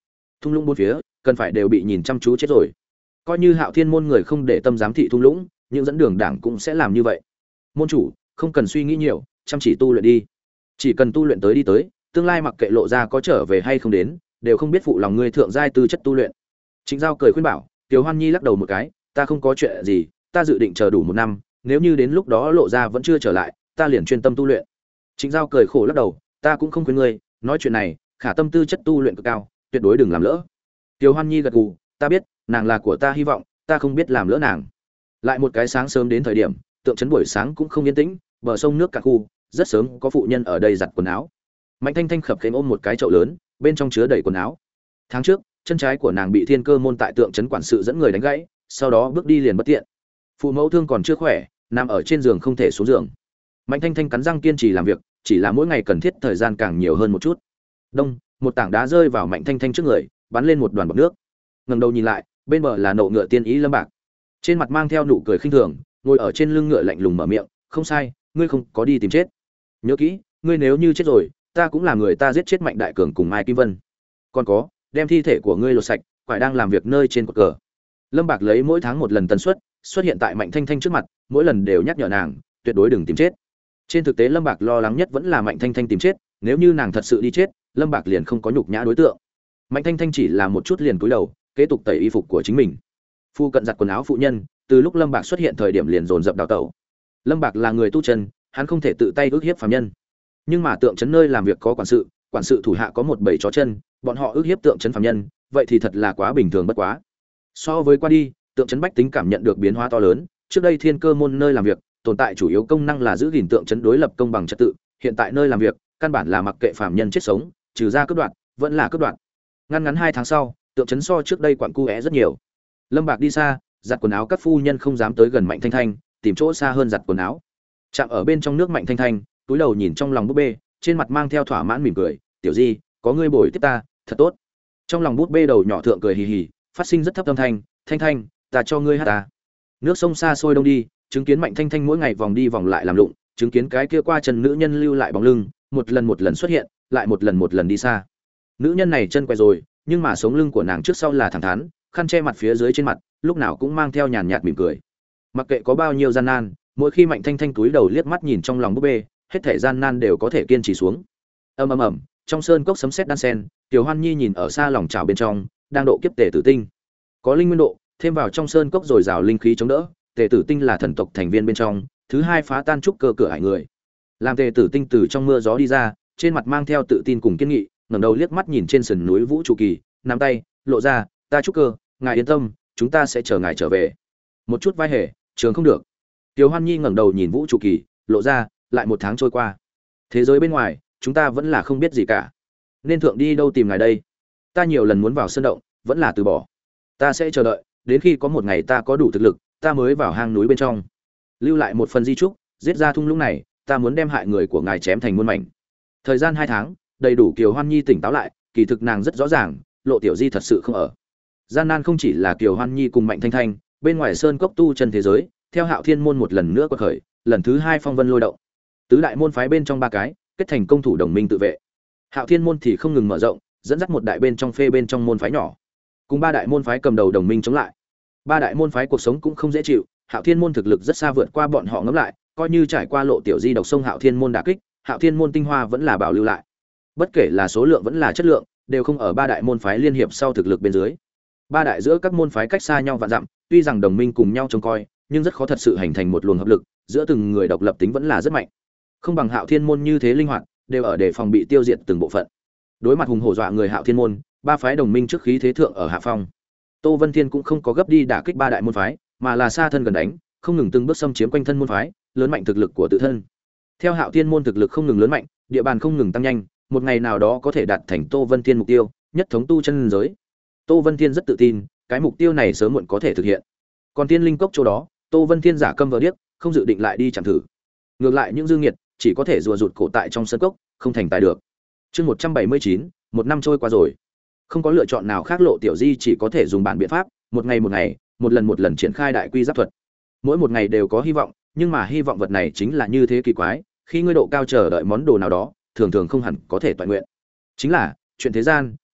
thung lũng bốn phía cần phải đều bị nhìn chăm chú chết rồi. Coi như Hạo Thiên môn người không để tâm giám thị thung lũng, những dẫn đường đảng cũng sẽ làm như vậy. Môn chủ, không cần suy nghĩ nhiều, chăm chỉ tu luyện đi. Chỉ cần tu luyện tới đi tới, tương lai mặc kệ Lộ ra có trở về hay không đến, đều không biết phụ lòng ngươi thượng giai tư chất tu luyện. Trịnh Giao cười khuyên bảo, Tiểu Hoan Nhi lắc đầu một cái, ta không có chuyện gì, ta dự định chờ đủ một năm, nếu như đến lúc đó Lộ ra vẫn chưa trở lại, ta liền chuyên tâm tu luyện. Trịnh Giao cười khổ lắc đầu, ta cũng không khuyên ngươi, nói chuyện này, khả tâm tư chất tu luyện cực cao, tuyệt đối đừng làm lỡ. Tiểu Hoan Nhi gật gù, ta biết, nàng là của ta hy vọng, ta không biết làm lỡ nàng. Lại một cái sáng sớm đến thời điểm, tượng trấn buổi sáng cũng không yên tĩnh, bờ sông nước cả khu, rất sớm có phụ nhân ở đây giặt quần áo. Mạnh Thanh Thanh khập khiễng ôm một cái chậu lớn, bên trong chứa đầy quần áo. Tháng trước, chân trái của nàng bị Thiên Cơ môn tại tượng trấn quản sự dẫn người đánh gãy, sau đó bước đi liền bất tiện. Phụ mẫu thương còn chưa khỏe, nằm ở trên giường không thể xuống giường. Mạnh Thanh Thanh cắn răng kiên trì làm việc, chỉ là mỗi ngày cần thiết thời gian càng nhiều hơn một chút. Đông, một tảng đá rơi vào Mạnh Thanh Thanh trước người, bắn lên một đoàn bọt nước. Ngẩng đầu nhìn lại, bên bờ là nộ ngựa tiên ý Lâm Bạc. Trên mặt mang theo nụ cười khinh thường, ngồi ở trên lưng ngựa lạnh lùng mở miệng, "Không sai, ngươi không có đi tìm chết. Nhớ kỹ, ngươi nếu như chết rồi, ta cũng là người ta giết chết Mạnh Đại Cường cùng Mai Kim Vân. Còn có, đem thi thể của ngươi lột sạch, phải đang làm việc nơi trên cột cờ." Lâm Bạc lấy mỗi tháng một lần tần suất, xuất hiện tại Mạnh Thanh Thanh trước mặt, mỗi lần đều nhắc nhở nàng, tuyệt đối đừng tìm chết. Trên thực tế Lâm Bạc lo lắng nhất vẫn là Mạnh Thanh Thanh tìm chết, nếu như nàng thật sự đi chết, Lâm Bạc liền không có nhục nhã đối tượng. Mạnh Thanh Thanh chỉ là một chút liền cúi đầu, kế tục tẩy y phục của chính mình. Phu cận giặt quần áo phụ nhân, từ lúc Lâm Bạc xuất hiện thời điểm liền dồn dập đào tẩu. Lâm Bạc là người tu chân, hắn không thể tự tay ức hiếp phàm nhân. Nhưng mà tượng trấn nơi làm việc có quản sự, quản sự thủ hạ có một bầy chó chân, bọn họ ức hiếp tượng trấn phàm nhân, vậy thì thật là quá bình thường bất quá. So với qua đi, tượng trấn bách tính cảm nhận được biến hóa to lớn, trước đây Thiên Cơ môn nơi làm việc, tồn tại chủ yếu công năng là giữ gìn tượng trấn đối lập công bằng trật tự, hiện tại nơi làm việc, căn bản là mặc kệ phàm nhân chết sống, trừ ra cướp đoạt, vẫn là cướp đoạt. Ngăn ngắn hai tháng sau, tượng trấn so trước đây quặn cu é rất nhiều. Lâm Bạc đi xa, giặt quần áo các phu nhân không dám tới gần Mạnh Thanh Thanh, tìm chỗ xa hơn giặt quần áo. Chạm ở bên trong nước Mạnh Thanh Thanh, túi đầu nhìn trong lòng búp bê, trên mặt mang theo thỏa mãn mỉm cười, "Tiểu Di, có ngươi bồi tiếp ta, thật tốt." Trong lòng búp bê đầu nhỏ thượng cười hì hì, phát sinh rất thấp âm thanh, "Thanh Thanh, ta cho ngươi hát ta." Nước sông xa xôi đông đi, chứng kiến Mạnh Thanh Thanh mỗi ngày vòng đi vòng lại làm lụng, chứng kiến cái kia qua chân nữ nhân lưu lại bóng lưng, một lần một lần xuất hiện, lại một lần một lần đi xa. Nữ nhân này chân quay rồi, nhưng mà sống lưng của nàng trước sau là thẳng thắn, khăn che mặt phía dưới trên mặt, lúc nào cũng mang theo nhàn nhạt mỉm cười. Mặc kệ có bao nhiêu gian nan, mỗi khi Mạnh Thanh Thanh túi đầu liếc mắt nhìn trong lòng búp bê, hết thảy gian nan đều có thể kiên trì xuống. Ầm ầm ầm, trong sơn cốc sấm sét đan sen, Tiểu Hoan Nhi nhìn ở xa lòng chảo bên trong, đang độ kiếp tề tử tinh. Có linh nguyên độ, thêm vào trong sơn cốc rồi rào linh khí chống đỡ, tề tử tinh là thần tộc thành viên bên trong, thứ hai phá tan trúc cơ cửa hải người. Làm tề tử tinh từ trong mưa gió đi ra, trên mặt mang theo tự tin cùng kiên nghị, ngẩng đầu liếc mắt nhìn trên sườn núi Vũ trụ kỳ, nắm tay, lộ ra, "Ta trúc cơ, ngài yên tâm, chúng ta sẽ chờ ngài trở về." Một chút vai hề, trường không được. Tiểu Hoan Nhi ngẩng đầu nhìn Vũ trụ kỳ, lộ ra, lại một tháng trôi qua. Thế giới bên ngoài, chúng ta vẫn là không biết gì cả. Nên thượng đi đâu tìm ngài đây? Ta nhiều lần muốn vào sơn động, vẫn là từ bỏ. Ta sẽ chờ đợi, đến khi có một ngày ta có đủ thực lực, ta mới vào hang núi bên trong. Lưu lại một phần di trúc, giết ra thung lũng này, ta muốn đem hại người của ngài chém thành muôn mảnh. Thời gian hai tháng, đầy đủ Kiều Hoan Nhi tỉnh táo lại, kỳ thực nàng rất rõ ràng, Lộ Tiểu Di thật sự không ở. Gian nan không chỉ là Kiều Hoan Nhi cùng Mạnh Thanh Thanh, bên ngoài sơn cốc tu chân thế giới, theo Hạo Thiên môn một lần nữa quật khởi, lần thứ hai phong vân lôi động. Tứ đại môn phái bên trong ba cái, kết thành công thủ đồng minh tự vệ. Hạo Thiên môn thì không ngừng mở rộng, dẫn dắt một đại bên trong phê bên trong môn phái nhỏ, cùng ba đại môn phái cầm đầu đồng minh chống lại. Ba đại môn phái cuộc sống cũng không dễ chịu, Hạo Thiên môn thực lực rất xa vượt qua bọn họ ngẫm lại, coi như trải qua Lộ Tiểu Di độc sông Hạo Thiên môn đả kích, Hạo Thiên môn tinh hoa vẫn là bảo lưu lại. Bất kể là số lượng vẫn là chất lượng, đều không ở ba đại môn phái liên hiệp sau thực lực bên dưới. Ba đại giữa các môn phái cách xa nhau vạn dặm, tuy rằng đồng minh cùng nhau trông coi, nhưng rất khó thật sự hình thành một luồng hợp lực, giữa từng người độc lập tính vẫn là rất mạnh. Không bằng Hạo Thiên môn như thế linh hoạt, đều ở để phòng bị tiêu diệt từng bộ phận. Đối mặt hùng hổ dọa người Hạo Thiên môn, ba phái đồng minh trước khí thế thượng ở hạ phong. Tô Vân Thiên cũng không có gấp đi đả kích ba đại môn phái, mà là xa thân gần đánh, không ngừng từng bước xâm chiếm quanh thân môn phái, lớn mạnh thực lực của tự thân. Theo Hạo Thiên môn thực lực không ngừng lớn mạnh, địa bàn không ngừng tăng nhanh, một ngày nào đó có thể đạt thành Tô Vân Thiên mục tiêu, nhất thống tu chân giới. Tô Vân Thiên rất tự tin, cái mục tiêu này sớm muộn có thể thực hiện. Còn Tiên Linh cốc chỗ đó, Tô Vân Thiên giả câm vờ điếc, không dự định lại đi chẳng thử. Ngược lại những dương nghiệt, chỉ có thể rùa rụt cổ tại trong sân cốc, không thành tài được. Chương một trăm bảy mươi chín, một năm trôi qua rồi. Không có lựa chọn nào khác, Lộ Tiểu Di chỉ có thể dùng bản biện pháp, một ngày một ngày, một lần một lần triển khai đại quy giáp thuật. Mỗi một ngày đều có hy vọng, nhưng mà hy vọng vật này chính là như thế kỳ quái, khi ngươi độ cao chờ đợi món đồ nào đó, thường thường không hẳn có thể toàn nguyện. Chính là, chuyện thế gian,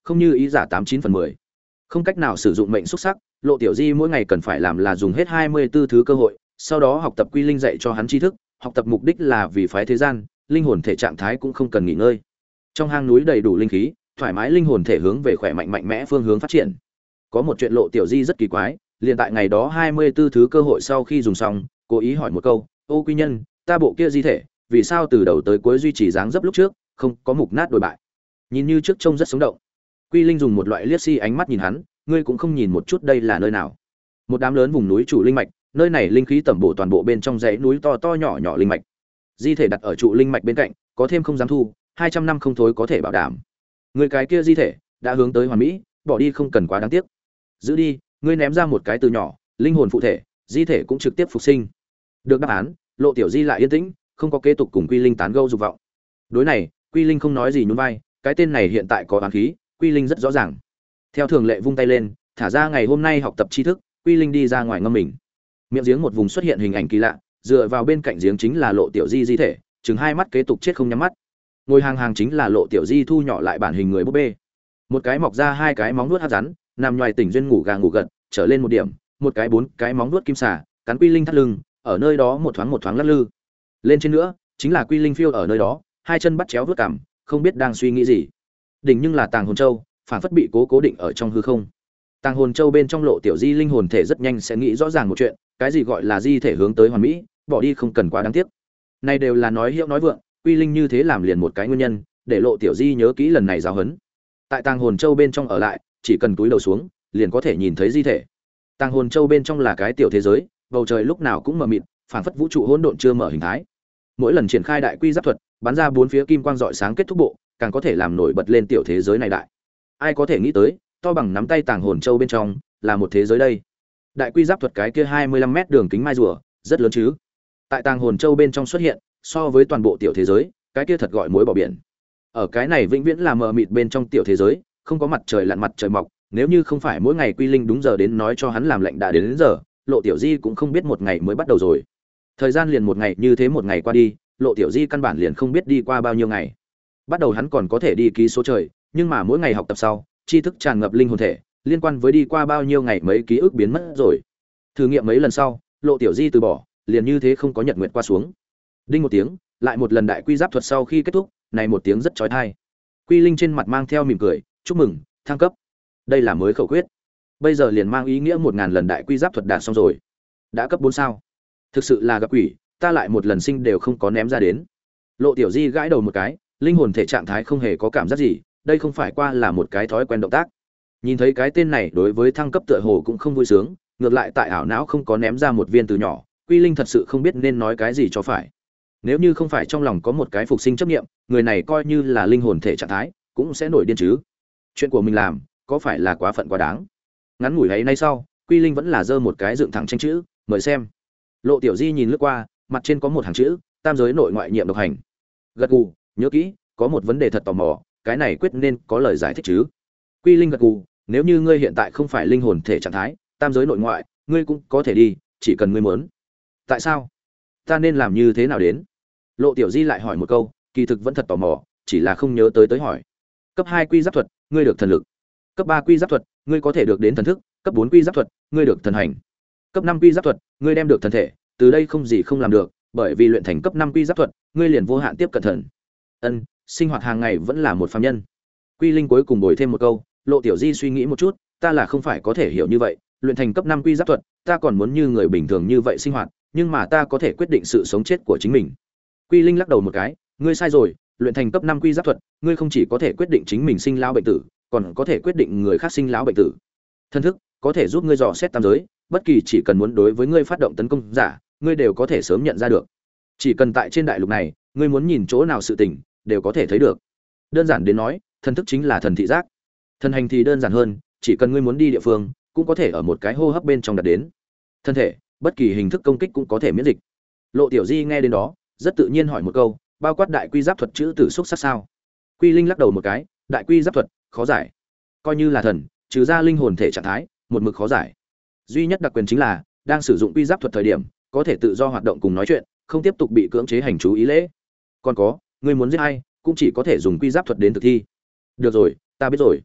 không như ý giả tám chín phần mười. Không cách nào sử dụng mệnh xúc sắc, Lộ Tiểu Di mỗi ngày cần phải làm là dùng hết hai mươi tư thứ cơ hội, sau đó học tập quy linh dạy cho hắn tri thức, học tập mục đích là vì phái thế gian, linh hồn thể trạng thái cũng không cần nghỉ ngơi. Trong hang núi đầy đủ linh khí, thoải mái linh hồn thể hướng về khỏe mạnh mạnh mẽ phương hướng phát triển. Có một chuyện Lộ Tiểu Di rất kỳ quái, liền tại ngày đó hai mươi tư thứ cơ hội sau khi dùng xong, cố ý hỏi một câu, "Ô quy nhân, ta bộ kia di thể, vì sao từ đầu tới cuối duy trì dáng dấp lúc trước, không có mục nát đổi bại?" Nhìn như trước trông rất sống động. Quy Linh dùng một loại liếc si ánh mắt nhìn hắn, ngươi cũng không nhìn một chút đây là nơi nào? Một đám lớn vùng núi chủ linh mạch, nơi này linh khí tẩm bổ toàn bộ bên trong dãy núi to to nhỏ nhỏ linh mạch. Di thể đặt ở trụ linh mạch bên cạnh, có thêm không dám thu, hai trăm năm không thối có thể bảo đảm. Người cái kia di thể đã hướng tới hoàn mỹ, bỏ đi không cần quá đáng tiếc. Giữ đi, ngươi ném ra một cái từ nhỏ, linh hồn phụ thể, di thể cũng trực tiếp phục sinh. Được đáp án, Lộ Tiểu Di lại yên tĩnh, không có kế tục cùng Quy Linh tán gẫu dục vọng. Đối này, Quy Linh không nói gì nhún vai, cái tên này hiện tại có oán khí, Quy Linh rất rõ ràng. Theo thường lệ vung tay lên, thả ra ngày hôm nay học tập tri thức, Quy Linh đi ra ngoài ngâm mình. Miệng giếng một vùng xuất hiện hình ảnh kỳ lạ, dựa vào bên cạnh giếng chính là Lộ Tiểu Di di thể, chừng hai mắt kế tục chết không nhắm mắt. Ngồi hàng hàng chính là Lộ Tiểu Di thu nhỏ lại bản hình người búp bê. Một cái mọc ra hai cái móng vuốt hắc rắn, nằm ngoài tỉnh duyên ngủ gà ngủ gật, trở lên một điểm, một cái bốn cái móng vuốt kim xà, cắn Quy Linh thắt lưng, ở nơi đó một thoáng một thoáng lắc lư. Lên trên nữa, chính là Quy Linh phiêu ở nơi đó, hai chân bắt chéo vuốt cằm, không biết đang suy nghĩ gì. Đỉnh nhưng là Tàng Hồn Châu, phản phất bị cố cố định ở trong hư không. Tàng Hồn Châu bên trong Lộ Tiểu Di linh hồn thể rất nhanh sẽ nghĩ rõ ràng một chuyện, cái gì gọi là di thể hướng tới hoàn mỹ, bỏ đi không cần quá đáng tiếc. Này đều là nói hiệu nói vượng, Quy Linh như thế làm liền một cái nguyên nhân, để Lộ Tiểu Di nhớ kỹ lần này giáo huấn. Tại Tàng Hồn Châu bên trong ở lại, chỉ cần túi đầu xuống, liền có thể nhìn thấy di thể. Tàng Hồn Châu bên trong là cái tiểu thế giới, bầu trời lúc nào cũng mờ mịt, phảng phất vũ trụ hỗn độn chưa mở hình thái. Mỗi lần triển khai đại quy giáp thuật, bắn ra bốn phía kim quang rọi sáng kết thúc bộ, càng có thể làm nổi bật lên tiểu thế giới này đại. Ai có thể nghĩ tới, to bằng nắm tay Tàng Hồn Châu bên trong là một thế giới đây. Đại quy giáp thuật cái kia hai mươi lăm mét đường kính mai rùa, rất lớn chứ. Tại Tàng Hồn Châu bên trong xuất hiện, so với toàn bộ tiểu thế giới, cái kia thật gọi mối bỏ biển. Ở cái này vĩnh viễn là mờ mịt bên trong tiểu thế giới, không có mặt trời lặn mặt trời mọc, nếu như không phải mỗi ngày Quy Linh đúng giờ đến nói cho hắn làm lệnh đã đến, đến giờ, Lộ Tiểu Di cũng không biết một ngày mới bắt đầu rồi. Thời gian liền một ngày như thế một ngày qua đi, Lộ Tiểu Di căn bản liền không biết đi qua bao nhiêu ngày. Bắt đầu hắn còn có thể đi ký số trời, nhưng mà mỗi ngày học tập sau, tri thức tràn ngập linh hồn thể, liên quan với đi qua bao nhiêu ngày mấy ký ức biến mất rồi. Thử nghiệm mấy lần sau, Lộ Tiểu Di từ bỏ, liền như thế không có nhật nguyện qua xuống. Đinh một tiếng, lại một lần đại quy giáp thuật sau khi kết thúc, này một tiếng rất chói tai. Quy Linh trên mặt mang theo mỉm cười, chúc mừng, thăng cấp. Đây là mới khẩu quyết. Bây giờ liền mang ý nghĩa một ngàn lần đại quy giáp thuật đạt xong rồi. Đã cấp bốn sao. Thực sự là gặp quỷ, ta lại một lần sinh đều không có ném ra đến. Lộ Tiểu Di gãi đầu một cái, linh hồn thể trạng thái không hề có cảm giác gì, đây không phải qua là một cái thói quen động tác. Nhìn thấy cái tên này đối với thăng cấp tựa hồ cũng không vui sướng, ngược lại tại ảo não không có ném ra một viên từ nhỏ, Quy Linh thật sự không biết nên nói cái gì cho phải. Nếu như không phải trong lòng có một cái phục sinh chấp niệm, người này coi như là linh hồn thể trạng thái, cũng sẽ nổi điên chứ. Chuyện của mình làm, có phải là quá phận quá đáng? Ngắn ngủi ấy nay sau, Quy Linh vẫn là giơ một cái dựng thẳng tranh chữ, mời xem. Lộ Tiểu Di nhìn lướt qua, mặt trên có một hàng chữ, tam giới nội ngoại nhiệm độc hành. Gật gù, nhớ kỹ, có một vấn đề thật tò mò, cái này quyết nên có lời giải thích chứ. Quy Linh gật gù, nếu như ngươi hiện tại không phải linh hồn thể trạng thái, tam giới nội ngoại, ngươi cũng có thể đi, chỉ cần ngươi muốn. Tại sao? Ta nên làm như thế nào đến? Lộ Tiểu Di lại hỏi một câu, kỳ thực vẫn thật tò mò, chỉ là không nhớ tới tới hỏi. Cấp hai quy giáp thuật, ngươi được thần lực. Cấp ba quy giáp thuật, ngươi có thể được đến thần thức, cấp bốn quy giáp thuật, ngươi được thần hành. Cấp năm quy giáp thuật, ngươi đem được thần thể, từ đây không gì không làm được, bởi vì luyện thành cấp năm quy giáp thuật, ngươi liền vô hạn tiếp cận thần. Ân, sinh hoạt hàng ngày vẫn là một phàm nhân. Quy Linh cuối cùng bồi thêm một câu, Lộ Tiểu Di suy nghĩ một chút, ta là không phải có thể hiểu như vậy, luyện thành cấp năm quy giáp thuật, ta còn muốn như người bình thường như vậy sinh hoạt, nhưng mà ta có thể quyết định sự sống chết của chính mình. Quy Linh lắc đầu một cái, ngươi sai rồi, luyện thành cấp năm quy giáp thuật, ngươi không chỉ có thể quyết định chính mình sinh lão bệnh tử, còn có thể quyết định người khác sinh lão bệnh tử. Thân thức có thể giúp ngươi dò xét tam giới, bất kỳ chỉ cần muốn đối với ngươi phát động tấn công giả, ngươi đều có thể sớm nhận ra được. Chỉ cần tại trên đại lục này, ngươi muốn nhìn chỗ nào sự tình, đều có thể thấy được. Đơn giản đến nói, thân thức chính là thần thị giác. Thần hành thì đơn giản hơn, chỉ cần ngươi muốn đi địa phương, cũng có thể ở một cái hô hấp bên trong đạt đến. Thân thể, bất kỳ hình thức công kích cũng có thể miễn dịch. Lộ Tiểu Di nghe đến đó, rất tự nhiên hỏi một câu, bao quát đại quy giáp thuật chữ tử xúc sắc sao? Quy Linh lắc đầu một cái, đại quy giáp thuật khó giải. Coi như là thần, trừ ra linh hồn thể trạng thái, một mực khó giải. Duy nhất đặc quyền chính là, đang sử dụng quy giáp thuật thời điểm, có thể tự do hoạt động cùng nói chuyện, không tiếp tục bị cưỡng chế hành chú ý lễ. Còn có, ngươi muốn giết ai, cũng chỉ có thể dùng quy giáp thuật đến thực thi. Được rồi, ta biết rồi.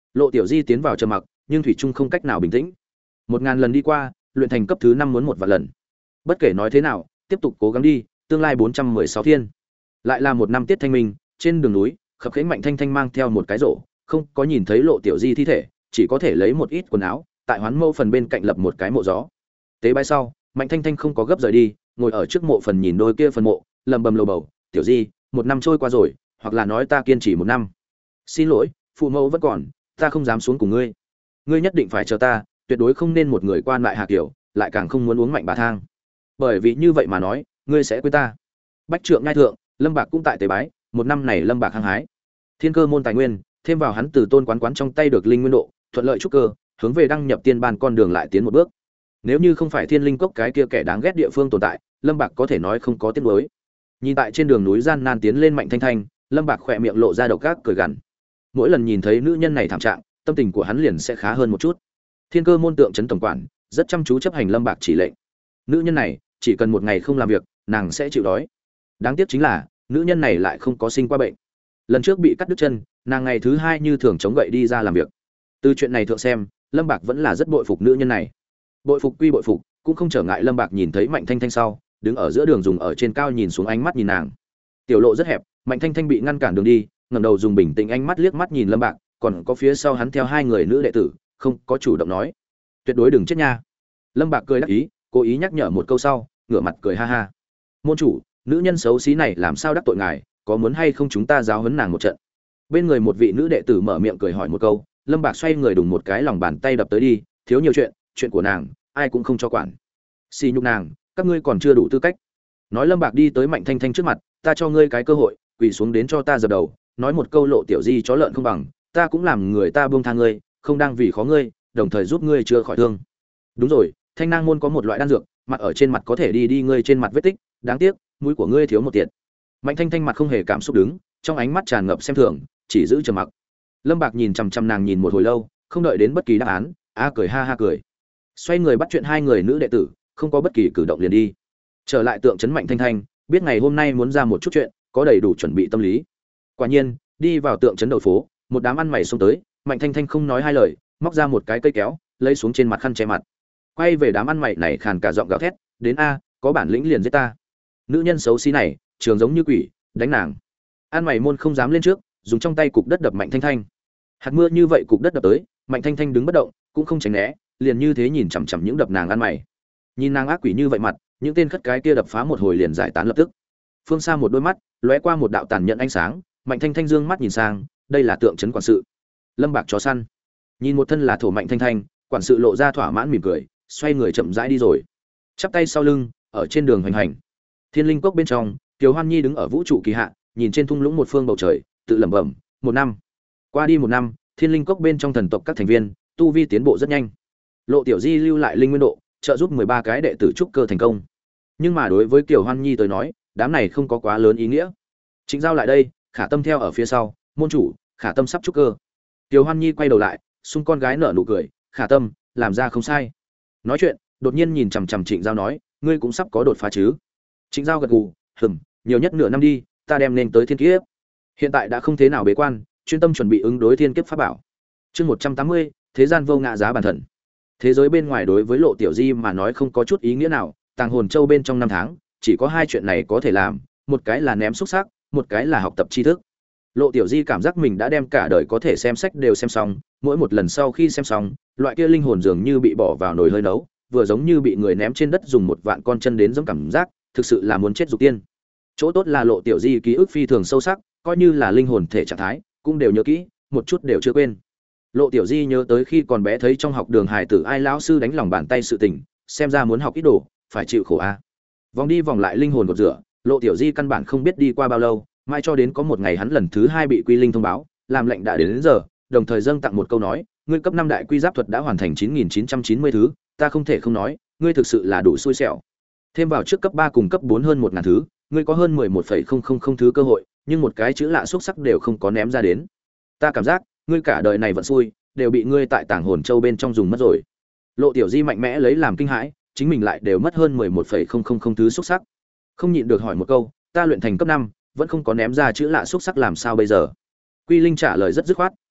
Lộ Tiểu Di tiến vào trầm mặc, nhưng thủy chung không cách nào bình tĩnh. Một ngàn lần đi qua, luyện thành cấp thứ năm muốn một vạn lần. Bất kể nói thế nào, tiếp tục cố gắng đi, tương lai bốn trăm mười sáu thiên. Lại là một năm tiết thanh minh, trên đường núi, Khập Khiễng Mạnh Thanh Thanh mang theo một cái rổ, không có nhìn thấy Lộ Tiểu Di thi thể, chỉ có thể lấy một ít quần áo, tại Hoán Mâu phần bên cạnh lập một cái mộ gió. Tế bái sau, Mạnh Thanh Thanh không có gấp rời đi, ngồi ở trước mộ phần nhìn đôi kia phần mộ, lẩm bẩm lầu bầu, "Tiểu Di, một năm trôi qua rồi, hoặc là nói ta kiên trì một năm. Xin lỗi, phụ mẫu vẫn còn, ta không dám xuống cùng ngươi. Ngươi nhất định phải chờ ta, tuyệt đối không nên một người quan lại Hà Kiều, lại càng không muốn uống mạnh bà thang. Bởi vì như vậy mà nói, ngươi sẽ quên ta." Bách Trượng Nhai thượng, Lâm Bạc cũng tại tế bái, một năm này Lâm Bạc hăng hái. Thiên cơ môn tài nguyên, thêm vào hắn từ Tôn Quán Quán trong tay được linh nguyên độ, thuận lợi trúc cơ, hướng về đăng nhập tiên ban con đường lại tiến một bước. Nếu như không phải Thiên Linh Cốc cái kia kẻ đáng ghét địa phương tồn tại, Lâm Bạc có thể nói không có tiếng đối. Nhìn tại trên đường núi gian nan tiến lên Mạnh Thanh Thanh, Lâm Bạc khỏe miệng lộ ra độc ác cười gằn. Mỗi lần nhìn thấy nữ nhân này thảm trạng, tâm tình của hắn liền sẽ khá hơn một chút. Thiên cơ môn tượng trấn tổng quản rất chăm chú chấp hành Lâm Bạc chỉ lệnh. Nữ nhân này chỉ cần một ngày không làm việc, nàng sẽ chịu đói. Đáng tiếc chính là nữ nhân này lại không có sinh qua bệnh. Lần trước bị cắt đứt chân, nàng ngày thứ hai như thường chống gậy đi ra làm việc. Từ chuyện này thượng xem, Lâm Bạc vẫn là rất bội phục nữ nhân này. Bội phục quy bội phục, cũng không trở ngại Lâm Bạc nhìn thấy Mạnh Thanh Thanh sau, đứng ở giữa đường dùng ở trên cao nhìn xuống ánh mắt nhìn nàng. Tiểu lộ rất hẹp, Mạnh Thanh Thanh bị ngăn cản đường đi, ngẩng đầu dùng bình tĩnh ánh mắt liếc mắt nhìn Lâm Bạc, còn có phía sau hắn theo hai người nữ đệ tử, không có chủ động nói, tuyệt đối đừng chết nha. Lâm Bạc cười đắc ý, cố ý nhắc nhở một câu sau, ngửa mặt cười ha ha. Môn chủ, nữ nhân xấu xí này làm sao đắc tội ngài, có muốn hay không chúng ta giáo huấn nàng một trận? Bên người một vị nữ đệ tử mở miệng cười hỏi một câu, Lâm Bạc xoay người đùng một cái lòng bàn tay đập tới đi, thiếu nhiều chuyện, chuyện của nàng, ai cũng không cho quản. Xì nhục nàng, các ngươi còn chưa đủ tư cách. Nói Lâm Bạc đi tới Mạnh Thanh Thanh trước mặt, ta cho ngươi cái cơ hội, quỳ xuống đến cho ta dập đầu, nói một câu Lộ Tiểu Di chó lợn không bằng, ta cũng làm người ta buông tha ngươi, không đang vì khó ngươi, đồng thời giúp ngươi chữa khỏi thương. Đúng rồi, Thanh Nang môn có một loại đan dược, mặt ở trên mặt có thể đi đi ngươi trên mặt vết tích, đáng tiếc, mũi của ngươi thiếu một tiện. Mạnh Thanh Thanh mặt không hề cảm xúc đứng, trong ánh mắt tràn ngập xem thường, chỉ giữ trầm mặc. Lâm Bạc nhìn chằm chằm nàng nhìn một hồi lâu, không đợi đến bất kỳ đáp án, a cười ha ha cười. Xoay người bắt chuyện hai người nữ đệ tử, không có bất kỳ cử động liền đi. Trở lại tượng trấn Mạnh Thanh Thanh, biết ngày hôm nay muốn ra một chút chuyện, có đầy đủ chuẩn bị tâm lý. Quả nhiên, đi vào tượng trấn đầu phố, một đám ăn mày xông tới, Mạnh Thanh Thanh không nói hai lời, móc ra một cái cây kéo, lấy xuống trên mặt khăn che mặt. Quay về đám ăn mày này khàn cả giọng gào thét, đến a, có bản lĩnh liền giết ta. Nữ nhân xấu xí này, trường giống như quỷ, đánh nàng. Ăn mày môn không dám lên trước, dùng trong tay cục đất đập Mạnh Thanh Thanh. Hạt mưa như vậy cục đất đập tới, Mạnh Thanh Thanh đứng bất động, cũng không tránh né, liền như thế nhìn chằm chằm những đập nàng ăn mày. Nhìn nàng ác quỷ như vậy mặt, những tên khất cái kia đập phá một hồi liền giải tán lập tức. Phương xa một đôi mắt, lóe qua một đạo tàn nhẫn ánh sáng, Mạnh Thanh Thanh dương mắt nhìn sang, đây là tượng trấn quản sự, Lâm Bạc chó săn. Nhìn một thân là thổ Mạnh Thanh Thanh, quản sự lộ ra thỏa mãn mỉm cười, xoay người chậm rãi đi rồi. Chắp tay sau lưng, ở trên đường hành hành. Thiên Linh Cốc bên trong, Kiều Hoan Nhi đứng ở vũ trụ kỳ hạ, nhìn trên thung lũng một phương bầu trời, tự lẩm bẩm, một năm. Qua đi một năm, Thiên Linh Cốc bên trong thần tộc các thành viên, tu vi tiến bộ rất nhanh. Lộ Tiểu Di lưu lại linh nguyên độ, trợ giúp mười ba cái đệ tử trúc cơ thành công. Nhưng mà đối với Kiều Hoan Nhi tới nói, đám này không có quá lớn ý nghĩa. Trịnh Giao lại đây, Khả Tâm theo ở phía sau, môn chủ, Khả Tâm sắp trúc cơ. Kiều Hoan Nhi quay đầu lại, xung con gái nở nụ cười, Khả Tâm, làm ra không sai. Nói chuyện, đột nhiên nhìn chằm chằm Trịnh Giao nói, ngươi cũng sắp có đột phá chứ? Trịnh Giao gật gù, hừm, nhiều nhất nửa năm đi, ta đem nên tới thiên kiếp. Hiện tại đã không thế nào bế quan, chuyên tâm chuẩn bị ứng đối thiên kiếp pháp bảo. Chương một trăm tám mươi, thế gian vô ngã giá bản thần. Thế giới bên ngoài đối với Lộ Tiểu Di mà nói không có chút ý nghĩa nào, Tàng Hồn Châu bên trong năm tháng, chỉ có hai chuyện này có thể làm, một cái là ném xúc sắc, một cái là học tập tri thức. Lộ Tiểu Di cảm giác mình đã đem cả đời có thể xem sách đều xem xong, mỗi một lần sau khi xem xong, loại kia linh hồn dường như bị bỏ vào nồi hơi nấu, vừa giống như bị người ném trên đất dùng một vạn con chân đến giống cảm giác, thực sự là muốn chết dục tiên. Chỗ tốt là Lộ Tiểu Di ký ức phi thường sâu sắc, coi như là linh hồn thể trạng thái, cũng đều nhớ kỹ, một chút đều chưa quên. Lộ Tiểu Di nhớ tới khi còn bé thấy trong học đường hài tử ai lão sư đánh lòng bàn tay sự tình, xem ra muốn học ít đồ, phải chịu khổ a. Vòng đi vòng lại linh hồn gột rửa, Lộ Tiểu Di căn bản không biết đi qua bao lâu, mai cho đến có một ngày hắn lần thứ hai bị Quy Linh thông báo, làm lệnh đã đến, đến giờ, đồng thời dâng tặng một câu nói, ngươi cấp năm đại quy giáp thuật đã hoàn thành chín nghìn chín trăm chín mươi thứ, ta không thể không nói, ngươi thực sự là đủ xui xẻo. Thêm vào trước cấp ba cùng cấp bốn hơn một ngàn thứ, ngươi có hơn mười một phẩy không không không thứ cơ hội, nhưng một cái chữ lạ xúc sắc đều không có ném ra đến. Ta cảm giác, ngươi cả đời này vẫn xui, đều bị ngươi tại Tàng Hồn Châu bên trong dùng mất rồi. Lộ Tiểu Di mạnh mẽ lấy làm kinh hãi, chính mình lại đều mất hơn mười một phẩy không không không thứ xúc sắc. Không nhịn được hỏi một câu, ta luyện thành cấp năm, vẫn không có ném ra chữ lạ xúc sắc làm sao bây giờ? Quy Linh trả lời rất dứt khoát,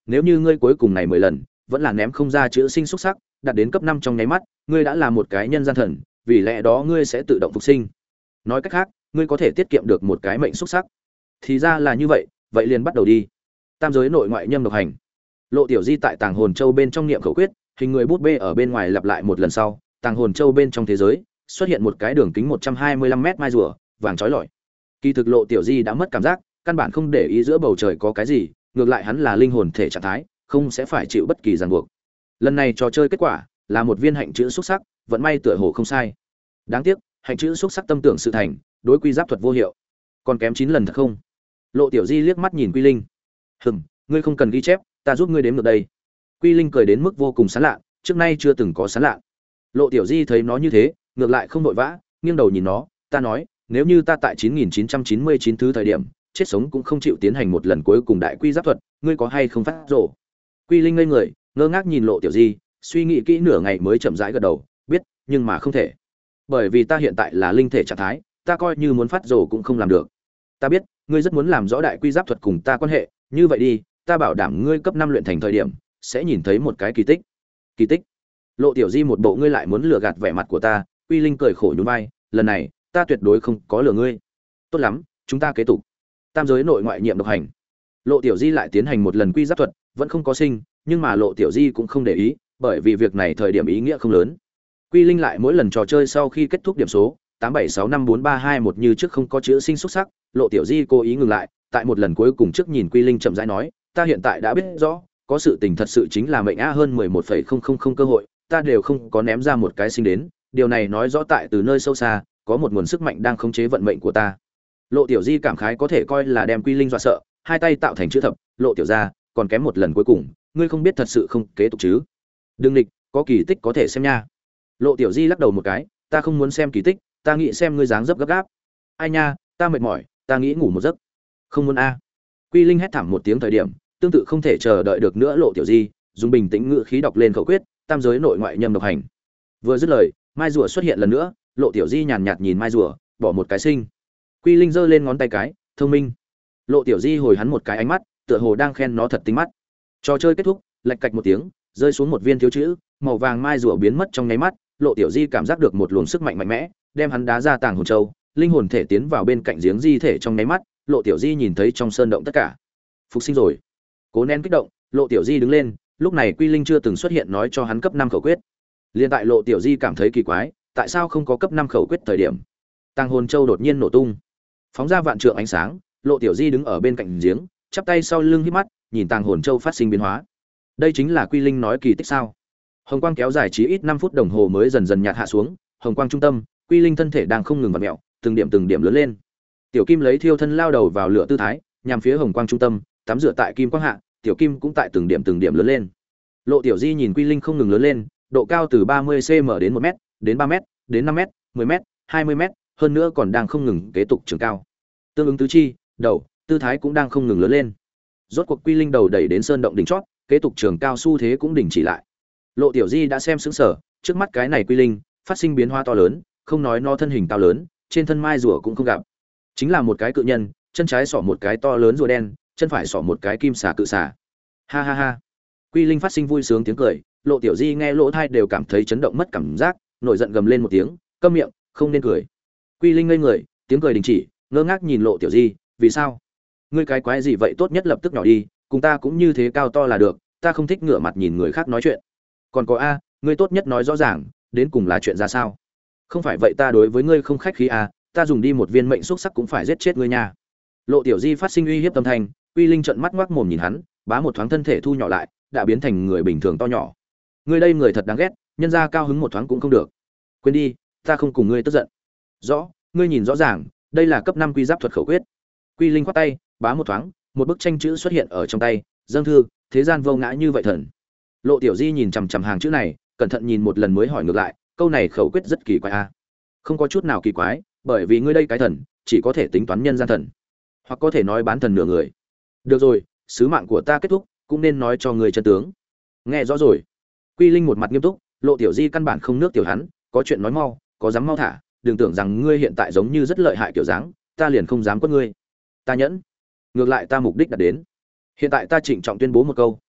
nếu như ngươi cuối cùng này mười lần vẫn là ném không ra chữ sinh xúc sắc, đạt đến cấp năm trong nháy mắt, ngươi đã là một cái nhân gian thần, vì lẽ đó ngươi sẽ tự động phục sinh. Nói cách khác, ngươi có thể tiết kiệm được một cái mệnh xúc sắc. Thì ra là như vậy, vậy liền bắt đầu đi. Tam giới nội ngoại nhâm độc hành. Lộ Tiểu Di tại Tàng Hồn Châu bên trong niệm khẩu quyết, hình người bút bê ở bên ngoài lặp lại một lần sau, Tàng Hồn Châu bên trong thế giới xuất hiện một cái đường kính một trăm hai mươi lăm mét mai rùa, vàng chói lọi. Kỳ thực Lộ Tiểu Di đã mất cảm giác, căn bản không để ý giữa bầu trời có cái gì, ngược lại hắn là linh hồn thể trạng thái, không sẽ phải chịu bất kỳ ràng buộc. Lần này trò chơi kết quả là một viên hạnh chữ xúc sắc, vận may tựa hồ không sai. Đáng tiếc, hạnh chữ xúc sắc tâm tưởng sự thành, đối quy giáp thuật vô hiệu. Còn kém chín lần thật không? Lộ Tiểu Di liếc mắt nhìn Quy Linh. "Hừm, ngươi không cần ghi chép, ta giúp ngươi đếm được đây." Quy Linh cười đến mức vô cùng sán lạ, trước nay chưa từng có sán lạ. Lộ Tiểu Di thấy nó như thế, ngược lại không vội vã, nghiêng đầu nhìn nó, "Ta nói, nếu như ta tại chín nghìn chín trăm chín mươi chín thứ thời điểm, chết sống cũng không chịu tiến hành một lần cuối cùng đại quy giáp thuật, ngươi có hay không phát rồ?" Quy Linh ngây người, ngơ ngác nhìn Lộ Tiểu Di, suy nghĩ kỹ nửa ngày mới chậm rãi gật đầu, "Biết, nhưng mà không thể. Bởi vì ta hiện tại là linh thể trạng thái, ta coi như muốn phát rồ cũng không làm được. Ta biết, ngươi rất muốn làm rõ đại quy giáp thuật cùng ta quan hệ, như vậy đi, ta bảo đảm ngươi cấp năm luyện thành thời điểm, sẽ nhìn thấy một cái kỳ tích." "Kỳ tích?" Lộ Tiểu Di một bộ ngươi lại muốn lừa gạt vẻ mặt của ta, Quy Linh cười khổ nhún vai, "Lần này, ta tuyệt đối không có lừa ngươi." "Tốt lắm, chúng ta kế tục." Tam giới nội ngoại nhiệm độc hành. Lộ Tiểu Di lại tiến hành một lần quy giáp thuật, vẫn không có sinh, nhưng mà Lộ Tiểu Di cũng không để ý, bởi vì việc này thời điểm ý nghĩa không lớn. Quy Linh lại mỗi lần trò chơi sau khi kết thúc điểm số tám bảy sáu năm bốn ba hai một như trước không có chữ sinh xuất sắc, Lộ Tiểu Di cố ý ngừng lại, tại một lần cuối cùng trước nhìn Quy Linh chậm rãi nói, "Ta hiện tại đã biết rõ, có sự tình thật sự chính là mệnh a hơn mười một phẩy không không không cơ hội, ta đều không có ném ra một cái sinh đến, điều này nói rõ tại từ nơi sâu xa, có một nguồn sức mạnh đang khống chế vận mệnh của ta." Lộ Tiểu Di cảm khái có thể coi là đem Quy Linh dọa sợ, hai tay tạo thành chữ thập, "Lộ tiểu gia, còn kém một lần cuối cùng, ngươi không biết thật sự không kế tục chứ? Đừng địch, có kỳ tích có thể xem nha." Lộ Tiểu Di lắc đầu một cái, "Ta không muốn xem kỳ tích, ta nghĩ xem ngươi dáng dấp gấp gáp." "Ai nha, ta mệt mỏi, ta nghĩ ngủ một giấc." "Không muốn a." Quy Linh hét thảm một tiếng thời điểm, tương tự không thể chờ đợi được nữa Lộ Tiểu Di, dùng bình tĩnh ngữ khí đọc lên khẩu quyết, tam giới nội ngoại nhâm độc hành. Vừa dứt lời, mai rùa xuất hiện lần nữa, Lộ Tiểu Di nhàn nhạt nhìn mai rùa, bỏ một cái sinh. Quy Linh giơ lên ngón tay cái, "Thông minh." Lộ Tiểu Di hồi hắn một cái ánh mắt, tựa hồ đang khen nó thật tinh mắt. Trò chơi kết thúc, lạch cạch một tiếng, rơi xuống một viên thiếu chữ, màu vàng mai rùa biến mất trong nháy mắt, Lộ Tiểu Di cảm giác được một luồng sức mạnh mạnh mẽ, đem hắn đá ra Tàng Hồn Châu, linh hồn thể tiến vào bên cạnh giếng di thể trong nháy mắt, Lộ Tiểu Di nhìn thấy trong sơn động tất cả. Phục sinh rồi. Cố nén kích động, Lộ Tiểu Di đứng lên, lúc này Quy Linh chưa từng xuất hiện nói cho hắn cấp năm khẩu quyết. Liên tại Lộ Tiểu Di cảm thấy kỳ quái, tại sao không có cấp năm khẩu quyết thời điểm? Tàng Hồn Châu đột nhiên nổ tung, phóng ra vạn trượng ánh sáng, Lộ Tiểu Di đứng ở bên cạnh giếng, chắp tay sau lưng híp mắt, nhìn Tàng Hồn Châu phát sinh biến hóa. Đây chính là Quy Linh nói kỳ tích sao? Hồng quang kéo dài chí ít năm phút đồng hồ mới dần dần nhạt hạ xuống, hồng quang trung tâm, Quy Linh thân thể đang không ngừng vặn mèo, từng điểm từng điểm lớn lên. Tiểu Kim lấy thiêu thân lao đầu vào lửa tư thái, nhằm phía hồng quang trung tâm, tắm rửa tại kim quang hạ, Tiểu Kim cũng tại từng điểm từng điểm lớn lên. Lộ Tiểu Di nhìn Quy Linh không ngừng lớn lên, độ cao từ ba mươi xăng-ti-mét đến một mét, đến ba mét, đến năm mét, mười mét, hai mươi mét, hơn nữa còn đang không ngừng kế tục trưởng cao. Tương ứng tứ chi, đầu, tư thái cũng đang không ngừng lớn lên. Rốt cuộc Quy Linh đầu đẩy đến sơn động đỉnh chót, kế tục trường cao xu thế cũng đình chỉ lại. Lộ Tiểu Di đã xem sững sờ, trước mắt cái này Quy Linh phát sinh biến hóa to lớn, không nói nó thân hình cao lớn, trên thân mai rùa cũng không gặp, chính là một cái cự nhân, chân trái xỏ một cái to lớn rùa đen, chân phải xỏ một cái kim xà cự xà. Ha ha ha. Quy Linh phát sinh vui sướng tiếng cười, Lộ Tiểu Di nghe lỗ tai đều cảm thấy chấn động mất cảm giác, nổi giận gầm lên một tiếng, câm miệng, không nên cười. Quy Linh ngây người, tiếng cười đình chỉ, ngơ ngác nhìn Lộ Tiểu Di, "Vì sao? Ngươi cái quái gì vậy, tốt nhất lập tức nhỏ đi, cùng ta cũng như thế cao to là được, ta không thích ngửa mặt nhìn người khác nói chuyện. Còn có a, ngươi tốt nhất nói rõ ràng, đến cùng là chuyện ra sao? Không phải vậy ta đối với ngươi không khách khí a, ta dùng đi một viên mệnh xúc sắc cũng phải giết chết ngươi nha." Lộ Tiểu Di phát sinh uy hiếp tâm thanh, Quy Linh trợn mắt ngoác mồm nhìn hắn, bá một thoáng thân thể thu nhỏ lại, đã biến thành người bình thường to nhỏ. "Ngươi đây người thật đáng ghét, nhân ra cao hứng một thoáng cũng không được. Quên đi, ta không cùng ngươi tức giận." "Rõ, ngươi nhìn rõ ràng, đây là cấp năm quy giáp thuật khẩu quyết." Quy Linh khoát tay, bá một thoáng, một bức tranh chữ xuất hiện ở trong tay, "Dâng thư, thế gian vô ngã như vậy thần." Lộ Tiểu Di nhìn chằm chằm hàng chữ này, cẩn thận nhìn một lần mới hỏi ngược lại, "Câu này khẩu quyết rất kỳ quái a." "Không có chút nào kỳ quái, bởi vì ngươi đây cái thần, chỉ có thể tính toán nhân gian thần, hoặc có thể nói bán thần nửa người." "Được rồi, sứ mạng của ta kết thúc, cũng nên nói cho ngươi chân tướng." "Nghe rõ rồi." Quy Linh một mặt nghiêm túc, Lộ Tiểu Di căn bản không nước tiểu hắn, "Có chuyện nói mau, có dám mau thả, đừng tưởng rằng ngươi hiện tại giống như rất lợi hại kiểu dáng, ta liền không dám quất ngươi. Ta nhẫn, ngược lại ta mục đích đạt đến. Hiện tại ta trịnh trọng tuyên bố một câu,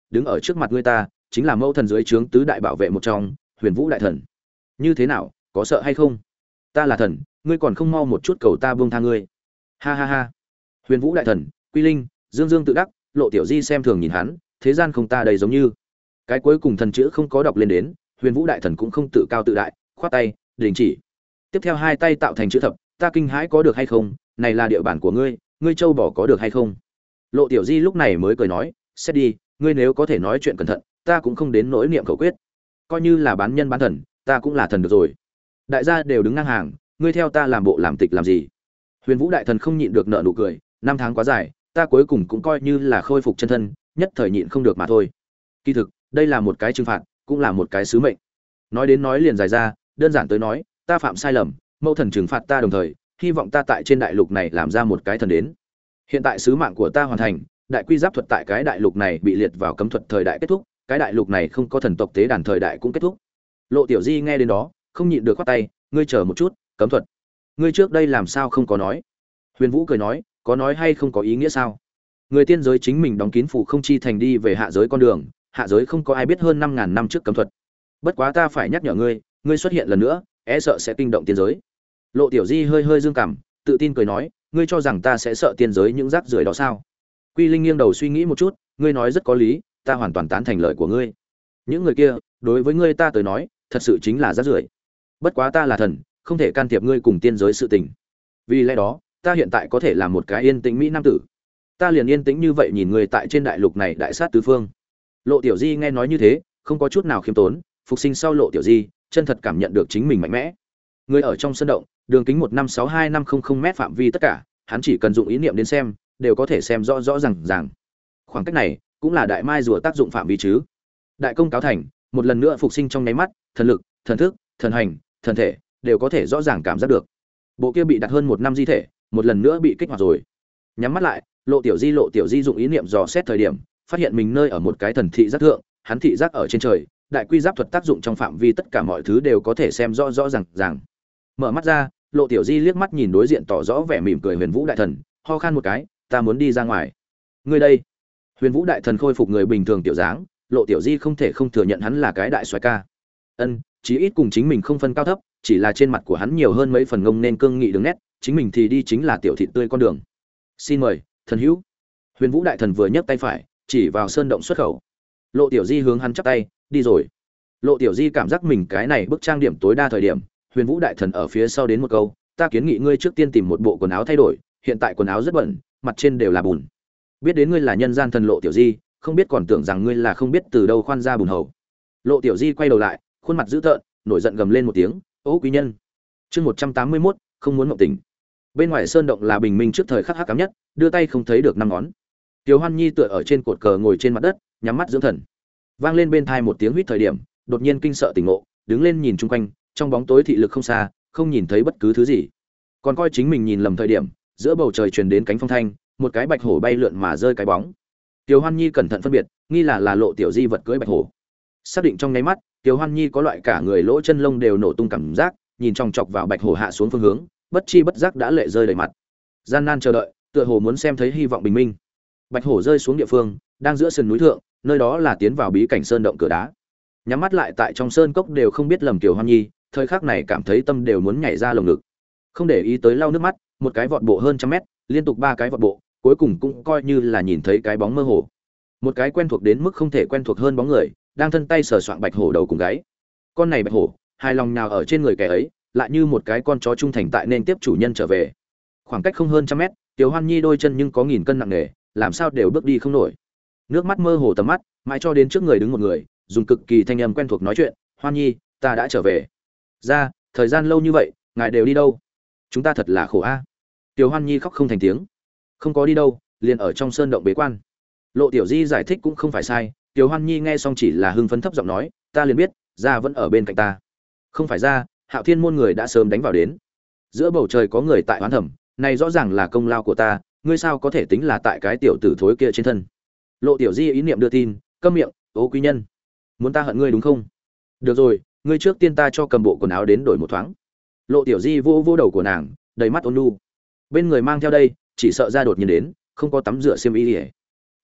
đứng ở trước mặt ngươi ta chính là mẫu thần dưới trướng tứ đại bảo vệ một trong Huyền Vũ đại thần. Như thế nào, có sợ hay không? Ta là thần, ngươi còn không mau một chút cầu ta buông tha ngươi. Ha ha ha. Huyền Vũ đại thần, Quy Linh, Dương Dương tự đắc, Lộ Tiểu Di xem thường nhìn hắn, thế gian không ta đầy giống như. Cái cuối cùng thần chữ không có đọc lên đến, Huyền Vũ đại thần cũng không tự cao tự đại, khoát tay, đình chỉ. Tiếp theo hai tay tạo thành chữ thập, ta kinh hãi có được hay không, này là địa bàn của ngươi, ngươi châu bỏ có được hay không? Lộ Tiểu Di lúc này mới cười nói, xét đi, ngươi nếu có thể nói chuyện cẩn thận, ta cũng không đến nỗi niệm khẩu quyết. Coi như là bán nhân bán thần, ta cũng là thần được rồi. Đại gia đều đứng ngang hàng, ngươi theo ta làm bộ làm tịch làm gì? Huyền Vũ đại thần không nhịn được nở nụ cười, năm tháng quá dài, ta cuối cùng cũng coi như là khôi phục chân thân, nhất thời nhịn không được mà thôi. Kỳ thực, đây là một cái trừng phạt, cũng là một cái sứ mệnh. Nói đến nói liền dài ra, đơn giản tới nói, ta phạm sai lầm, mẫu thần trừng phạt ta đồng thời, hy vọng ta tại trên đại lục này làm ra một cái thần đến. Hiện tại sứ mạng của ta hoàn thành, đại quy giáp thuật tại cái đại lục này bị liệt vào cấm thuật thời đại kết thúc, cái đại lục này không có thần tộc tế đàn thời đại cũng kết thúc. Lộ Tiểu Di nghe đến đó, không nhịn được khoát tay, ngươi chờ một chút, cấm thuật. Ngươi trước đây làm sao không có nói? Huyền Vũ cười nói, có nói hay không có ý nghĩa sao? Người tiên giới chính mình đóng kín phủ không chi thành đi về hạ giới con đường, hạ giới không có ai biết hơn năm ngàn năm trước cấm thuật. Bất quá ta phải nhắc nhở ngươi, ngươi xuất hiện lần nữa, e sợ sẽ kinh động tiên giới. Lộ Tiểu Di hơi hơi dương cằm, tự tin cười nói, ngươi cho rằng ta sẽ sợ tiên giới những rác rưởi đó sao? Quy Linh nghiêng đầu suy nghĩ một chút, ngươi nói rất có lý, ta hoàn toàn tán thành lời của ngươi. Những người kia, đối với ngươi ta tới nói, thật sự chính là rác rưởi. Bất quá ta là thần, không thể can thiệp ngươi cùng tiên giới sự tình. Vì lẽ đó, ta hiện tại có thể làm một cái yên tĩnh mỹ nam tử. Ta liền yên tĩnh như vậy nhìn ngươi tại trên đại lục này đại sát tứ phương. Lộ Tiểu Di nghe nói như thế, không có chút nào khiêm tốn, phục sinh sau Lộ Tiểu Di, chân thật cảm nhận được chính mình mạnh mẽ. Người ở trong sân động, đường kính một năm sáu hai năm không không mét phạm vi tất cả, hắn chỉ cần dụng ý niệm đến xem, đều có thể xem rõ rõ ràng ràng. Khoảng cách này, cũng là đại mai rùa tác dụng phạm vi chứ. Đại công cáo thành, một lần nữa phục sinh trong nháy mắt, thần lực, thần thức, thần hành, thần thể đều có thể rõ ràng cảm giác được. Bộ kia bị đặt hơn một năm di thể, một lần nữa bị kích hoạt rồi. Nhắm mắt lại, Lộ Tiểu Di Lộ Tiểu Di dụng ý niệm dò xét thời điểm, phát hiện mình nơi ở một cái thần thị giác thượng, hắn thị giác ở trên trời, đại quy giáp thuật tác dụng trong phạm vi tất cả mọi thứ đều có thể xem rõ rõ ràng ràng. Mở mắt ra, Lộ Tiểu Di liếc mắt nhìn đối diện tỏ rõ vẻ mỉm cười Huyền Vũ đại thần, ho khan một cái, ta muốn đi ra ngoài. Ngươi đây? Huyền Vũ đại thần khôi phục người bình thường tiểu dáng, Lộ Tiểu Di không thể không thừa nhận hắn là cái đại soái ca. Ân, chí ít cùng chính mình không phân cao thấp, chỉ là trên mặt của hắn nhiều hơn mấy phần ngông nên cương nghị đường nét, chính mình thì đi chính là tiểu thị tươi con đường. Xin mời, thần hữu. Huyền Vũ đại thần vừa nhấc tay phải, chỉ vào sơn động xuất khẩu. Lộ Tiểu Di hướng hắn chắp tay, đi rồi. Lộ Tiểu Di cảm giác mình cái này bức trang điểm tối đa thời điểm, Huyền Vũ đại thần ở phía sau đến một câu, ta kiến nghị ngươi trước tiên tìm một bộ quần áo thay đổi, hiện tại quần áo rất bẩn, mặt trên đều là bùn. Biết đến ngươi là nhân gian thần Lộ Tiểu Di, không biết còn tưởng rằng ngươi là không biết từ đâu khoan ra bùn hầu. Lộ Tiểu Di quay đầu lại, khuôn mặt dữ tợn, nổi giận gầm lên một tiếng, "Ô quý nhân!" Chương một trăm tám mươi mốt, không muốn mộng tình. Bên ngoài sơn động là bình minh trước thời khắc hắc ám nhất, đưa tay không thấy được năm ngón. Tiểu Hoan Nhi tựa ở trên cột cờ ngồi trên mặt đất, nhắm mắt dưỡng thần. Vang lên bên tai một tiếng huýt thời điểm, đột nhiên kinh sợ tỉnh ngộ, đứng lên nhìn chung quanh, trong bóng tối thị lực không xa, không nhìn thấy bất cứ thứ gì. Còn coi chính mình nhìn lầm thời điểm, giữa bầu trời truyền đến cánh phong thanh, một cái bạch hổ bay lượn mà rơi cái bóng. Tiểu Hoan Nhi cẩn thận phân biệt, nghi là là Lộ Tiểu Di vật cưỡi bạch hổ. Xác định trong nháy mắt, Tiểu Hoan Nhi có loại cả người lỗ chân lông đều nổ tung cảm giác, nhìn chòng chọc vào bạch hổ hạ xuống phương hướng, bất chi bất giác đã lệ rơi đầy mặt. Gian nan chờ đợi, tựa hồ muốn xem thấy hy vọng bình minh. Bạch hổ rơi xuống địa phương, đang giữa sườn núi thượng, nơi đó là tiến vào bí cảnh sơn động cửa đá. Nhắm mắt lại tại trong sơn cốc đều không biết lầm Tiểu Hoan Nhi, thời khắc này cảm thấy tâm đều muốn nhảy ra lồng ngực. Không để ý tới lau nước mắt, một cái vọt bộ hơn trăm mét, liên tục ba cái vọt bộ, cuối cùng cũng coi như là nhìn thấy cái bóng mơ hồ. Một cái quen thuộc đến mức không thể quen thuộc hơn bóng người, đang thân tay sờ soạng bạch hổ đầu cùng gáy. Con này bạch hổ, hài lòng nào ở trên người kẻ ấy, lại như một cái con chó trung thành tại nên tiếp chủ nhân trở về. Khoảng cách không hơn trăm mét, Tiểu Hoan Nhi đôi chân nhưng có nghìn cân nặng nề, làm sao đều bước đi không nổi. Nước mắt mơ hồ tầm mắt, mãi cho đến trước người đứng một người, dùng cực kỳ thanh âm quen thuộc nói chuyện, "Hoan Nhi, ta đã trở về." "Ra, thời gian lâu như vậy, ngài đều đi đâu? Chúng ta thật là khổ a." Tiểu Hoan Nhi khóc không thành tiếng. "Không có đi đâu, liền ở trong sơn động bế quan." Lộ Tiểu Di giải thích cũng không phải sai, Tiểu Hoan Nhi nghe xong chỉ là hưng phấn thấp giọng nói, "Ta liền biết, ra vẫn ở bên cạnh ta." "Không phải ra, Hạo Thiên môn người đã sớm đánh vào đến." Giữa bầu trời có người tại oán thẩm, "Này rõ ràng là công lao của ta, ngươi sao có thể tính là tại cái tiểu tử thối kia trên thân?" Lộ Tiểu Di ý niệm đưa tin, câm miệng, "Ô quý nhân, muốn ta hận ngươi đúng không? Được rồi, ngươi trước tiên ta cho cầm bộ quần áo đến đổi một thoáng." Lộ Tiểu Di vô vô đầu của nàng, đầy mắt ôn nhu. Bên người mang theo đây, chỉ sợ ra đột nhiên đến, không có tắm rửa xiêm y.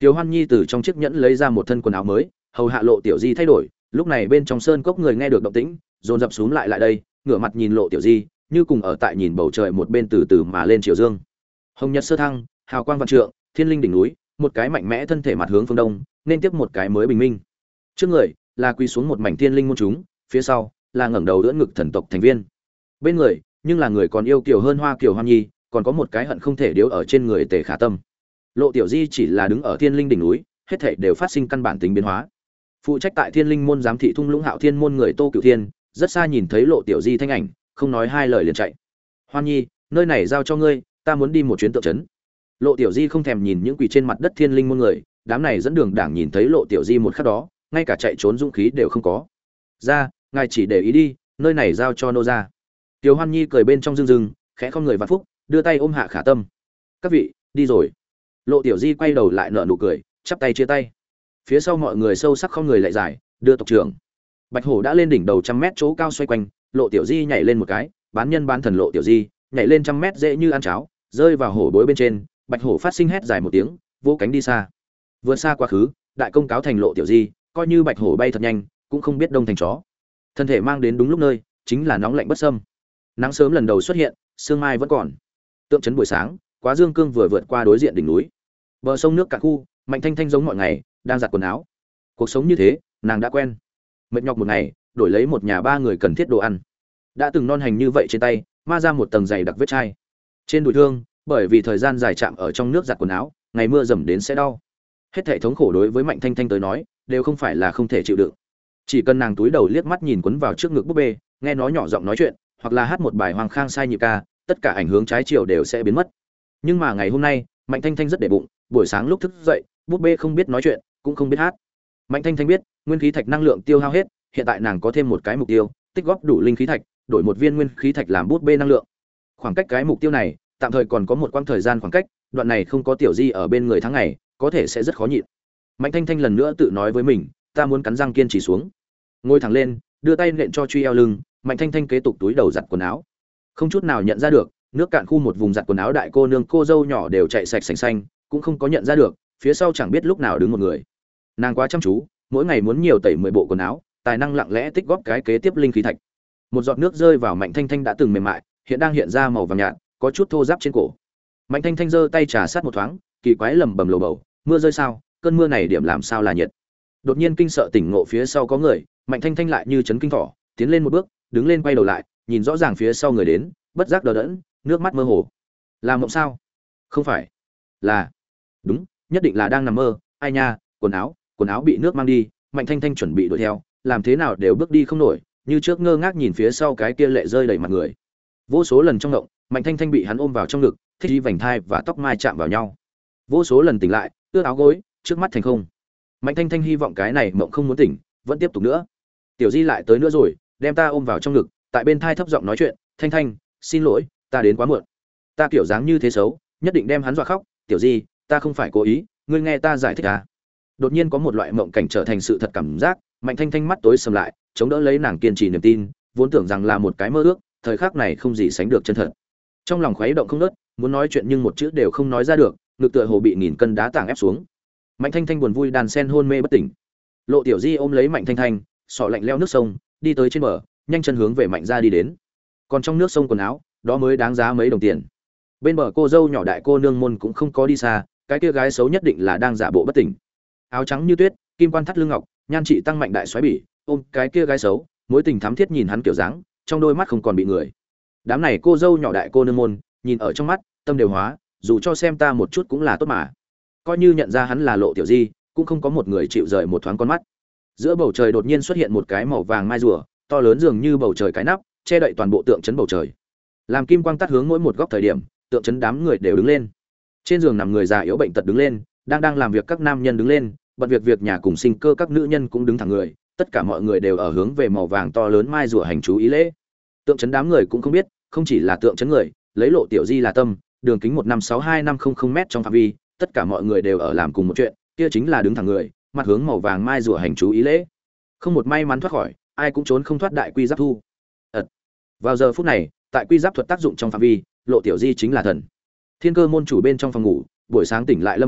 Tiểu Hoan Nhi từ trong chiếc nhẫn lấy ra một thân quần áo mới, hầu hạ Lộ Tiểu Di thay đổi. Lúc này bên trong sơn cốc người nghe được động tĩnh, dồn dập xuống lại lại đây, ngửa mặt nhìn Lộ Tiểu Di, như cùng ở tại nhìn bầu trời một bên từ từ mà lên chiều dương. Hồng nhật sơ thăng, hào quang vạn trượng, thiên linh đỉnh núi, một cái mạnh mẽ thân thể mặt hướng phương đông, nên tiếp một cái mới bình minh. Trước người là quỳ xuống một mảnh thiên linh môn chúng, phía sau là ngẩng đầu đỡ ngực thần tộc thành viên. Bên người, nhưng là người còn yêu kiều hơn Hoa Kiều Hoan Nhi, còn có một cái hận không thể điếu ở trên người Tề Khả Tâm. Lộ Tiểu Di chỉ là đứng ở thiên linh đỉnh núi, hết thảy đều phát sinh căn bản tính biến hóa. Phụ trách tại thiên linh môn giám thị thung lũng Hạo Thiên môn người Tô Cửu Thiên, rất xa nhìn thấy Lộ Tiểu Di thanh ảnh, không nói hai lời liền chạy. Hoan Nhi, nơi này giao cho ngươi, ta muốn đi một chuyến tượng trấn. Lộ Tiểu Di không thèm nhìn những quỳ trên mặt đất thiên linh môn người, đám này dẫn đường đảng nhìn thấy Lộ Tiểu Di một khắc đó, ngay cả chạy trốn dũng khí đều không có. Ra, ngài chỉ để ý đi, nơi này giao cho nô gia. Tiểu Hoan Nhi cười bên trong rưng rưng, khẽ không người vạn phúc, đưa tay ôm Hạ Khả Tâm. Các vị, đi rồi. Lộ Tiểu Di quay đầu lại nở nụ cười, chắp tay chia tay. Phía sau mọi người sâu sắc không người lại giải, đưa tộc trưởng. Bạch hổ đã lên đỉnh đầu trăm mét chỗ cao xoay quanh, Lộ Tiểu Di nhảy lên một cái, bán nhân bán thần Lộ Tiểu Di, nhảy lên trăm mét dễ như ăn cháo, rơi vào hổ bối bên trên, Bạch hổ phát sinh hét dài một tiếng, vỗ cánh đi xa. Vượt xa quá khứ, đại công cáo thành Lộ Tiểu Di, coi như Bạch hổ bay thật nhanh, cũng không biết đông thành chó. Thân thể mang đến đúng lúc nơi, chính là nóng lạnh bất xâm. Nắng sớm lần đầu xuất hiện, sương mai vẫn còn. Tượng trấn buổi sáng, Quá Dương Cương vừa vượt qua đối diện đỉnh núi. Bờ sông nước cạn khu, Mạnh Thanh Thanh giống mọi ngày, đang giặt quần áo. Cuộc sống như thế, nàng đã quen. Mệt nhọc một ngày, đổi lấy một nhà ba người cần thiết đồ ăn. Đã từng non hành như vậy trên tay, ma ra một tầng dày đặc vết chai. Trên đùi thương, bởi vì thời gian dài chạm ở trong nước giặt quần áo, ngày mưa dầm đến sẽ đau. Hết thảy thống khổ đối với Mạnh Thanh Thanh tới nói, đều không phải là không thể chịu đựng. Chỉ cần nàng túi đầu liếc mắt nhìn quấn vào trước ngực búp bê, nghe nó nhỏ giọng nói chuyện, hoặc là hát một bài Hoàng Khang sai nhịp ca, tất cả ảnh hưởng trái chiều đều sẽ biến mất. Nhưng mà ngày hôm nay, Mạnh Thanh Thanh rất để bụng, buổi sáng lúc thức dậy, búp bê không biết nói chuyện, cũng không biết hát. Mạnh Thanh Thanh biết, nguyên khí thạch năng lượng tiêu hao hết, hiện tại nàng có thêm một cái mục tiêu, tích góp đủ linh khí thạch, đổi một viên nguyên khí thạch làm bút bê năng lượng. Khoảng cách cái mục tiêu này, tạm thời còn có một quãng thời gian khoảng cách, đoạn này không có Tiểu Di ở bên người tháng ngày, có thể sẽ rất khó nhịn. Mạnh Thanh Thanh lần nữa tự nói với mình, ta muốn cắn răng kiên trì xuống. Ngồi thẳng lên, đưa tay nện cho truy eo lưng, Mạnh Thanh Thanh kế tục túi đầu giặt quần áo. Không chút nào nhận ra được, nước cạn khu một vùng giặt quần áo đại cô nương cô dâu nhỏ đều chạy sạch sành xanh, cũng không có nhận ra được, phía sau chẳng biết lúc nào đứng một người. Nàng quá chăm chú, mỗi ngày muốn nhiều tẩy mười bộ quần áo, tài năng lặng lẽ tích góp cái kế tiếp linh khí thạch. Một giọt nước rơi vào Mạnh Thanh Thanh đã từng mềm mại, hiện đang hiện ra màu vàng nhạt, có chút thô ráp trên cổ. Mạnh Thanh Thanh giơ tay trà sát một thoáng, kỳ quái lẩm bẩm lầu bầu, mưa rơi sao? Cơn mưa này điểm làm sao là nhiệt? Đột nhiên kinh sợ tỉnh ngộ phía sau có người, Mạnh Thanh Thanh lại như chấn kinh thỏ, tiến lên một bước, đứng lên quay đầu lại, nhìn rõ ràng phía sau người đến, bất giác đờ đẫn, nước mắt mơ hồ. Là mộng sao? Không phải, là đúng, nhất định là đang nằm mơ. Ai nha, quần áo, quần áo bị nước mang đi. Mạnh Thanh Thanh chuẩn bị đuổi theo, làm thế nào đều bước đi không nổi, như trước ngơ ngác nhìn phía sau cái kia lệ rơi đầy mặt người. Vô số lần trong động, Mạnh Thanh Thanh bị hắn ôm vào trong ngực, thích đi vành thai và tóc mai chạm vào nhau. Vô số lần tỉnh lại, ướt áo gối, trước mắt thành không. Mạnh Thanh Thanh hy vọng cái này mộng không muốn tỉnh, vẫn tiếp tục nữa. Tiểu Di lại tới nữa rồi, đem ta ôm vào trong ngực, tại bên thai thấp giọng nói chuyện, "Thanh Thanh, xin lỗi, ta đến quá muộn. Ta kiểu dáng như thế xấu, nhất định đem hắn dọa khóc, Tiểu Di, ta không phải cố ý, ngươi nghe ta giải thích à?" Đột nhiên có một loại mộng cảnh trở thành sự thật cảm giác, Mạnh Thanh Thanh mắt tối sầm lại, chống đỡ lấy nàng kiên trì niềm tin, vốn tưởng rằng là một cái mơ ước, thời khắc này không gì sánh được chân thật. Trong lòng khuấy động không ngớt, muốn nói chuyện nhưng một chữ đều không nói ra được, ngực tựa hồ bị nghìn cân đá tảng ép xuống. Mạnh Thanh Thanh buồn vui đàn sen hôn mê bất tỉnh. Lộ Tiểu Di ôm lấy Mạnh Thanh Thanh, sọ lạnh leo nước sông, đi tới trên bờ, nhanh chân hướng về Mạnh gia đi đến. Còn trong nước sông quần áo, đó mới đáng giá mấy đồng tiền. Bên bờ cô dâu nhỏ đại cô nương môn cũng không có đi xa, cái kia gái xấu nhất định là đang giả bộ bất tỉnh. Áo trắng như tuyết, kim quan thắt lưng ngọc, nhan trị tăng mạnh đại xoáy bỉ, ôm cái kia gái xấu, mối tình thắm thiết nhìn hắn kiểu dáng, trong đôi mắt không còn bị người. Đám này cô dâu nhỏ đại cô nương môn, nhìn ở trong mắt, tâm đều hóa, dù cho xem ta một chút cũng là tốt mà. Coi như nhận ra hắn là Lộ Tiểu Di, cũng không có một người chịu rời một thoáng con mắt. Giữa bầu trời đột nhiên xuất hiện một cái màu vàng mai rùa, to lớn dường như bầu trời cái nắp, che đậy toàn bộ tượng trấn bầu trời. Làm kim quang tắt hướng mỗi một góc thời điểm, tượng trấn đám người đều đứng lên. Trên giường nằm người già yếu bệnh tật đứng lên, đang đang làm việc các nam nhân đứng lên, bận việc việc nhà cùng sinh cơ các nữ nhân cũng đứng thẳng người, tất cả mọi người đều ở hướng về màu vàng to lớn mai rùa hành chú ý lễ. Tượng trấn đám người cũng không biết, không chỉ là tượng trấn người, lấy Lộ Tiểu Di là tâm, đường kính một năm sáu hai năm không không mét trong phạm vi, tất cả mọi người đều ở làm cùng một chuyện, kia chính là đứng thẳng người, mặt hướng màu vàng mai rùa hành chú ý lễ. Không một may mắn thoát khỏi, ai cũng trốn không thoát đại quy giáp thu. Ật. Vào giờ phút này, tại quy giáp thuật tác dụng trong phạm vi, Lộ Tiểu Di chính là thần. Thiên Cơ môn chủ bên trong phòng ngủ, buổi sáng tỉnh lại Lâm Bạc,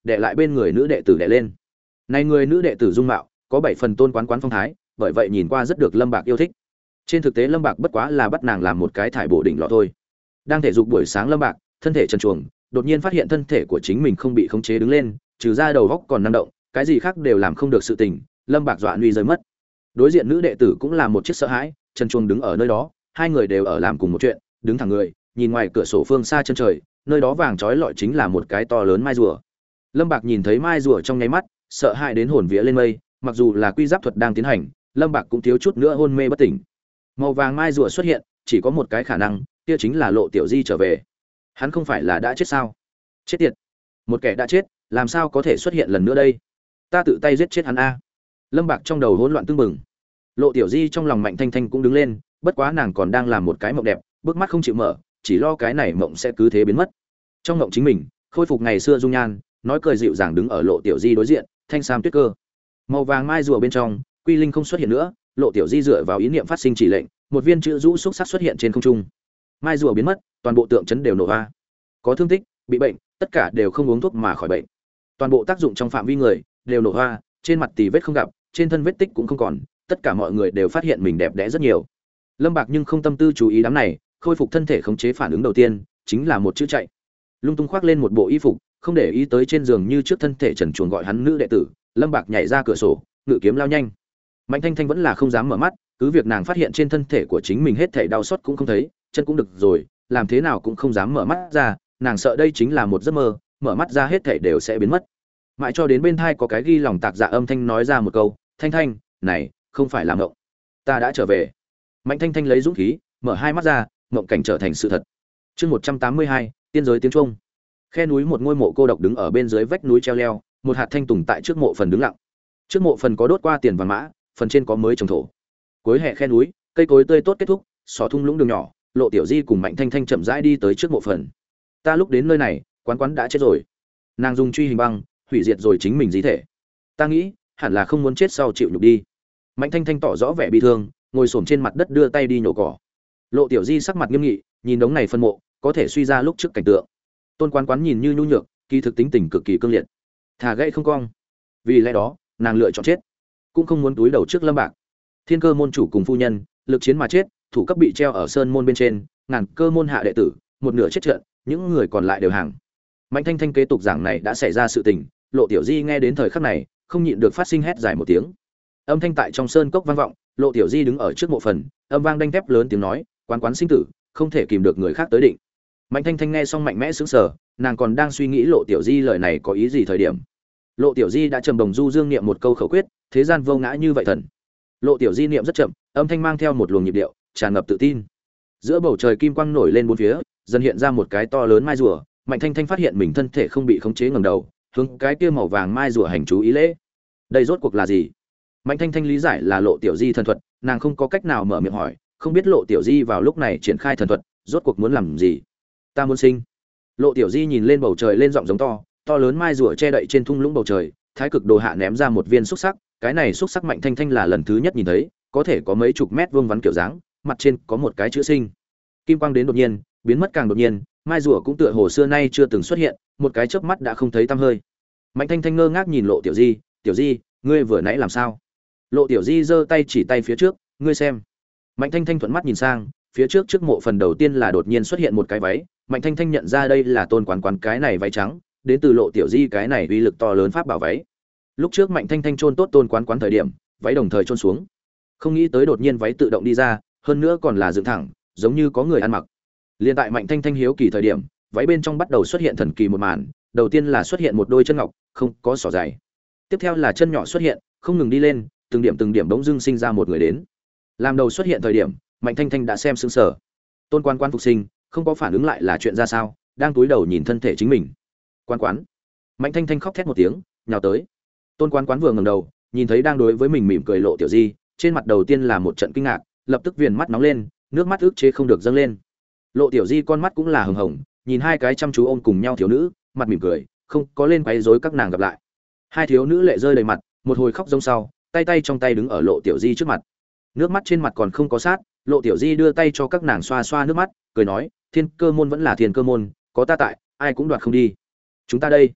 đệ lại bên người nữ đệ tử đệ lên. Này người nữ đệ tử dung mạo có bảy phần tôn quán quán phong thái, bởi vậy nhìn qua rất được Lâm Bạc yêu thích. Trên thực tế Lâm Bạc bất quá là bắt nàng làm một cái thải bộ đỉnh lọ thôi. Đang thể dục buổi sáng Lâm Bạc, thân thể trần truồng, đột nhiên phát hiện thân thể của chính mình không bị khống chế đứng lên, trừ ra đầu óc còn năng động, cái gì khác đều làm không được sự tình, Lâm Bạc dọa nguy rơi mất. Đối diện nữ đệ tử cũng là một chiếc sợ hãi, trần truồng đứng ở nơi đó, hai người đều ở làm cùng một chuyện, đứng thẳng người, nhìn ngoài cửa sổ phương xa chân trời, nơi đó vàng chói lọi chính là một cái to lớn mai rùa. Lâm Bạc nhìn thấy mai rùa trong nháy mắt, sợ hãi đến hồn vía lên mây, mặc dù là quy giáp thuật đang tiến hành, Lâm Bạc cũng thiếu chút nữa hôn mê bất tỉnh. Màu vàng mai rùa xuất hiện, chỉ có một cái khả năng, kia chính là Lộ Tiểu Di trở về. Hắn không phải là đã chết sao? Chết tiệt. Một kẻ đã chết, làm sao có thể xuất hiện lần nữa đây? Ta tự tay giết chết hắn a. Lâm Bạc trong đầu hỗn loạn tưng bừng. Lộ Tiểu Di trong lòng Mạnh Thanh Thanh cũng đứng lên, bất quá nàng còn đang làm một cái mộng đẹp, bước mắt không chịu mở, chỉ lo cái này mộng sẽ cứ thế biến mất. Trong mộng chính mình, khôi phục ngày xưa dung nhan, nói cười dịu dàng đứng ở Lộ Tiểu Di đối diện, thanh sam tuyết cơ. Màu vàng mai rùa bên trong, quy linh không xuất hiện nữa, Lộ Tiểu Di dựa vào ý niệm phát sinh chỉ lệnh, một viên chữ rũ xúc sắc xuất hiện trên không trung. Mai rùa biến mất, toàn bộ tượng trấn đều nổ hoa. Có thương tích, bị bệnh, tất cả đều không uống thuốc mà khỏi bệnh. Toàn bộ tác dụng trong phạm vi người đều nổ hoa, trên mặt tì vết không gặp, trên thân vết tích cũng không còn, tất cả mọi người đều phát hiện mình đẹp đẽ rất nhiều. Lâm Bạc nhưng không tâm tư chú ý đám này, khôi phục thân thể khống chế phản ứng đầu tiên chính là một chữ chạy. Lung tung khoác lên một bộ y phục, không để ý tới trên giường như trước thân thể trần truồng gọi hắn nữ đệ tử, Lâm Bạc nhảy ra cửa sổ, ngự kiếm lao nhanh. Mạnh Thanh Thanh vẫn là không dám mở mắt, cứ việc nàng phát hiện trên thân thể của chính mình hết thảy đau xót cũng không thấy, chân cũng được rồi, làm thế nào cũng không dám mở mắt ra, nàng sợ đây chính là một giấc mơ, mở mắt ra hết thảy đều sẽ biến mất. Mãi cho đến bên tai có cái ghi lòng tạc dạ âm thanh nói ra một câu, "Thanh Thanh, này, không phải là mộng, ta đã trở về." Mạnh Thanh Thanh lấy dũng khí, mở hai mắt ra, mộng cảnh trở thành sự thật. Chương một trăm tám mươi hai, tiên giới tiếng chuông. Khe núi một ngôi mộ cô độc đứng ở bên dưới vách núi treo leo, một hạt thanh tùng tại trước mộ phần đứng lặng. Trước mộ phần có đốt qua tiền vàng mã, phần trên có mới trồng thổ. Cuối hè khe núi, cây cối tươi tốt kết thúc, xỏ thung lũng đường nhỏ, Lộ Tiểu Di cùng Mạnh Thanh Thanh chậm rãi đi tới trước mộ phần. Ta lúc đến nơi này, quán quán đã chết rồi. Nàng dùng truy hình băng, hủy diệt rồi chính mình di thể. Ta nghĩ, hẳn là không muốn chết sau chịu nhục đi. Mạnh Thanh Thanh tỏ rõ vẻ bi thương, ngồi xổm trên mặt đất đưa tay đi nhổ cỏ. Lộ Tiểu Di sắc mặt nghiêm nghị, nhìn đống này phân mộ, có thể suy ra lúc trước cảnh tượng. Tôn Quán Quán nhìn như nhu nhược, kỳ thực tính tình cực kỳ cương liệt. Thà gãy không cong. Vì lẽ đó, nàng lựa chọn chết, cũng không muốn túi đầu trước Lâm Bạc. Thiên Cơ môn chủ cùng phu nhân, lực chiến mà chết, thủ cấp bị treo ở sơn môn bên trên, ngàn cơ môn hạ đệ tử, một nửa chết trận, những người còn lại đều hàng. Mạnh Thanh Thanh kế tục giảng này đã xảy ra sự tình, Lộ Tiểu Di nghe đến thời khắc này, không nhịn được phát sinh hét dài một tiếng. Âm thanh tại trong sơn cốc vang vọng, Lộ Tiểu Di đứng ở trước mộ phần, âm vang đanh thép lớn tiếng nói, "Quán quán sinh tử, không thể kìm được người khác tới định." Mạnh Thanh Thanh nghe xong mạnh mẽ sững sờ, nàng còn đang suy nghĩ Lộ Tiểu Di lời này có ý gì thời điểm. Lộ Tiểu Di đã trầm đồng du dương niệm một câu khẩu quyết, thế gian vô ngã như vậy thần. Lộ Tiểu Di niệm rất chậm, âm thanh mang theo một luồng nhịp điệu, tràn ngập tự tin. Giữa bầu trời kim quang nổi lên bốn phía, dần hiện ra một cái to lớn mai rùa, Mạnh Thanh Thanh phát hiện mình thân thể không bị khống chế ngẩng đầu, hướng cái kia màu vàng mai rùa hành chú ý lễ. Đây rốt cuộc là gì? Mạnh Thanh Thanh lý giải là Lộ Tiểu Di thần thuật, nàng không có cách nào mở miệng hỏi, không biết Lộ Tiểu Di vào lúc này triển khai thần thuật, rốt cuộc muốn làm gì? Ta muốn sinh. Lộ Tiểu Di nhìn lên bầu trời lên giọng giống to, to lớn mai rùa che đậy trên thung lũng bầu trời, thái cực đồ hạ ném ra một viên xúc sắc, cái này xúc sắc Mạnh Thanh Thanh là lần thứ nhất nhìn thấy, có thể có mấy chục mét vuông vắn kiểu dáng, mặt trên có một cái chữ sinh. Kim quang đến đột nhiên, biến mất càng đột nhiên, mai rùa cũng tựa hồ xưa nay chưa từng xuất hiện, một cái chớp mắt đã không thấy tăm hơi. Mạnh Thanh Thanh ngơ ngác nhìn Lộ Tiểu Di, "Tiểu Di, ngươi vừa nãy làm sao?" Lộ Tiểu Di giơ tay chỉ tay phía trước, "Ngươi xem." Mạnh Thanh Thanh thuận mắt nhìn sang, phía trước trước mộ phần đầu tiên là đột nhiên xuất hiện một cái váy, Mạnh Thanh Thanh nhận ra đây là Tôn Quán Quán cái này váy trắng, đến từ Lộ Tiểu Di cái này uy lực to lớn pháp bảo váy. Lúc trước Mạnh Thanh Thanh chôn tốt Tôn Quán Quán thời điểm, váy đồng thời chôn xuống. Không nghĩ tới đột nhiên váy tự động đi ra, hơn nữa còn là dựng thẳng, giống như có người ăn mặc. Liên tại Mạnh Thanh Thanh hiếu kỳ thời điểm, váy bên trong bắt đầu xuất hiện thần kỳ một màn, đầu tiên là xuất hiện một đôi chân ngọc, không có xỏ giày. Tiếp theo là chân nhỏ xuất hiện, không ngừng đi lên, từng điểm từng điểm bỗng dưng sinh ra một người đến. Làm đầu xuất hiện thời điểm, Mạnh Thanh Thanh đã xem sững sờ. Tôn Quán Quán phục sinh, không có phản ứng lại là chuyện ra sao, đang cúi đầu nhìn thân thể chính mình. Quán Quán. Mạnh Thanh Thanh khóc thét một tiếng, nhào tới. Tôn Quán Quán vừa ngẩng đầu, nhìn thấy đang đối với mình mỉm cười Lộ Tiểu Di, trên mặt đầu tiên là một trận kinh ngạc, lập tức viền mắt nóng lên, nước mắt ức chế không được dâng lên. Lộ Tiểu Di con mắt cũng là hồng hồng, nhìn hai cái chăm chú ôm cùng nhau thiếu nữ, mặt mỉm cười, không có lên quấy rối các nàng gặp lại. Hai thiếu nữ lệ rơi đầy mặt, một hồi khóc giống sau, tay tay trong tay đứng ở Lộ Tiểu Di trước mặt. Nước mắt trên mặt còn không có sát, Lộ Tiểu Di đưa tay cho các nàng xoa xoa nước mắt, cười nói, "Thiên Cơ môn vẫn là Thiên Cơ môn, có ta tại, ai cũng đoạt không đi. Chúng ta đây."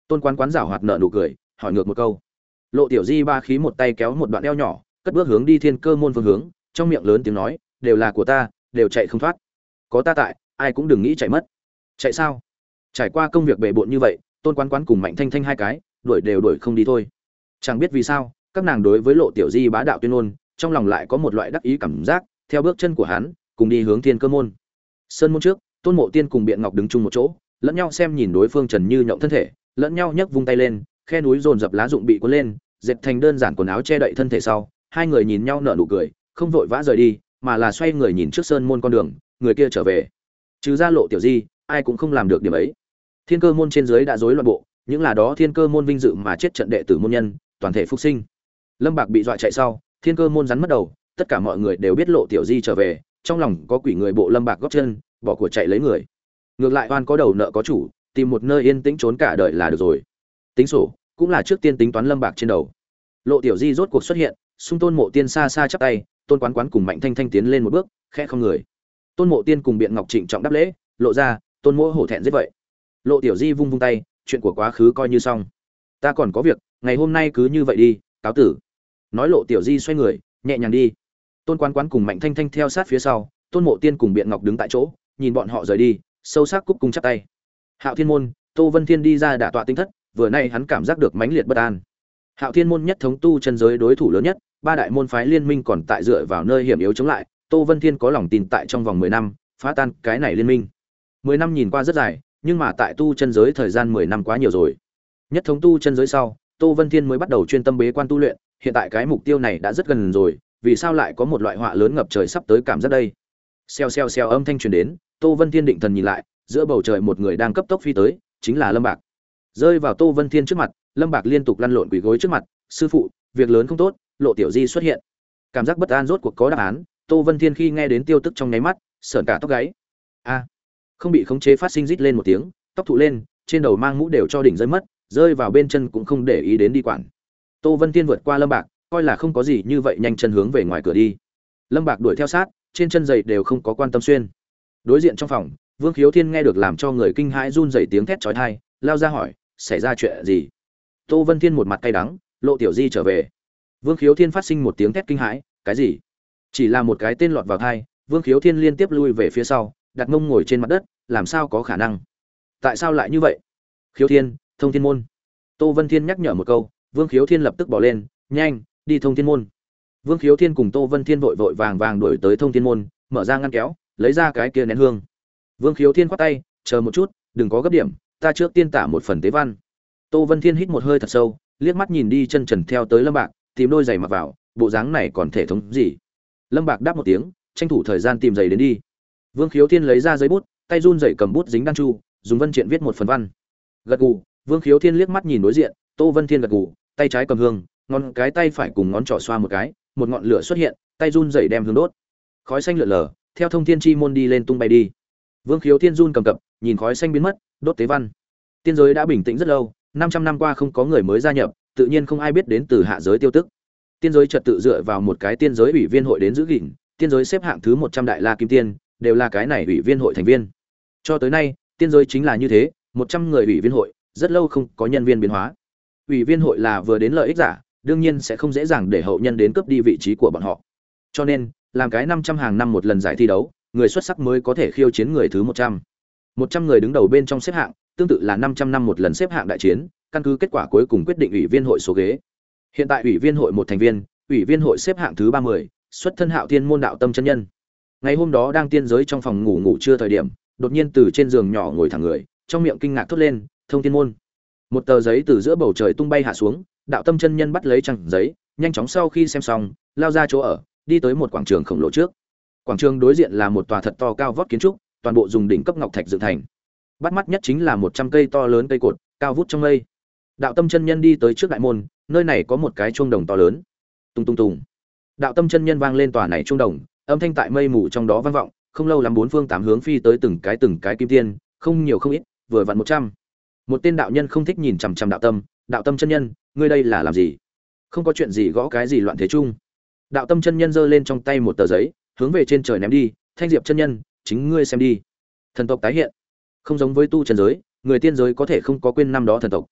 Tôn Quán Quán giảo hoạt nợ nụ cười, hỏi ngược một câu. Lộ Tiểu Di ba khí một tay kéo một đoạn eo nhỏ, cất bước hướng đi Thiên Cơ môn phương hướng, trong miệng lớn tiếng nói, đều là của ta, đều chạy không thoát. Có ta tại, ai cũng đừng nghĩ chạy mất. Chạy sao? Trải qua công việc bề bộn như vậy, Tôn Quán Quán cùng Mạnh Thanh Thanh hai cái, đuổi đều đuổi không đi thôi. Chẳng biết vì sao, các nàng đối với Lộ Tiểu Di bá đạo tuyên ngôn, trong lòng lại có một loại đắc ý cảm giác, theo bước chân của hắn, cùng đi hướng Thiên Cơ môn. Sơn môn trước, Tôn Mộ Tiên cùng Biện Ngọc đứng chung một chỗ, lẫn nhau xem nhìn đối phương Trần Như nhộng thân thể, lẫn nhau nhấc vung tay lên, khe núi dồn dập lá rụng bị cuốn lên, dệt thành đơn giản quần áo che đậy thân thể sau, hai người nhìn nhau nở nụ cười, không vội vã rời đi, mà là xoay người nhìn trước sơn môn con đường, người kia trở về. Trừ ra Lộ Tiểu Di, ai cũng không làm được điểm ấy. Thiên Cơ môn trên dưới đã rối loạn bộ, những là đó Thiên Cơ môn vinh dự mà chết trận đệ tử môn nhân, toàn thể phục sinh. Lâm Bạc bị dọa chạy sau, Thiên Cơ môn rắn mất đầu, tất cả mọi người đều biết Lộ Tiểu Di trở về, trong lòng có quỷ người bộ Lâm Bạc góp chân, bỏ của chạy lấy người. Ngược lại oan có đầu nợ có chủ, tìm một nơi yên tĩnh trốn cả đời là được rồi. Tính sổ, cũng là trước tiên tính toán Lâm Bạc trên đầu. Lộ Tiểu Di rốt cuộc xuất hiện, xung Tôn Mộ Tiên xa xa chắp tay, Tôn Quán Quán cùng Mạnh Thanh Thanh tiến lên một bước, khẽ không người. Tôn Mộ Tiên cùng Biện Ngọc trịnh trọng đáp lễ, lộ ra, Tôn Mỗ hổ thẹn giết vậy. Lộ Tiểu Di vung vung tay, chuyện của quá khứ coi như xong. Ta còn có việc, ngày hôm nay cứ như vậy đi, cáo tử. Nói Lộ Tiểu Di xoay người, nhẹ nhàng đi. Tôn Quán Quán cùng Mạnh Thanh Thanh theo sát phía sau, Tôn Mộ Tiên cùng Biện Ngọc đứng tại chỗ, nhìn bọn họ rời đi, sâu sắc cúc cung chắp tay. Hạo Thiên môn, Tô Vân Thiên đi ra đả tọa tinh thất, vừa nay hắn cảm giác được mãnh liệt bất an. Hạo Thiên môn nhất thống tu chân giới đối thủ lớn nhất, ba đại môn phái liên minh còn tại dựa vào nơi hiểm yếu chống lại, Tô Vân Thiên có lòng tin tại trong vòng mười năm phá tan cái này liên minh. mười năm nhìn qua rất dài, nhưng mà tại tu chân giới thời gian mười năm quá nhiều rồi. Nhất thống tu chân giới sau, Tô Vân Thiên mới bắt đầu chuyên tâm bế quan tu luyện, hiện tại cái mục tiêu này đã rất gần rồi, vì sao lại có một loại họa lớn ngập trời sắp tới cảm giác đây? Xèo xèo xèo âm thanh truyền đến, Tô Vân Thiên định thần nhìn lại, giữa bầu trời một người đang cấp tốc phi tới, chính là Lâm Bạc. Rơi vào Tô Vân Thiên trước mặt, Lâm Bạc liên tục lăn lộn quỳ gối trước mặt, "Sư phụ, việc lớn không tốt, Lộ Tiểu Di xuất hiện." Cảm giác bất an rốt cuộc có đáp án, Tô Vân Thiên khi nghe đến tiêu tức trong nháy mắt, sởn cả tóc gáy. A! Không bị khống chế phát sinh rít lên một tiếng, tóc thụ lên, trên đầu mang mũ đều cho đỉnh rơi mất, rơi vào bên chân cũng không để ý đến đi quản. Tô Vân Thiên vượt qua Lâm Bạc, coi là không có gì như vậy nhanh chân hướng về ngoài cửa đi. Lâm Bạc đuổi theo sát, trên chân giày đều không có quan tâm xuyên. Đối diện trong phòng, Vương Khiếu Thiên nghe được làm cho người kinh hãi run rẩy tiếng thét chói tai, lao ra hỏi, xảy ra chuyện gì? Tô Vân Thiên một mặt cay đắng, Lộ Tiểu Di trở về. Vương Khiếu Thiên phát sinh một tiếng thét kinh hãi, cái gì? Chỉ là một cái tên lọt vào tai, Vương Khiếu Thiên liên tiếp lui về phía sau, đặt mông ngồi trên mặt đất, làm sao có khả năng? Tại sao lại như vậy? Khiếu Thiên, Thông Thiên môn. Tô Vân Thiên nhắc nhở một câu, Vương Khiếu Thiên lập tức bỏ lên, nhanh, đi Thông Thiên môn. Vương Khiếu Thiên cùng Tô Vân Thiên vội vội vàng vàng đuổi tới Thông Thiên môn, mở ra ngăn kéo, lấy ra cái kia nén hương. Vương Khiếu Thiên khoát tay, chờ một chút, đừng có gấp điểm, ta trước tiên tả một phần tế văn. Tô Vân Thiên hít một hơi thật sâu, liếc mắt nhìn đi chân trần theo tới Lâm Bạc, tìm đôi giày mặc vào, bộ dáng này còn thể thống gì? Lâm Bạc đáp một tiếng, tranh thủ thời gian tìm giày đến đi. Vương Khiếu Thiên lấy ra giấy bút, tay run rẩy cầm bút dính đan chu, dùng vân triện viết một phần văn. Gật gù, Vương Khiếu Thiên liếc mắt nhìn đối diện, Tô Vân Thiên gật gù, tay trái cầm hương, ngón cái tay phải cùng ngón trỏ xoa một cái, một ngọn lửa xuất hiện, tay run rẩy đem hương đốt. Khói xanh lượn lờ, theo Thông Thiên chi môn đi lên tung bay đi. Vương Khiếu Thiên run cầm cập, nhìn khói xanh biến mất, đốt tế văn. Tiên giới đã bình tĩnh rất lâu, năm trăm năm qua không có người mới gia nhập, tự nhiên không ai biết đến từ hạ giới tiêu tức. Tiên giới trật tự dựa vào một cái tiên giới ủy viên hội đến giữ gìn, tiên giới xếp hạng thứ một trăm đại la kim tiên, đều là cái này ủy viên hội thành viên. Cho tới nay, tiên giới chính là như thế, một trăm người ủy viên hội, rất lâu không có nhân viên biến hóa. Ủy viên hội là vừa đến lợi ích giả, đương nhiên sẽ không dễ dàng để hậu nhân đến cướp đi vị trí của bọn họ. Cho nên, làm cái năm trăm hàng năm một lần giải thi đấu, người xuất sắc mới có thể khiêu chiến người thứ một trăm. một trăm người đứng đầu bên trong xếp hạng, tương tự là năm trăm năm một lần xếp hạng đại chiến, căn cứ kết quả cuối cùng quyết định ủy viên hội số ghế. Hiện tại ủy viên hội một thành viên, ủy viên hội xếp hạng thứ ba mươi, xuất thân Hạo Thiên môn đạo tâm chân nhân. Ngày hôm đó đang tiên giới trong phòng ngủ ngủ trưa thời điểm, đột nhiên từ trên giường nhỏ ngồi thẳng người, trong miệng kinh ngạc thốt lên, Thông Thiên môn. Một tờ giấy từ giữa bầu trời tung bay hạ xuống, đạo tâm chân nhân bắt lấy trang giấy, nhanh chóng sau khi xem xong, lao ra chỗ ở, đi tới một quảng trường khổng lồ trước. Quảng trường đối diện là một tòa thật to cao vót kiến trúc, toàn bộ dùng đỉnh cấp ngọc thạch dựng thành. Bắt mắt nhất chính là một trăm cây to lớn cây cột, cao vút trong mây. Đạo tâm chân nhân đi tới trước đại môn, nơi này có một cái chuông đồng to lớn. Tung tung tung. Đạo tâm chân nhân vang lên tòa này chuông đồng, âm thanh tại mây mù trong đó vang vọng, không lâu lắm bốn phương tám hướng phi tới từng cái từng cái kim tiên, không nhiều không ít, vừa vặn một trăm. Một tên đạo nhân không thích nhìn chằm chằm đạo tâm, đạo tâm chân nhân, ngươi đây là làm gì? Không có chuyện gì gõ cái gì loạn thế chung. Đạo tâm chân nhân giơ lên trong tay một tờ giấy, hướng về trên trời ném đi, Thanh Diệp chân nhân, chính ngươi xem đi. Thần tộc tái hiện. Không giống với tu chân giới, người tiên giới có thể không có quên năm đó thần tộc.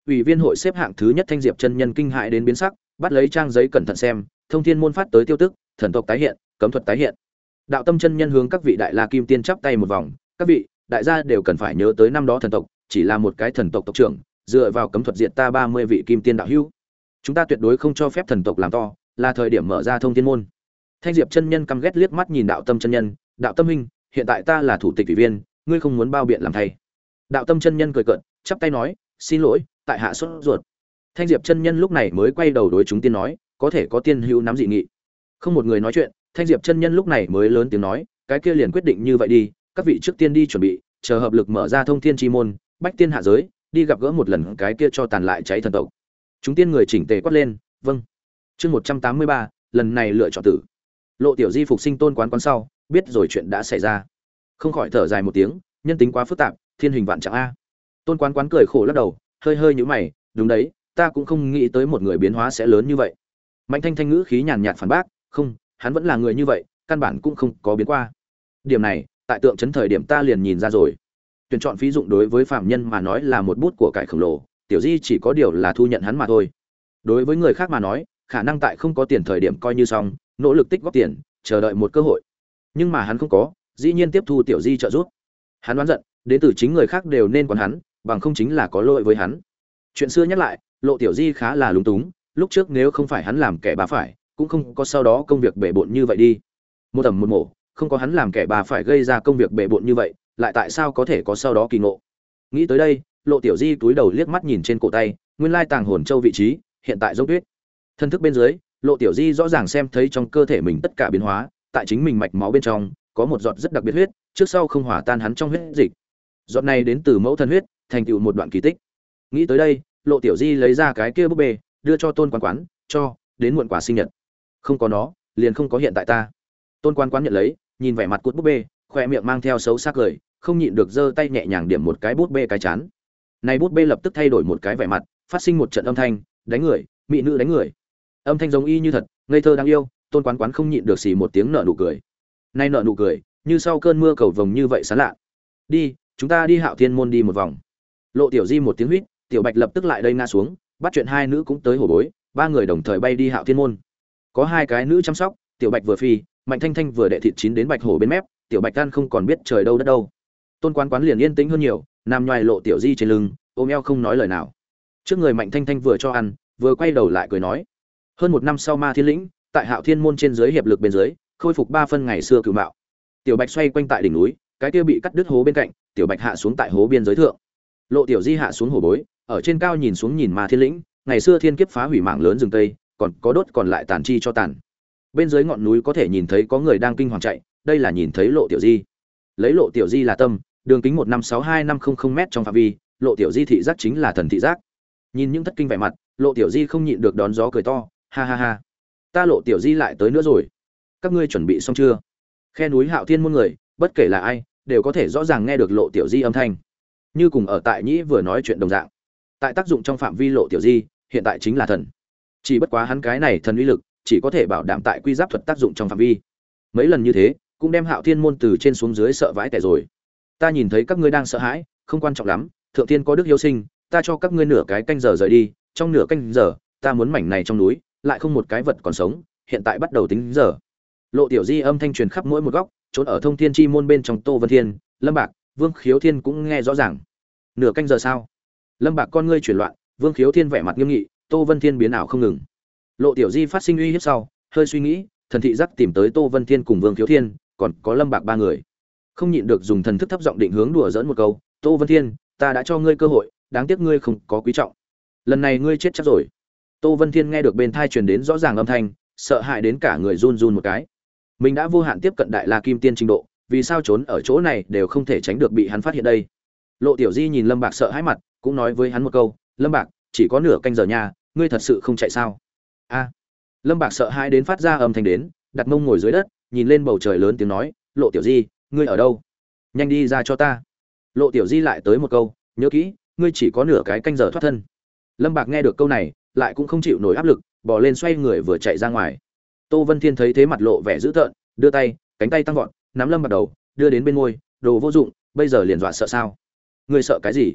Ủy viên hội xếp hạng thứ nhất Thanh Diệp chân nhân kinh hãi đến biến sắc, bắt lấy trang giấy cẩn thận xem, thông thiên môn phát tới tiêu tức, thần tộc tái hiện, cấm thuật tái hiện. Đạo Tâm chân nhân hướng các vị đại la kim tiên chắp tay một vòng, các vị đại gia đều cần phải nhớ tới năm đó thần tộc chỉ là một cái thần tộc tộc trưởng, dựa vào cấm thuật diệt ta ba mươi vị kim tiên đạo hữu. Chúng ta tuyệt đối không cho phép thần tộc làm to, là thời điểm mở ra thông thiên môn. Thanh Diệp chân nhân căm ghét liếc mắt nhìn Đạo Tâm chân nhân, "Đạo Tâm huynh, hiện tại ta là thủ tịch ủy viên, ngươi không muốn bao biện làm thay." Đạo Tâm chân nhân cười cợt, chắp tay nói, "Xin lỗi, tại hạ sốt ruột." Thanh Diệp chân nhân lúc này mới quay đầu đối chúng tiên nói, "Có thể có tiên hữu nắm dị nghị." Không một người nói chuyện, Thanh Diệp chân nhân lúc này mới lớn tiếng nói, "Cái kia liền quyết định như vậy đi, các vị trước tiên đi chuẩn bị, chờ hợp lực mở ra thông thiên chi môn, bách tiên hạ giới, đi gặp gỡ một lần cái kia cho tàn lại cháy thần tộc." Chúng tiên người chỉnh tề quát lên, "Vâng." Chương một trăm tám mươi ba, lần này lựa chọn tử. Lộ Tiểu Di phục sinh Tôn Quán Quán sau, biết rồi chuyện đã xảy ra, không khỏi thở dài một tiếng, nhân tính quá phức tạp, thiên hình vạn trạng a. Tôn Quán Quán cười khổ lắc đầu, hơi hơi nhíu mày, "Đúng đấy, ta cũng không nghĩ tới một người biến hóa sẽ lớn như vậy." Mạnh Thanh Thanh ngữ khí nhàn nhạt phản bác, "Không, hắn vẫn là người như vậy, căn bản cũng không có biến qua. Điểm này, tại tượng trấn thời điểm ta liền nhìn ra rồi. Tuyển chọn phí dụng đối với phạm nhân mà nói là một bút của cải khổng lồ, Tiểu Di chỉ có điều là thu nhận hắn mà thôi. Đối với người khác mà nói, khả năng tại không có tiền thời điểm coi như xong, nỗ lực tích góp tiền, chờ đợi một cơ hội. Nhưng mà hắn không có, dĩ nhiên tiếp thu Tiểu Di trợ giúp. Hắn oán giận, đến từ chính người khác đều nên quản hắn, bằng không chính là có lỗi với hắn." Chuyện xưa nhắc lại, Lộ Tiểu Di khá là lúng túng, lúc trước nếu không phải hắn làm kẻ bà phải, cũng không có sau đó công việc bể bộn như vậy đi. Một tầm một mổ, không có hắn làm kẻ bà phải gây ra công việc bể bộn như vậy, lại tại sao có thể có sau đó kỳ ngộ. Nghĩ tới đây, Lộ Tiểu Di túi đầu liếc mắt nhìn trên cổ tay, nguyên lai tàng hồn châu vị trí, hiện tại dốc tuyết. Thân thức bên dưới, Lộ Tiểu Di rõ ràng xem thấy trong cơ thể mình tất cả biến hóa, tại chính mình mạch máu bên trong, có một giọt rất đặc biệt huyết, trước sau không hòa tan hắn trong huyết dịch. Giọt này đến từ mẫu thân huyết, thành tựu một đoạn kỳ tích. Nghĩ tới đây, Lộ Tiểu Di lấy ra cái kia búp bê, đưa cho Tôn Quán Quán, "Cho, đến muộn quả sinh nhật. Không có nó, liền không có hiện tại ta." Tôn Quán Quán nhận lấy, nhìn vẻ mặt cút búp bê, khoe miệng mang theo xấu xa cười, không nhịn được giơ tay nhẹ nhàng điểm một cái bút bê cái chán. Này bút bê lập tức thay đổi một cái vẻ mặt, phát sinh một trận âm thanh, "Đánh người, mỹ nữ đánh người." Âm thanh giống y như thật, ngây thơ đáng yêu, Tôn Quán Quán không nhịn được xì một tiếng nở nụ cười. Nay nở nụ cười, như sau cơn mưa cầu vồng như vậy sán lạ. "Đi, chúng ta đi Hạo Thiên môn đi một vòng." Lộ Tiểu Di một tiếng huýt, Tiểu Bạch lập tức lại đây ngã xuống, bắt chuyện hai nữ cũng tới hổ bối, ba người đồng thời bay đi Hạo Thiên môn. Có hai cái nữ chăm sóc, Tiểu Bạch vừa phi, Mạnh Thanh Thanh vừa đệ thịt chín đến Bạch hổ bên mép, Tiểu Bạch ăn không còn biết trời đâu đất đâu. Tôn Quán Quán liền yên tĩnh hơn nhiều, nằm nhoài Lộ Tiểu Di trên lưng, ôm eo không nói lời nào. Trước người Mạnh Thanh Thanh vừa cho ăn, vừa quay đầu lại cười nói, hơn một năm sau Ma Thiên Lĩnh, tại Hạo Thiên môn trên dưới hiệp lực bên dưới, khôi phục ba phân ngày xưa cửu mạo. Tiểu Bạch xoay quanh tại đỉnh núi, cái kia bị cắt đứt hố bên cạnh, Tiểu Bạch hạ xuống tại hố biên giới thượng. Lộ Tiểu Di hạ xuống hổ bối, ở trên cao nhìn xuống nhìn Ma Thiên Lĩnh, ngày xưa thiên kiếp phá hủy mảng lớn rừng tây, còn có đốt còn lại tàn chi cho tàn. Bên dưới ngọn núi có thể nhìn thấy có người đang kinh hoàng chạy, đây là nhìn thấy Lộ Tiểu Di. Lấy Lộ Tiểu Di là tâm, đường kính một năm sáu hai năm không không m trong phạm vi, Lộ Tiểu Di thị giác chính là thần thị giác. Nhìn những thất kinh vẻ mặt, Lộ Tiểu Di không nhịn được đón gió cười to, ha ha ha. Ta Lộ Tiểu Di lại tới nữa rồi. Các ngươi chuẩn bị xong chưa? Khe núi Hạo Thiên môn người, bất kể là ai, đều có thể rõ ràng nghe được Lộ Tiểu Di âm thanh. Như cùng ở tại Nhĩ vừa nói chuyện đồng dạng. Tại tác dụng trong phạm vi Lộ Tiểu Di, hiện tại chính là thần. Chỉ bất quá hắn cái này thần uy lực, chỉ có thể bảo đảm tại quy giáp thuật tác dụng trong phạm vi. Mấy lần như thế, cũng đem Hạo Thiên môn từ trên xuống dưới sợ vãi tẻ rồi. Ta nhìn thấy các ngươi đang sợ hãi, không quan trọng lắm, thượng thiên có đức hiếu sinh, ta cho các ngươi nửa cái canh giờ rời đi, trong nửa canh giờ, ta muốn mảnh này trong núi, lại không một cái vật còn sống, hiện tại bắt đầu tính giờ. Lộ Tiểu Di âm thanh truyền khắp mỗi một góc, trốn ở Thông Thiên Chi môn bên trong Tô Vân Thiên, Lâm Bạc, Vương Khiếu Thiên cũng nghe rõ ràng. Nửa canh giờ sao? Lâm Bạc con ngươi chuyển loạn, Vương Khiếu Thiên vẻ mặt nghiêm nghị, Tô Vân Thiên biến ảo không ngừng. Lộ Tiểu Di phát sinh uy hiếp sau, hơi suy nghĩ, thần thị giác tìm tới Tô Vân Thiên cùng Vương Khiếu Thiên, còn có Lâm Bạc ba người. Không nhịn được dùng thần thức thấp giọng định hướng đùa giỡn một câu, "Tô Vân Thiên, ta đã cho ngươi cơ hội, đáng tiếc ngươi không có quý trọng. Lần này ngươi chết chắc rồi." Tô Vân Thiên nghe được bên thai truyền đến rõ ràng âm thanh, sợ hãi đến cả người run run một cái. Mình đã vô hạn tiếp cận Đại La Kim Tiên trình độ, vì sao trốn ở chỗ này đều không thể tránh được bị hắn phát hiện đây. Lộ Tiểu Di nhìn Lâm Bạc sợ hãi mặt, cũng nói với hắn một câu, "Lâm Bạc, chỉ có nửa canh giờ nha, ngươi thật sự không chạy sao?" A. Lâm Bạc sợ hãi đến phát ra âm thanh đến, đặt mông ngồi dưới đất, nhìn lên bầu trời lớn tiếng nói, "Lộ Tiểu Di, ngươi ở đâu? Nhanh đi ra cho ta." Lộ Tiểu Di lại tới một câu, "Nhớ kỹ, ngươi chỉ có nửa cái canh giờ thoát thân." Lâm Bạc nghe được câu này, lại cũng không chịu nổi áp lực, bò lên xoay người vừa chạy ra ngoài. Tô Vân Thiên thấy thế mặt lộ vẻ dữ tợn, đưa tay, cánh tay tăng vọt, nắm Lâm Bạc đầu, đưa đến bên môi, "Đồ vô dụng, bây giờ liền dọa sợ sao? Ngươi sợ cái gì?"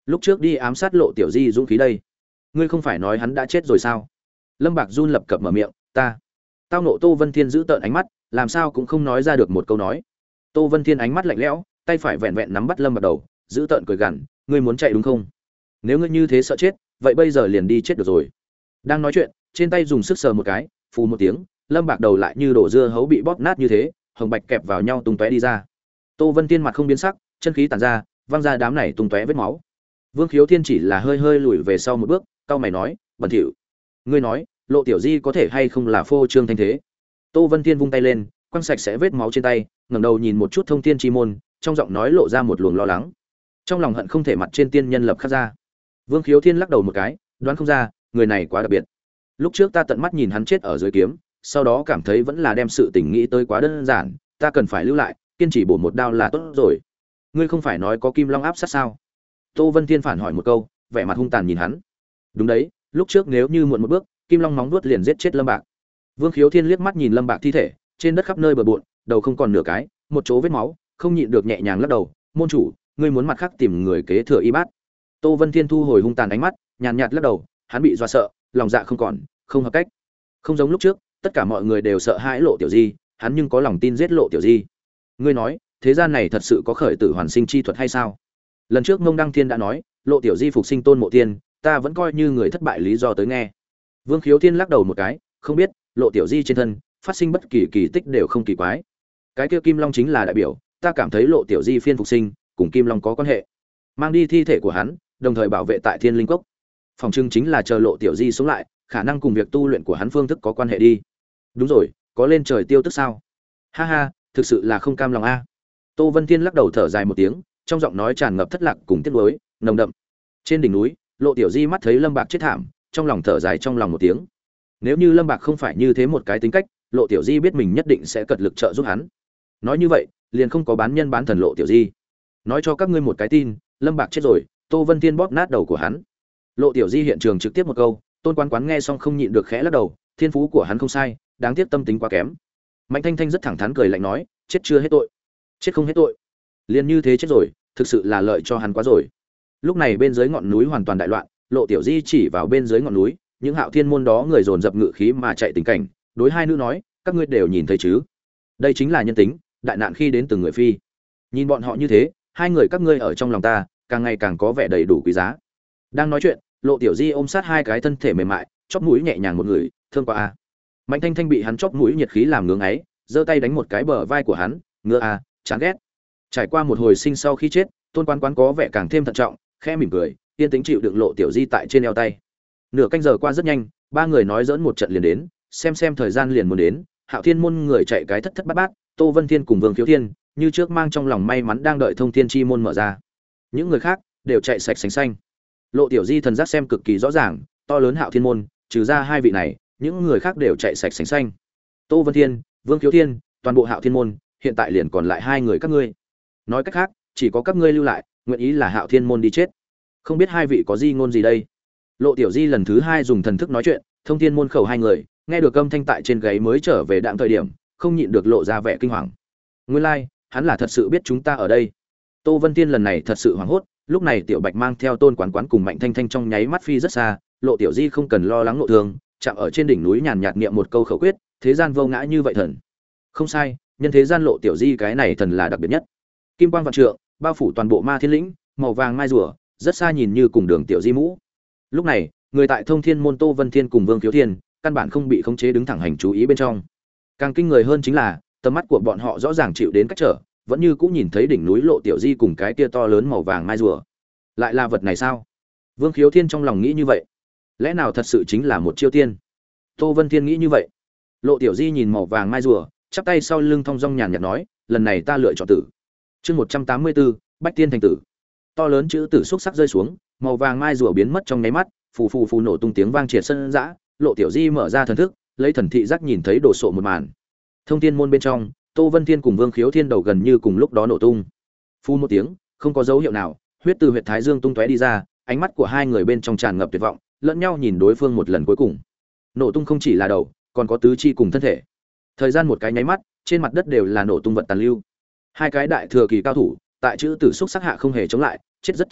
lúc trước đi ám sát Lộ Tiểu Di dũng khí đây, ngươi không phải nói hắn đã chết rồi sao? Lâm Bạc run lập cập mở miệng, ta. Tao nộ. Tô Vân Thiên giữ tợn ánh mắt, làm sao cũng không nói ra được một câu nói. Tô Vân Thiên ánh mắt lạnh lẽo, tay phải vẹn vẹn nắm bắt Lâm Bạc đầu, giữ tợn cười gằn, ngươi muốn chạy đúng không? Nếu ngươi như thế sợ chết, vậy bây giờ liền đi chết được rồi. Đang nói chuyện, trên tay dùng sức sờ một cái, phù một tiếng, Lâm Bạc đầu lại như đổ dưa hấu bị bóp nát như thế, hồng bạch kẹp vào nhau tung tóe đi ra. Tô Vân Thiên mặt không biến sắc, chân khí tản ra, văng ra đám này tung tóe vết máu. Vương Khiếu Thiên chỉ là hơi hơi lùi về sau một bước, cau mày nói, bẩn thỉu. Ngươi nói, Lộ Tiểu Di có thể hay không là phô trương thanh thế? Tô Vân Thiên vung tay lên, quăng sạch sẽ vết máu trên tay, ngẩng đầu nhìn một chút Thông Thiên Chi môn, trong giọng nói lộ ra một luồng lo lắng. Trong lòng hận không thể mặt trên tiên nhân lập khắc ra. Vương Khiếu Thiên lắc đầu một cái, đoán không ra, người này quá đặc biệt. Lúc trước ta tận mắt nhìn hắn chết ở dưới kiếm, sau đó cảm thấy vẫn là đem sự tình nghĩ tới quá đơn giản, ta cần phải lưu lại, kiên trì bổ một đao là tốt rồi. Ngươi không phải nói có Kim Long áp sát sao? Tô Vân Thiên phản hỏi một câu, vẻ mặt hung tàn nhìn hắn. Đúng đấy, lúc trước nếu như muộn một bước, Kim Long móng vuốt liền giết chết Lâm Bạc. Vương Khiếu Thiên liếc mắt nhìn Lâm Bạc thi thể, trên đất khắp nơi bừa bộn, đầu không còn nửa cái, một chỗ vết máu, không nhịn được nhẹ nhàng lắc đầu, môn chủ, ngươi muốn mặt khác tìm người kế thừa y bát. Tô Vân Thiên thu hồi hung tàn ánh mắt, nhàn nhạt lắc đầu, hắn bị dọa sợ, lòng dạ không còn, không hợp cách. Không giống lúc trước, tất cả mọi người đều sợ hãi Lộ Tiểu Di, hắn nhưng có lòng tin giết Lộ Tiểu Di. Ngươi nói, thế gian này thật sự có khởi tử hoàn sinh chi thuật hay sao? Lần trước Mông Đăng Thiên đã nói, Lộ Tiểu Di phục sinh Tôn Mộ Tiên, ta vẫn coi như người thất bại lý do tới nghe. Vương Khiếu Thiên lắc đầu một cái, không biết, Lộ Tiểu Di trên thân phát sinh bất kỳ kỳ tích đều không kỳ quái. Cái kia Kim Long chính là đại biểu, ta cảm thấy Lộ Tiểu Di phiên phục sinh cùng Kim Long có quan hệ. Mang đi thi thể của hắn, đồng thời bảo vệ tại Thiên Linh Cốc. Phòng trưng chính là chờ Lộ Tiểu Di sống lại, khả năng cùng việc tu luyện của hắn phương thức có quan hệ đi. Đúng rồi, có lên trời tiêu tức sao? Ha ha, thực sự là không cam lòng a. Tô Vân Thiên lắc đầu thở dài một tiếng, trong giọng nói tràn ngập thất lạc cùng tiếc nuối, nồng đậm. Trên đỉnh núi, Lộ Tiểu Di mắt thấy Lâm Bạc chết thảm, trong lòng thở dài trong lòng một tiếng. Nếu như Lâm Bạc không phải như thế một cái tính cách, Lộ Tiểu Di biết mình nhất định sẽ cật lực trợ giúp hắn. Nói như vậy, liền không có bán nhân bán thần Lộ Tiểu Di. Nói cho các ngươi một cái tin, Lâm Bạc chết rồi, Tô Vân Thiên bóp nát đầu của hắn. Lộ Tiểu Di hiện trường trực tiếp một câu, Tôn Quán Quán nghe xong không nhịn được khẽ lắc đầu, thiên phú của hắn không sai, đáng tiếc tâm tính quá kém. Mạnh Thanh Thanh rất thẳng thắn cười lạnh nói, chết chưa hết tội. Chết không hết tội. Liền như thế chết rồi, thực sự là lợi cho hắn quá rồi. Lúc này bên dưới ngọn núi hoàn toàn đại loạn, Lộ Tiểu Di chỉ vào bên dưới ngọn núi, những Hạo Thiên môn đó người dồn dập ngự khí mà chạy tình cảnh, đối hai nữ nói, các ngươi đều nhìn thấy chứ? Đây chính là nhân tính, đại nạn khi đến từng người phi. Nhìn bọn họ như thế, hai người các ngươi ở trong lòng ta, càng ngày càng có vẻ đầy đủ quý giá. Đang nói chuyện, Lộ Tiểu Di ôm sát hai cái thân thể mềm mại, chóp mũi nhẹ nhàng một người, thương quá a. Mạnh Thanh Thanh bị hắn chóp mũi nhiệt khí làm ngứa ấy, giơ tay đánh một cái bờ vai của hắn, ngứa a, chán ghét. Trải qua một hồi sinh sau khi chết, Tôn Quán Quán có vẻ càng thêm thận trọng, khẽ mỉm cười, yên tĩnh chịu đựng Lộ Tiểu Di tại trên eo tay. Nửa canh giờ qua rất nhanh, ba người nói giỡn một trận liền đến, xem xem thời gian liền muốn đến, Hạo Thiên môn người chạy cái thất thất bát bát, Tô Vân Thiên cùng Vương Khiếu Thiên, như trước mang trong lòng may mắn đang đợi Thông Thiên Chi môn mở ra. Những người khác đều chạy sạch sành xanh. Lộ Tiểu Di thần giác xem cực kỳ rõ ràng, to lớn Hạo Thiên môn, trừ ra hai vị này, những người khác đều chạy sạch sành xanh. Tô Vân Thiên, Vương Khiếu Thiên, toàn bộ Hạo Thiên môn, hiện tại liền còn lại hai người các ngươi. Nói cách khác, chỉ có các ngươi lưu lại, nguyện ý là Hạo Thiên môn đi chết. Không biết hai vị có gì ngôn gì đây? Lộ Tiểu Di lần thứ hai dùng thần thức nói chuyện, Thông Thiên môn khẩu hai người, nghe được âm thanh tại trên gáy mới trở về đạm thời điểm, không nhịn được lộ ra vẻ kinh hoàng. Nguyên lai, like, hắn là thật sự biết chúng ta ở đây. Tô Vân Tiên lần này thật sự hoảng hốt, lúc này Tiểu Bạch mang theo Tôn Quán Quán cùng Mạnh Thanh Thanh trong nháy mắt phi rất xa, Lộ Tiểu Di không cần lo lắng nội thương, chạm ở trên đỉnh núi nhàn nhạt niệm một câu khẩu quyết, thế gian vô ngã như vậy thần. Không sai, nhân thế gian Lộ Tiểu Di cái này thần là đặc biệt nhất. Kim quang vạn trượng, bao phủ toàn bộ Ma Thiên lĩnh, màu vàng mai rùa, rất xa nhìn như cùng đường Tiểu Di mũ. Lúc này, người tại Thông Thiên môn Tô Vân Thiên cùng Vương Khiếu Thiên, căn bản không bị khống chế đứng thẳng hành chú ý bên trong. Càng kinh người hơn chính là, tầm mắt của bọn họ rõ ràng chịu đến cách trở, vẫn như cũng nhìn thấy đỉnh núi Lộ Tiểu Di cùng cái kia to lớn màu vàng mai rùa. Lại là vật này sao? Vương Khiếu Thiên trong lòng nghĩ như vậy. Lẽ nào thật sự chính là một chiêu tiên? Tô Vân Thiên nghĩ như vậy. Lộ Tiểu Di nhìn màu vàng mai rùa, chắp tay sau lưng thong dong nhàn nhạt nói, lần này ta lựa chọn tử. Chương một trăm tám mươi tư, Bách Tiên thành tử. To lớn chữ tử xúc sắc rơi xuống, màu vàng mai rùa biến mất trong nháy mắt, phù phù phù nổ tung tiếng vang triệt sân dã. Lộ Tiểu Di mở ra thần thức, lấy thần thị giác nhìn thấy đồ sộ một màn. Thông Thiên môn bên trong, Tô Vân Thiên cùng Vương Khiếu Thiên đầu gần như cùng lúc đó nổ tung. Phun một tiếng, không có dấu hiệu nào, huyết từ huyệt thái dương tung tóe đi ra, ánh mắt của hai người bên trong tràn ngập tuyệt vọng, lẫn nhau nhìn đối phương một lần cuối cùng. Nổ tung không chỉ là đầu, còn có tứ chi cùng thân thể. Thời gian một cái nháy mắt, trên mặt đất đều là nổ tung vật tàn lưu. Hai cái đại thừa kỳ cao thủ, tại chữ tử xúc sắc hạ không hề chống lại, chết rất triệt để,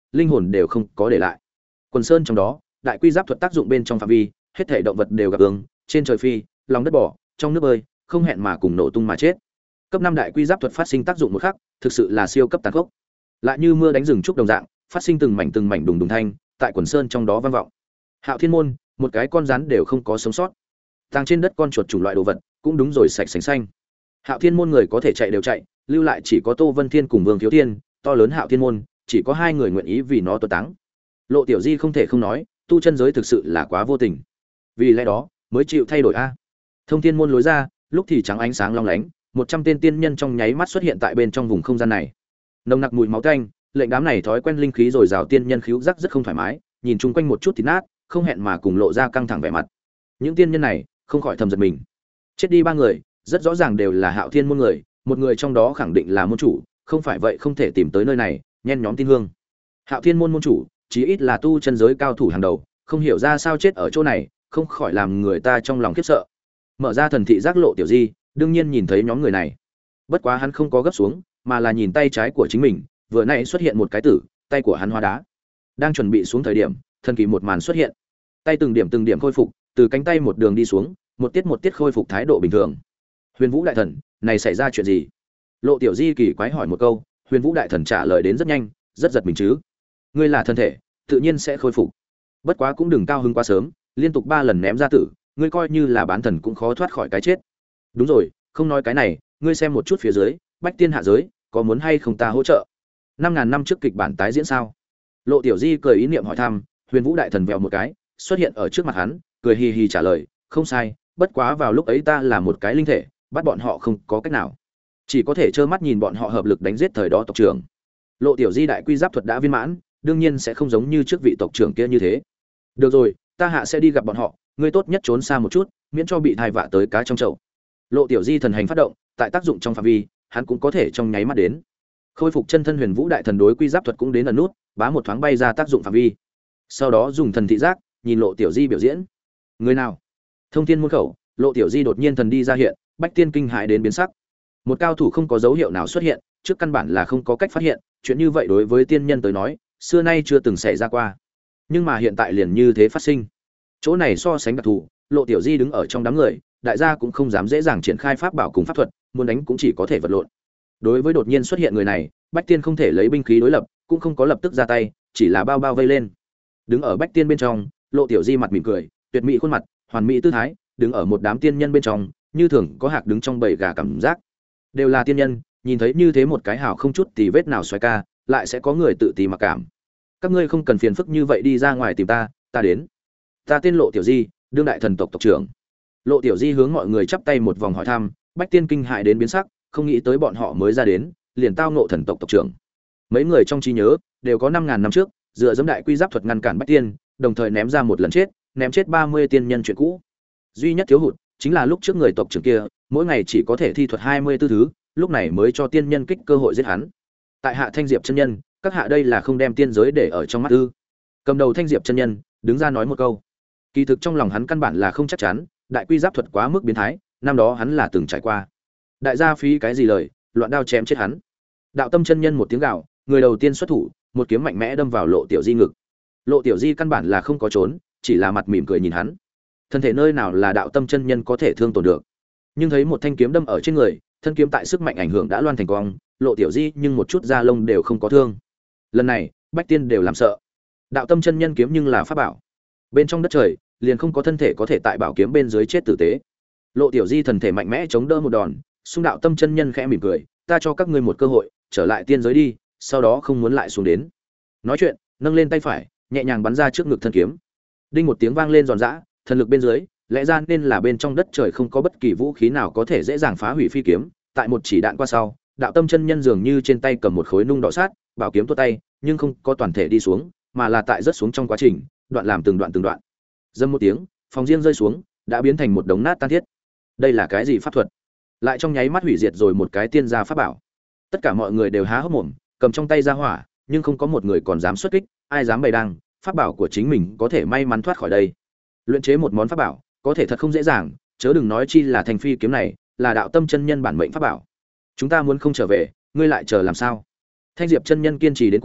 linh hồn đều không có để lại. Quần sơn trong đó, đại quy giáp thuật tác dụng bên trong phạm vi, hết thể động vật đều gặp ứng, trên trời phi, lòng đất bò, trong nước bơi, không hẹn mà cùng nổ tung mà chết. Cấp năm đại quy giáp thuật phát sinh tác dụng một khắc, thực sự là siêu cấp tàn khốc. Lại như mưa đánh rừng trúc đồng dạng, phát sinh từng mảnh từng mảnh đùng đùng thanh, tại quần sơn trong đó vang vọng. Hạo Thiên môn, một cái con rắn đều không có sống sót. Tàng trên đất con chuột chủng loại đồ vật, cũng đúng rồi sạch sành xanh. Hạo Thiên môn người có thể chạy đều chạy, lưu lại chỉ có Tô Vân Thiên cùng Vương Thiếu Thiên, to lớn Hạo Thiên môn, chỉ có hai người nguyện ý vì nó tuột táng. Lộ Tiểu Di không thể không nói, tu chân giới thực sự là quá vô tình. Vì lẽ đó, mới chịu thay đổi a. Thông Thiên môn lối ra, lúc thì trắng ánh sáng long lánh, một trăm tên tiên nhân trong nháy mắt xuất hiện tại bên trong vùng không gian này. Nồng nặc mùi máu tanh, lệnh đám này thói quen linh khí rồi rào tiên nhân khíu giác rất không thoải mái, nhìn chung quanh một chút thì nát, không hẹn mà cùng lộ ra căng thẳng vẻ mặt. Những tiên nhân này, không khỏi thầm giật mình. Chết đi ba người, rất rõ ràng đều là Hạo Thiên môn người, một người trong đó khẳng định là môn chủ, không phải vậy không thể tìm tới nơi này, nhen nhóm tin hương. Hạo Thiên môn môn chủ, chí ít là tu chân giới cao thủ hàng đầu, không hiểu ra sao chết ở chỗ này, không khỏi làm người ta trong lòng khiếp sợ. Mở ra thần thị giác Lộ Tiểu Di, đương nhiên nhìn thấy nhóm người này. Bất quá hắn không có gấp xuống, mà là nhìn tay trái của chính mình, vừa nãy xuất hiện một cái tử, tay của hắn hóa đá. Đang chuẩn bị xuống thời điểm, thần kỳ một màn xuất hiện. Tay từng điểm từng điểm khôi phục, từ cánh tay một đường đi xuống, một tiết một tiết khôi phục thái độ bình thường. Huyền Vũ đại thần, này xảy ra chuyện gì? Lộ Tiểu Di kỳ quái hỏi một câu, Huyền Vũ đại thần trả lời đến rất nhanh, rất giật mình chứ. Ngươi là thân thể, tự nhiên sẽ khôi phục. Bất quá cũng đừng cao hứng quá sớm, liên tục ba lần ném ra tử, ngươi coi như là bán thần cũng khó thoát khỏi cái chết. Đúng rồi, không nói cái này, ngươi xem một chút phía dưới, Bách Tiên hạ giới, có muốn hay không ta hỗ trợ? Năm ngàn năm trước kịch bản tái diễn sao? Lộ Tiểu Di cười ý niệm hỏi thăm, Huyền Vũ đại thần vèo một cái, xuất hiện ở trước mặt hắn, cười hì hì trả lời, không sai, bất quá vào lúc ấy ta là một cái linh thể, bắt bọn họ không có cách nào, chỉ có thể trơ mắt nhìn bọn họ hợp lực đánh giết thời đó tộc trưởng. Lộ Tiểu Di đại quy giáp thuật đã viên mãn, đương nhiên sẽ không giống như trước vị tộc trưởng kia như thế. Được rồi, ta hạ sẽ đi gặp bọn họ, ngươi tốt nhất trốn xa một chút, miễn cho bị thai vạ tới cá trong chậu. Lộ Tiểu Di thần hành phát động, tại tác dụng trong phạm vi, hắn cũng có thể trong nháy mắt đến. Khôi phục chân thân Huyền Vũ đại thần đối quy giáp thuật cũng đến ẩn nút, bá một thoáng bay ra tác dụng phạm vi. Sau đó dùng thần thị giác, nhìn Lộ Tiểu Di biểu diễn. Người nào? Thông Thiên môn khẩu, Lộ Tiểu Di đột nhiên thần đi ra hiện, Bách Tiên kinh hãi đến biến sắc. Một cao thủ không có dấu hiệu nào xuất hiện, trước căn bản là không có cách phát hiện, chuyện như vậy đối với tiên nhân tới nói, xưa nay chưa từng xảy ra qua. Nhưng mà hiện tại liền như thế phát sinh. Chỗ này so sánh đặc thù, Lộ Tiểu Di đứng ở trong đám người, đại gia cũng không dám dễ dàng triển khai pháp bảo cùng pháp thuật, muốn đánh cũng chỉ có thể vật lộn. Đối với đột nhiên xuất hiện người này, Bách Tiên không thể lấy binh khí đối lập, cũng không có lập tức ra tay, chỉ là bao bao vây lên. Đứng ở Bách Tiên bên trong, Lộ Tiểu Di mặt mỉm cười, tuyệt mỹ khuôn mặt, hoàn mỹ tư thái, đứng ở một đám tiên nhân bên trong, như thường có hạc đứng trong bầy gà cảm giác. Đều là tiên nhân, nhìn thấy như thế một cái hào không chút tì vết nào xoay ca, lại sẽ có người tự ti mặc cảm. Các ngươi không cần phiền phức như vậy đi ra ngoài tìm ta, ta đến. Ta tên Lộ Tiểu Di, đương đại thần tộc tộc trưởng. Lộ Tiểu Di hướng mọi người chắp tay một vòng hỏi thăm, Bách Tiên kinh hại đến biến sắc, không nghĩ tới bọn họ mới ra đến, liền tao ngộ thần tộc tộc trưởng. Mấy người trong trí nhớ đều có năm ngàn năm trước, dựa dẫm đại quy giáp thuật ngăn cản Bách Tiên, đồng thời ném ra một lần chết, ném chết ba mươi tiên nhân chuyện cũ. Duy nhất thiếu hụt chính là lúc trước người tộc trưởng kia, mỗi ngày chỉ có thể thi thuật hai mươi tư thứ, lúc này mới cho tiên nhân kích cơ hội giết hắn. Tại hạ Thanh Diệp chân nhân, các hạ đây là không đem tiên giới để ở trong mắt ư? Cầm đầu Thanh Diệp chân nhân đứng ra nói một câu. Kỳ thực trong lòng hắn căn bản là không chắc chắn, đại quy giáp thuật quá mức biến thái, năm đó hắn là từng trải qua. Đại gia phí cái gì lời, loạn đao chém chết hắn. Đạo Tâm chân nhân một tiếng gào, người đầu tiên xuất thủ, một kiếm mạnh mẽ đâm vào Lộ Tiểu Di ngực. Lộ Tiểu Di căn bản là không có trốn, chỉ là mặt mỉm cười nhìn hắn. Thân thể nơi nào là Đạo Tâm chân nhân có thể thương tổn được. Nhưng thấy một thanh kiếm đâm ở trên người, thân kiếm tại sức mạnh ảnh hưởng đã loan thành quang, Lộ Tiểu Di nhưng một chút da lông đều không có thương. Lần này, Bách Tiên đều làm sợ. Đạo Tâm chân nhân kiếm nhưng là pháp bảo. Bên trong đất trời, liền không có thân thể có thể tại bảo kiếm bên dưới chết tử tế. Lộ Tiểu Di thần thể mạnh mẽ chống đỡ một đòn, xung Đạo Tâm chân nhân khẽ mỉm cười, ta cho các ngươi một cơ hội, trở lại tiên giới đi, sau đó không muốn lại xuống đến. Nói chuyện, nâng lên tay phải, nhẹ nhàng bắn ra trước ngực thân kiếm. Đinh một tiếng vang lên giòn giã, thần lực bên dưới, lẽ ra nên là bên trong đất trời không có bất kỳ vũ khí nào có thể dễ dàng phá hủy phi kiếm, tại một chỉ đạn qua sau, Đạo Tâm chân nhân dường như trên tay cầm một khối nung đỏ sát, bảo kiếm tuột tay, nhưng không có toàn thể đi xuống, mà là tại rất xuống trong quá trình, đoạn làm từng đoạn từng đoạn. Dâm một tiếng, phòng riêng rơi xuống, đã biến thành một đống nát tan thiết. Đây là cái gì pháp thuật? Lại trong nháy mắt hủy diệt rồi một cái tiên gia pháp bảo. Tất cả mọi người đều há hốc mồm, cầm trong tay ra hỏa, nhưng không có một người còn dám xuất kích, ai dám bày đăng, pháp bảo của chính mình có thể may mắn thoát khỏi đây. Luyện chế một món pháp bảo, có thể thật không dễ dàng, chớ đừng nói chi là thành phi kiếm này, là Đạo Tâm chân nhân bản mệnh pháp bảo. Chúng ta muốn không trở về, ngươi lại chờ làm sao? Thanh Diệp chân nhân kiên trì đến cùng,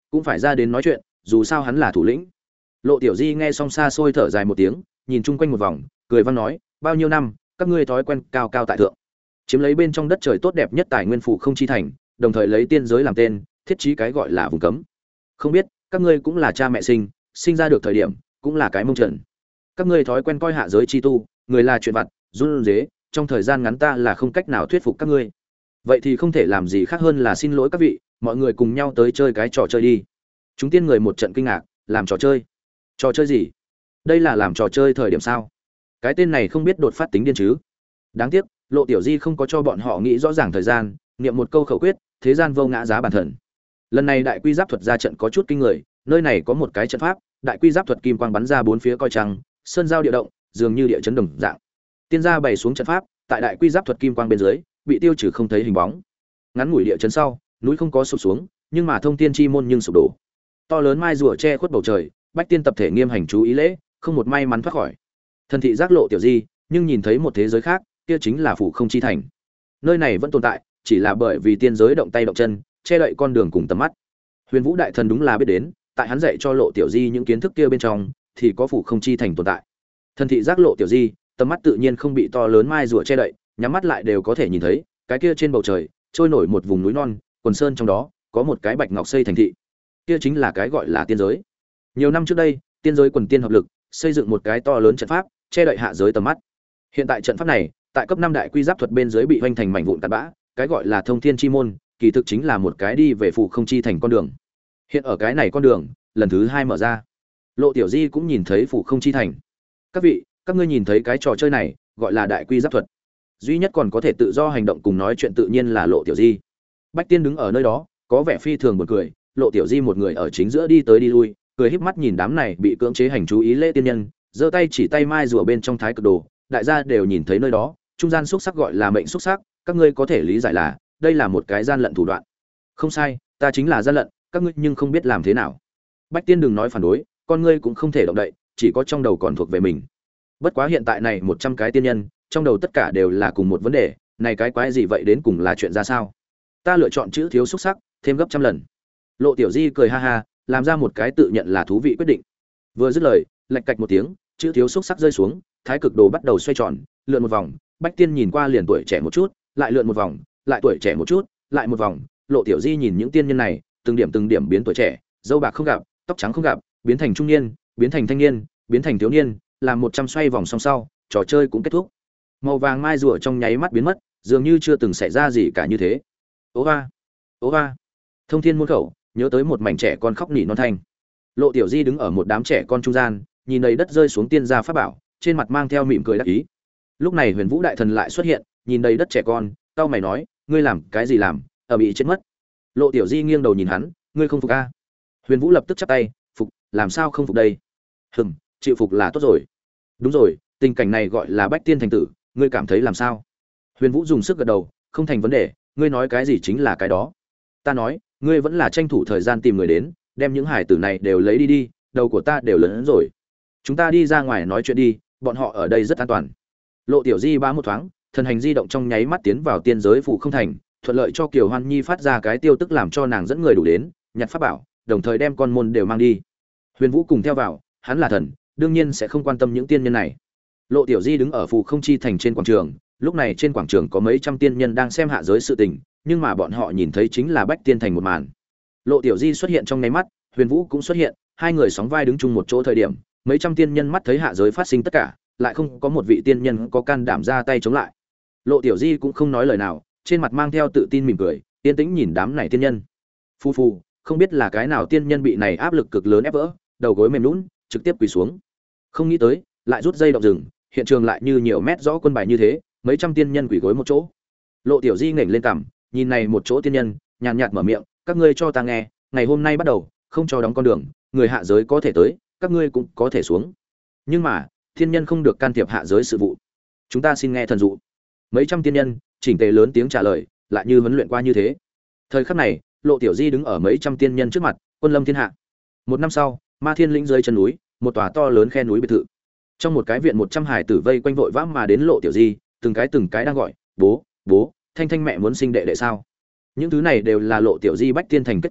cũng phải ra đến nói chuyện, dù sao hắn là thủ lĩnh. Lộ Tiểu Di nghe xong xa xôi thở dài một tiếng, nhìn chung quanh một vòng, cười vang nói, bao nhiêu năm, các ngươi thói quen cao cao tại thượng, chiếm lấy bên trong đất trời tốt đẹp nhất tài nguyên phủ không chi thành, đồng thời lấy tiên giới làm tên, thiết trí cái gọi là vùng cấm. Không biết, các ngươi cũng là cha mẹ sinh, sinh ra được thời điểm, cũng là cái mông trần. Các ngươi thói quen coi hạ giới chi tu, người là chuyện vặt, run rế, trong thời gian ngắn ta là không cách nào thuyết phục các ngươi. Vậy thì không thể làm gì khác hơn là xin lỗi các vị, mọi người cùng nhau tới chơi cái trò chơi đi. Chúng tiên người một trận kinh ngạc, làm trò chơi? Trò chơi gì? Đây là làm trò chơi thời điểm sao? Cái tên này không biết đột phát tính điên chứ? Đáng tiếc, Lộ Tiểu Di không có cho bọn họ nghĩ rõ ràng thời gian, niệm một câu khẩu quyết, thế gian vô ngã giá bản thần. Lần này đại quy giáp thuật ra trận có chút kinh người, nơi này có một cái trận pháp, đại quy giáp thuật kim quang bắn ra bốn phía coi trăng, sơn giao địa động, dường như địa chấn đồng dạng. Tiên gia bày xuống trận pháp, tại đại quy giáp thuật kim quang bên dưới, bị tiêu trừ không thấy hình bóng. Ngắn ngủi địa chấn sau, núi không có sụp xuống, nhưng mà thông tiên chi môn nhưng sụp đổ. To lớn mai rùa che khuất bầu trời, bách tiên tập thể nghiêm hành chú ý lễ, không một may mắn thoát khỏi. Thần thị giác Lộ Tiểu Di, nhưng nhìn thấy một thế giới khác, kia chính là phủ không chi thành. Nơi này vẫn tồn tại, chỉ là bởi vì tiên giới động tay động chân, che đậy con đường cùng tầm mắt. Huyền Vũ đại thần đúng là biết đến, tại hắn dạy cho Lộ Tiểu Di những kiến thức kia bên trong, thì có phủ không chi thành tồn tại. Thần thị giác Lộ Tiểu Di, tầm mắt tự nhiên không bị to lớn mai rùa che đậy, nhắm mắt lại đều có thể nhìn thấy, cái kia trên bầu trời trôi nổi một vùng núi non, quần sơn trong đó có một cái bạch ngọc xây thành thị. Kia chính là cái gọi là tiên giới. Nhiều năm trước đây, tiên giới quần tiên hợp lực, xây dựng một cái to lớn trận pháp, che đậy hạ giới tầm mắt. Hiện tại trận pháp này, tại cấp năm đại quy giáp thuật bên dưới bị hoành thành mảnh vụn tàn bã, cái gọi là thông thiên chi môn, kỳ thực chính là một cái đi về phủ không chi thành con đường. Hiện ở cái này con đường, lần thứ hai mở ra. Lộ Tiểu Di cũng nhìn thấy phủ không chi thành. Các vị, các ngươi nhìn thấy cái trò chơi này, gọi là đại quy giáp thuật. Duy nhất còn có thể tự do hành động cùng nói chuyện tự nhiên là Lộ Tiểu Di. Bách Tiên đứng ở nơi đó, có vẻ phi thường buồn cười, Lộ Tiểu Di một người ở chính giữa đi tới đi lui, cười híp mắt nhìn đám này bị cưỡng chế hành chú ý lễ tiên nhân, giơ tay chỉ tay mai rùa bên trong thái cực đồ, đại gia đều nhìn thấy nơi đó, trung gian xúc sắc gọi là mệnh xúc sắc, các ngươi có thể lý giải là đây là một cái gian lận thủ đoạn. Không sai, ta chính là gian lận, các ngươi nhưng không biết làm thế nào. Bách Tiên đừng nói phản đối, con ngươi cũng không thể động đậy, chỉ có trong đầu còn thuộc về mình. Bất quá hiện tại này một trăm cái tiên nhân, trong đầu tất cả đều là cùng một vấn đề, này cái quái gì vậy đến cùng là chuyện ra sao? Ta lựa chọn chữ thiếu xúc sắc, thêm gấp trăm lần. Lộ Tiểu Di cười ha ha, làm ra một cái tự nhận là thú vị quyết định. Vừa dứt lời, lạch cạch một tiếng, chữ thiếu xúc sắc rơi xuống, thái cực đồ bắt đầu xoay tròn, lượn một vòng, Bách Tiên nhìn qua liền tuổi trẻ một chút, lại lượn một vòng, lại tuổi trẻ một chút, lại một vòng, Lộ Tiểu Di nhìn những tiên nhân này, từng điểm từng điểm biến tuổi trẻ, dâu bạc không gặp, tóc trắng không gặp, biến thành trung niên, biến thành thanh niên, biến thành thiếu niên, làm một trăm xoay vòng song sau, trò chơi cũng kết thúc. Màu vàng mai rùa trong nháy mắt biến mất, dường như chưa từng xảy ra gì cả như thế. Ố va, ố va. Thông thiên môn khẩu, nhớ tới một mảnh trẻ con khóc nỉ non thanh. Lộ Tiểu Di đứng ở một đám trẻ con trung gian, nhìn đầy đất rơi xuống tiên gia pháp bảo, trên mặt mang theo mỉm cười đắc ý. Lúc này Huyền Vũ đại thần lại xuất hiện, nhìn đầy đất trẻ con, cau mày nói, ngươi làm cái gì làm, ở bị chết mất. Lộ Tiểu Di nghiêng đầu nhìn hắn, ngươi không phục a? Huyền Vũ lập tức chắp tay, phục, làm sao không phục đây? Hừm, chịu phục là tốt rồi. Đúng rồi, tình cảnh này gọi là bách tiên thành tử, ngươi cảm thấy làm sao? Huyền Vũ dùng sức gật đầu, không thành vấn đề, ngươi nói cái gì chính là cái đó. Ta nói, ngươi vẫn là tranh thủ thời gian tìm người đến, đem những hải tử này đều lấy đi đi, đầu của ta đều lớn hơn rồi. Chúng ta đi ra ngoài nói chuyện đi, bọn họ ở đây rất an toàn. Lộ Tiểu Di bá một thoáng, thần hành di động trong nháy mắt tiến vào tiên giới phủ không thành, thuận lợi cho Kiều Hoan Nhi phát ra cái tiêu tức làm cho nàng dẫn người đủ đến, nhặt pháp bảo, đồng thời đem con môn đều mang đi. Huyền Vũ cùng theo vào, hắn là thần, đương nhiên sẽ không quan tâm những tiên nhân này. Lộ Tiểu Di đứng ở phủ không chi thành trên quảng trường, lúc này trên quảng trường có mấy trăm tiên nhân đang xem hạ giới sự tình, nhưng mà bọn họ nhìn thấy chính là bách tiên thành một màn. Lộ Tiểu Di xuất hiện trong nháy mắt, Huyền Vũ cũng xuất hiện, hai người sóng vai đứng chung một chỗ thời điểm, mấy trăm tiên nhân mắt thấy hạ giới phát sinh tất cả, lại không có một vị tiên nhân có can đảm ra tay chống lại. Lộ Tiểu Di cũng không nói lời nào, trên mặt mang theo tự tin mỉm cười, yên tĩnh nhìn đám này tiên nhân. Phu phu, không biết là cái nào tiên nhân bị này áp lực cực lớn ép vỡ, đầu gối mềm nhũn, trực tiếp quỳ xuống. Không nghĩ tới, lại rút dây động rừng, hiện trường lại như nhiều mét rõ quân bài như thế, mấy trăm tiên nhân quỳ gối một chỗ. Lộ Tiểu Di ngẩng lên cằm, nhìn này một chỗ tiên nhân, nhàn nhạt mở miệng, các ngươi cho ta nghe, ngày hôm nay bắt đầu, không cho đóng con đường, người hạ giới có thể tới, các ngươi cũng có thể xuống. Nhưng mà, tiên nhân không được can thiệp hạ giới sự vụ. Chúng ta xin nghe thần dụ. Mấy trăm tiên nhân chỉnh tề lớn tiếng trả lời, lại như huấn luyện qua như thế. Thời khắc này, Lộ Tiểu Di đứng ở mấy trăm tiên nhân trước mặt, quân lâm thiên hạ. Một năm sau, Ma Thiên lĩnh dưới chân núi, một tòa to lớn khe núi biệt thự. Trong một cái viện một trăm hải tử vây quanh vội vã mà đến Lộ Tiểu Di, từng cái từng cái đang gọi, "Bố, bố, Thanh Thanh mẹ muốn sinh đệ đệ sao?" Những thứ này đều là Lộ Tiểu Di bách tiên thành kết quả,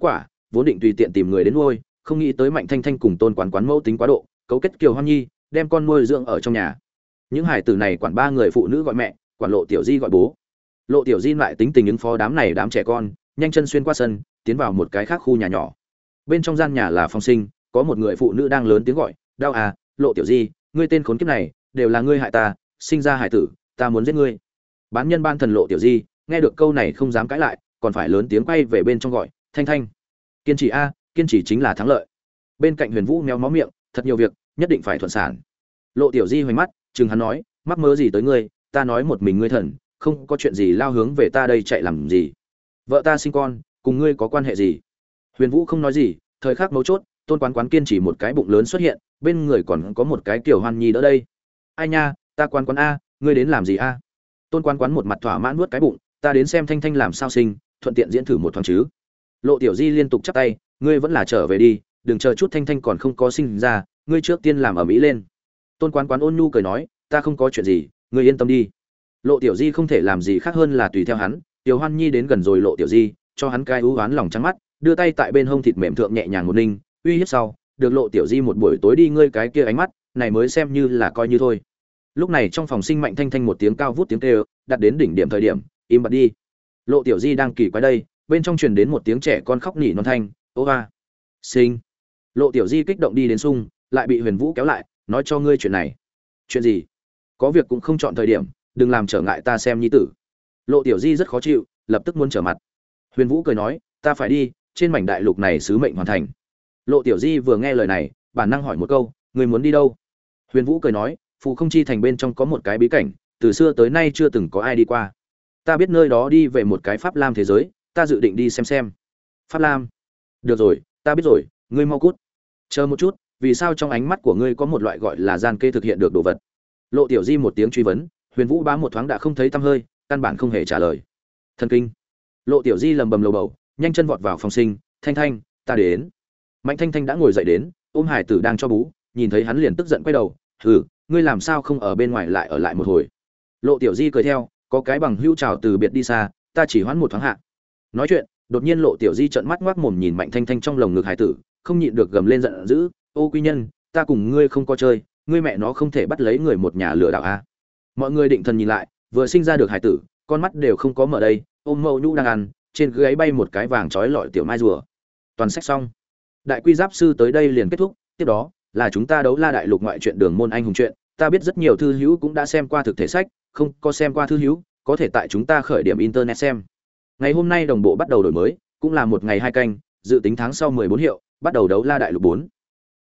vốn định tùy tiện tìm người đến nuôi, không nghĩ tới Mạnh Thanh Thanh cùng Tôn Quán Quán mẫu tính quá độ, cấu kết Kiều Hoan Nhi, đem con nuôi dưỡng ở trong nhà. Những hải tử này quản ba người phụ nữ gọi mẹ, quản Lộ Tiểu Di gọi bố. Lộ Tiểu Di lại tính tình ứng phó đám này đám trẻ con, nhanh chân xuyên qua sân, tiến vào một cái khác khu nhà nhỏ. Bên trong gian nhà là phòng sinh, có một người phụ nữ đang lớn tiếng gọi, "Đau à, Lộ Tiểu Di, ngươi tên khốn kiếp này, đều là ngươi hại ta, sinh ra hải tử, ta muốn giết ngươi." Bán nhân ban thần Lộ Tiểu Di, nghe được câu này không dám cãi lại, còn phải lớn tiếng quay về bên trong gọi, "Thanh Thanh, kiên trì a, kiên trì chính là thắng lợi." Bên cạnh Huyền Vũ méo mó miệng, thật nhiều việc, nhất định phải thuận sản. Lộ Tiểu Di hoành mắt, chừng hắn nói, "Mắc mớ gì tới ngươi, ta nói một mình ngươi thần, không có chuyện gì lao hướng về ta đây chạy làm gì? Vợ ta sinh con, cùng ngươi có quan hệ gì?" Huyền Vũ không nói gì, thời khắc mấu chốt, Tôn Quán Quán kiên trì một cái bụng lớn xuất hiện, bên người còn có một cái Kiều Hoan Nhi đỡ đây. "Ai nha, ta Quán Quán a, ngươi đến làm gì a?" Tôn Quán Quán một mặt thỏa mãn nuốt cái bụng, "Ta đến xem Thanh Thanh làm sao sinh, thuận tiện diễn thử một thoáng chứ." Lộ Tiểu Di liên tục chắp tay, "Ngươi vẫn là trở về đi, đừng chờ chút Thanh Thanh còn không có sinh ra, ngươi trước tiên làm ở mỹ lên." Tôn Quán Quán ôn nhu cười nói, "Ta không có chuyện gì, ngươi yên tâm đi." Lộ Tiểu Di không thể làm gì khác hơn là tùy theo hắn. Tiểu Hoan Nhi đến gần rồi Lộ Tiểu Di, cho hắn cái ưu oán lòng trắng mắt, đưa tay tại bên hông thịt mềm thượng nhẹ nhàng một ninh, uy hiếp sau, được Lộ Tiểu Di một buổi tối đi ngươi cái kia ánh mắt, này mới xem như là coi như thôi. Lúc này trong phòng sinh Mạnh Thanh Thanh một tiếng cao vút tiếng kêu, đặt đến đỉnh điểm thời điểm, im bặt đi. Lộ Tiểu Di đang kỳ quái đây, bên trong truyền đến một tiếng trẻ con khóc nỉ non thanh, "Ô a, sinh." Lộ Tiểu Di kích động đi đến sung, lại bị Huyền Vũ kéo lại, "Nói cho ngươi chuyện này." "Chuyện gì?" "Có việc cũng không chọn thời điểm, đừng làm trở ngại ta xem nhi tử." Lộ Tiểu Di rất khó chịu, lập tức muốn trở mặt. Huyền Vũ cười nói, "Ta phải đi, trên mảnh đại lục này sứ mệnh hoàn thành." Lộ Tiểu Di vừa nghe lời này, bản năng hỏi một câu, "Ngươi muốn đi đâu?" Huyền Vũ cười nói, "Phù Không Chi thành bên trong có một cái bí cảnh, từ xưa tới nay chưa từng có ai đi qua. Ta biết nơi đó đi về một cái Pháp Lam thế giới, ta dự định đi xem xem." "Pháp Lam?" "Được rồi, ta biết rồi, ngươi mau cút." "Chờ một chút, vì sao trong ánh mắt của ngươi có một loại gọi là gian kê thực hiện được đồ vật?" Lộ Tiểu Di một tiếng truy vấn, Huyền Vũ bá một thoáng đã không thấy tăm hơi, căn bản không hề trả lời. Thần kinh. Lộ Tiểu Di lầm bầm lầu bầu, nhanh chân vọt vào phòng sinh, "Thanh Thanh, ta đến." Mạnh Thanh Thanh đã ngồi dậy đến, ôm hải tử đang cho bú, nhìn thấy hắn liền tức giận quay đầu, "Hừ, ngươi làm sao không ở bên ngoài lại ở lại một hồi?" Lộ Tiểu Di cười theo, "Có cái bằng hữu chào từ biệt đi xa, ta chỉ hoãn một thoáng hạ." Nói chuyện, đột nhiên Lộ Tiểu Di trợn mắt ngoác mồm nhìn Mạnh Thanh Thanh trong lồng ngực hải tử, không nhịn được gầm lên giận dữ, "Ô quy nhân, ta cùng ngươi không có chơi, ngươi mẹ nó không thể bắt lấy người một nhà lừa đảo a." Mọi người định thần nhìn lại, vừa sinh ra được hải tử, con mắt đều không có mở đây, ôm mẫu nhũ đang ăn, trên gáy bay một cái vàng trói lọi tiểu mai rùa. Toàn sách xong. Đại quy giáp sư tới đây liền kết thúc, tiếp đó là chúng ta đấu la đại lục ngoại truyện đường môn anh hùng truyện, ta biết rất nhiều thư hữu cũng đã xem qua thực thể sách, không có xem qua thư hữu, có thể tại chúng ta khởi điểm internet xem. Ngày hôm nay đồng bộ bắt đầu đổi mới, cũng là một ngày hai canh, dự tính tháng sau mười bốn hiệu, bắt đầu đấu la đại lục bốn.